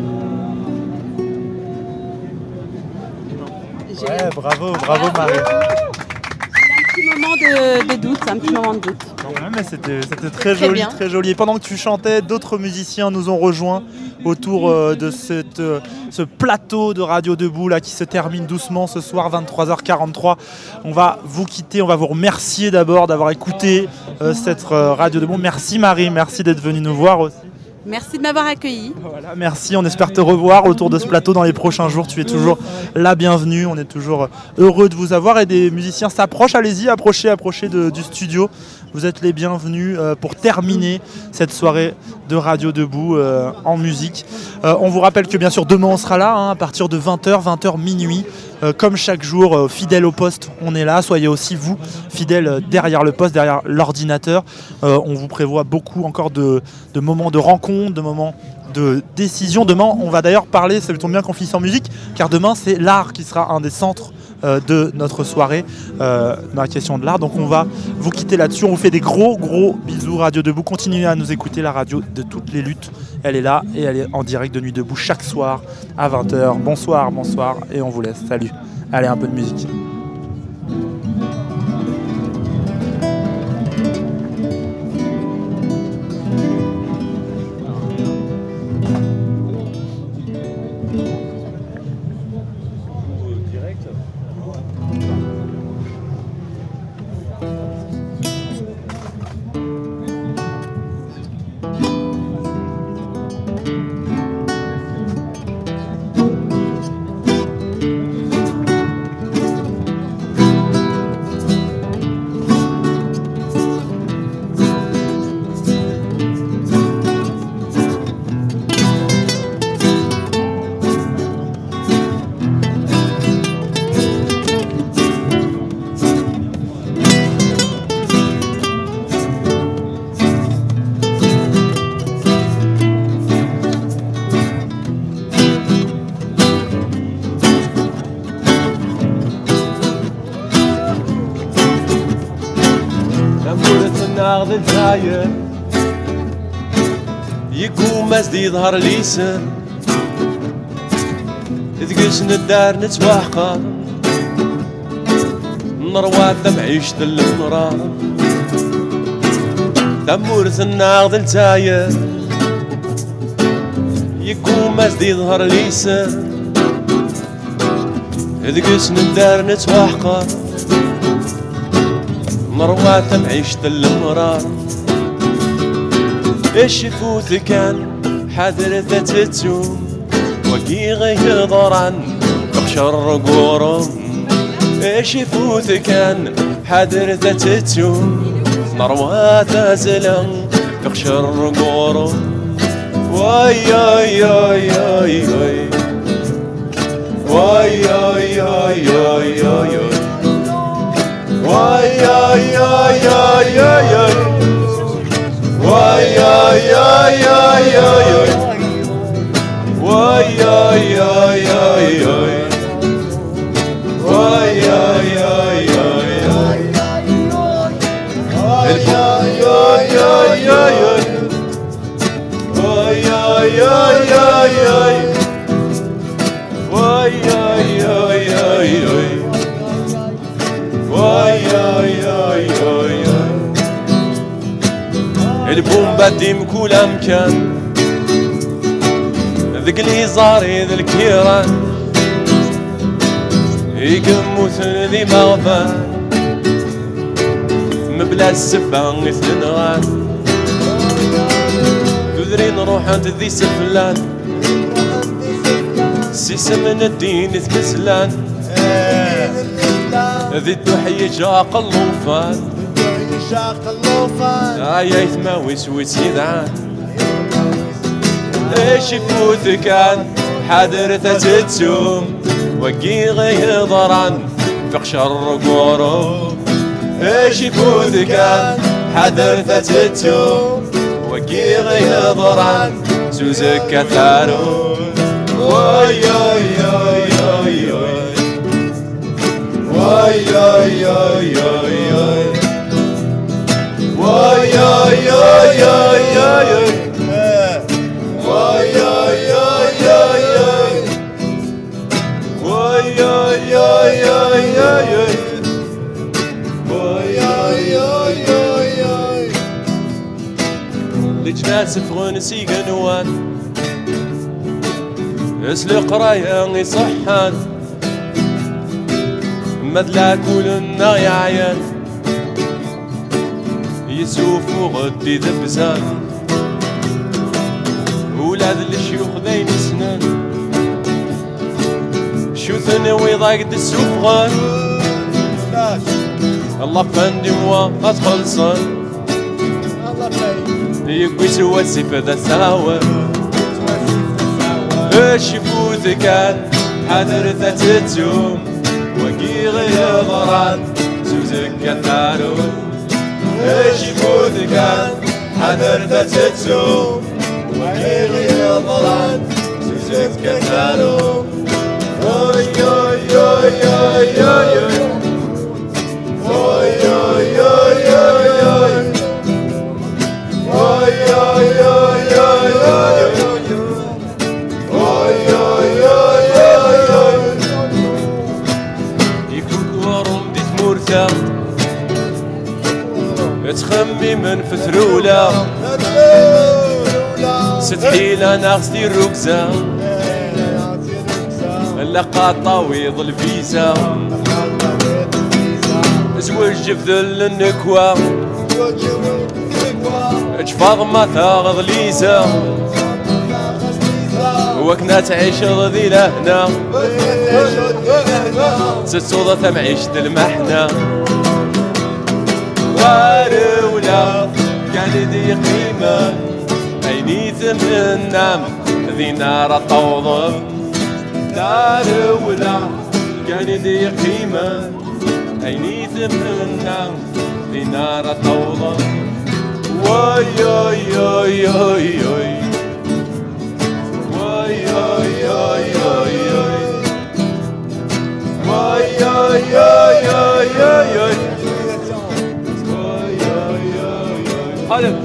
Ouais, bravo, bravo Marie.
Un petit moment de, de doute, un petit moment de doute.
Ouais, mais c'était, c'était très,
Très
joli,
bien.
très joli. Et pendant que tu chantais, d'autres musiciens nous ont rejoints autour euh, de cette, euh, ce plateau de Radio Debout là, qui se termine doucement ce soir, vingt-trois heures quarante-trois. On va vous quitter, on va vous remercier d'abord d'avoir écouté euh, cette euh, Radio Debout. Merci Marie, merci d'être venue nous voir aussi.
Merci de m'avoir accueilli.
Voilà, merci, on espère te revoir autour de ce plateau dans les prochains jours. Tu es toujours la bienvenue, on est toujours heureux de vous avoir et des musiciens s'approchent. Allez-y, approchez, approchez de- du studio. Vous êtes les bienvenus euh, pour terminer cette soirée de Radio Debout euh, en musique. Euh, on vous rappelle que bien sûr demain on sera là hein, à partir de vingt heures, vingt heures minuit. Euh, comme chaque jour, euh, fidèle au poste, on est là. Soyez aussi vous, fidèles euh, derrière le poste, derrière l'ordinateur. Euh, on vous prévoit beaucoup encore de, de moments de rencontre, de moments de décision. Demain, on va d'ailleurs parler, ça tombe bien qu'on finisse en musique, car demain c'est l'art qui sera un des centres euh, de notre soirée euh, dans la question de l'art. Donc on va vous quitter là-dessus. On vous fait des gros gros bisous Radio Debout. Continuez à nous écouter, la radio de toutes les luttes. Elle est là et elle est en direct de Nuit Debout chaque soir à vingt heures. Bonsoir, bonsoir et on vous laisse. Salut. Allez, un peu de musique.
ناخذ الفاير يقوم مسد يظهر ليسن تقسن الدار نتوحقر نروى تمعيش المرار تمورث ناخذ التاير يقوم مسد يظهر ليسن تقسن الدار نتوحقر نروى تمعيش المرار ايش يفوت كان حذر تتوم وكي غيضران بخشر قورم ايش يفوت كان حذر تتوم نروى تازلان بخشر قورم واي واي واي واي واي واي واي واي واي Why, ay, ay, ay, ay, ay. Why, ay, ay, ay, ay, ay. Why, ay, ay, ay, ay. Why, ay, ay, ay, ay. Ay, ay, ay, ay, ay, ay. Why, ay, ay, ay, ay. Why, ay, ay, ay, ay. واي واي واي واي البومبا ديم كل امكان ذك لي زاري ذا الكيران يقموثن ذي مغفان مبلا السبان اثنغان تدري نروح عند ذي سفلان سيسمن الدين ثكسلان ذي الدحي جاق اللوفان جاق اللوفان عيايت ما وسوس يدعان ايش يفوت كان حذر تتسوم وقي غيضران في شر قورو ايش يفوت كان حذر تتسوم وقي غيضران سوزك كثارون Oi, oi, oi, oi, oi. Oi, oi, oi, oi, oi. Oi, oi, oi, oi, oi, oi. Oi, oi, oi, oi, oi. Oi, oi, oi, oi, oi, oi. Oi, oi, oi, oi, oi.
لجناس فغونسي قنوان اسلو قرايا يصحان مدلا كلنا يا عيان يسوفو غدي ذبزان ولاد الشيوخ ذين سنان شو ثنوي ضاقد السفغان الله فندي موا أتخلصان يقوي سوى السيف ذا ساوى ايش يفوت كان حذر ذا تتوم وقي غير ضران سوزك كثارو ايش يفوت كان حذر ذا تتوم وقي غير ضران سوزك كثارو
Oi, oi, oi, oi, oi, oi. Oi, oi, oi, oi, oi. Oi, oi, oi, oi, oi, oi. Oi, oi, oi, oi, oi.
يفوت ورم دي تمورتا تخمي من فترولة ستحيلة ناقص دي الركزة لقى طاويض الفيزا زوج جفذل النكوة جفاض ما تاغض ليزا وكنا تعيش ذي لهنا ستوضة معيشة المحنة وارولا كان دي قيمة عيني ثمنا ذي نار طوضة ولا كان دي قيمة عيني ثمنا ذي نار طوضة واي واي واي واي واي واي واي واي واي واي واي واي واي هذا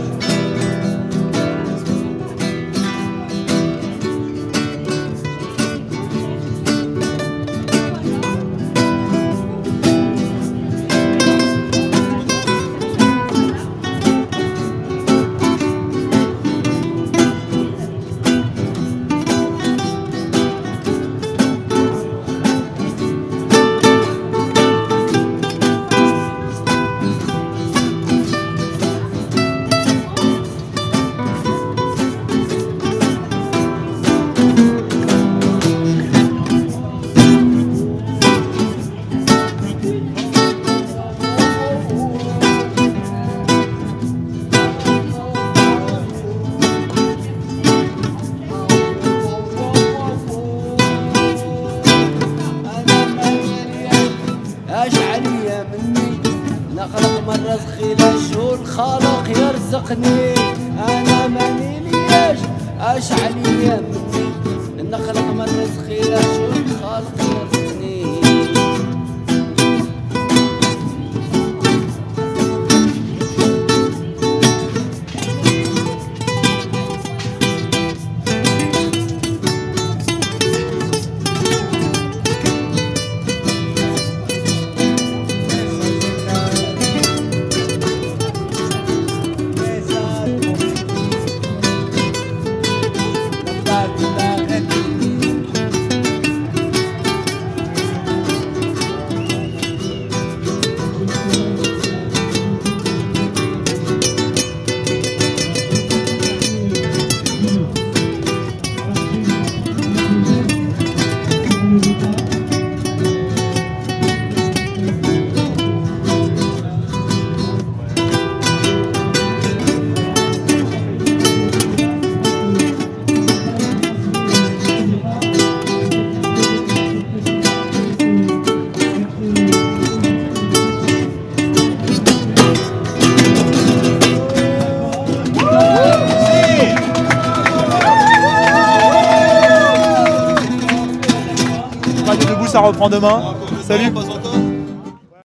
يرزقني انا ماني ليش اش عليا مني نخلق من رزقي لا شو الخالق يرزقني
Debout, ça reprend demain. Salut.